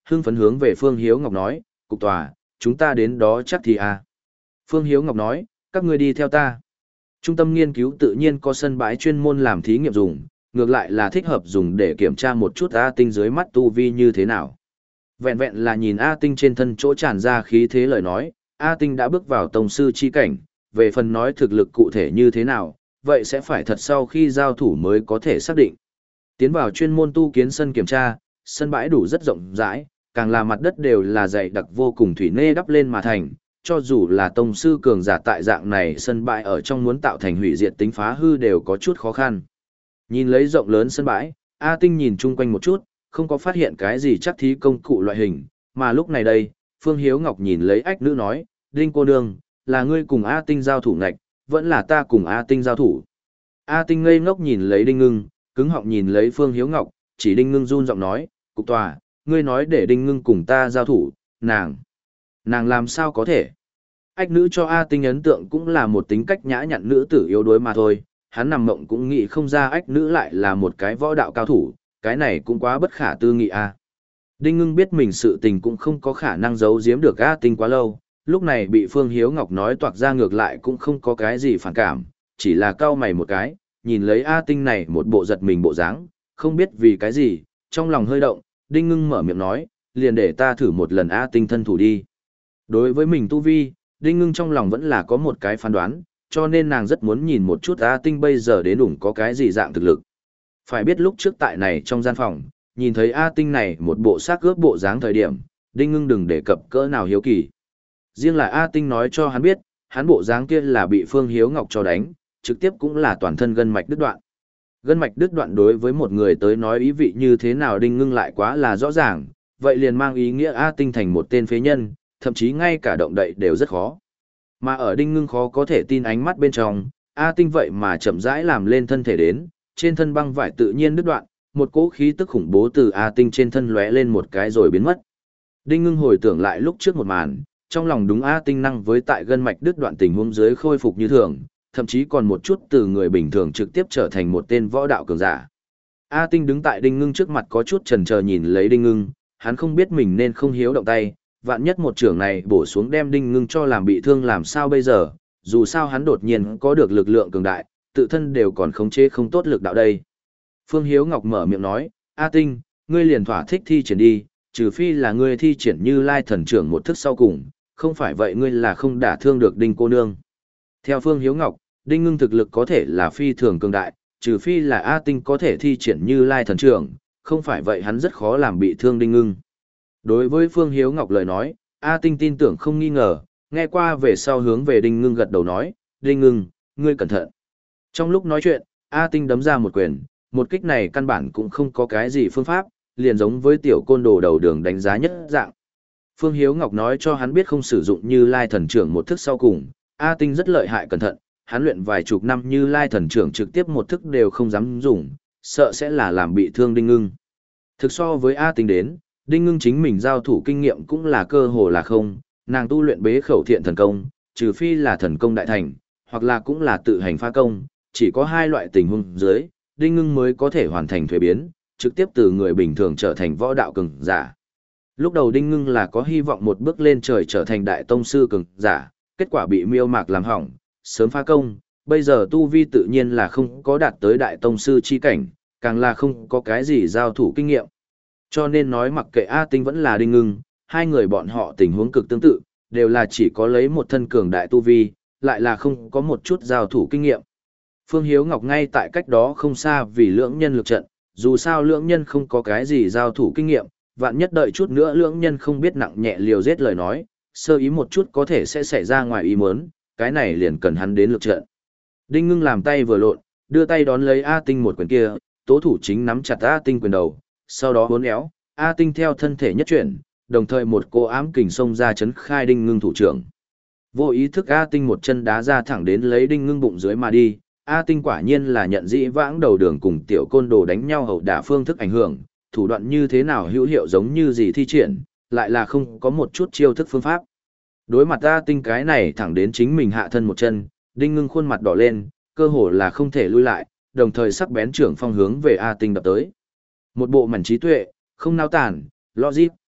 Speaker 1: hưng phấn hướng về Phương Hiếu Ngọc nói, cục tòa, chúng ta đến đó chắc thì à. Phương Hiếu Ngọc nói, các ngươi đi theo ta. Trung tâm nghiên cứu tự nhiên có sân bãi chuyên môn làm thí nghiệm dùng, ngược lại là thích hợp dùng để kiểm tra một chút A Tinh dưới mắt tu vi như thế nào. Vẹn vẹn là nhìn A Tinh trên thân chỗ tràn ra khí thế lời nói, A Tinh đã bước vào tông sư chi cảnh, về phần nói thực lực cụ thể như thế nào, vậy sẽ phải thật sau khi giao thủ mới có thể xác định. Tiến vào chuyên môn tu kiến sân kiểm tra, sân bãi đủ rất rộng rãi, càng là mặt đất đều là dày đặc vô cùng thủy nê đắp lên mà thành, cho dù là tông sư cường giả tại dạng này sân bãi ở trong muốn tạo thành hủy diệt tính phá hư đều có chút khó khăn. Nhìn lấy rộng lớn sân bãi, A Tinh nhìn chung quanh một chút, không có phát hiện cái gì chắc thí công cụ loại hình, mà lúc này đây, Phương Hiếu Ngọc nhìn lấy ách nữ nói, Đinh cô nương, là ngươi cùng A Tinh giao thủ ngạch, vẫn là ta cùng A Tinh giao thủ. A Tinh ngây ngốc nhìn lấy Đinh Ngưng, cứng họng nhìn lấy Phương Hiếu Ngọc, chỉ Đinh Ngưng run giọng nói, cục tòa, ngươi nói để Đinh Ngưng cùng ta giao thủ, nàng, nàng làm sao có thể. Ách nữ cho A Tinh ấn tượng cũng là một tính cách nhã nhặn nữ tử yếu đuối mà thôi, hắn nằm mộng cũng nghĩ không ra ách nữ lại là một cái võ đạo cao thủ, cái này cũng quá bất khả tư nghị a. Đinh Ngưng biết mình sự tình cũng không có khả năng giấu giếm được A Tinh quá lâu, lúc này bị Phương Hiếu Ngọc nói toạc ra ngược lại cũng không có cái gì phản cảm, chỉ là cau mày một cái, nhìn lấy A Tinh này một bộ giật mình bộ dáng, không biết vì cái gì, trong lòng hơi động, Đinh Ngưng mở miệng nói, liền để ta thử một lần A Tinh thân thủ đi. Đối với mình tu vi, Đinh Ngưng trong lòng vẫn là có một cái phán đoán, cho nên nàng rất muốn nhìn một chút A Tinh bây giờ đến đủng có cái gì dạng thực lực. Phải biết lúc trước tại này trong gian phòng, nhìn thấy A Tinh này một bộ xác ướp bộ dáng thời điểm, Đinh Ngưng đừng đề cập cỡ nào hiếu kỳ. Riêng là A Tinh nói cho hắn biết, hắn bộ dáng kia là bị Phương Hiếu Ngọc cho đánh, trực tiếp cũng là toàn thân gân mạch đứt đoạn. Gân mạch đứt đoạn đối với một người tới nói ý vị như thế nào Đinh Ngưng lại quá là rõ ràng, vậy liền mang ý nghĩa A Tinh thành một tên phế nhân, thậm chí ngay cả động đậy đều rất khó. Mà ở Đinh Ngưng khó có thể tin ánh mắt bên trong, A Tinh vậy mà chậm rãi làm lên thân thể đến, trên thân băng vải tự nhiên đứt đoạn, một cỗ khí tức khủng bố từ A Tinh trên thân lóe lên một cái rồi biến mất. Đinh Ngưng hồi tưởng lại lúc trước một màn, trong lòng đúng A Tinh năng với tại gân mạch đứt đoạn tình huống dưới khôi phục như thường, thậm chí còn một chút từ người bình thường trực tiếp trở thành một tên võ đạo cường giả. A Tinh đứng tại Đinh Ngưng trước mặt có chút chần chờ nhìn lấy Đinh Ngưng, hắn không biết mình nên không hiếu động tay, vạn nhất một trưởng này bổ xuống đem Đinh Ngưng cho làm bị thương làm sao bây giờ, dù sao hắn đột nhiên có được lực lượng cường đại, tự thân đều còn khống chế không tốt lực đạo đây. Phương Hiếu Ngọc mở miệng nói, A Tinh, ngươi liền thỏa thích thi triển đi, trừ phi là ngươi thi triển Như Lai thần trưởng một thức sau cùng, không phải vậy ngươi là không đả thương được Đinh cô nương. Theo Phương Hiếu Ngọc, Đinh Ngưng thực lực có thể là phi thường cường đại, trừ phi là A Tinh có thể thi triển Như Lai thần trưởng, không phải vậy hắn rất khó làm bị thương Đinh Ngưng. Đối với Phương Hiếu Ngọc lời nói, A Tinh tin tưởng không nghi ngờ, nghe qua về sau hướng về Đinh Ngưng gật đầu nói, Đinh Ngưng, ngươi cẩn thận. Trong lúc nói chuyện, A Tinh đấm ra một quyền, một kích này căn bản cũng không có cái gì phương pháp, liền giống với tiểu côn đồ đầu đường đánh giá nhất dạng. Phương Hiếu Ngọc nói cho hắn biết không sử dụng Như Lai thần trưởng một thức sau cùng, A Tinh rất lợi hại cẩn thận, hắn luyện vài chục năm Như Lai thần trưởng trực tiếp một thức đều không dám dùng, sợ sẽ là làm bị thương Đinh Ngưng. Thực so với A Tinh đến, Đinh Ngưng chính mình giao thủ kinh nghiệm cũng là cơ hồ là không, nàng tu luyện bế khẩu thiện thần công, trừ phi là thần công đại thành, hoặc là cũng là tự hành phá công, chỉ có hai loại tình huống dưới, Đinh Ngưng mới có thể hoàn thành thuế biến, trực tiếp từ người bình thường trở thành võ đạo cường giả. Lúc đầu Đinh Ngưng là có hy vọng một bước lên trời trở thành đại tông sư cường giả, kết quả bị Miêu Mạc làm hỏng, sớm phá công, bây giờ tu vi tự nhiên là không có đạt tới đại tông sư chi cảnh, càng là không có cái gì giao thủ kinh nghiệm. Cho nên nói mặc kệ A Tinh vẫn là Đinh Ngưng, hai người bọn họ tình huống cực tương tự, đều là chỉ có lấy một thân cường đại tu vi, lại là không có một chút giao thủ kinh nghiệm. Phương Hiếu Ngọc ngay tại cách đó không xa vì lưỡng nhân lực trận, dù sao lưỡng nhân không có cái gì giao thủ kinh nghiệm, vạn nhất đợi chút nữa lưỡng nhân không biết nặng nhẹ liều giết lời nói, sơ ý một chút có thể sẽ xảy ra ngoài ý muốn, cái này liền cần hắn đến lực trận. Đinh Ngưng làm tay vừa lộn, đưa tay đón lấy A Tinh một quyền kia, tố thủ chính nắm chặt A Tinh quyền đầu, sau đó uốn éo, A Tinh theo thân thể nhất chuyển, đồng thời một cô ám kình xông ra chấn khai Đinh Ngưng thủ trưởng. Vô ý thức A Tinh một chân đá ra thẳng đến lấy Đinh Ngưng bụng dưới mà đi, A Tinh quả nhiên là nhận dĩ vãng đầu đường cùng tiểu côn đồ đánh nhau hậu đả phương thức ảnh hưởng, thủ đoạn như thế nào hữu hiệu giống như gì thi triển, lại là không có một chút chiêu thức phương pháp. Đối mặt A Tinh cái này thẳng đến chính mình hạ thân một chân, Đinh Ngưng khuôn mặt đỏ lên, cơ hồ là không thể lui lại, đồng thời sắc bén trưởng phong hướng về A Tinh đập tới. Một bộ mảnh trí tuệ, không nao tản, logic,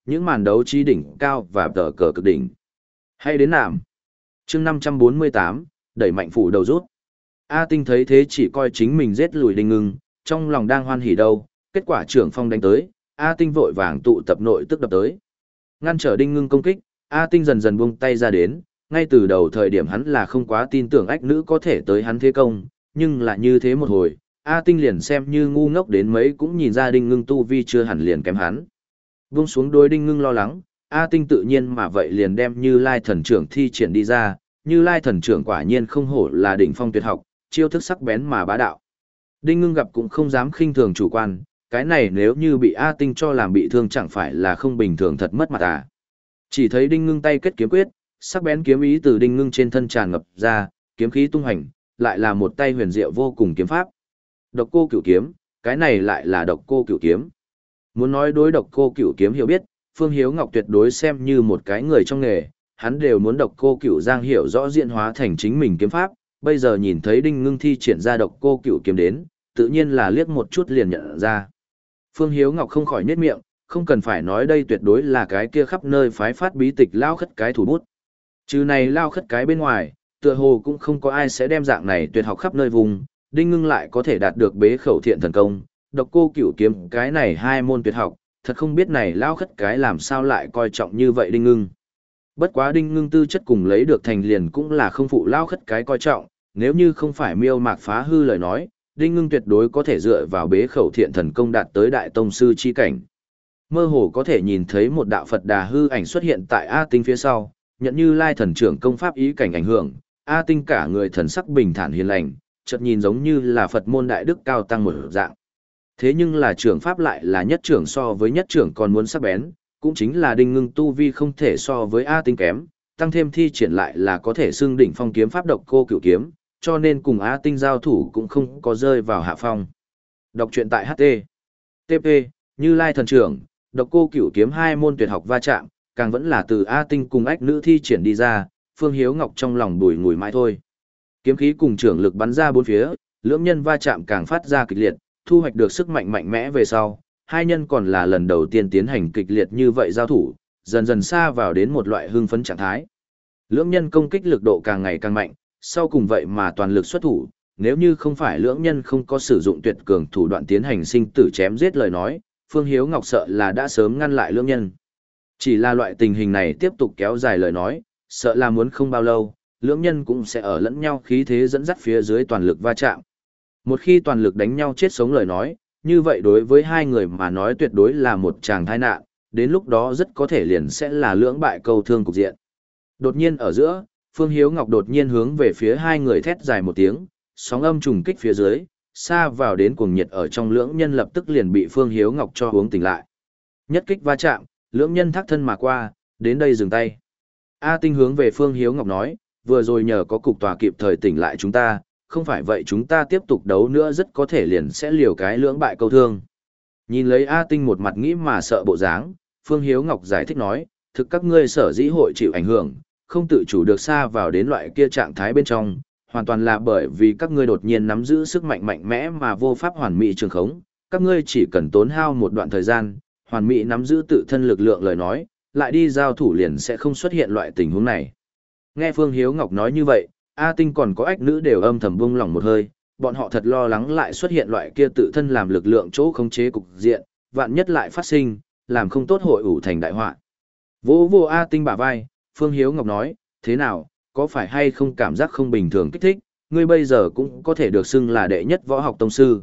Speaker 1: những màn đấu trí đỉnh cao và tờ cờ cực đỉnh. Hay đến nạm. chương năm trăm bốn mươi tám, đẩy mạnh phủ đầu rút. A Tinh thấy thế chỉ coi chính mình giết lùi Đinh Ngưng, trong lòng đang hoan hỉ đâu, kết quả trưởng phong đánh tới, A Tinh vội vàng tụ tập nội tức đập tới. Ngăn trở Đinh Ngưng công kích, A Tinh dần dần buông tay ra đến, ngay từ đầu thời điểm hắn là không quá tin tưởng ách nữ có thể tới hắn thế công, nhưng là như thế một hồi, A Tinh liền xem như ngu ngốc đến mấy cũng nhìn ra Đinh Ngưng tu vi chưa hẳn liền kém hắn. Buông xuống đôi Đinh Ngưng lo lắng, A Tinh tự nhiên mà vậy liền đem Như Lai thần trưởng thi triển đi ra, Như Lai thần trưởng quả nhiên không hổ là đỉnh phong tuyệt học, chiêu thức sắc bén mà bá đạo. Đinh Ngưng gặp cũng không dám khinh thường chủ quan, cái này nếu như bị A Tinh cho làm bị thương chẳng phải là không bình thường thật mất mặt à. Chỉ thấy Đinh Ngưng tay kết kiếm quyết, sắc bén kiếm ý từ Đinh Ngưng trên thân tràn ngập ra, kiếm khí tung hành, lại là một tay huyền diệu vô cùng kiếm pháp. Độc Cô Cửu kiếm, cái này lại là Độc Cô Cửu kiếm. Muốn nói đối Độc Cô Cửu kiếm hiểu biết, Phương Hiếu Ngọc tuyệt đối xem như một cái người trong nghề, hắn đều muốn Độc Cô Cửu Giang hiểu rõ diễn hóa thành chính mình kiếm pháp, bây giờ nhìn thấy Đinh Ngưng thi triển ra Độc Cô Cửu kiếm đến, tự nhiên là liếc một chút liền nhận ra. Phương Hiếu Ngọc không khỏi nhếch miệng, không cần phải nói đây tuyệt đối là cái kia khắp nơi phái phát bí tịch lao khất cái thủ bút. Trừ này lao khất cái bên ngoài, tựa hồ cũng không có ai sẽ đem dạng này tuyệt học khắp nơi vùng, Đinh Ngưng lại có thể đạt được bế khẩu thiện thần công, Độc Cô Cửu kiếm cái này hai môn tuyệt học, thật không biết này lao khất cái làm sao lại coi trọng như vậy Đinh Ngưng. Bất quá Đinh Ngưng tư chất cùng lấy được thành liền cũng là không phụ lao khất cái coi trọng, nếu như không phải miêu mạc phá hư lời nói, Đinh Ngưng tuyệt đối có thể dựa vào bế khẩu thiện thần công đạt tới đại tông sư chi cảnh. Mơ hồ có thể nhìn thấy một đạo Phật Đà hư ảnh xuất hiện tại A Tinh phía sau, nhận Như Lai thần trưởng công pháp ý cảnh ảnh hưởng, A Tinh cả người thần sắc bình thản hiền lành, chợt nhìn giống như là Phật môn đại đức cao tăng một dạng. Thế nhưng là trưởng pháp lại là nhất trưởng so với nhất trưởng còn muốn sắc bén, cũng chính là Đinh Ngưng tu vi không thể so với A Tinh kém, tăng thêm thi triển lại là có thể xưng đỉnh phong kiếm pháp Độc Cô Cửu kiếm, cho nên cùng A Tinh giao thủ cũng không có rơi vào hạ phong. Đọc truyện tại hát tê. tê pê, Như Lai thần trưởng, Độc Cô Cửu kiếm hai môn tuyệt học va chạm, càng vẫn là từ A Tinh cùng ách nữ thi triển đi ra, Phương Hiếu Ngọc trong lòng bùi ngùi mãi thôi. Kiếm khí cùng trưởng lực bắn ra bốn phía, lưỡng nhân va chạm càng phát ra kịch liệt, thu hoạch được sức mạnh mạnh mẽ về sau, hai nhân còn là lần đầu tiên tiến hành kịch liệt như vậy giao thủ, dần dần xa vào đến một loại hưng phấn trạng thái. Lưỡng nhân công kích lực độ càng ngày càng mạnh, sau cùng vậy mà toàn lực xuất thủ, nếu như không phải lưỡng nhân không có sử dụng tuyệt cường thủ đoạn tiến hành sinh tử chém giết lời nói, Phương Hiếu Ngọc sợ là đã sớm ngăn lại lưỡng nhân. Chỉ là loại tình hình này tiếp tục kéo dài lời nói, sợ là muốn không bao lâu, lưỡng nhân cũng sẽ ở lẫn nhau khí thế dẫn dắt phía dưới toàn lực va chạm. Một khi toàn lực đánh nhau chết sống lời nói, như vậy đối với hai người mà nói tuyệt đối là một tràng tai nạn, đến lúc đó rất có thể liền sẽ là lưỡng bại câu thương cục diện. Đột nhiên ở giữa, Phương Hiếu Ngọc đột nhiên hướng về phía hai người thét dài một tiếng, sóng âm trùng kích phía dưới, xa vào đến cuồng nhiệt ở trong lưỡng nhân lập tức liền bị Phương Hiếu Ngọc cho uống tỉnh lại. Nhất kích va chạm, lưỡng nhân thác thân mà qua, đến đây dừng tay. A Tinh hướng về Phương Hiếu Ngọc nói, vừa rồi nhờ có cục tòa kịp thời tỉnh lại chúng ta, không phải vậy chúng ta tiếp tục đấu nữa rất có thể liền sẽ liều cái lưỡng bại câu thương. Nhìn lấy A Tinh một mặt nghĩ mà sợ bộ dáng, Phương Hiếu Ngọc giải thích nói, thực các ngươi sở dĩ hội chịu ảnh hưởng, không tự chủ được xa vào đến loại kia trạng thái bên trong, hoàn toàn là bởi vì các ngươi đột nhiên nắm giữ sức mạnh mạnh mẽ mà vô pháp hoàn mỹ trường khống, các ngươi chỉ cần tốn hao một đoạn thời gian, hoàn mỹ nắm giữ tự thân lực lượng lời nói, lại đi giao thủ liền sẽ không xuất hiện loại tình huống này. Nghe Phương Hiếu Ngọc nói như vậy, A Tinh còn có ách nữ đều âm thầm buông lỏng một hơi, bọn họ thật lo lắng lại xuất hiện loại kia tự thân làm lực lượng chỗ khống chế cục diện, vạn nhất lại phát sinh, làm không tốt hội ủ thành đại họa. Vô vô A Tinh bả vai, Phương Hiếu Ngọc nói, thế nào, có phải hay không cảm giác không bình thường kích thích, ngươi bây giờ cũng có thể được xưng là đệ nhất võ học tông sư.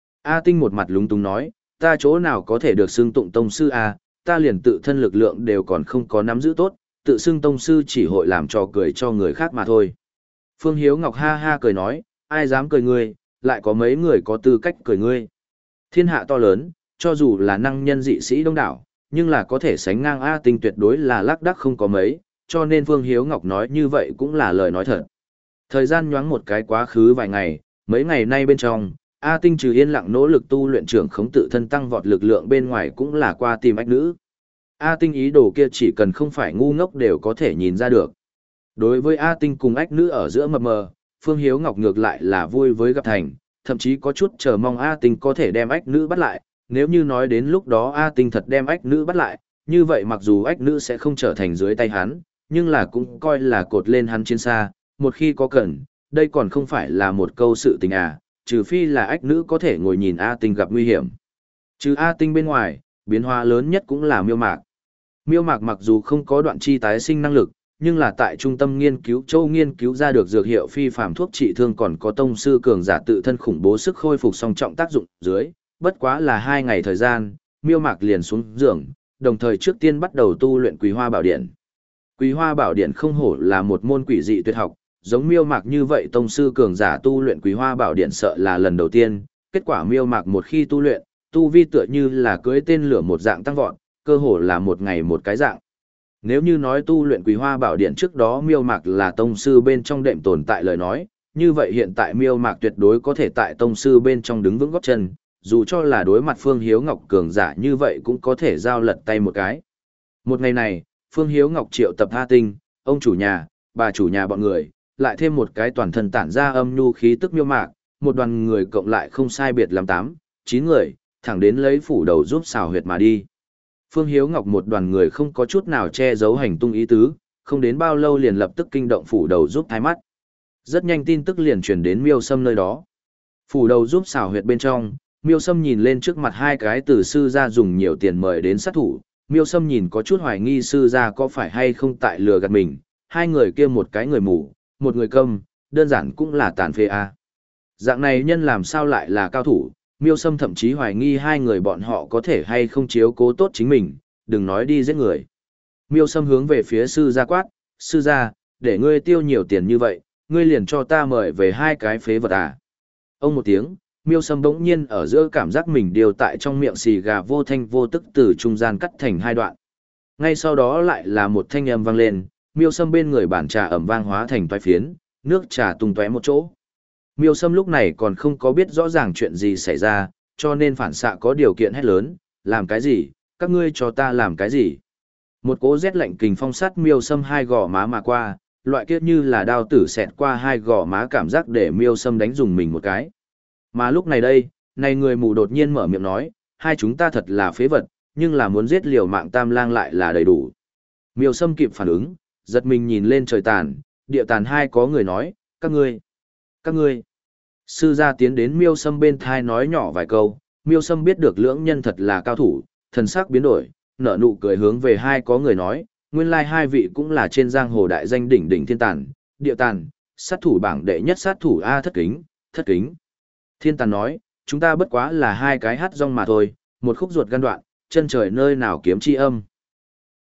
Speaker 1: A Tinh một mặt lúng túng nói, ta chỗ nào có thể được xưng tụng tông sư a, ta liền tự thân lực lượng đều còn không có nắm giữ tốt, tự xưng tông sư chỉ hội làm trò cười cho người khác mà thôi. Phương Hiếu Ngọc ha ha cười nói, ai dám cười ngươi, lại có mấy người có tư cách cười ngươi. Thiên hạ to lớn, cho dù là năng nhân dị sĩ đông đảo, nhưng là có thể sánh ngang A Tinh tuyệt đối là lác đác không có mấy, cho nên Phương Hiếu Ngọc nói như vậy cũng là lời nói thật. Thời gian nhoáng một cái quá khứ vài ngày, mấy ngày nay bên trong, A Tinh trừ yên lặng nỗ lực tu luyện trưởng khống tự thân tăng vọt lực lượng bên ngoài cũng là qua tìm ách nữ. A Tinh ý đồ kia chỉ cần không phải ngu ngốc đều có thể nhìn ra được. Đối với A Tinh cùng ách nữ ở giữa mập mờ, Phương Hiếu Ngọc ngược lại là vui với gặp thành, thậm chí có chút chờ mong A Tinh có thể đem ách nữ bắt lại, nếu như nói đến lúc đó A Tinh thật đem ách nữ bắt lại, Như vậy mặc dù ách nữ sẽ không trở thành dưới tay hắn, nhưng là cũng coi là cột lên hắn chiến xa, một khi có cần, đây còn không phải là một câu sự tình à, trừ phi là ách nữ có thể ngồi nhìn A Tinh gặp nguy hiểm. Trừ A Tinh bên ngoài, biến hóa lớn nhất cũng là miêu mạc. Miêu mạc mặc dù không có đoạn chi tái sinh năng lực, nhưng là tại trung tâm nghiên cứu châu nghiên cứu ra được dược hiệu phi phàm thuốc trị thương còn có tông sư cường giả tự thân khủng bố sức khôi phục song trọng tác dụng dưới, bất quá là hai ngày thời gian, miêu mạc liền xuống giường, đồng thời trước tiên bắt đầu tu luyện Quý Hoa Bảo Điện. Quý Hoa Bảo Điện không hổ là một môn quỷ dị tuyệt học, giống miêu mạc như vậy tông sư cường giả tu luyện Quý Hoa Bảo Điện sợ là lần đầu tiên, kết quả miêu mạc một khi tu luyện, tu vi tựa như là cưới tên lửa một dạng tăng vọt, cơ hồ là một ngày một cái dạng. Nếu như nói tu luyện Quý Hoa Bảo Điện trước đó miêu mạc là tông sư bên trong đệm tồn tại lời nói, như vậy hiện tại miêu mạc tuyệt đối có thể tại tông sư bên trong đứng vững gót chân, dù cho là đối mặt Phương Hiếu Ngọc cường giả như vậy cũng có thể giao lật tay một cái. Một ngày này, Phương Hiếu Ngọc triệu tập A Tinh, ông chủ nhà, bà chủ nhà bọn người, lại thêm một cái toàn thân tản ra âm nhu khí tức miêu mạc, một đoàn người cộng lại không sai biệt làm tám, chín người, thẳng đến lấy phủ đầu giúp xào huyệt mà đi. Phương Hiếu Ngọc một đoàn người không có chút nào che giấu hành tung ý tứ, không đến bao lâu liền lập tức kinh động phủ đầu giúp thái mắt. Rất nhanh tin tức liền truyền đến Miêu Sâm nơi đó. Phủ đầu giúp xào huyệt bên trong, Miêu Sâm nhìn lên trước mặt hai cái từ sư gia dùng nhiều tiền mời đến sát thủ, Miêu Sâm nhìn có chút hoài nghi sư gia có phải hay không tại lừa gạt mình, hai người kia một cái người mù, một người câm, đơn giản cũng là tàn phế a. Dạng này nhân làm sao lại là cao thủ, Miêu Sâm thậm chí hoài nghi hai người bọn họ có thể hay không chiếu cố tốt chính mình, đừng nói đi giết người. Miêu Sâm hướng về phía sư gia quát, sư gia, để ngươi tiêu nhiều tiền như vậy, ngươi liền cho ta mời về hai cái phế vật à. Ông một tiếng, Miêu Sâm bỗng nhiên ở giữa cảm giác mình điều tại trong miệng xì gà vô thanh vô tức từ trung gian cắt thành hai đoạn. Ngay sau đó lại là một thanh âm vang lên, Miêu Sâm bên người bản trà ẩm vang hóa thành toái phiến, nước trà tung tóe một chỗ. Miêu Sâm lúc này còn không có biết rõ ràng chuyện gì xảy ra, cho nên phản xạ có điều kiện hét lớn, làm cái gì, các ngươi cho ta làm cái gì. Một cỗ rét lạnh kình phong sát Miêu Sâm hai gò má mà qua, loại kiết như là đao tử xẹt qua hai gò má cảm giác để Miêu Sâm đánh dùng mình một cái. Mà lúc này đây, này người mù đột nhiên mở miệng nói, hai chúng ta thật là phế vật, nhưng là muốn giết liều mạng tam lang lại là đầy đủ. Miêu Sâm kịp phản ứng, giật mình nhìn lên trời tàn, địa tàn hai có người nói, các ngươi, các ngươi. Sư gia tiến đến Miêu Sâm bên thai nói nhỏ vài câu, Miêu Sâm biết được lưỡng nhân thật là cao thủ, thần sắc biến đổi, nở nụ cười hướng về hai có người nói, nguyên lai hai vị cũng là trên giang hồ đại danh đỉnh đỉnh thiên tàn, địa tàn, sát thủ bảng đệ nhất sát thủ A thất kính, thất kính. Thiên tàn nói, chúng ta bất quá là hai cái hát rong mà thôi, một khúc ruột gan đoạn, chân trời nơi nào kiếm chi âm.